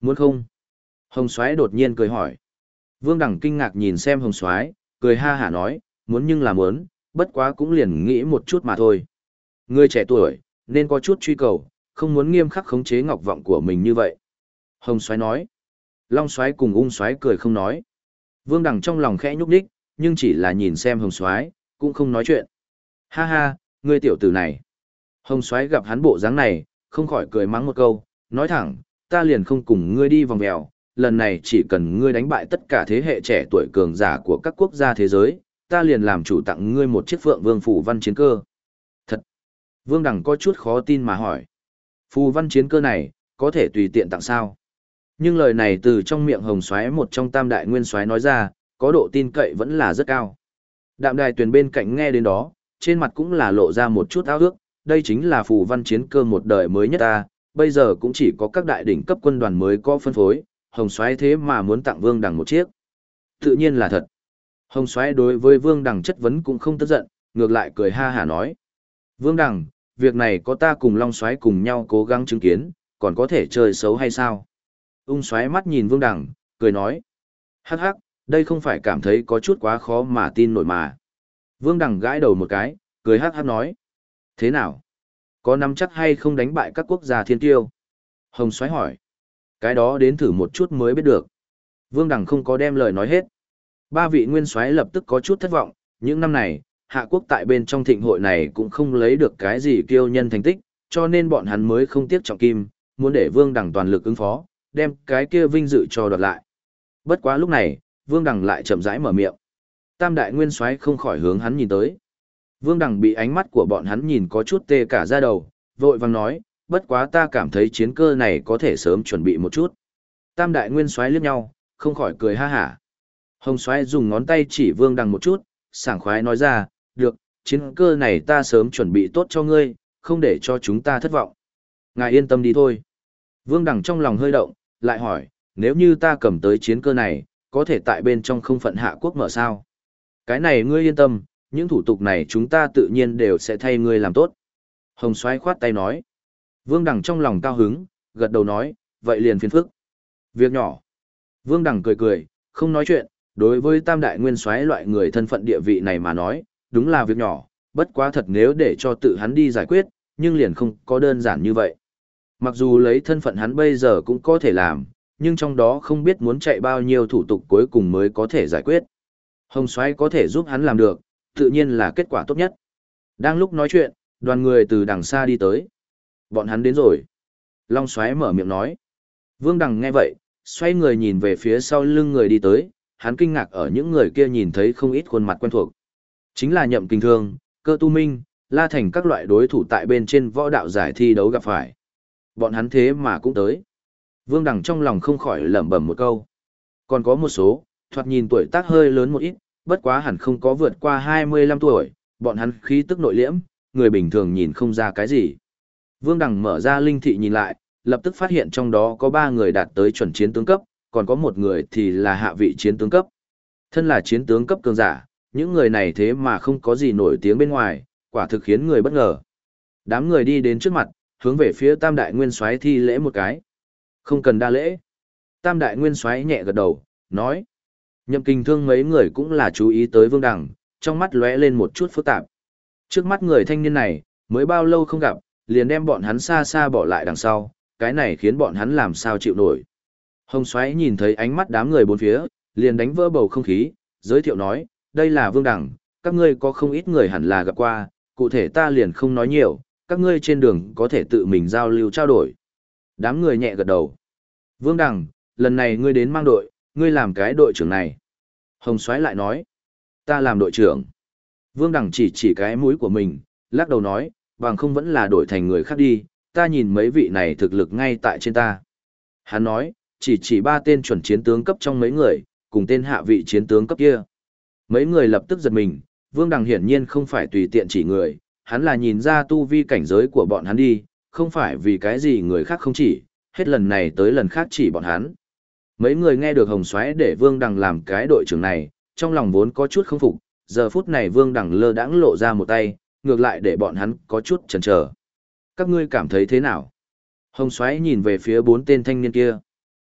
Muốn không? Hồng Soái đột nhiên cười hỏi. Vương Đằng kinh ngạc nhìn xem Hồng Soái, cười ha hả nói, muốn nhưng là muốn, bất quá cũng liền nghĩ một chút mà thôi. Người trẻ tuổi, nên có chút truy cầu, không muốn nghiêm khắc khống chế ngọc vọng của mình như vậy. Hồng Soái nói. Long Soái cùng Ung Soái cười không nói. Vương Đằng trong lòng khẽ nhúc nhích, nhưng chỉ là nhìn xem Hồng Soái, cũng không nói chuyện. Ha ha, ngươi tiểu tử này. Hồng Soái gặp hắn bộ dáng này, không khỏi cười mắng một câu, nói thẳng, ta liền không cùng ngươi đi vòng vèo, lần này chỉ cần ngươi đánh bại tất cả thế hệ trẻ tuổi cường giả của các quốc gia thế giới, ta liền làm chủ tặng ngươi một chiếc Phượng Vương phù văn chiến cơ. Thật! Vương Đằng có chút khó tin mà hỏi. Phù văn chiến cơ này, có thể tùy tiện tặng sao? Nhưng lời này từ trong miệng Hồng Soái một trong tam đại nguyên soái nói ra, có độ tin cậy vẫn là rất cao. Đạm Đài Tuyền bên cạnh nghe đến đó, trên mặt cũng là lộ ra một chút ao ước, đây chính là phù văn chiến cơ một đời mới nhất ta, bây giờ cũng chỉ có các đại đỉnh cấp quân đoàn mới có phân phối, Hồng Soái thế mà muốn tặng Vương Đằng một chiếc. Tự nhiên là thật. Hồng Soái đối với Vương Đằng chất vấn cũng không tức giận, ngược lại cười ha hả nói: "Vương Đằng, việc này có ta cùng Long Soái cùng nhau cố gắng chứng kiến, còn có thể chơi xấu hay sao?" Ung Soái mắt nhìn Vương Đằng, cười nói: "Hắc hắc, đây không phải cảm thấy có chút quá khó mà tin nổi mà." Vương Đằng gãi đầu một cái, cười hắc hắc nói: "Thế nào? Có nắm chắc hay không đánh bại các quốc gia thiên tiêu?" Hồng Soái hỏi. "Cái đó đến thử một chút mới biết được." Vương Đằng không có đem lời nói hết. Ba vị nguyên soái lập tức có chút thất vọng, những năm này, Hạ quốc tại bên trong thịnh hội này cũng không lấy được cái gì kiêu nhân thành tích, cho nên bọn hắn mới không tiếc trọng kim, muốn để Vương Đằng toàn lực ứng phó, đem cái kia vinh dự cho đoạt lại. Bất quá lúc này, Vương Đằng lại chậm rãi mở miệng. Tam đại nguyên soái không khỏi hướng hắn nhìn tới. Vương Đằng bị ánh mắt của bọn hắn nhìn có chút tê cả da đầu, vội vàng nói, bất quá ta cảm thấy chiến cơ này có thể sớm chuẩn bị một chút. Tam đại nguyên soái liếc nhau, không khỏi cười ha hả. Hồng soái dùng ngón tay chỉ Vương Đằng một chút, sảng khoái nói ra, được, chiến cơ này ta sớm chuẩn bị tốt cho ngươi, không để cho chúng ta thất vọng. Ngài yên tâm đi thôi. Vương Đằng trong lòng hơi động, lại hỏi, nếu như ta cầm tới chiến cơ này, có thể tại bên trong không phận Hạ quốc mở sao? Cái này ngươi yên tâm, những thủ tục này chúng ta tự nhiên đều sẽ thay ngươi làm tốt. Hồng soái khoát tay nói. Vương Đằng trong lòng cao hứng, gật đầu nói, vậy liền phiền phức. Việc nhỏ. Vương Đằng cười cười, không nói chuyện, đối với tam đại nguyên soái loại người thân phận địa vị này mà nói, đúng là việc nhỏ, bất quá thật nếu để cho tự hắn đi giải quyết, nhưng liền không có đơn giản như vậy. Mặc dù lấy thân phận hắn bây giờ cũng có thể làm, nhưng trong đó không biết muốn chạy bao nhiêu thủ tục cuối cùng mới có thể giải quyết. Hồng soái có thể giúp hắn làm được, tự nhiên là kết quả tốt nhất. Đang lúc nói chuyện, đoàn người từ đằng xa đi tới. Bọn hắn đến rồi. Long soái mở miệng nói. Vương Đằng nghe vậy, xoay người nhìn về phía sau lưng người đi tới, hắn kinh ngạc ở những người kia nhìn thấy không ít khuôn mặt quen thuộc. Chính là Nhậm Kinh Thương, Cơ Tu Minh, La Thành các loại đối thủ tại bên trên võ đạo giải thi đấu gặp phải. Bọn hắn thế mà cũng tới. Vương Đằng trong lòng không khỏi lẩm bẩm một câu. Còn có một số, thoạt nhìn tuổi tác hơi lớn một ít, bất quá hẳn không có vượt qua 25 tuổi, bọn hắn khí tức nội liễm, người bình thường nhìn không ra cái gì. Vương Đằng mở ra linh thị nhìn lại, lập tức phát hiện trong đó có 3 người đạt tới chuẩn chiến tướng cấp, còn có một người thì là hạ vị chiến tướng cấp. Thân là chiến tướng cấp cường giả, những người này thế mà không có gì nổi tiếng bên ngoài, quả thực khiến người bất ngờ. Đám người đi đến trước mặt, hướng về phía Tam đại nguyên soái thi lễ một cái. Không cần đa lễ. Tam đại nguyên soái nhẹ gật đầu, nói. Nhậm Kinh Thương mấy người cũng là chú ý tới Vương Đằng, trong mắt lóe lên một chút phức tạp. Trước mắt người thanh niên này, mới bao lâu không gặp, liền đem bọn hắn xa xa bỏ lại đằng sau, cái này khiến bọn hắn làm sao chịu nổi. Hồng soái nhìn thấy ánh mắt đám người bốn phía, liền đánh vỡ bầu không khí, giới thiệu nói, đây là Vương Đằng, các ngươi có không ít người hẳn là gặp qua, cụ thể ta liền không nói nhiều, các ngươi trên đường có thể tự mình giao lưu trao đổi. Đám người nhẹ gật đầu. Vương Đằng, lần này ngươi đến mang đội, ngươi làm cái đội trưởng này. Hồng soái lại nói, ta làm đội trưởng. Vương Đằng chỉ cái mũi của mình, lắc đầu nói, bằng không vẫn là đổi thành người khác đi, ta nhìn mấy vị này thực lực ngay tại trên ta. Hắn nói, chỉ 3 tên chuẩn chiến tướng cấp trong mấy người, cùng tên hạ vị chiến tướng cấp kia. Mấy người lập tức giật mình, Vương Đằng hiển nhiên không phải tùy tiện chỉ người, hắn là nhìn ra tu vi cảnh giới của bọn hắn đi, không phải vì cái gì người khác không chỉ, hết lần này tới lần khác chỉ bọn hắn. Mấy người nghe được Hồng soái để Vương Đằng làm cái đội trưởng này, trong lòng vốn có chút không phục, giờ phút này Vương Đằng lơ đãng lộ ra một tay, ngược lại để bọn hắn có chút chần chờ. Các ngươi cảm thấy thế nào? Hồng soái nhìn về phía 4 tên thanh niên kia.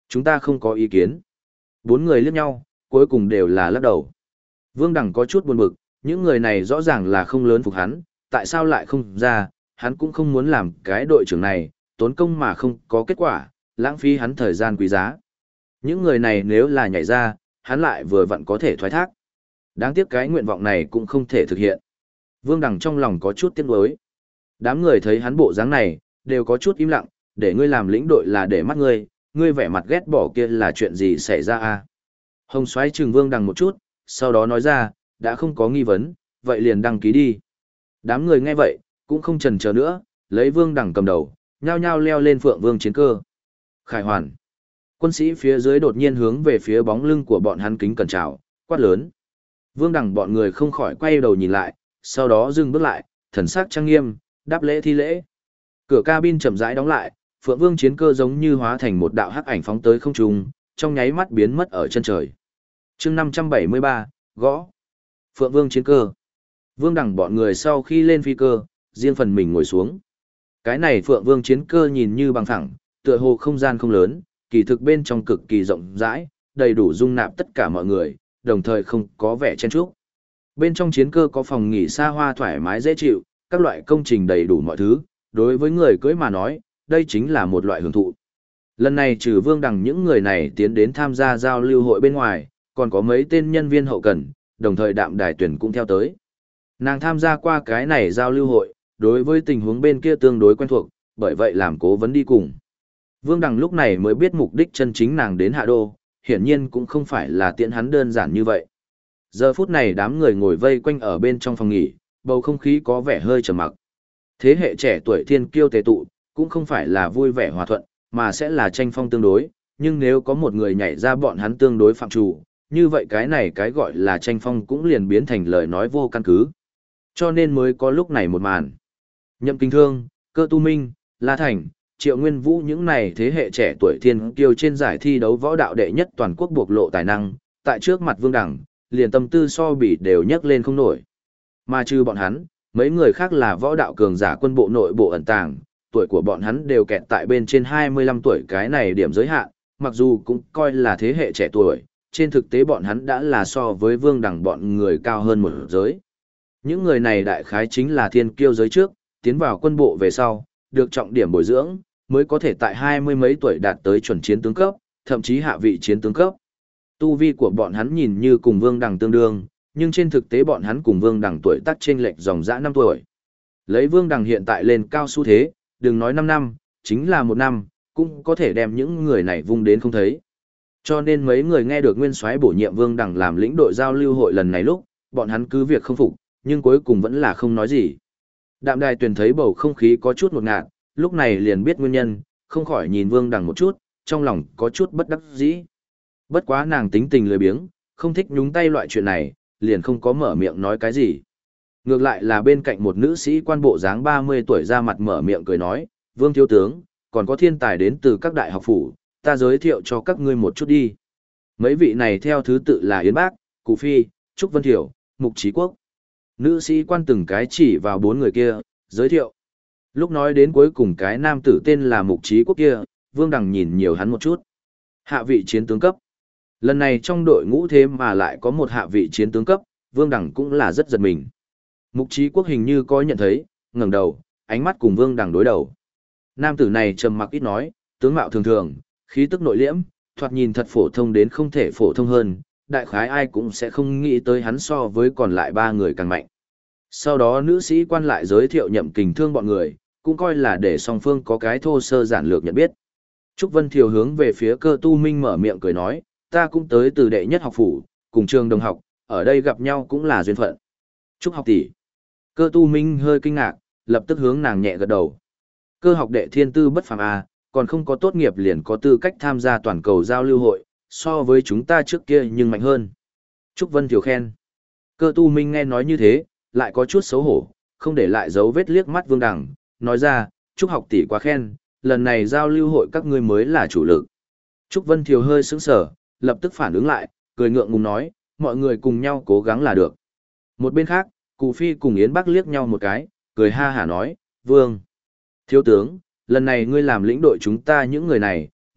Chúng ta không có ý kiến. Bốn người liếc nhau, cuối cùng đều là lắc đầu. Vương Đằng có chút buồn bực, những người này rõ ràng là không lớn phục hắn, tại sao lại không ra, hắn cũng không muốn làm cái đội trưởng này, tốn công mà không có kết quả, lãng phí hắn thời gian quý giá. Những người này nếu là nhảy ra, hắn lại vừa vặn có thể thoái thác. Đáng tiếc cái nguyện vọng này cũng không thể thực hiện. Vương Đằng trong lòng có chút tiếc nuối. Đám người thấy hắn bộ dáng này, đều có chút im lặng, để ngươi làm lĩnh đội là để mắt ngươi vẻ mặt ghét bỏ kia là chuyện gì xảy ra à? Hồng Soái trừng Vương Đằng một chút, sau đó nói ra, đã không có nghi vấn, vậy liền đăng ký đi. Đám người nghe vậy, cũng không chần chờ nữa, lấy Vương Đằng cầm đầu, nhao nhao leo lên Phượng Vương chiến cơ. Khải hoàn. Quân sĩ phía dưới đột nhiên hướng về phía bóng lưng của bọn hắn kính cẩn chào, quát lớn. Vương Đằng bọn người không khỏi quay đầu nhìn lại, sau đó dừng bước lại, thần sắc trang nghiêm, đáp lễ thi lễ. Cửa cabin chậm rãi đóng lại, Phượng Vương chiến cơ giống như hóa thành một đạo hắc ảnh phóng tới không trung, trong nháy mắt biến mất ở chân trời. Chương 573, gõ. Phượng Vương chiến cơ. Vương Đằng bọn người sau khi lên phi cơ, riêng phần mình ngồi xuống. Cái này Phượng Vương chiến cơ nhìn như bằng phẳng, tựa hồ không gian không lớn, kỳ thực bên trong cực kỳ rộng rãi, đầy đủ dung nạp tất cả mọi người, đồng thời không có vẻ chen chúc. Bên trong chiến cơ có phòng nghỉ xa hoa thoải mái dễ chịu, các loại công trình đầy đủ mọi thứ, đối với người cưới mà nói, đây chính là một loại hưởng thụ. Lần này trừ Vương Đằng những người này tiến đến tham gia giao lưu hội bên ngoài, còn có mấy tên nhân viên hậu cần, đồng thời Đạm Đài Tuyển cũng theo tới. Nàng tham gia qua cái này giao lưu hội, đối với tình huống bên kia tương đối quen thuộc, bởi vậy làm cố vấn đi cùng. Vương Đằng lúc này mới biết mục đích chân chính nàng đến Hạ Đô, hiển nhiên cũng không phải là tiện hắn đơn giản như vậy. Giờ phút này đám người ngồi vây quanh ở bên trong phòng nghỉ, bầu không khí có vẻ hơi trầm mặc. Thế hệ trẻ tuổi thiên kiêu tề tụ, cũng không phải là vui vẻ hòa thuận, mà sẽ là tranh phong tương đối, nhưng nếu có một người nhảy ra bọn hắn tương đối phạm chủ, như vậy cái này cái gọi là tranh phong cũng liền biến thành lời nói vô căn cứ. Cho nên mới có lúc này một màn. Nhậm Kinh Thương, Cơ Tu Minh, La Thành, Triệu Nguyên Vũ những này thế hệ trẻ tuổi thiên kiêu trên giải thi đấu võ đạo đệ nhất toàn quốc bộc lộ tài năng, tại trước mặt Vương Đằng, liền tâm tư so bỉ đều nhấc lên không nổi. Mà trừ bọn hắn, mấy người khác là võ đạo cường giả quân bộ nội bộ ẩn tàng, tuổi của bọn hắn đều kẹt tại bên trên 25 tuổi cái này điểm giới hạn, mặc dù cũng coi là thế hệ trẻ tuổi, trên thực tế bọn hắn đã là so với Vương Đằng bọn người cao hơn một giới. Những người này đại khái chính là thiên kiêu giới trước, tiến vào quân bộ về sau, được trọng điểm bồi dưỡng, mới có thể tại 20 mấy tuổi đạt tới chuẩn chiến tướng cấp, thậm chí hạ vị chiến tướng cấp. Tu vi của bọn hắn nhìn như cùng Vương Đằng tương đương, nhưng trên thực tế bọn hắn cùng Vương Đằng tuổi tác chênh lệch dòng dã 5 tuổi. Lấy Vương Đằng hiện tại lên cao xu thế, đừng nói 5 năm, chính là 1 năm, cũng có thể đem những người này vung đến không thấy. Cho nên mấy người nghe được Nguyên Soái bổ nhiệm Vương Đằng làm lĩnh đội giao lưu hội lần này lúc, bọn hắn cứ việc không phục, nhưng cuối cùng vẫn là không nói gì. Đạm Đài Tuyền thấy bầu không khí có chút ngột ngạt, lúc này liền biết nguyên nhân, không khỏi nhìn Vương Đằng một chút, trong lòng có chút bất đắc dĩ. Bất quá nàng tính tình lười biếng, không thích nhúng tay loại chuyện này, liền không có mở miệng nói cái gì. Ngược lại là bên cạnh một nữ sĩ quan bộ dáng 30 tuổi ra mặt mở miệng cười nói, Vương Thiếu Tướng, còn có thiên tài đến từ các đại học phủ, ta giới thiệu cho các ngươi một chút đi. Mấy vị này theo thứ tự là Yến Bác, Cụ Phi, Trúc Vân Thiểu, Mục Trí Quốc. Nữ sĩ quan từng cái chỉ vào 4 người kia, giới thiệu. Lúc nói đến cuối cùng cái nam tử tên là Mục Trí Quốc kia, Vương Đằng nhìn nhiều hắn một chút. Hạ vị chiến tướng cấp. Lần này trong đội ngũ thế mà lại có một hạ vị chiến tướng cấp, Vương Đằng cũng là rất giật mình. Mục Trí Quốc hình như có nhận thấy, ngẩng đầu, ánh mắt cùng Vương Đằng đối đầu. Nam tử này trầm mặc ít nói, tướng mạo thường thường, khí tức nội liễm, thoạt nhìn thật phổ thông đến không thể phổ thông hơn, đại khái ai cũng sẽ không nghĩ tới hắn so với còn lại 3 người càng mạnh. Sau đó nữ sĩ quan lại giới thiệu Nhậm Kình Thương bọn người, cũng coi là để song phương có cái thô sơ giản lược nhận biết. Trúc Vân Thiều hướng về phía Cơ Tu Minh mở miệng cười nói, ta cũng tới từ đệ nhất học phủ, cùng trường đồng học, ở đây gặp nhau cũng là duyên phận. Trúc học tỷ. Cơ Tu Minh hơi kinh ngạc, lập tức hướng nàng nhẹ gật đầu. Cơ học đệ thiên tư bất phàm à, còn không có tốt nghiệp liền có tư cách tham gia toàn cầu giao lưu hội, so với chúng ta trước kia nhưng mạnh hơn. Trúc Vân Thiều khen. Cơ Tu Minh nghe nói như thế, lại có chút xấu hổ, không để lại dấu vết liếc mắt Vương Đằng, nói ra, Trúc học tỷ quá khen, lần này giao lưu hội các ngươi mới là chủ lực. Trúc Vân Thiều hơi sững sờ, lập tức phản ứng lại, cười ngượng ngùng nói, mọi người cùng nhau cố gắng là được. Một bên khác, Cụ Phi cùng Yến Bắc liếc nhau một cái, cười ha hả nói, Vương Thiếu tướng, lần này ngươi làm lĩnh đội chúng ta những người này,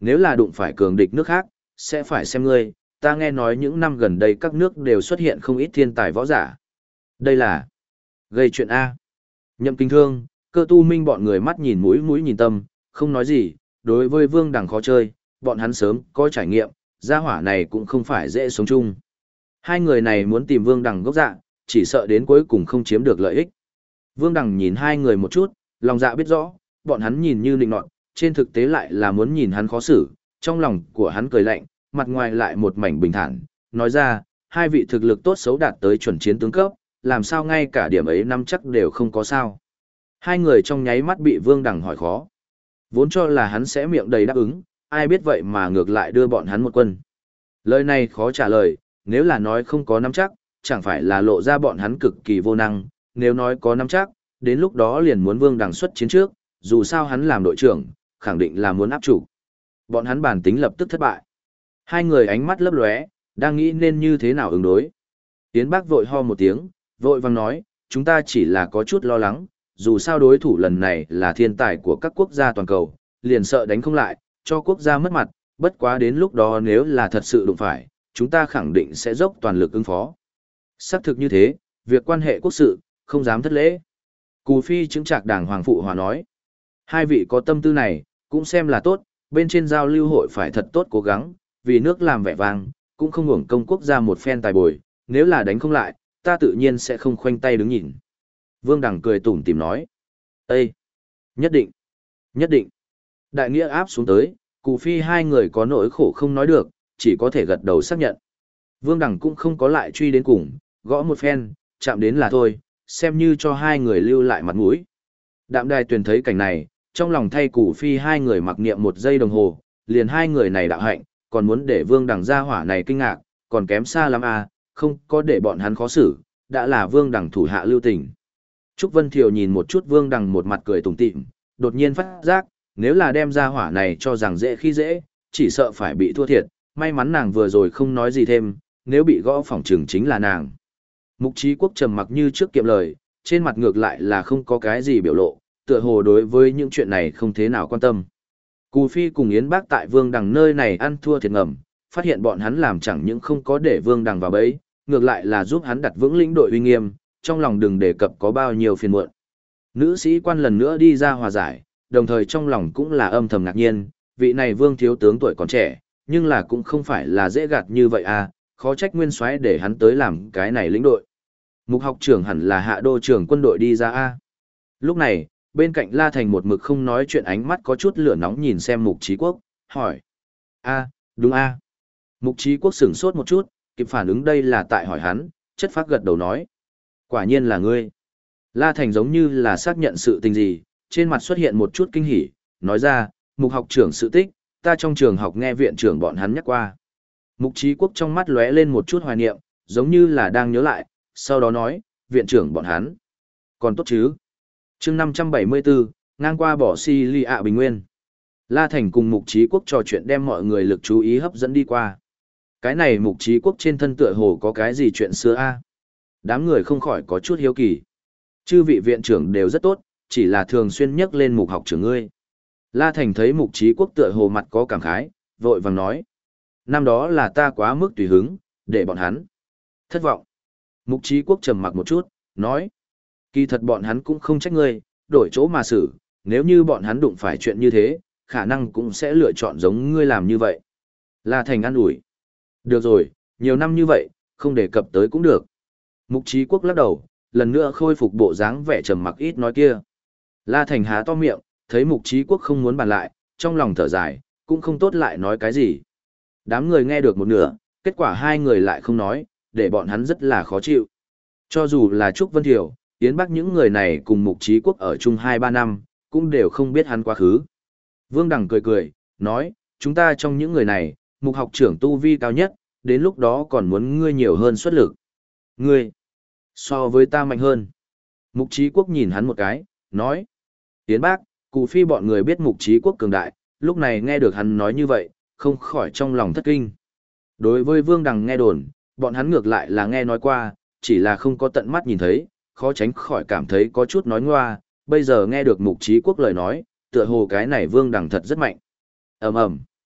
nếu là đụng phải cường địch nước khác, sẽ phải xem ngươi, ta nghe nói những năm gần đây các nước đều xuất hiện không ít thiên tài võ giả. Đây là gây chuyện A. Nhậm Kinh Thương, Cơ Tu Minh bọn người mắt nhìn mũi mũi nhìn tâm, không nói gì, đối với Vương Đằng khó chơi, bọn hắn sớm có trải nghiệm, gia hỏa này cũng không phải dễ sống chung. Hai người này muốn tìm Vương Đằng gốc dạ, chỉ sợ đến cuối cùng không chiếm được lợi ích. Vương Đằng nhìn hai người một chút, lòng dạ biết rõ, bọn hắn nhìn như nịnh nọt, trên thực tế lại là muốn nhìn hắn khó xử, trong lòng của hắn cười lạnh, mặt ngoài lại một mảnh bình thản, nói ra, hai vị thực lực tốt xấu đạt tới chuẩn chiến tướng cấp, làm sao ngay cả điểm ấy năm chắc đều không có sao. Hai người trong nháy mắt bị Vương Đằng hỏi khó. Vốn cho là hắn sẽ miệng đầy đáp ứng, ai biết vậy mà ngược lại đưa bọn hắn một quân. Lời này khó trả lời, nếu là nói không có nắm chắc, chẳng phải là lộ ra bọn hắn cực kỳ vô năng, nếu nói có nắm chắc, đến lúc đó liền muốn Vương Đằng xuất chiến trước, dù sao hắn làm đội trưởng, khẳng định là muốn áp chủ. Bọn hắn bản tính lập tức thất bại. Hai người ánh mắt lấp lóe, đang nghĩ nên như thế nào ứng đối. Tiến Bác vội ho một tiếng, vội vàng nói, chúng ta chỉ là có chút lo lắng, dù sao đối thủ lần này là thiên tài của các quốc gia toàn cầu, liền sợ đánh không lại, cho quốc gia mất mặt, bất quá đến lúc đó nếu là thật sự đụng phải, chúng ta khẳng định sẽ dốc toàn lực ứng phó. Xác thực như thế, việc quan hệ quốc sự, không dám thất lễ. Cù Phi chứng trạc đảng Hoàng Phụ Hòa nói, hai vị có tâm tư này, cũng xem là tốt, bên trên giao lưu hội phải thật tốt cố gắng, vì nước làm vẻ vang, cũng không hưởng công quốc gia một phen tài bồi, nếu là đánh không lại, ta tự nhiên sẽ không khoanh tay đứng nhìn. Vương Đằng cười tủm tỉm nói, Ê! Nhất định! Nhất định! Đại nghĩa áp xuống tới, Cù Phi hai người có nỗi khổ không nói được, chỉ có thể gật đầu xác nhận. Vương Đằng cũng không có lại truy đến cùng, gõ một phen, chạm đến là thôi, xem như cho hai người lưu lại mặt mũi. Đạm Đài Tuyền thấy cảnh này, trong lòng thay Cù Phi hai người mặc niệm một giây đồng hồ, liền hai người này đạo hạnh, còn muốn để Vương Đằng ra hỏa này kinh ngạc, còn kém xa lắm à, không có để bọn hắn khó xử, đã là Vương Đằng thủ hạ lưu tình. Trúc Vân Thiều nhìn một chút Vương Đằng một mặt cười tủm tỉm, đột nhiên phát giác, nếu là đem ra hỏa này cho rằng dễ khi dễ, chỉ sợ phải bị thua thiệt, may mắn nàng vừa rồi không nói gì thêm, nếu bị gõ phỏng trừng chính là nàng. Mục Chí Quốc trầm mặc như trước kiệm lời, trên mặt ngược lại là không có cái gì biểu lộ, tựa hồ đối với những chuyện này không thế nào quan tâm. Cù Phi cùng Yến Bác tại Vương Đằng nơi này ăn thua thiệt ngầm, phát hiện bọn hắn làm chẳng những không có để Vương Đằng vào bẫy, ngược lại là giúp hắn đặt vững lĩnh đội uy nghiêm, trong lòng đừng đề cập có bao nhiêu phiền muộn. Nữ sĩ quan lần nữa đi ra hòa giải, đồng thời trong lòng cũng là âm thầm ngạc nhiên, vị này Vương thiếu tướng tuổi còn trẻ, nhưng là cũng không phải là dễ gạt như vậy à, khó trách nguyên soái để hắn tới làm cái này lĩnh đội. Mục học trưởng hẳn là hạ đô trưởng quân đội đi ra a. Lúc này, bên cạnh La Thành một mực không nói chuyện, ánh mắt có chút lửa nóng nhìn xem Mục Chí Quốc, hỏi. A, đúng a. Mục Chí Quốc sửng sốt một chút, kịp phản ứng đây là tại hỏi hắn, chất phác gật đầu nói. Quả nhiên là ngươi. La Thành giống như là xác nhận sự tình gì, trên mặt xuất hiện một chút kinh hỉ, nói ra, Mục học trưởng sự tích, ta trong trường học nghe viện trưởng bọn hắn nhắc qua. Mục Chí Quốc trong mắt lóe lên một chút hoài niệm, giống như là đang nhớ lại, sau đó nói, viện trưởng bọn hắn. Còn tốt chứ. Chương 574, ngang qua bỏ si ly ạ bình nguyên. La Thành cùng Mục Chí Quốc trò chuyện đem mọi người lực chú ý hấp dẫn đi qua. Cái này Mục Chí Quốc trên thân tựa hồ có cái gì chuyện xưa a? Đám người không khỏi có chút hiếu kỳ. Chư vị viện trưởng đều rất tốt, chỉ là thường xuyên nhắc lên Mục học trưởng ngươi. La Thành thấy Mục Chí Quốc tựa hồ mặt có cảm khái, vội vàng nói. Năm đó là ta quá mức tùy hứng, để bọn hắn thất vọng. Mục Chí Quốc trầm mặc một chút, nói. Kỳ thật bọn hắn cũng không trách ngươi, đổi chỗ mà xử, nếu như bọn hắn đụng phải chuyện như thế, khả năng cũng sẽ lựa chọn giống ngươi làm như vậy. La Thành an ủi. Được rồi, nhiều năm như vậy, không đề cập tới cũng được. Mục Chí Quốc lắc đầu, lần nữa khôi phục bộ dáng vẻ trầm mặc ít nói kia. La Thành há to miệng, thấy Mục Chí Quốc không muốn bàn lại, trong lòng thở dài, cũng không tốt lại nói cái gì. Đám người nghe được một nửa, kết quả hai người lại không nói, để bọn hắn rất là khó chịu. Cho dù là Trúc Vân Thiều, Yến Bắc những người này cùng Mục Chí Quốc ở chung 2-3 năm, cũng đều không biết hắn quá khứ. Vương Đằng cười cười, nói, chúng ta trong những người này, Mục học trưởng tu vi cao nhất, đến lúc đó còn muốn ngươi nhiều hơn xuất lực. Ngươi, so với ta mạnh hơn. Mục Chí Quốc nhìn hắn một cái, nói, Yến Bắc, Cù Phi bọn người biết Mục Chí Quốc cường đại, lúc này nghe được hắn nói như vậy, không khỏi trong lòng thất kinh. Đối với Vương Đằng nghe đồn, bọn hắn ngược lại là nghe nói qua, chỉ là không có tận mắt nhìn thấy, khó tránh khỏi cảm thấy có chút nói ngoa, bây giờ nghe được Mục Chí Quốc lời nói, tựa hồ cái này Vương Đằng thật rất mạnh. Ầm ầm.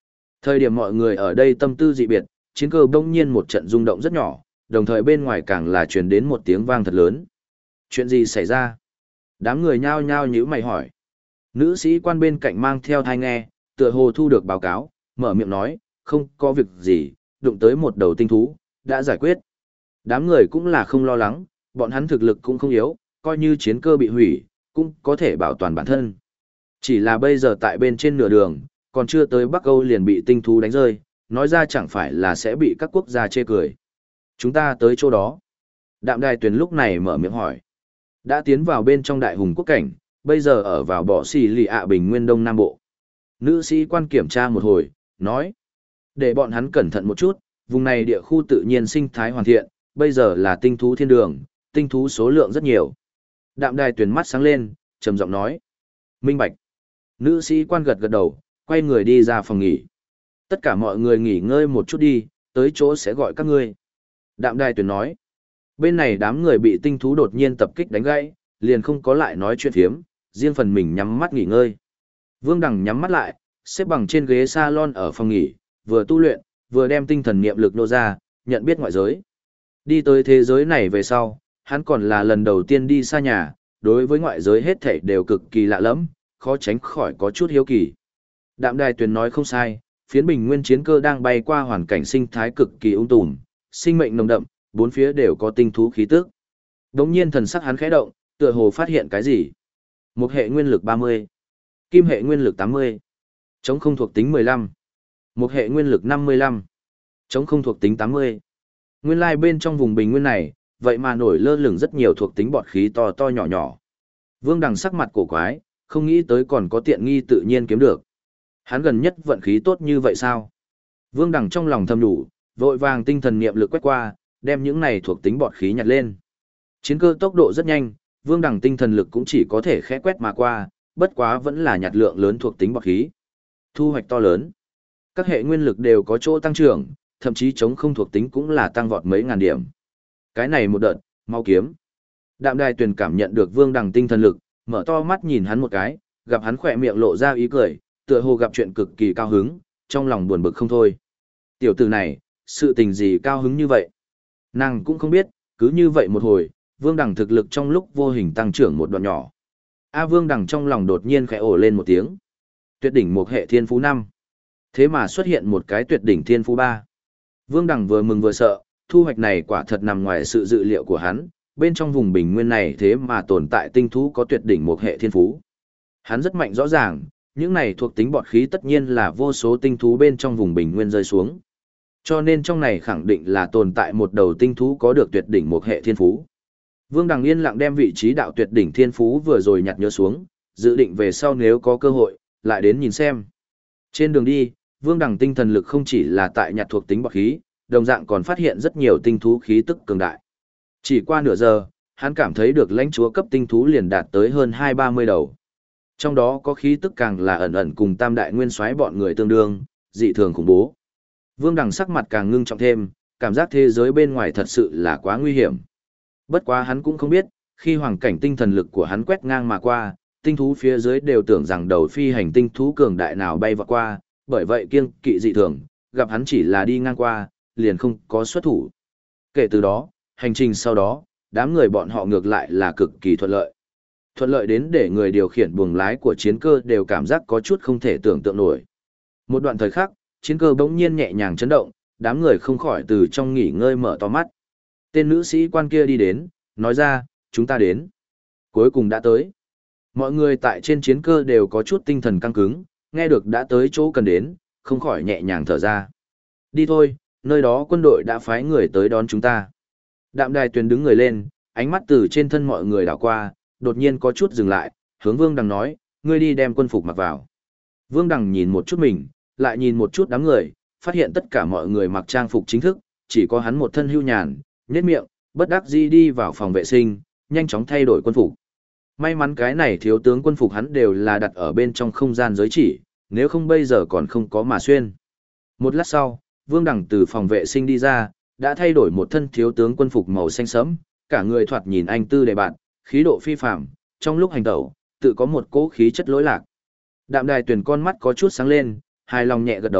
Thời điểm mọi người ở đây tâm tư dị biệt, chiến cơ bỗng nhiên một trận rung động rất nhỏ, đồng thời bên ngoài càng là truyền đến một tiếng vang thật lớn. Chuyện gì xảy ra? Đám người nhao nhao nhíu mày hỏi. Nữ sĩ quan bên cạnh mang theo thai nghe, tựa hồ thu được báo cáo, mở miệng nói, không có việc gì, đụng tới một đầu tinh thú, đã giải quyết. Đám người cũng là không lo lắng, bọn hắn thực lực cũng không yếu, coi như chiến cơ bị hủy, cũng có thể bảo toàn bản thân. Chỉ là bây giờ tại bên trên nửa đường, còn chưa tới Bắc Âu liền bị tinh thú đánh rơi, nói ra chẳng phải là sẽ bị các quốc gia chê cười. Chúng ta tới chỗ đó. Đạm Đài Tuyền lúc này mở miệng hỏi. Đã tiến vào bên trong đại hùng quốc cảnh, bây giờ ở vào bỏ xì lì ạ bình nguyên đông nam bộ. Nữ sĩ quan kiểm tra một hồi, nói. Để bọn hắn cẩn thận một chút, vùng này địa khu tự nhiên sinh thái hoàn thiện, bây giờ là tinh thú thiên đường, tinh thú số lượng rất nhiều. Đạm Đài Tuyền mắt sáng lên, trầm giọng nói. Minh bạch. Nữ sĩ quan gật gật đầu, quay người đi ra phòng nghỉ. Tất cả mọi người nghỉ ngơi một chút đi, tới chỗ sẽ gọi các ngươi. Đạm Đài Tuyền nói. Bên này đám người bị tinh thú đột nhiên tập kích đánh gãy, liền không có lại nói chuyện phiếm, riêng phần mình nhắm mắt nghỉ ngơi. Vương Đằng nhắm mắt lại, xếp bằng trên ghế salon ở phòng nghỉ, vừa tu luyện, vừa đem tinh thần niệm lực nô ra, nhận biết ngoại giới. Đi tới thế giới này về sau, hắn còn là lần đầu tiên đi xa nhà, đối với ngoại giới hết thảy đều cực kỳ lạ lẫm, khó tránh khỏi có chút hiếu kỳ. Đạm Đài Tuyền nói không sai, phiến bình nguyên chiến cơ đang bay qua hoàn cảnh sinh thái cực kỳ ung tùm, sinh mệnh nồng đậm, bốn phía đều có tinh thú khí tức. Đống nhiên thần sắc hắn khẽ động, tựa hồ phát hiện cái gì. Một hệ nguyên lực 30, kim hệ nguyên lực 80, chống không thuộc tính 15, một hệ nguyên lực 55, chống không thuộc tính 80. Nguyên lai bên trong vùng bình nguyên này, vậy mà nổi lơ lửng rất nhiều thuộc tính bọt khí to to nhỏ nhỏ. Vương Đằng sắc mặt cổ quái, không nghĩ tới còn có tiện nghi tự nhiên kiếm được. Hắn gần nhất vận khí tốt như vậy sao? Vương Đằng trong lòng thầm đủ, vội vàng tinh thần niệm lực quét qua, đem những này thuộc tính bọt khí nhặt lên. Chiến cơ tốc độ rất nhanh, Vương Đằng tinh thần lực cũng chỉ có thể khẽ quét mà qua, bất quá vẫn là nhặt lượng lớn thuộc tính bọt khí. Thu hoạch to lớn. Các hệ nguyên lực đều có chỗ tăng trưởng, thậm chí chống không thuộc tính cũng là tăng vọt mấy ngàn điểm. Cái này một đợt, mau kiếm. Đạm Đài Tuyền cảm nhận được Vương Đằng tinh thần lực, mở to mắt nhìn hắn một cái, gặp hắn khỏe miệng lộ ra ý cười, tựa hồ gặp chuyện cực kỳ cao hứng, trong lòng buồn bực không thôi. Tiểu tử này, sự tình gì cao hứng như vậy? Nàng cũng không biết, cứ như vậy một hồi, Vương Đằng thực lực trong lúc vô hình tăng trưởng một đoạn nhỏ. Vương Đằng trong lòng đột nhiên khẽ ồ lên một tiếng. Tuyệt đỉnh một hệ thiên phú 5. Thế mà xuất hiện một cái tuyệt đỉnh thiên phú 3. Vương Đằng vừa mừng vừa sợ, thu hoạch này quả thật nằm ngoài sự dự liệu của hắn, bên trong vùng bình nguyên này thế mà tồn tại tinh thú có tuyệt đỉnh một hệ thiên phú. Hắn rất mạnh rõ ràng, những này thuộc tính bọt khí tất nhiên là vô số tinh thú bên trong vùng bình nguyên rơi xuống. Cho nên trong này khẳng định là tồn tại một đầu tinh thú có được tuyệt đỉnh một hệ thiên phú. Vương Đằng yên lặng đem vị trí đạo tuyệt đỉnh thiên phú vừa rồi nhặt nhớ xuống, dự định về sau nếu có cơ hội, lại đến nhìn xem. Trên đường đi, Vương Đằng tinh thần lực không chỉ là tại nhặt thuộc tính bọt khí, đồng dạng còn phát hiện rất nhiều tinh thú khí tức cường đại. Chỉ qua nửa giờ, hắn cảm thấy được lãnh chúa cấp tinh thú liền đạt tới hơn 230 đầu. Trong đó có khí tức càng là ẩn ẩn cùng tam đại nguyên soái bọn người tương đương, dị thường khủng bố. Vương Đằng sắc mặt càng ngưng trọng thêm, cảm giác thế giới bên ngoài thật sự là quá nguy hiểm. Bất quá hắn cũng không biết, khi hoàng cảnh tinh thần lực của hắn quét ngang mà qua, tinh thú phía dưới đều tưởng rằng đầu phi hành tinh thú cường đại nào bay vọt qua, bởi vậy kiêng kỵ dị thường, gặp hắn chỉ là đi ngang qua, liền không có xuất thủ. Kể từ đó, hành trình sau đó, đám người bọn họ ngược lại là cực kỳ thuận lợi. Thuận lợi đến để người điều khiển buồng lái của chiến cơ đều cảm giác có chút không thể tưởng tượng nổi. Một đoạn thời khắc, chiến cơ bỗng nhiên nhẹ nhàng chấn động, đám người không khỏi từ trong nghỉ ngơi mở to mắt. Tên nữ sĩ quan kia đi đến, nói ra, chúng ta đến. Cuối cùng đã tới. Mọi người tại trên chiến cơ đều có chút tinh thần căng cứng, nghe được đã tới chỗ cần đến, không khỏi nhẹ nhàng thở ra. Đi thôi, nơi đó quân đội đã phái người tới đón chúng ta. Đạm Đài Tuyền đứng người lên, ánh mắt từ trên thân mọi người đảo qua, đột nhiên có chút dừng lại, hướng Vương Đằng nói, ngươi đi đem quân phục mặc vào. Vương Đằng nhìn một chút mình, lại nhìn một chút đám người, phát hiện tất cả mọi người mặc trang phục chính thức, chỉ có hắn một thân hưu nhàn, nhếch miệng, bất đắc dĩ đi vào phòng vệ sinh, nhanh chóng thay đổi quân phục. May mắn cái này thiếu tướng quân phục hắn đều là đặt ở bên trong không gian giới chỉ, nếu không bây giờ còn không có mà xuyên. Một lát sau, Vương Đằng từ phòng vệ sinh đi ra, đã thay đổi một thân thiếu tướng quân phục màu xanh sẫm, cả người thoạt nhìn anh tư đề bạn, khí độ phi phàm, trong lúc hành tẩu, tự có một cỗ khí chất lỗi lạc. Đạm Đài Tuyền con mắt có chút sáng lên, hài lòng nhẹ gật đầu,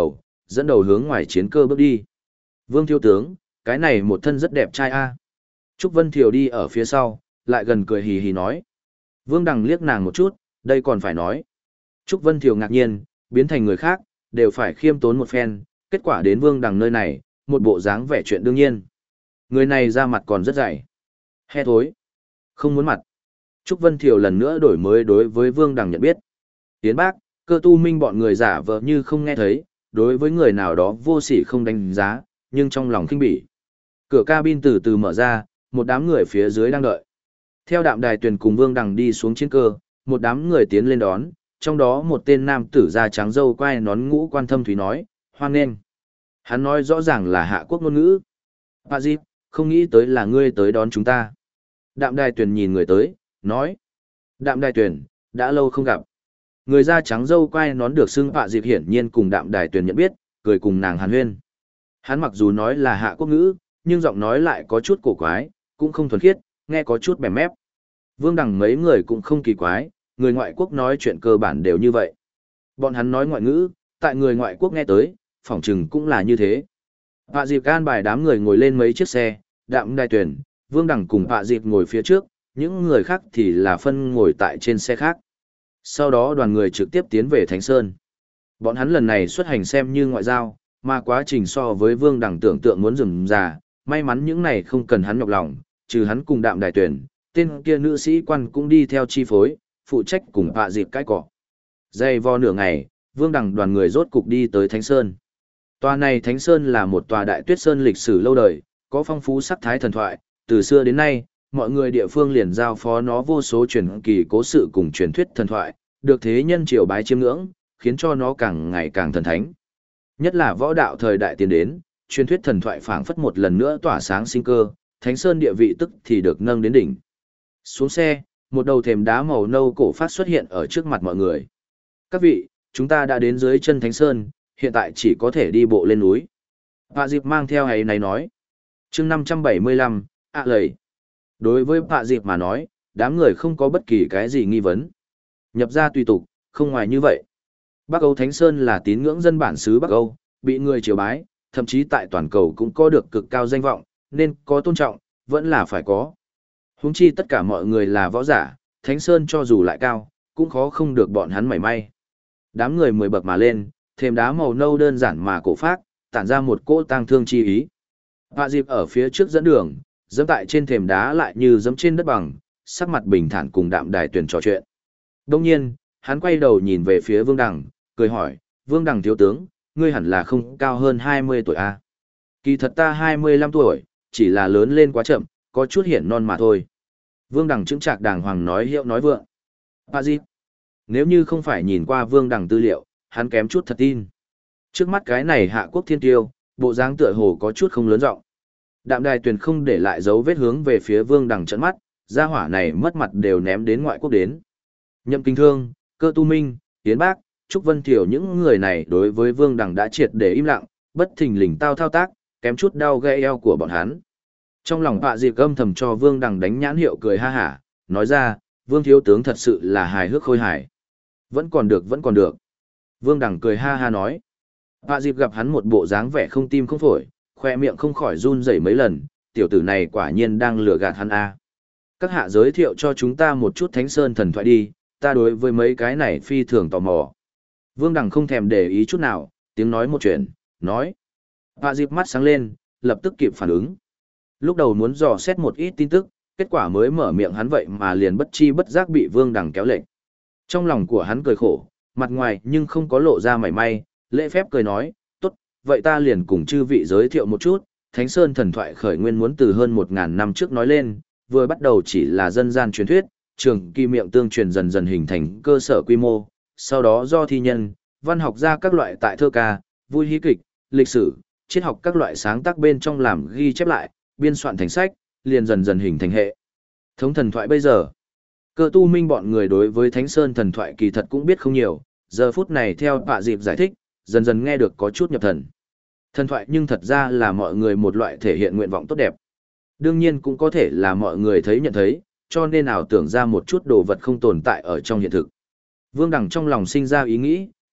dẫn đầu hướng ngoài chiến cơ bước đi. Vương thiếu tướng, cái này một thân rất đẹp trai a. Trúc Vân Thiều đi ở phía sau, lại gần cười hì hì nói. Vương Đằng liếc nàng một chút, đây còn phải nói. Trúc Vân Thiều ngạc nhiên, biến thành người khác, đều phải khiêm tốn một phen, kết quả đến Vương Đằng nơi này, một bộ dáng vẻ chuyện đương nhiên. Người này ra mặt còn rất dày. He thối. Không muốn mặt. Trúc Vân Thiều lần nữa đổi mới đối với Vương Đằng nhận biết. Tiến bác, Cơ Tu Minh bọn người giả vờ như không nghe thấy, đối với người nào đó vô sỉ không đánh giá, nhưng trong lòng khinh bỉ. Cửa cabin từ từ mở ra, một đám người phía dưới đang đợi. Theo Đạm Đài Tuyền cùng Vương Đằng đi xuống chiến cơ, một đám người tiến lên đón, trong đó một tên nam tử da trắng râu quai nón ngũ quan thâm thúy nói, hoan nghênh. Hắn nói rõ ràng là Hạ Quốc ngôn ngữ. Bà Diệp, không nghĩ tới là ngươi tới đón chúng ta. Đạm Đài Tuyền nhìn người tới, nói. Đạm Đài Tuyền, đã lâu không gặp. Người da trắng râu quai nón được xưng Hạ Diệp hiển nhiên cùng Đạm Đài Tuyền nhận biết, cười cùng nàng hàn huyên. Hắn mặc dù nói là Hạ Quốc ngữ, nhưng giọng nói lại có chút cổ quái, cũng không thuần khiết, nghe có chút bèm mép. Vương Đằng mấy người cũng không kỳ quái, người ngoại quốc nói chuyện cơ bản đều như vậy. Bọn hắn nói ngoại ngữ, tại người ngoại quốc nghe tới, phỏng chừng cũng là như thế. Hạ Diệp an bài đám người ngồi lên mấy chiếc xe, Đạm Đài Tuyền, Vương Đằng cùng Hạ Diệp ngồi phía trước, những người khác thì là phân ngồi tại trên xe khác. Sau đó đoàn người trực tiếp tiến về Thánh Sơn. Bọn hắn lần này xuất hành xem như ngoại giao, mà quá trình so với Vương Đằng tưởng tượng muốn rườm rà, may mắn những này không cần hắn nhọc lòng, trừ hắn cùng Đạm Đài Tuyền, tên kia nữ sĩ quan cũng đi theo chi phối, phụ trách cùng Hạ Diệp cái cỏ. Dây vo nửa ngày, Vương Đằng đoàn người rốt cục đi tới Thánh Sơn. Tòa này Thánh Sơn là một tòa đại tuyết sơn lịch sử lâu đời, có phong phú sắc thái thần thoại, từ xưa đến nay, mọi người địa phương liền giao phó nó vô số truyền kỳ cố sự cùng truyền thuyết thần thoại, được thế nhân triều bái chiêm ngưỡng, khiến cho nó càng ngày càng thần thánh. Nhất là võ đạo thời đại tiến đến, truyền thuyết thần thoại phảng phất một lần nữa tỏa sáng sinh cơ, Thánh Sơn địa vị tức thì được nâng đến đỉnh. Xuống xe, một đầu thềm đá màu nâu cổ phát xuất hiện ở trước mặt mọi người. Các vị, chúng ta đã đến dưới chân Thánh Sơn, hiện tại chỉ có thể đi bộ lên núi. Hạ Diệp mang theo ấy này nói. chương 575, lầy. Đối với Hạ Diệp mà nói, đám người không có bất kỳ cái gì nghi vấn. Nhập ra tùy tục, không ngoài như vậy. Bắc Âu Thánh Sơn là tín ngưỡng dân bản xứ Bắc Âu, bị người triều bái, thậm chí tại toàn cầu cũng có được cực cao danh vọng, nên có tôn trọng, vẫn là phải có. Huống chi tất cả mọi người là võ giả, Thánh Sơn cho dù lại cao, cũng khó không được bọn hắn mảy may. Đám người 10 bậc mà lên, thềm đá màu nâu đơn giản mà cổ phác, tản ra một cỗ tang thương chi ý. Hạ Diệp ở phía trước dẫn đường, dẫm tại trên thềm đá lại như dẫm trên đất bằng, sắc mặt bình thản cùng Đạm Đài Tuyền trò chuyện. Đông nhiên, hắn quay đầu nhìn về phía Vương Đằng, cười hỏi, Vương Đằng thiếu tướng, ngươi hẳn là không cao hơn 20 tuổi à? Kỳ thật ta 25 tuổi, chỉ là lớn lên quá chậm, có chút hiển non mà thôi. Vương Đằng chững chạc đàng hoàng nói hiệu nói vượng. Hạ Diệp, nếu như không phải nhìn qua Vương Đằng tư liệu, hắn kém chút thật tin. Trước mắt cái này Hạ Quốc thiên tiêu, bộ dáng tựa hồ có chút không lớn rộng. Đạm Đài Tuyền không để lại dấu vết hướng về phía Vương Đằng trợn mắt, gia hỏa này mất mặt đều ném đến ngoại quốc đến. Nhậm Kinh Thương, Cơ Tu Minh, Tiến Bác, Trúc Vân Thiểu những người này đối với Vương Đằng đã triệt để im lặng, bất thình lình thao tác, kém chút đau gãy eo của bọn hắn. Trong lòng Hạ Diệp âm thầm cho Vương Đằng đánh nhãn hiệu cười ha hả, nói ra, Vương thiếu tướng thật sự là hài hước khôi hài. Vẫn còn được, vẫn còn được. Vương Đằng cười ha ha nói. Hạ Diệp gặp hắn một bộ dáng vẻ không tim không phổi, khoe miệng không khỏi run rẩy mấy lần, tiểu tử này quả nhiên đang lừa gạt hắn a. Các hạ giới thiệu cho chúng ta một chút Thánh Sơn thần thoại đi, ta đối với mấy cái này phi thường tò mò. Vương Đằng không thèm để ý chút nào, tiếng nói một chuyện, nói. Hạ Diệp mắt sáng lên, lập tức kịp phản ứng. Lúc đầu muốn dò xét một ít tin tức, kết quả mới mở miệng hắn vậy mà liền bất chi bất giác bị Vương Đằng kéo lệnh. Trong lòng của hắn cười khổ, mặt ngoài nhưng không có lộ ra mảy may, lễ phép cười nói, tốt, vậy ta liền cùng chư vị giới thiệu một chút, Thánh Sơn thần thoại khởi nguyên muốn từ hơn 1000 năm trước nói lên, vừa bắt đầu chỉ là dân gian truyền thuyết, trường kỳ miệng tương truyền dần dần hình thành cơ sở quy mô, sau đó do thi nhân, văn học gia các loại tại thơ ca, vui hí kịch, lịch sử, triết học các loại sáng tác bên trong làm ghi chép lại, biên soạn thành sách, liền dần dần hình thành hệ thống thần thoại bây giờ. Cơ Tu Minh bọn người đối với Thánh Sơn thần thoại kỳ thật cũng biết không nhiều, giờ phút này theo Hạ Diệp giải thích, dần dần nghe được có chút nhập thần. Thần thoại nhưng thật ra là mọi người một loại thể hiện nguyện vọng tốt đẹp. Đương nhiên cũng có thể là mọi người thấy nhận thấy, cho nên ảo tưởng ra một chút đồ vật không tồn tại ở trong hiện thực. Vương Đằng trong lòng sinh ra ý nghĩ,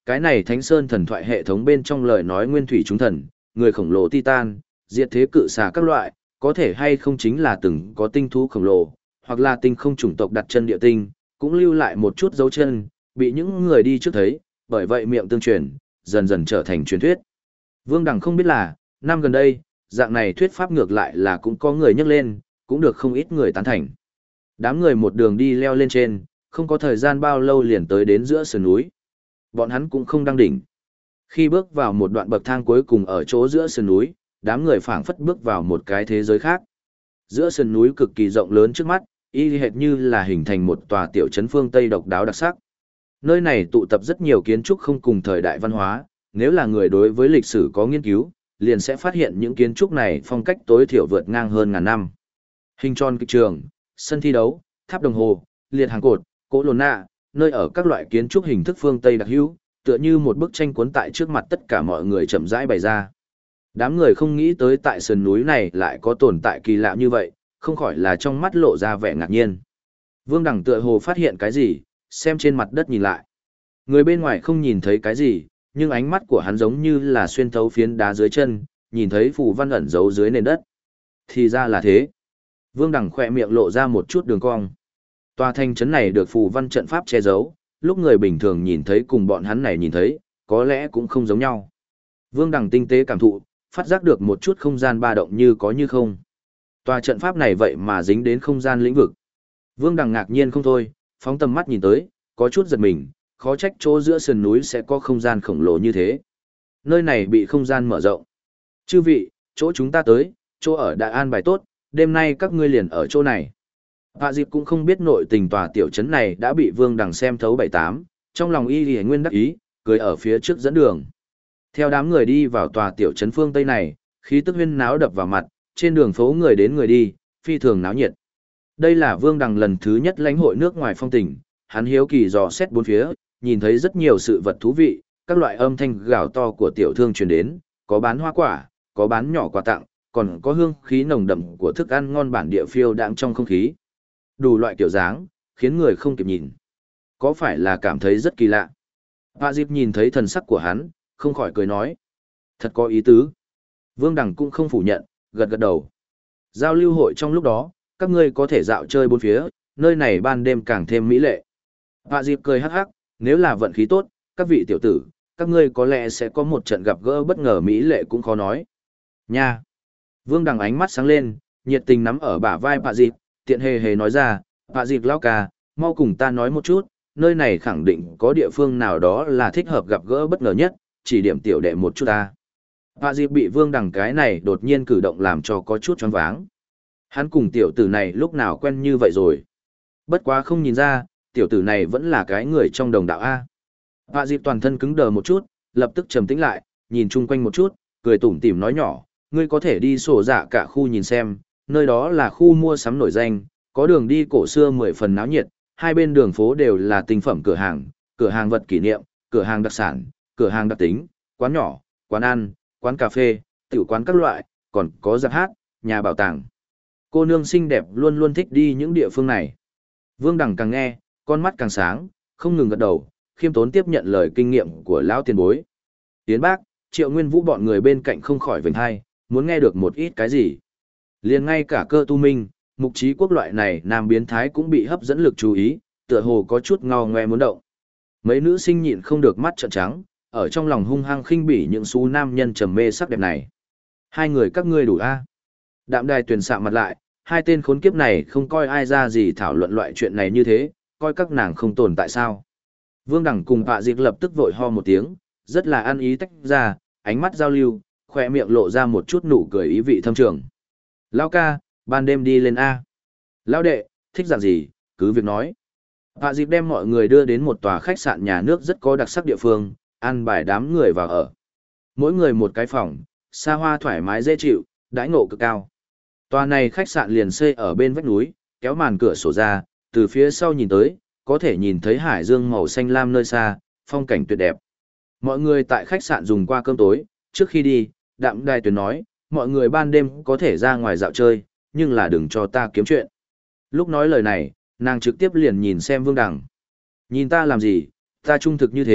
cái này Thánh Sơn thần thoại hệ thống bên trong lời nói nguyên thủy chúng thần, người khổng lồ Titan, diệt thế cự xà các loại, có thể hay không chính là từng có tinh thú khổng lồ, hoặc là tinh không chủng tộc đặt chân địa tinh, cũng lưu lại một chút dấu chân, bị những người đi trước thấy, bởi vậy miệng tương truyền, dần dần trở thành truyền thuyết. Vương Đằng không biết là, năm gần đây, dạng này thuyết pháp ngược lại là cũng có người nhắc lên, cũng được không ít người tán thành. Đám người một đường đi leo lên trên, không có thời gian bao lâu liền tới đến giữa sườn núi. Bọn hắn cũng không đăng đỉnh. Khi bước vào một đoạn bậc thang cuối cùng ở chỗ giữa sườn núi, đám người phảng phất bước vào một cái thế giới khác. Giữa sườn núi cực kỳ rộng lớn trước mắt, y hệt như là hình thành một tòa tiểu trấn phương Tây độc đáo đặc sắc. Nơi này tụ tập rất nhiều kiến trúc không cùng thời đại văn hóa, nếu là người đối với lịch sử có nghiên cứu, liền sẽ phát hiện những kiến trúc này phong cách tối thiểu vượt ngang hơn ngàn năm. Hình tròn kịch trường, sân thi đấu, tháp đồng hồ, liệt hàng cột, cỗ lồn nạ, nơi ở các loại kiến trúc hình thức phương Tây đặc hữu, tựa như một bức tranh cuốn tại trước mặt tất cả mọi người chậm rãi bày ra. Đám người không nghĩ tới tại sườn núi này lại có tồn tại kỳ lạ như vậy, không khỏi là trong mắt lộ ra vẻ ngạc nhiên. Vương Đằng tựa hồ phát hiện cái gì, xem trên mặt đất nhìn lại. Người bên ngoài không nhìn thấy cái gì, nhưng ánh mắt của hắn giống như là xuyên thấu phiến đá dưới chân, nhìn thấy phù văn ẩn giấu dưới nền đất. Thì ra là thế. Vương Đằng khỏe miệng lộ ra một chút đường cong. Tòa thành trấn này được phù văn trận pháp che giấu, lúc người bình thường nhìn thấy cùng bọn hắn này nhìn thấy, có lẽ cũng không giống nhau. Vương Đằng tinh tế cảm thụ, phát giác được một chút không gian ba động như có như không. Tòa trận pháp này vậy mà dính đến không gian lĩnh vực. Vương Đằng ngạc nhiên không thôi, phóng tầm mắt nhìn tới, có chút giật mình, khó trách chỗ giữa sườn núi sẽ có không gian khổng lồ như thế. Nơi này bị không gian mở rộng. Chư vị, chỗ chúng ta tới, chỗ ở đã an bài tốt, đêm nay các ngươi liền ở chỗ này. Hạ Diệp cũng không biết nội tình tòa tiểu trấn này đã bị Vương Đằng xem thấu 7-8, trong lòng y lì nguyên đắc ý, cười ở phía trước dẫn đường. Theo đám người đi vào tòa tiểu trấn phương Tây này, khí tức huyên náo đập vào mặt, trên đường phố người đến người đi, phi thường náo nhiệt. Đây là Vương Đằng lần thứ nhất lãnh hội nước ngoài phong tình, hắn hiếu kỳ dò xét bốn phía, nhìn thấy rất nhiều sự vật thú vị, các loại âm thanh gào to của tiểu thương truyền đến, có bán hoa quả, có bán nhỏ quà tặng, còn có hương khí nồng đậm của thức ăn ngon bản địa phiêu đãng trong không khí. Đủ loại kiểu dáng, khiến người không kịp nhìn. Có phải là cảm thấy rất kỳ lạ? Hạ Diệp nhìn thấy thần sắc của hắn, không khỏi cười nói. Thật có ý tứ. Vương Đằng cũng không phủ nhận, gật gật đầu. Giao lưu hội trong lúc đó, các ngươi có thể dạo chơi bốn phía, nơi này ban đêm càng thêm mỹ lệ. Hạ Diệp cười hắc hắc, nếu là vận khí tốt, các vị tiểu tử, các ngươi có lẽ sẽ có một trận gặp gỡ bất ngờ mỹ lệ cũng khó nói. Nha! Vương Đằng ánh mắt sáng lên, nhiệt tình nắm ở bả vai Hạ Diệp, tiện hề hề nói ra, Hạ Diệp lão ca, mau cùng ta nói một chút, nơi này khẳng định có địa phương nào đó là thích hợp gặp gỡ bất ngờ nhất, chỉ điểm tiểu đệ một chút ta. Hạ Diệp bị Vương Đằng cái này đột nhiên cử động làm cho có chút choáng váng. Hắn cùng tiểu tử này lúc nào quen như vậy rồi. Bất quá không nhìn ra, tiểu tử này vẫn là cái người trong đồng đạo A. Hạ Diệp toàn thân cứng đờ một chút, lập tức trầm tĩnh lại, nhìn chung quanh một chút, cười tủm tỉm nói nhỏ, ngươi có thể đi sổ dạ cả khu nhìn xem, nơi đó là khu mua sắm nổi danh, có đường đi cổ xưa 10 phần náo nhiệt, hai bên đường phố đều là tinh phẩm cửa hàng vật kỷ niệm, cửa hàng đặc sản, cửa hàng đặc tính, quán nhỏ, quán ăn, quán cà phê, tiểu quán các loại, còn có rạp hát, nhà bảo tàng. Cô nương xinh đẹp luôn luôn thích đi những địa phương này. Vương Đằng càng nghe, con mắt càng sáng, không ngừng gật đầu, khiêm tốn tiếp nhận lời kinh nghiệm của lão tiền bối. Tiến bác, Triệu Nguyên Vũ bọn người bên cạnh không khỏi vểnh hai, muốn nghe được một ít cái gì. Liền ngay cả Cơ Tu Minh, Mục Trí Quốc loại này nam biến thái cũng bị hấp dẫn lực chú ý, tựa hồ có chút ngao ngoe muốn động. Mấy nữ sinh nhịn không được mắt trợn trắng, ở trong lòng hung hăng khinh bỉ những xú nam nhân trầm mê sắc đẹp này. Hai người các ngươi đủ a? Đạm Đài tuyển sạm mặt lại, hai tên khốn kiếp này không coi ai ra gì thảo luận loại chuyện này như thế, coi các nàng không tồn tại sao. Vương Đằng cùng Hạ Diệp lập tức vội ho một tiếng, rất là ăn ý tách ra, ánh mắt giao lưu, khỏe miệng lộ ra một chút nụ cười ý vị thâm trường. Lão ca, ban đêm đi lên A. Lão đệ, thích dạng gì, cứ việc nói. Hạ Diệp đem mọi người đưa đến một tòa khách sạn nhà nước rất có đặc sắc địa phương, ăn bài đám người vào ở. Mỗi người một cái phòng, xa hoa thoải mái dễ chịu, đãi ngộ cực cao. Tòa này khách sạn liền xây ở bên vách núi, kéo màn cửa sổ ra, từ phía sau nhìn tới, có thể nhìn thấy hải dương màu xanh lam nơi xa, phong cảnh tuyệt đẹp. Mọi người tại khách sạn dùng qua cơm tối, trước khi đi, Đạm Đài Tuyền nói, mọi người ban đêm có thể ra ngoài dạo chơi, nhưng là đừng cho ta kiếm chuyện. Lúc nói lời này, nàng trực tiếp liền nhìn xem Vương Đằng. Nhìn ta làm gì, ta trung thực như thế,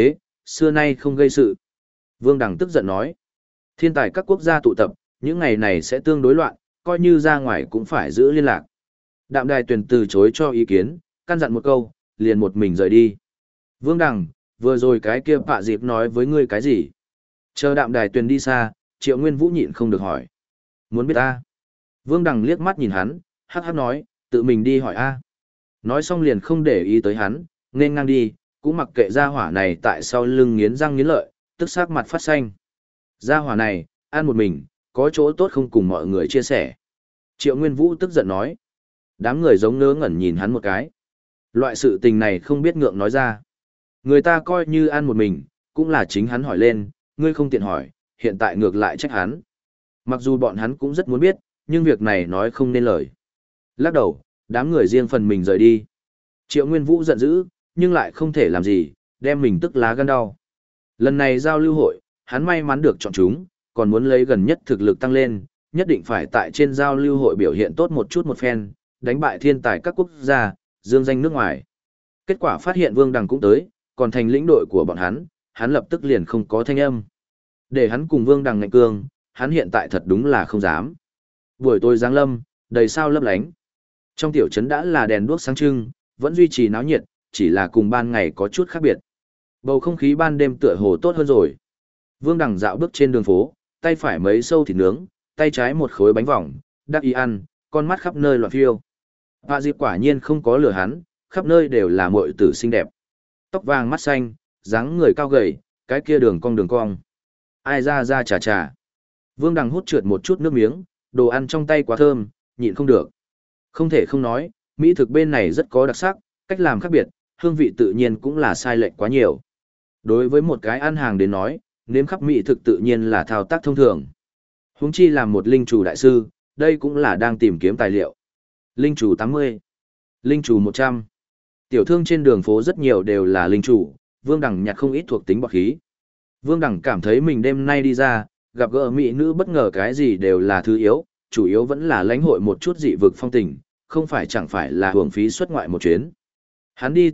xưa nay không gây sự. Vương Đằng tức giận nói, thiên tài các quốc gia tụ tập, những ngày này sẽ tương đối loạn, coi như ra ngoài cũng phải giữ liên lạc. Đạm Đài Tuyền từ chối cho ý kiến, căn dặn một câu, liền một mình rời đi. Vương Đằng, vừa rồi cái kia Pạ Dịp nói với ngươi cái gì? Chờ Đạm Đài Tuyền đi xa, Triệu Nguyên Vũ nhịn không được hỏi. Muốn biết ta? Vương Đằng liếc mắt nhìn hắn, hắc hắc nói, tự mình đi hỏi a. Nói xong liền không để ý tới hắn, nên ngang đi, cũng mặc kệ gia hỏa này tại sau lưng nghiến răng nghiến lợi, tức sắc mặt phát xanh. Gia hỏa này, ăn một mình, có chỗ tốt không cùng mọi người chia sẻ. Triệu Nguyên Vũ tức giận nói. Đám người giống ngớ ngẩn nhìn hắn một cái. Loại sự tình này không biết ngượng nói ra. Người ta coi như ăn một mình, cũng là chính hắn hỏi lên, ngươi không tiện hỏi, hiện tại ngược lại trách hắn. Mặc dù bọn hắn cũng rất muốn biết, nhưng việc này nói không nên lời. Lắc đầu, đám người riêng phần mình rời đi. Triệu Nguyên Vũ giận dữ, nhưng lại không thể làm gì, đem mình tức lá gan đau. Lần này giao lưu hội, hắn may mắn được chọn chúng, còn muốn lấy gần nhất thực lực tăng lên, nhất định phải tại trên giao lưu hội biểu hiện tốt một chút một phen, đánh bại thiên tài các quốc gia, dương danh nước ngoài. Kết quả phát hiện Vương Đằng cũng tới, còn thành lĩnh đội của bọn hắn lập tức liền không có thanh âm. Để hắn cùng Vương Đằng ngạnh cương, hắn hiện tại thật đúng là không dám. Buổi tối giáng lâm, đầy sao lấp lánh. Trong tiểu trấn đã là đèn đuốc sáng trưng, vẫn duy trì náo nhiệt, chỉ là cùng ban ngày có chút khác biệt. Bầu không khí ban đêm tựa hồ tốt hơn rồi. Vương Đằng dạo bước trên đường phố, tay phải mấy sâu thịt nướng, tay trái một khối bánh vòng, đắc ý ăn, con mắt khắp nơi loạn phiêu. Hạ Diệp quả nhiên không có lừa hắn, khắp nơi đều là muội tử xinh đẹp. Tóc vàng mắt xanh, dáng người cao gầy, cái kia đường cong. Ai ra chà. Vương Đằng hút trượt một chút nước miếng, đồ ăn trong tay quá thơm, nhịn không được. Không thể không nói, mỹ thực bên này rất có đặc sắc, cách làm khác biệt, hương vị tự nhiên cũng là sai lệch quá nhiều. Đối với một cái ăn hàng đến nói, nếm khắp mỹ thực tự nhiên là thao tác thông thường. Huống chi làm một linh chủ đại sư, đây cũng là đang tìm kiếm tài liệu. Linh chủ 80, linh chủ 100. Tiểu thương trên đường phố rất nhiều đều là linh chủ, Vương Đằng nhặt không ít thuộc tính bạc khí. Vương Đằng cảm thấy mình đêm nay đi ra, gặp gỡ mỹ nữ bất ngờ cái gì đều là thứ yếu, chủ yếu vẫn là lãnh hội một chút dị vực phong tình, không phải chẳng phải là hưởng phí xuất ngoại một chuyến. Hắn đi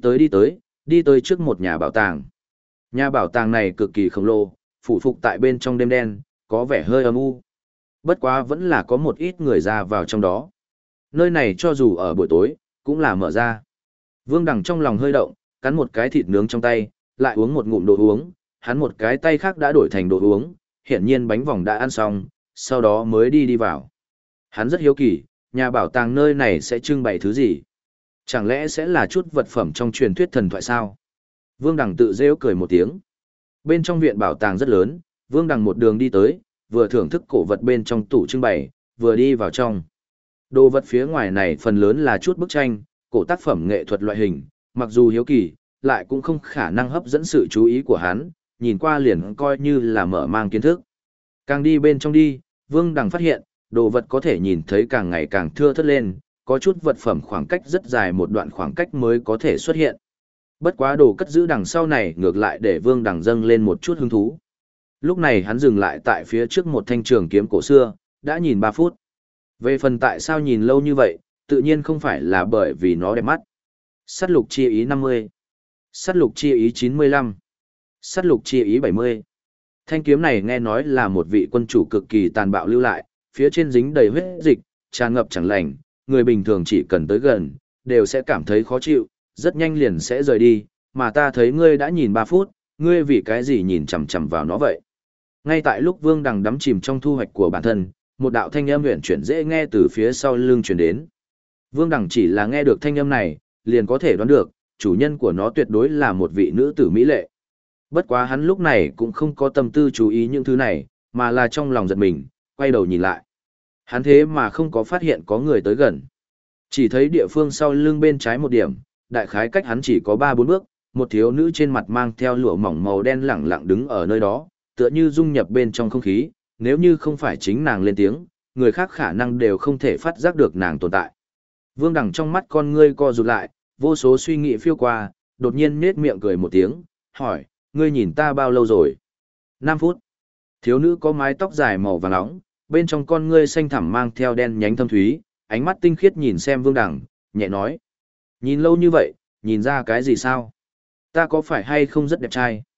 tới trước một nhà bảo tàng. Nhà bảo tàng này cực kỳ khổng lồ, phủ phục tại bên trong đêm đen, có vẻ hơi âm u. Bất quá vẫn là có một ít người ra vào trong đó. Nơi này cho dù ở buổi tối, cũng là mở ra. Vương Đằng trong lòng hơi động, cắn một cái thịt nướng trong tay, lại uống một ngụm đồ uống, hắn một cái tay khác đã đổi thành đồ uống, hiển nhiên bánh vòng đã ăn xong, sau đó mới đi vào. Hắn rất hiếu kỳ, nhà bảo tàng nơi này sẽ trưng bày thứ gì? Chẳng lẽ sẽ là chút vật phẩm trong truyền thuyết thần thoại sao? Vương Đằng tự rêu cười một tiếng. Bên trong viện bảo tàng rất lớn, Vương Đằng một đường đi tới, vừa thưởng thức cổ vật bên trong tủ trưng bày, vừa đi vào trong. Đồ vật phía ngoài này phần lớn là chút bức tranh, cổ tác phẩm nghệ thuật loại hình, mặc dù hiếu kỳ, lại cũng không khả năng hấp dẫn sự chú ý của hắn, nhìn qua liền coi như là mở mang kiến thức. Càng đi bên trong đi, Vương Đằng phát hiện, đồ vật có thể nhìn thấy càng ngày càng thưa thớt lên, có chút vật phẩm khoảng cách rất dài một đoạn khoảng cách mới có thể xuất hiện. Bất quá đồ cất giữ đằng sau này ngược lại để Vương Đằng dâng lên một chút hứng thú. Lúc này hắn dừng lại tại phía trước một thanh trường kiếm cổ xưa, đã nhìn 3 phút. Về phần tại sao nhìn lâu như vậy, tự nhiên không phải là bởi vì nó đẹp mắt. Sắt lục chi ý 50. Sắt lục chi ý 95. Sắt lục chi ý 70. Thanh kiếm này nghe nói là một vị quân chủ cực kỳ tàn bạo lưu lại, phía trên dính đầy huyết dịch, tràn ngập chẳng lành, người bình thường chỉ cần tới gần, đều sẽ cảm thấy khó chịu, rất nhanh liền sẽ rời đi, mà ta thấy ngươi đã nhìn 3 phút, ngươi vì cái gì nhìn chằm chằm vào nó vậy? Ngay tại lúc Vương Đằng đắm chìm trong thu hoạch của bản thân, một đạo thanh âm huyền chuyển dễ nghe từ phía sau lưng truyền đến. Vương Đằng chỉ là nghe được thanh âm này, liền có thể đoán được, chủ nhân của nó tuyệt đối là một vị nữ tử mỹ lệ. Bất quá hắn lúc này cũng không có tâm tư chú ý những thứ này, mà là trong lòng giật mình, quay đầu nhìn lại. Hắn thế mà không có phát hiện có người tới gần. Chỉ thấy địa phương sau lưng bên trái một điểm, đại khái cách hắn chỉ có 3-4 bước, một thiếu nữ trên mặt mang theo lụa mỏng màu đen lẳng lặng đứng ở nơi đó, tựa như dung nhập bên trong không khí, nếu như không phải chính nàng lên tiếng, người khác khả năng đều không thể phát giác được nàng tồn tại. Vương Đằng trong mắt con ngươi co rụt lại, vô số suy nghĩ phiêu qua, đột nhiên nết miệng cười một tiếng, hỏi, ngươi nhìn ta bao lâu rồi? 5 phút. Thiếu nữ có mái tóc dài màu vàng nóng, bên trong con ngươi xanh thẳm mang theo đen nhánh thâm thúy, ánh mắt tinh khiết nhìn xem Vương Đằng, nhẹ nói. Nhìn lâu như vậy, nhìn ra cái gì sao? Ta có phải hay không rất đẹp trai?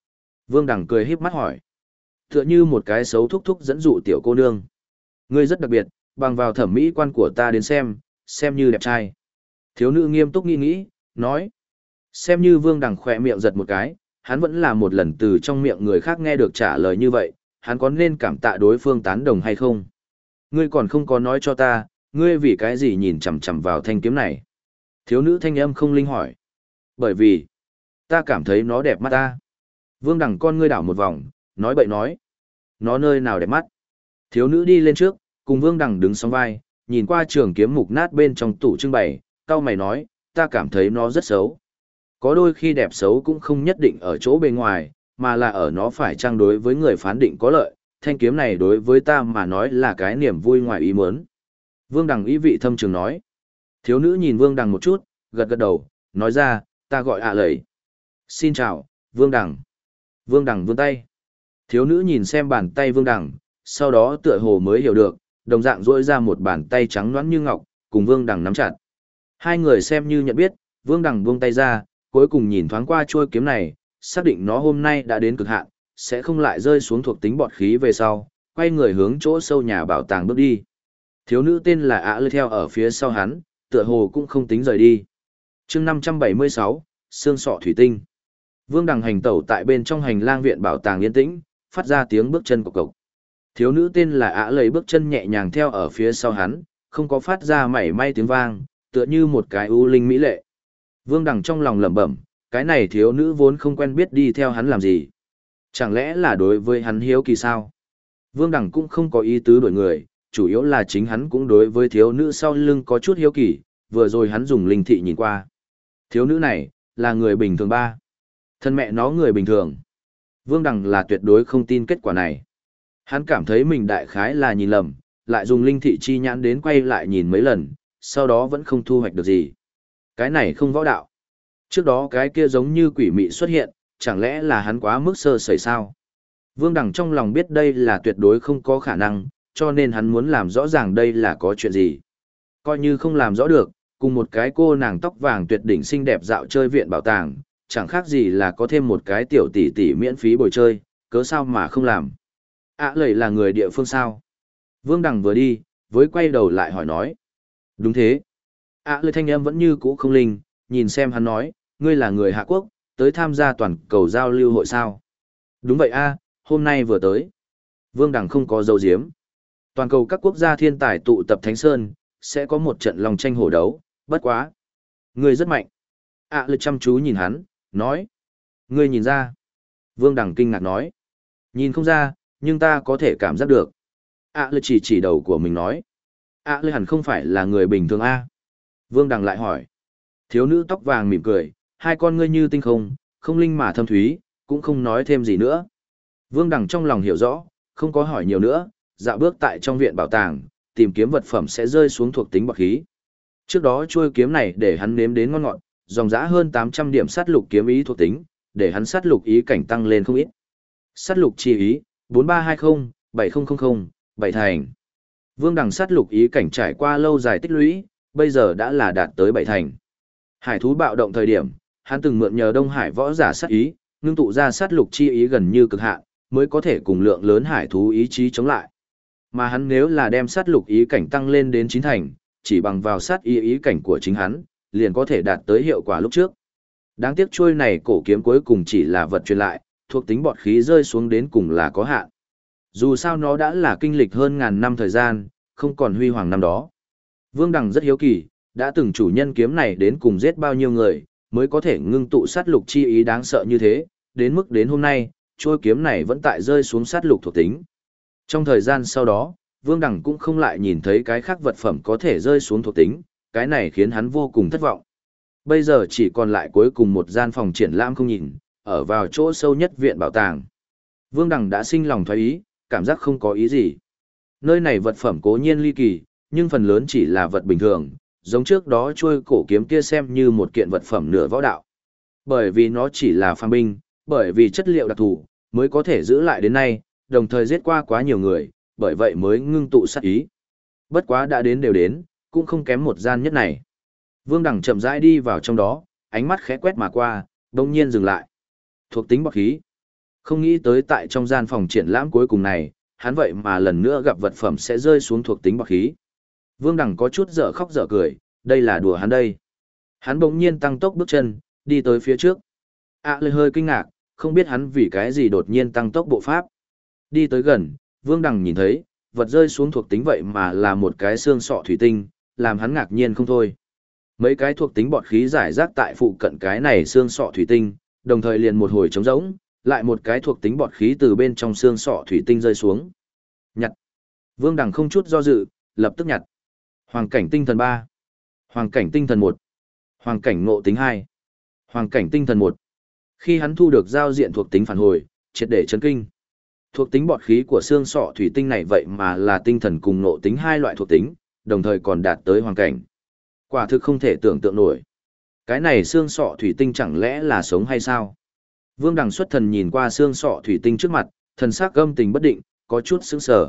Vương Đằng cười híp mắt hỏi. Tựa như một cái xấu thúc thúc dẫn dụ tiểu cô nương. Ngươi rất đặc biệt, bằng vào thẩm mỹ quan của ta đến xem như đẹp trai. Thiếu nữ nghiêm túc nghĩ nghĩ, nói. Xem như Vương Đằng khỏe miệng giật một cái, hắn vẫn là một lần từ trong miệng người khác nghe được trả lời như vậy, hắn có nên cảm tạ đối phương tán đồng hay không? Ngươi còn không có nói cho ta, ngươi vì cái gì nhìn chằm chằm vào thanh kiếm này? Thiếu nữ thanh âm không linh hỏi. Bởi vì, ta cảm thấy nó đẹp mắt ta. Vương Đằng con ngươi đảo một vòng, nói bậy nói. Nó nơi nào đẹp mắt? Thiếu nữ đi lên trước, cùng Vương Đằng đứng song vai, nhìn qua trường kiếm mục nát bên trong tủ trưng bày, cau mày nói, ta cảm thấy nó rất xấu. Có đôi khi đẹp xấu cũng không nhất định ở chỗ bề ngoài, mà là ở nó phải trang đối với người phán định có lợi, thanh kiếm này đối với ta mà nói là cái niềm vui ngoài ý muốn. Vương Đằng ý vị thâm trường nói. Thiếu nữ nhìn Vương Đằng một chút, gật gật đầu, nói ra, ta gọi ạ lầy. Xin chào, Vương Đằng. Vương Đằng vươn tay. Thiếu nữ nhìn xem bàn tay Vương Đằng, sau đó tựa hồ mới hiểu được, đồng dạng duỗi ra một bàn tay trắng nõn như ngọc, cùng Vương Đằng nắm chặt. Hai người xem như nhận biết, Vương Đằng buông tay ra, cuối cùng nhìn thoáng qua chuôi kiếm này, xác định nó hôm nay đã đến cực hạn, sẽ không lại rơi xuống thuộc tính bọt khí về sau, quay người hướng chỗ sâu nhà bảo tàng bước đi. Thiếu nữ tên là ạ lư theo ở phía sau hắn, tựa hồ cũng không tính rời đi. Chương 576, xương sọ thủy tinh. Vương Đằng hành tẩu tại bên trong hành lang viện bảo tàng yên tĩnh, phát ra tiếng bước chân cộc cộc. Thiếu nữ tên là ạ lấy bước chân nhẹ nhàng theo ở phía sau hắn, không có phát ra mảy may tiếng vang, tựa như một cái u linh mỹ lệ. Vương Đằng trong lòng lẩm bẩm, cái này thiếu nữ vốn không quen biết đi theo hắn làm gì. Chẳng lẽ là đối với hắn hiếu kỳ sao? Vương Đằng cũng không có ý tứ đổi người, chủ yếu là chính hắn cũng đối với thiếu nữ sau lưng có chút hiếu kỳ, vừa rồi hắn dùng linh thị nhìn qua. Thiếu nữ này, là người bình thường ba. Thân mẹ nó người bình thường. Vương Đằng là tuyệt đối không tin kết quả này. Hắn cảm thấy mình đại khái là nhìn lầm, lại dùng linh thị chi nhãn đến quay lại nhìn mấy lần, sau đó vẫn không thu hoạch được gì. Cái này không võ đạo. Trước đó cái kia giống như quỷ mị xuất hiện, chẳng lẽ là hắn quá mức sơ sẩy sao? Vương Đằng trong lòng biết đây là tuyệt đối không có khả năng, cho nên hắn muốn làm rõ ràng đây là có chuyện gì. Coi như không làm rõ được, cùng một cái cô nàng tóc vàng tuyệt đỉnh xinh đẹp dạo chơi viện bảo tàng, chẳng khác gì là có thêm một cái tiểu tỷ tỷ miễn phí bồi chơi, cớ sao mà không làm. Ạ lầy là người địa phương sao? Vương Đằng vừa đi, với quay đầu lại hỏi nói. Đúng thế. Ạ lầy thanh âm vẫn như cũ không linh, nhìn xem hắn nói, ngươi là người Hạ Quốc, tới tham gia toàn cầu giao lưu hội sao? Đúng vậy a, hôm nay vừa tới. Vương Đằng không có dấu diếm. Toàn cầu các quốc gia thiên tài tụ tập Thánh Sơn, sẽ có một trận lòng tranh hổ đấu, bất quá. Ngươi rất mạnh. ạ lầy chăm chú nhìn hắn, nói. Ngươi nhìn ra. Vương Đằng kinh ngạc nói. Nhìn không ra, nhưng ta có thể cảm giác được. ạ lầy chỉ đầu của mình nói. ạ lầy hẳn không phải là người bình thường a. Vương Đằng lại hỏi. Thiếu nữ tóc vàng mỉm cười, hai con ngươi như tinh không, không linh mà thâm thúy, cũng không nói thêm gì nữa. Vương Đằng trong lòng hiểu rõ, không có hỏi nhiều nữa, dạo bước tại trong viện bảo tàng, tìm kiếm vật phẩm sẽ rơi xuống thuộc tính bậc khí. Trước đó chuôi kiếm này để hắn nếm đến ngon ngọt, dòng giá hơn 800 điểm sát lục kiếm ý thuộc tính, để hắn sát lục ý cảnh tăng lên không ít. Sát lục chi ý, 4320-7000, 7 thành. Vương Đằng sát lục ý cảnh trải qua lâu dài tích lũy, bây giờ đã là đạt tới 7 thành. Hải thú bạo động thời điểm, hắn từng mượn nhờ Đông Hải võ giả sát ý, ngưng tụ ra sát lục chi ý gần như cực hạn, mới có thể cùng lượng lớn hải thú ý chí chống lại. Mà hắn nếu là đem sát lục ý cảnh tăng lên đến 9 thành, chỉ bằng vào sát ý cảnh của chính hắn, liền có thể đạt tới hiệu quả lúc trước. Đáng tiếc chuôi này cổ kiếm cuối cùng chỉ là vật truyền lại, thuộc tính bọt khí rơi xuống đến cùng là có hạn. Dù sao nó đã là kinh lịch hơn ngàn năm thời gian, không còn huy hoàng năm đó. Vương Đằng rất hiếu kỳ, đã từng chủ nhân kiếm này đến cùng giết bao nhiêu người, mới có thể ngưng tụ sát lục chi ý đáng sợ như thế, đến mức đến hôm nay, chuôi kiếm này vẫn tại rơi xuống sát lục thuộc tính. Trong thời gian sau đó, Vương Đằng cũng không lại nhìn thấy cái khác vật phẩm có thể rơi xuống thuộc tính, cái này khiến hắn vô cùng thất vọng. Bây giờ chỉ còn lại cuối cùng một gian phòng triển lãm không nhìn, ở vào chỗ sâu nhất viện bảo tàng. Vương Đằng đã sinh lòng thoái ý, cảm giác không có ý gì. Nơi này vật phẩm cố nhiên ly kỳ, nhưng phần lớn chỉ là vật bình thường, giống trước đó chuôi cổ kiếm kia xem như một kiện vật phẩm nửa võ đạo. Bởi vì nó chỉ là phàm binh, bởi vì chất liệu đặc thù, mới có thể giữ lại đến nay, đồng thời giết qua quá nhiều người, bởi vậy mới ngưng tụ sát ý. Bất quá đã đến đều đến, cũng không kém một gian nhất này. Vương Đằng chậm rãi đi vào trong đó, ánh mắt khẽ quét mà qua, đột nhiên dừng lại. Thuộc tính bọt khí. Không nghĩ tới tại trong gian phòng triển lãm cuối cùng này, hắn vậy mà lần nữa gặp vật phẩm sẽ rơi xuống thuộc tính bọt khí. Vương Đằng có chút dở khóc dở cười, đây là đùa hắn đây. Hắn bỗng nhiên tăng tốc bước chân, đi tới phía trước. Lời hơi kinh ngạc, không biết hắn vì cái gì đột nhiên tăng tốc bộ pháp. Đi tới gần, Vương Đằng nhìn thấy, vật rơi xuống thuộc tính vậy mà là một cái xương sọ thủy tinh, làm hắn ngạc nhiên không thôi. Mấy cái thuộc tính bọt khí giải rác tại phụ cận cái này xương sọ thủy tinh, đồng thời liền một hồi trống rỗng, lại một cái thuộc tính bọt khí từ bên trong xương sọ thủy tinh rơi xuống. Nhặt. Vương Đằng không chút do dự, lập tức nhặt. Hoàng cảnh tinh thần 3. Hoàng cảnh tinh thần 1. Hoàng cảnh ngộ tính 2. Hoàng cảnh tinh thần 1. Khi hắn thu được giao diện thuộc tính phản hồi, triệt để chấn kinh. Thuộc tính bọt khí của xương sọ thủy tinh này vậy mà là tinh thần cùng ngộ tính hai loại thuộc tính, đồng thời còn đạt tới hoàng cảnh. Quả thực không thể tưởng tượng nổi. Cái này xương sọ thủy tinh chẳng lẽ là sống hay sao? Vương Đằng xuất thần nhìn qua xương sọ thủy tinh trước mặt, thần sắc gâm tình bất định, có chút sững sờ.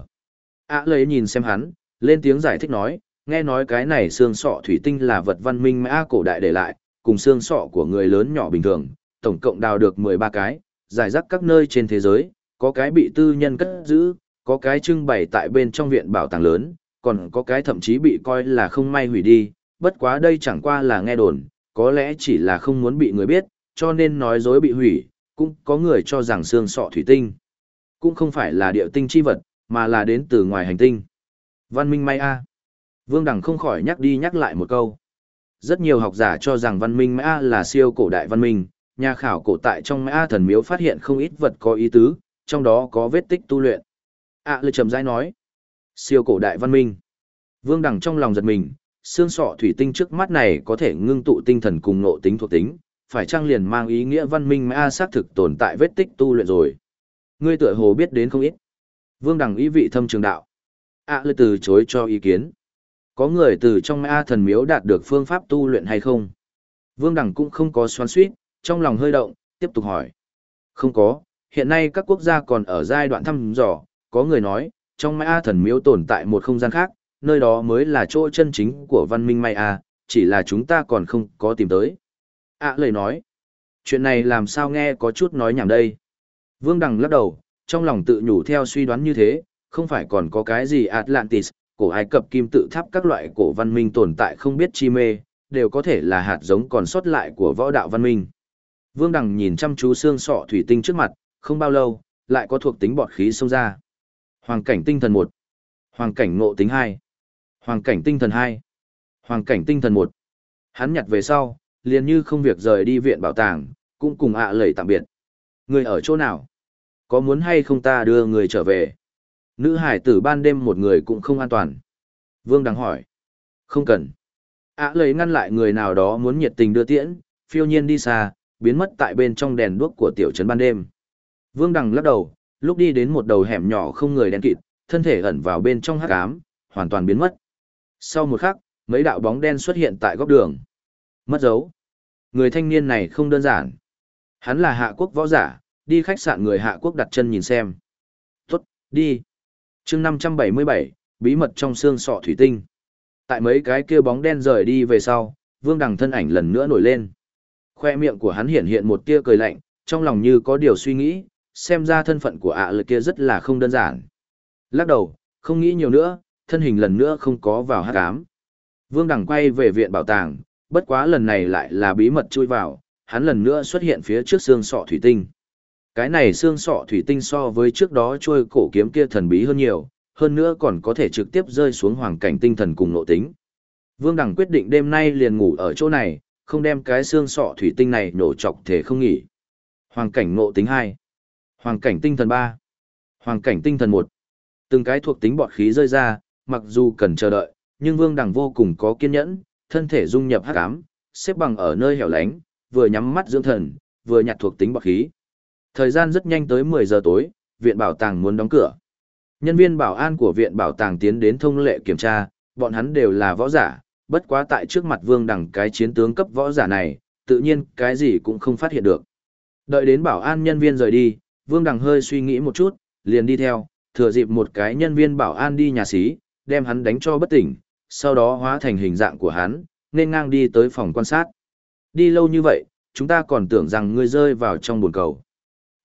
Lấy nhìn xem hắn, lên tiếng giải thích nói, nghe nói cái này xương sọ thủy tinh là vật văn minh Mã cổ đại để lại, cùng xương sọ của người lớn nhỏ bình thường, tổng cộng đào được 13 cái, giải rác các nơi trên thế giới, có cái bị tư nhân cất giữ, có cái trưng bày tại bên trong viện bảo tàng lớn, còn có cái thậm chí bị coi là không may hủy đi, bất quá đây chẳng qua là nghe đồn, có lẽ chỉ là không muốn bị người biết, cho nên nói dối bị hủy, cũng có người cho rằng xương sọ thủy tinh cũng không phải là địa tinh chi vật, mà là đến từ ngoài hành tinh. Văn minh Maya. Vương Đằng không khỏi nhắc đi nhắc lại một câu. Rất nhiều học giả cho rằng văn minh Maya là siêu cổ đại văn minh, nhà khảo cổ tại trong Maya thần miếu phát hiện không ít vật có ý tứ, trong đó có vết tích tu luyện. Lời trầm rãi nói. Siêu cổ đại văn minh. Vương Đằng trong lòng giật mình, xương sọ thủy tinh trước mắt này có thể ngưng tụ tinh thần cùng ngộ tính thuộc tính, phải chăng liền mang ý nghĩa văn minh Maya xác thực tồn tại vết tích tu luyện rồi. Ngươi tựa hồ biết đến không ít. Vương Đằng ý vị thâm trường đạo. Lời từ chối cho ý kiến. Có người từ trong Maya thần miếu đạt được phương pháp tu luyện hay không? Vương Đằng cũng không có xoắn xuýt, trong lòng hơi động, tiếp tục hỏi. Không có, hiện nay các quốc gia còn ở giai đoạn thăm dò, có người nói, trong Maya thần miếu tồn tại một không gian khác, nơi đó mới là chỗ chân chính của văn minh Maya, chỉ là chúng ta còn không có tìm tới. Lời nói, chuyện này làm sao nghe có chút nói nhảm đây. Vương Đằng lắc đầu, trong lòng tự nhủ theo suy đoán như thế, không phải còn có cái gì Atlantis, cổ Ai Cập kim tự tháp các loại cổ văn minh tồn tại không biết chi mê, đều có thể là hạt giống còn sót lại của võ đạo văn minh. Vương Đằng nhìn chăm chú xương sọ thủy tinh trước mặt, không bao lâu, lại có thuộc tính bọt khí xông ra. Hoàng cảnh tinh thần 1, Hoàng cảnh ngộ tính 2, Hoàng cảnh tinh thần 2, Hoàng cảnh tinh thần 1. Hắn nhặt về sau, liền như không việc rời đi viện bảo tàng, cũng cùng lầy tạm biệt. Người ở chỗ nào? Có muốn hay không ta đưa người trở về? Nữ hải tử ban đêm một người cũng không an toàn. Vương Đằng hỏi. Không cần. Lầy ngăn lại người nào đó muốn nhiệt tình đưa tiễn, phiêu nhiên đi xa, biến mất tại bên trong đèn đuốc của tiểu trấn ban đêm. Vương Đằng lắc đầu, lúc đi đến một đầu hẻm nhỏ không người đen kịt, thân thể ẩn vào bên trong hắc ám, hoàn toàn biến mất. Sau một khắc, mấy đạo bóng đen xuất hiện tại góc đường. Mất dấu. Người thanh niên này không đơn giản. Hắn là Hạ Quốc võ giả, đi khách sạn người Hạ Quốc đặt chân nhìn xem. Tốt, đi. Chương 577, bí mật trong xương sọ thủy tinh. Tại mấy cái kia bóng đen rời đi về sau, Vương Đằng thân ảnh lần nữa nổi lên. Khoe miệng của hắn hiện hiện một tia cười lạnh, trong lòng như có điều suy nghĩ, xem ra thân phận của lực kia rất là không đơn giản. Lắc đầu, không nghĩ nhiều nữa, thân hình lần nữa không có vào hắc ám. Vương Đằng quay về viện bảo tàng, bất quá lần này lại là bí mật chui vào, hắn lần nữa xuất hiện phía trước xương sọ thủy tinh. Cái này xương sọ thủy tinh so với trước đó trôi cổ kiếm kia thần bí hơn nhiều, hơn nữa còn có thể trực tiếp rơi xuống hoàng cảnh tinh thần cùng nội tính. Vương Đằng quyết định đêm nay liền ngủ ở chỗ này, không đem cái xương sọ thủy tinh này nổ chọc thể không nghỉ. Hoàng cảnh ngộ tính 2, Hoàng cảnh tinh thần 3, Hoàng cảnh tinh thần 1. Từng cái thuộc tính bọt khí rơi ra, mặc dù cần chờ đợi, nhưng Vương Đằng vô cùng có kiên nhẫn, thân thể dung nhập hắc ám, xếp bằng ở nơi hẻo lánh, vừa nhắm mắt dưỡng thần, vừa nhặt thuộc tính bọt khí. Thời gian rất nhanh tới 10 giờ tối, viện bảo tàng muốn đóng cửa. Nhân viên bảo an của viện bảo tàng tiến đến thông lệ kiểm tra, bọn hắn đều là võ giả, bất quá tại trước mặt Vương Đằng cái chiến tướng cấp võ giả này, tự nhiên cái gì cũng không phát hiện được. Đợi đến bảo an nhân viên rời đi, Vương Đằng hơi suy nghĩ một chút, liền đi theo, thừa dịp một cái nhân viên bảo an đi nhà xí, đem hắn đánh cho bất tỉnh, sau đó hóa thành hình dạng của hắn, nên ngang đi tới phòng quan sát. Đi lâu như vậy, chúng ta còn tưởng rằng ngươi rơi vào trong bồn cầu.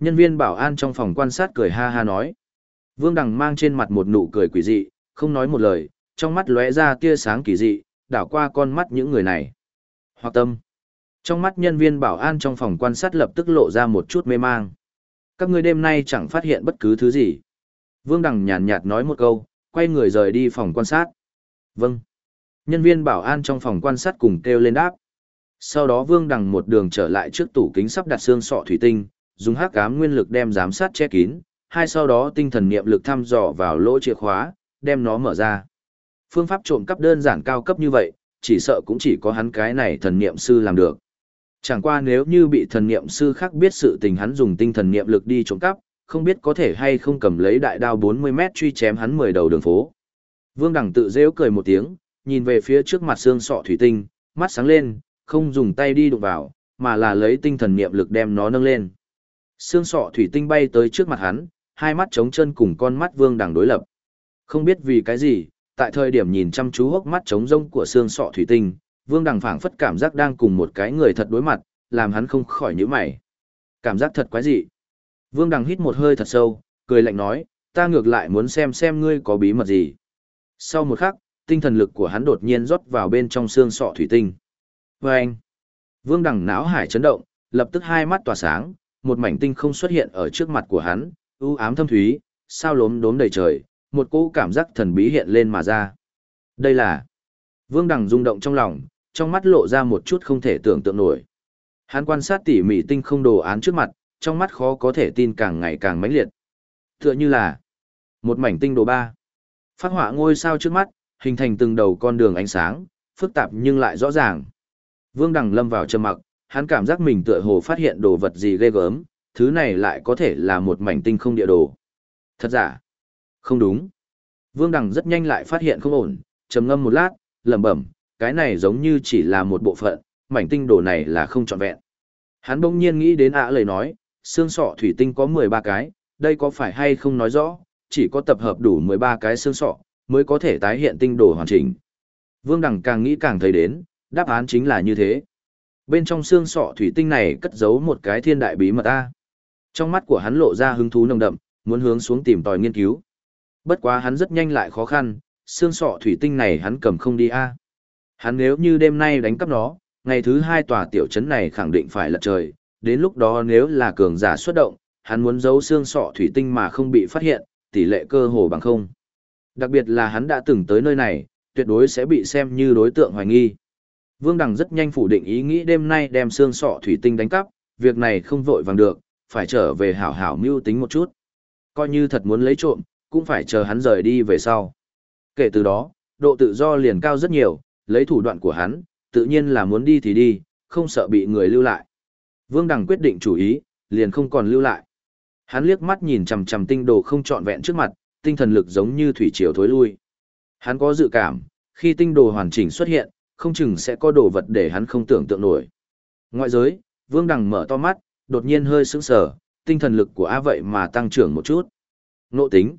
Nhân viên bảo an trong phòng quan sát cười ha ha nói. Vương Đằng mang trên mặt một nụ cười quỷ dị, không nói một lời, trong mắt lóe ra tia sáng kỳ dị, đảo qua con mắt những người này. Hoặc tâm. Trong mắt nhân viên bảo an trong phòng quan sát lập tức lộ ra một chút mê mang. Các ngươi đêm nay chẳng phát hiện bất cứ thứ gì. Vương Đằng nhàn nhạt nói một câu, quay người rời đi phòng quan sát. Vâng. Nhân viên bảo an trong phòng quan sát cùng kêu lên đáp. Sau đó Vương Đằng một đường trở lại trước tủ kính sắp đặt xương sọ thủy tinh, dùng hắc ám nguyên lực đem giám sát che kín, hai sau đó tinh thần niệm lực thăm dò vào lỗ chìa khóa, đem nó mở ra. Phương pháp trộm cắp đơn giản cao cấp như vậy, chỉ sợ cũng chỉ có hắn cái này thần niệm sư làm được. Chẳng qua nếu như bị thần niệm sư khác biết sự tình hắn dùng tinh thần niệm lực đi trộm cắp, không biết có thể hay không cầm lấy đại đao 40 mét truy chém hắn 10 đầu đường phố. Vương Đằng tự rêu cười một tiếng, nhìn về phía trước mặt xương sọ thủy tinh, mắt sáng lên, không dùng tay đi đụng vào, mà là lấy tinh thần niệm lực đem nó nâng lên. Xương sọ thủy tinh bay tới trước mặt hắn, hai mắt trống chân cùng con mắt Vương Đằng đối lập. Không biết vì cái gì, tại thời điểm nhìn chăm chú hốc mắt trống rông của xương sọ thủy tinh, Vương Đằng phảng phất cảm giác đang cùng một cái người thật đối mặt, làm hắn không khỏi nhíu mày. Cảm giác thật quái dị. Vương Đằng hít một hơi thật sâu, cười lạnh nói, ta ngược lại muốn xem ngươi có bí mật gì. Sau một khắc, tinh thần lực của hắn đột nhiên rót vào bên trong xương sọ thủy tinh. Vâng! Vương Đằng não hải chấn động, lập tức hai mắt tỏa sáng, một mảnh tinh không xuất hiện ở trước mặt của hắn, u ám thâm thúy, sao lốm đốm đầy trời, một cỗ cảm giác thần bí hiện lên mà ra. Đây là... Vương Đằng rung động trong lòng, trong mắt lộ ra một chút không thể tưởng tượng nổi. Hắn quan sát tỉ mỉ tinh không đồ án trước mặt, trong mắt khó có thể tin càng ngày càng mãnh liệt. Tựa như là một mảnh tinh đồ ba. Phát họa ngôi sao trước mắt, hình thành từng đầu con đường ánh sáng, phức tạp nhưng lại rõ ràng. Vương Đằng lâm vào trầm mặc, hắn cảm giác mình tựa hồ phát hiện đồ vật gì ghê gớm, thứ này lại có thể là một mảnh tinh không địa đồ. Thật giả? Không đúng. Vương Đằng rất nhanh lại phát hiện không ổn, trầm ngâm một lát, lẩm bẩm, cái này giống như chỉ là một bộ phận, mảnh tinh đồ này là không trọn vẹn. Hắn bỗng nhiên nghĩ đến lời nói, xương sọ thủy tinh có 13 cái, đây có phải hay không nói rõ, chỉ có tập hợp đủ 13 cái xương sọ, mới có thể tái hiện tinh đồ hoàn chỉnh. Vương Đằng càng nghĩ càng thấy đến, đáp án chính là như thế. Bên trong xương sọ thủy tinh này cất giấu một cái thiên đại bí mật a. Trong mắt của hắn lộ ra hứng thú nồng đậm, muốn hướng xuống tìm tòi nghiên cứu. Bất quá hắn rất nhanh lại khó khăn, xương sọ thủy tinh này hắn cầm không đi a. Hắn nếu như đêm nay đánh cắp nó, ngày thứ 2 tòa tiểu trấn này khẳng định phải lật trời, đến lúc đó nếu là cường giả xuất động, hắn muốn giấu xương sọ thủy tinh mà không bị phát hiện, tỷ lệ cơ hồ bằng không. Đặc biệt là hắn đã từng tới nơi này, tuyệt đối sẽ bị xem như đối tượng hoài nghi. Vương Đằng rất nhanh phủ định ý nghĩ đêm nay đem xương sọ thủy tinh đánh cắp, việc này không vội vàng được, phải trở về hảo hảo mưu tính một chút. Coi như thật muốn lấy trộm, cũng phải chờ hắn rời đi về sau. Kể từ đó, độ tự do liền cao rất nhiều, lấy thủ đoạn của hắn, tự nhiên là muốn đi thì đi, không sợ bị người lưu lại. Vương Đằng quyết định chủ ý, liền không còn lưu lại. Hắn liếc mắt nhìn chằm chằm tinh đồ không trọn vẹn trước mặt, tinh thần lực giống như thủy triều thối lui. Hắn có dự cảm, khi tinh đồ hoàn chỉnh xuất hiện, không chừng sẽ có đồ vật để hắn không tưởng tượng nổi. Ngoại giới, Vương Đằng mở to mắt, đột nhiên hơi sững sờ, tinh thần lực của A vậy mà tăng trưởng một chút. Ngộ tính,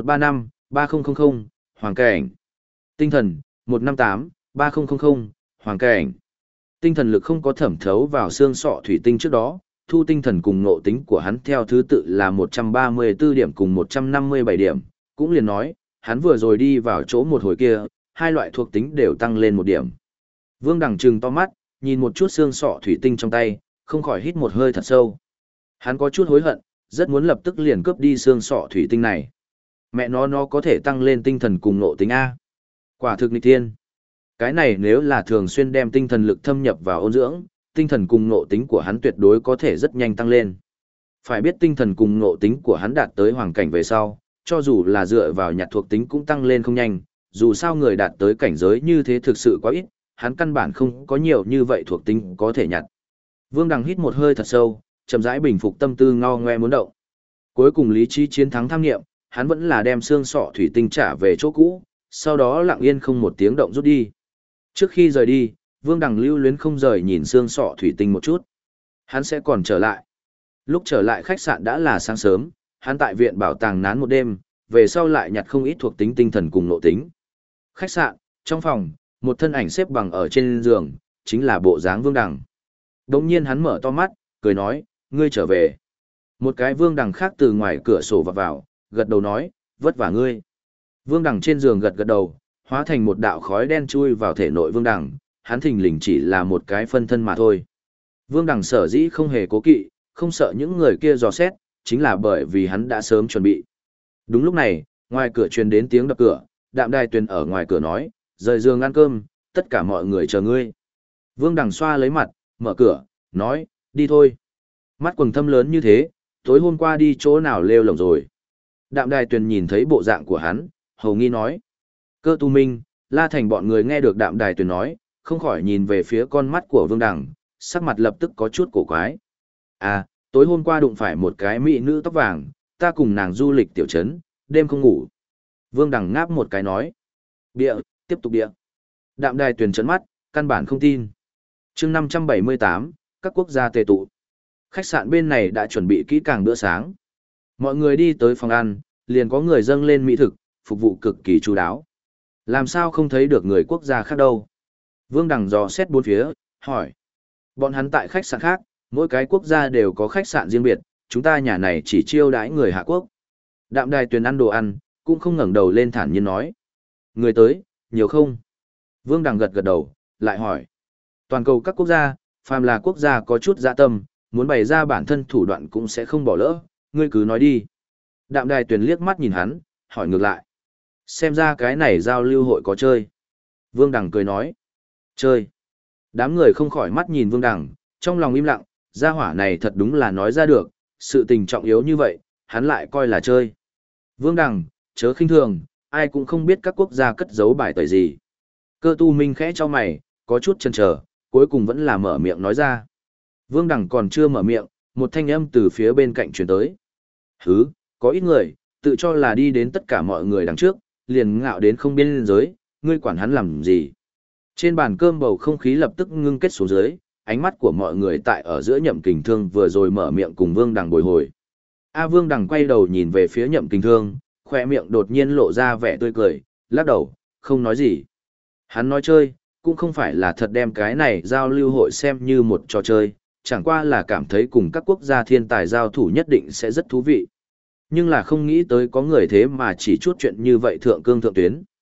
135-3000, Hoàng cảnh. Tinh thần, 158-3000, Hoàng cảnh. Tinh thần lực không có thẩm thấu vào xương sọ thủy tinh trước đó, thu tinh thần cùng ngộ tính của hắn theo thứ tự là 134 điểm cùng 157 điểm, cũng liền nói, hắn vừa rồi đi vào chỗ một hồi kia, hai loại thuộc tính đều tăng lên 1 điểm. Vương Đằng trừng to mắt, nhìn một chút xương sọ thủy tinh trong tay, không khỏi hít một hơi thật sâu. Hắn có chút hối hận, rất muốn lập tức liền cướp đi xương sọ thủy tinh này. Mẹ nó có thể tăng lên tinh thần cùng ngộ tính A. Quả thực nghịch thiên. Cái này nếu là thường xuyên đem tinh thần lực thâm nhập vào ôn dưỡng, tinh thần cùng ngộ tính của hắn tuyệt đối có thể rất nhanh tăng lên. Phải biết tinh thần cùng ngộ tính của hắn đạt tới hoàng cảnh về sau, cho dù là dựa vào nhặt thuộc tính cũng tăng lên không nhanh, dù sao người đạt tới cảnh giới như thế thực sự quá ít, hắn căn bản không có nhiều như vậy thuộc tính có thể nhặt. Vương Đằng hít một hơi thật sâu, chậm rãi bình phục tâm tư ngao ngoe muốn động. Cuối cùng lý trí chiến thắng tham nghiệm, hắn vẫn là đem xương sọ thủy tinh trả về chỗ cũ, sau đó lặng yên không một tiếng động rút đi. Trước khi rời đi, Vương Đằng lưu luyến không rời nhìn xương sọ thủy tinh một chút. Hắn sẽ còn trở lại. Lúc trở lại khách sạn đã là sáng sớm, hắn tại viện bảo tàng nán một đêm, về sau lại nhặt không ít thuộc tính tinh thần cùng nội tính. Khách sạn, trong phòng, một thân ảnh xếp bằng ở trên giường, chính là bộ dáng Vương Đằng. Đống nhiên hắn mở to mắt, cười nói, ngươi trở về. Một cái Vương Đằng khác từ ngoài cửa sổ vào, gật đầu nói, vất vả ngươi. Vương Đằng trên giường gật gật đầu, hóa thành một đạo khói đen chui vào thể nội Vương Đằng, hắn thình lình chỉ là một cái phân thân mà thôi. Vương Đằng sở dĩ không hề cố kỵ, không sợ những người kia dò xét, chính là bởi vì hắn đã sớm chuẩn bị. Đúng lúc này, ngoài cửa truyền đến tiếng đập cửa, Đạm Đài Tuyền ở ngoài cửa nói, rời giường ăn cơm, tất cả mọi người chờ ngươi. Vương Đằng xoa lấy mặt, mở cửa, nói, đi thôi. Mắt quầng thâm lớn như thế, tối hôm qua đi chỗ nào lêu lổng rồi. Đạm Đài Tuyền nhìn thấy bộ dạng của hắn, hầu nghi nói. Cơ Tu Minh, La Thành bọn người nghe được Đạm Đài Tuyền nói, không khỏi nhìn về phía con mắt của Vương Đằng, sắc mặt lập tức có chút cổ quái. À, tối hôm qua đụng phải một cái mỹ nữ tóc vàng, ta cùng nàng du lịch tiểu trấn, đêm không ngủ. Vương Đằng ngáp một cái nói. Bịa, tiếp tục bịa. Đạm Đài Tuyền trấn mắt, căn bản không tin. chương 578, các quốc gia tề tụ. Khách sạn bên này đã chuẩn bị kỹ càng bữa sáng. Mọi người đi tới phòng ăn, liền có người dâng lên mỹ thực, phục vụ cực kỳ chu đáo. Làm sao không thấy được người quốc gia khác đâu? Vương Đằng dò xét bốn phía, hỏi. Bọn hắn tại khách sạn khác, mỗi cái quốc gia đều có khách sạn riêng biệt, chúng ta nhà này chỉ chiêu đãi người Hạ Quốc. Đạm Đài Tuyền ăn đồ ăn, cũng không ngẩng đầu lên thản nhiên nói. Người tới, nhiều không? Vương Đằng gật gật đầu, lại hỏi. Toàn cầu các quốc gia, phàm là quốc gia có chút dạ tâm, muốn bày ra bản thân thủ đoạn cũng sẽ không bỏ lỡ, ngươi cứ nói đi. Đạm Đài Tuyền liếc mắt nhìn hắn, hỏi ngược lại. Xem ra cái này giao lưu hội có chơi. Vương Đằng cười nói. Chơi. Đám người không khỏi mắt nhìn Vương Đằng, trong lòng im lặng, gia hỏa này thật đúng là nói ra được, sự tình trọng yếu như vậy, hắn lại coi là chơi. Vương Đằng, chớ khinh thường, ai cũng không biết các quốc gia cất giấu bài tời gì. Cơ Tu Minh khẽ cho mày, có chút chần chờ, cuối cùng vẫn là mở miệng nói ra. Vương Đằng còn chưa mở miệng, một thanh âm từ phía bên cạnh truyền tới. Hứ, có ít người, tự cho là đi đến tất cả mọi người đằng trước, liền ngạo đến không biên giới, ngươi quản hắn làm gì. Trên bàn cơm bầu không khí lập tức ngưng kết xuống dưới, ánh mắt của mọi người tại ở giữa Nhậm Kình Thương vừa rồi mở miệng cùng Vương Đằng bồi hồi. Vương Đằng quay đầu nhìn về phía Nhậm Kình Thương, khoe miệng đột nhiên lộ ra vẻ tươi cười, lắc đầu, không nói gì. Hắn nói chơi, cũng không phải là thật đem cái này giao lưu hội xem như một trò chơi, chẳng qua là cảm thấy cùng các quốc gia thiên tài giao thủ nhất định sẽ rất thú vị. Nhưng là không nghĩ tới có người thế mà chỉ chút chuyện như vậy thượng cương thượng tuyến.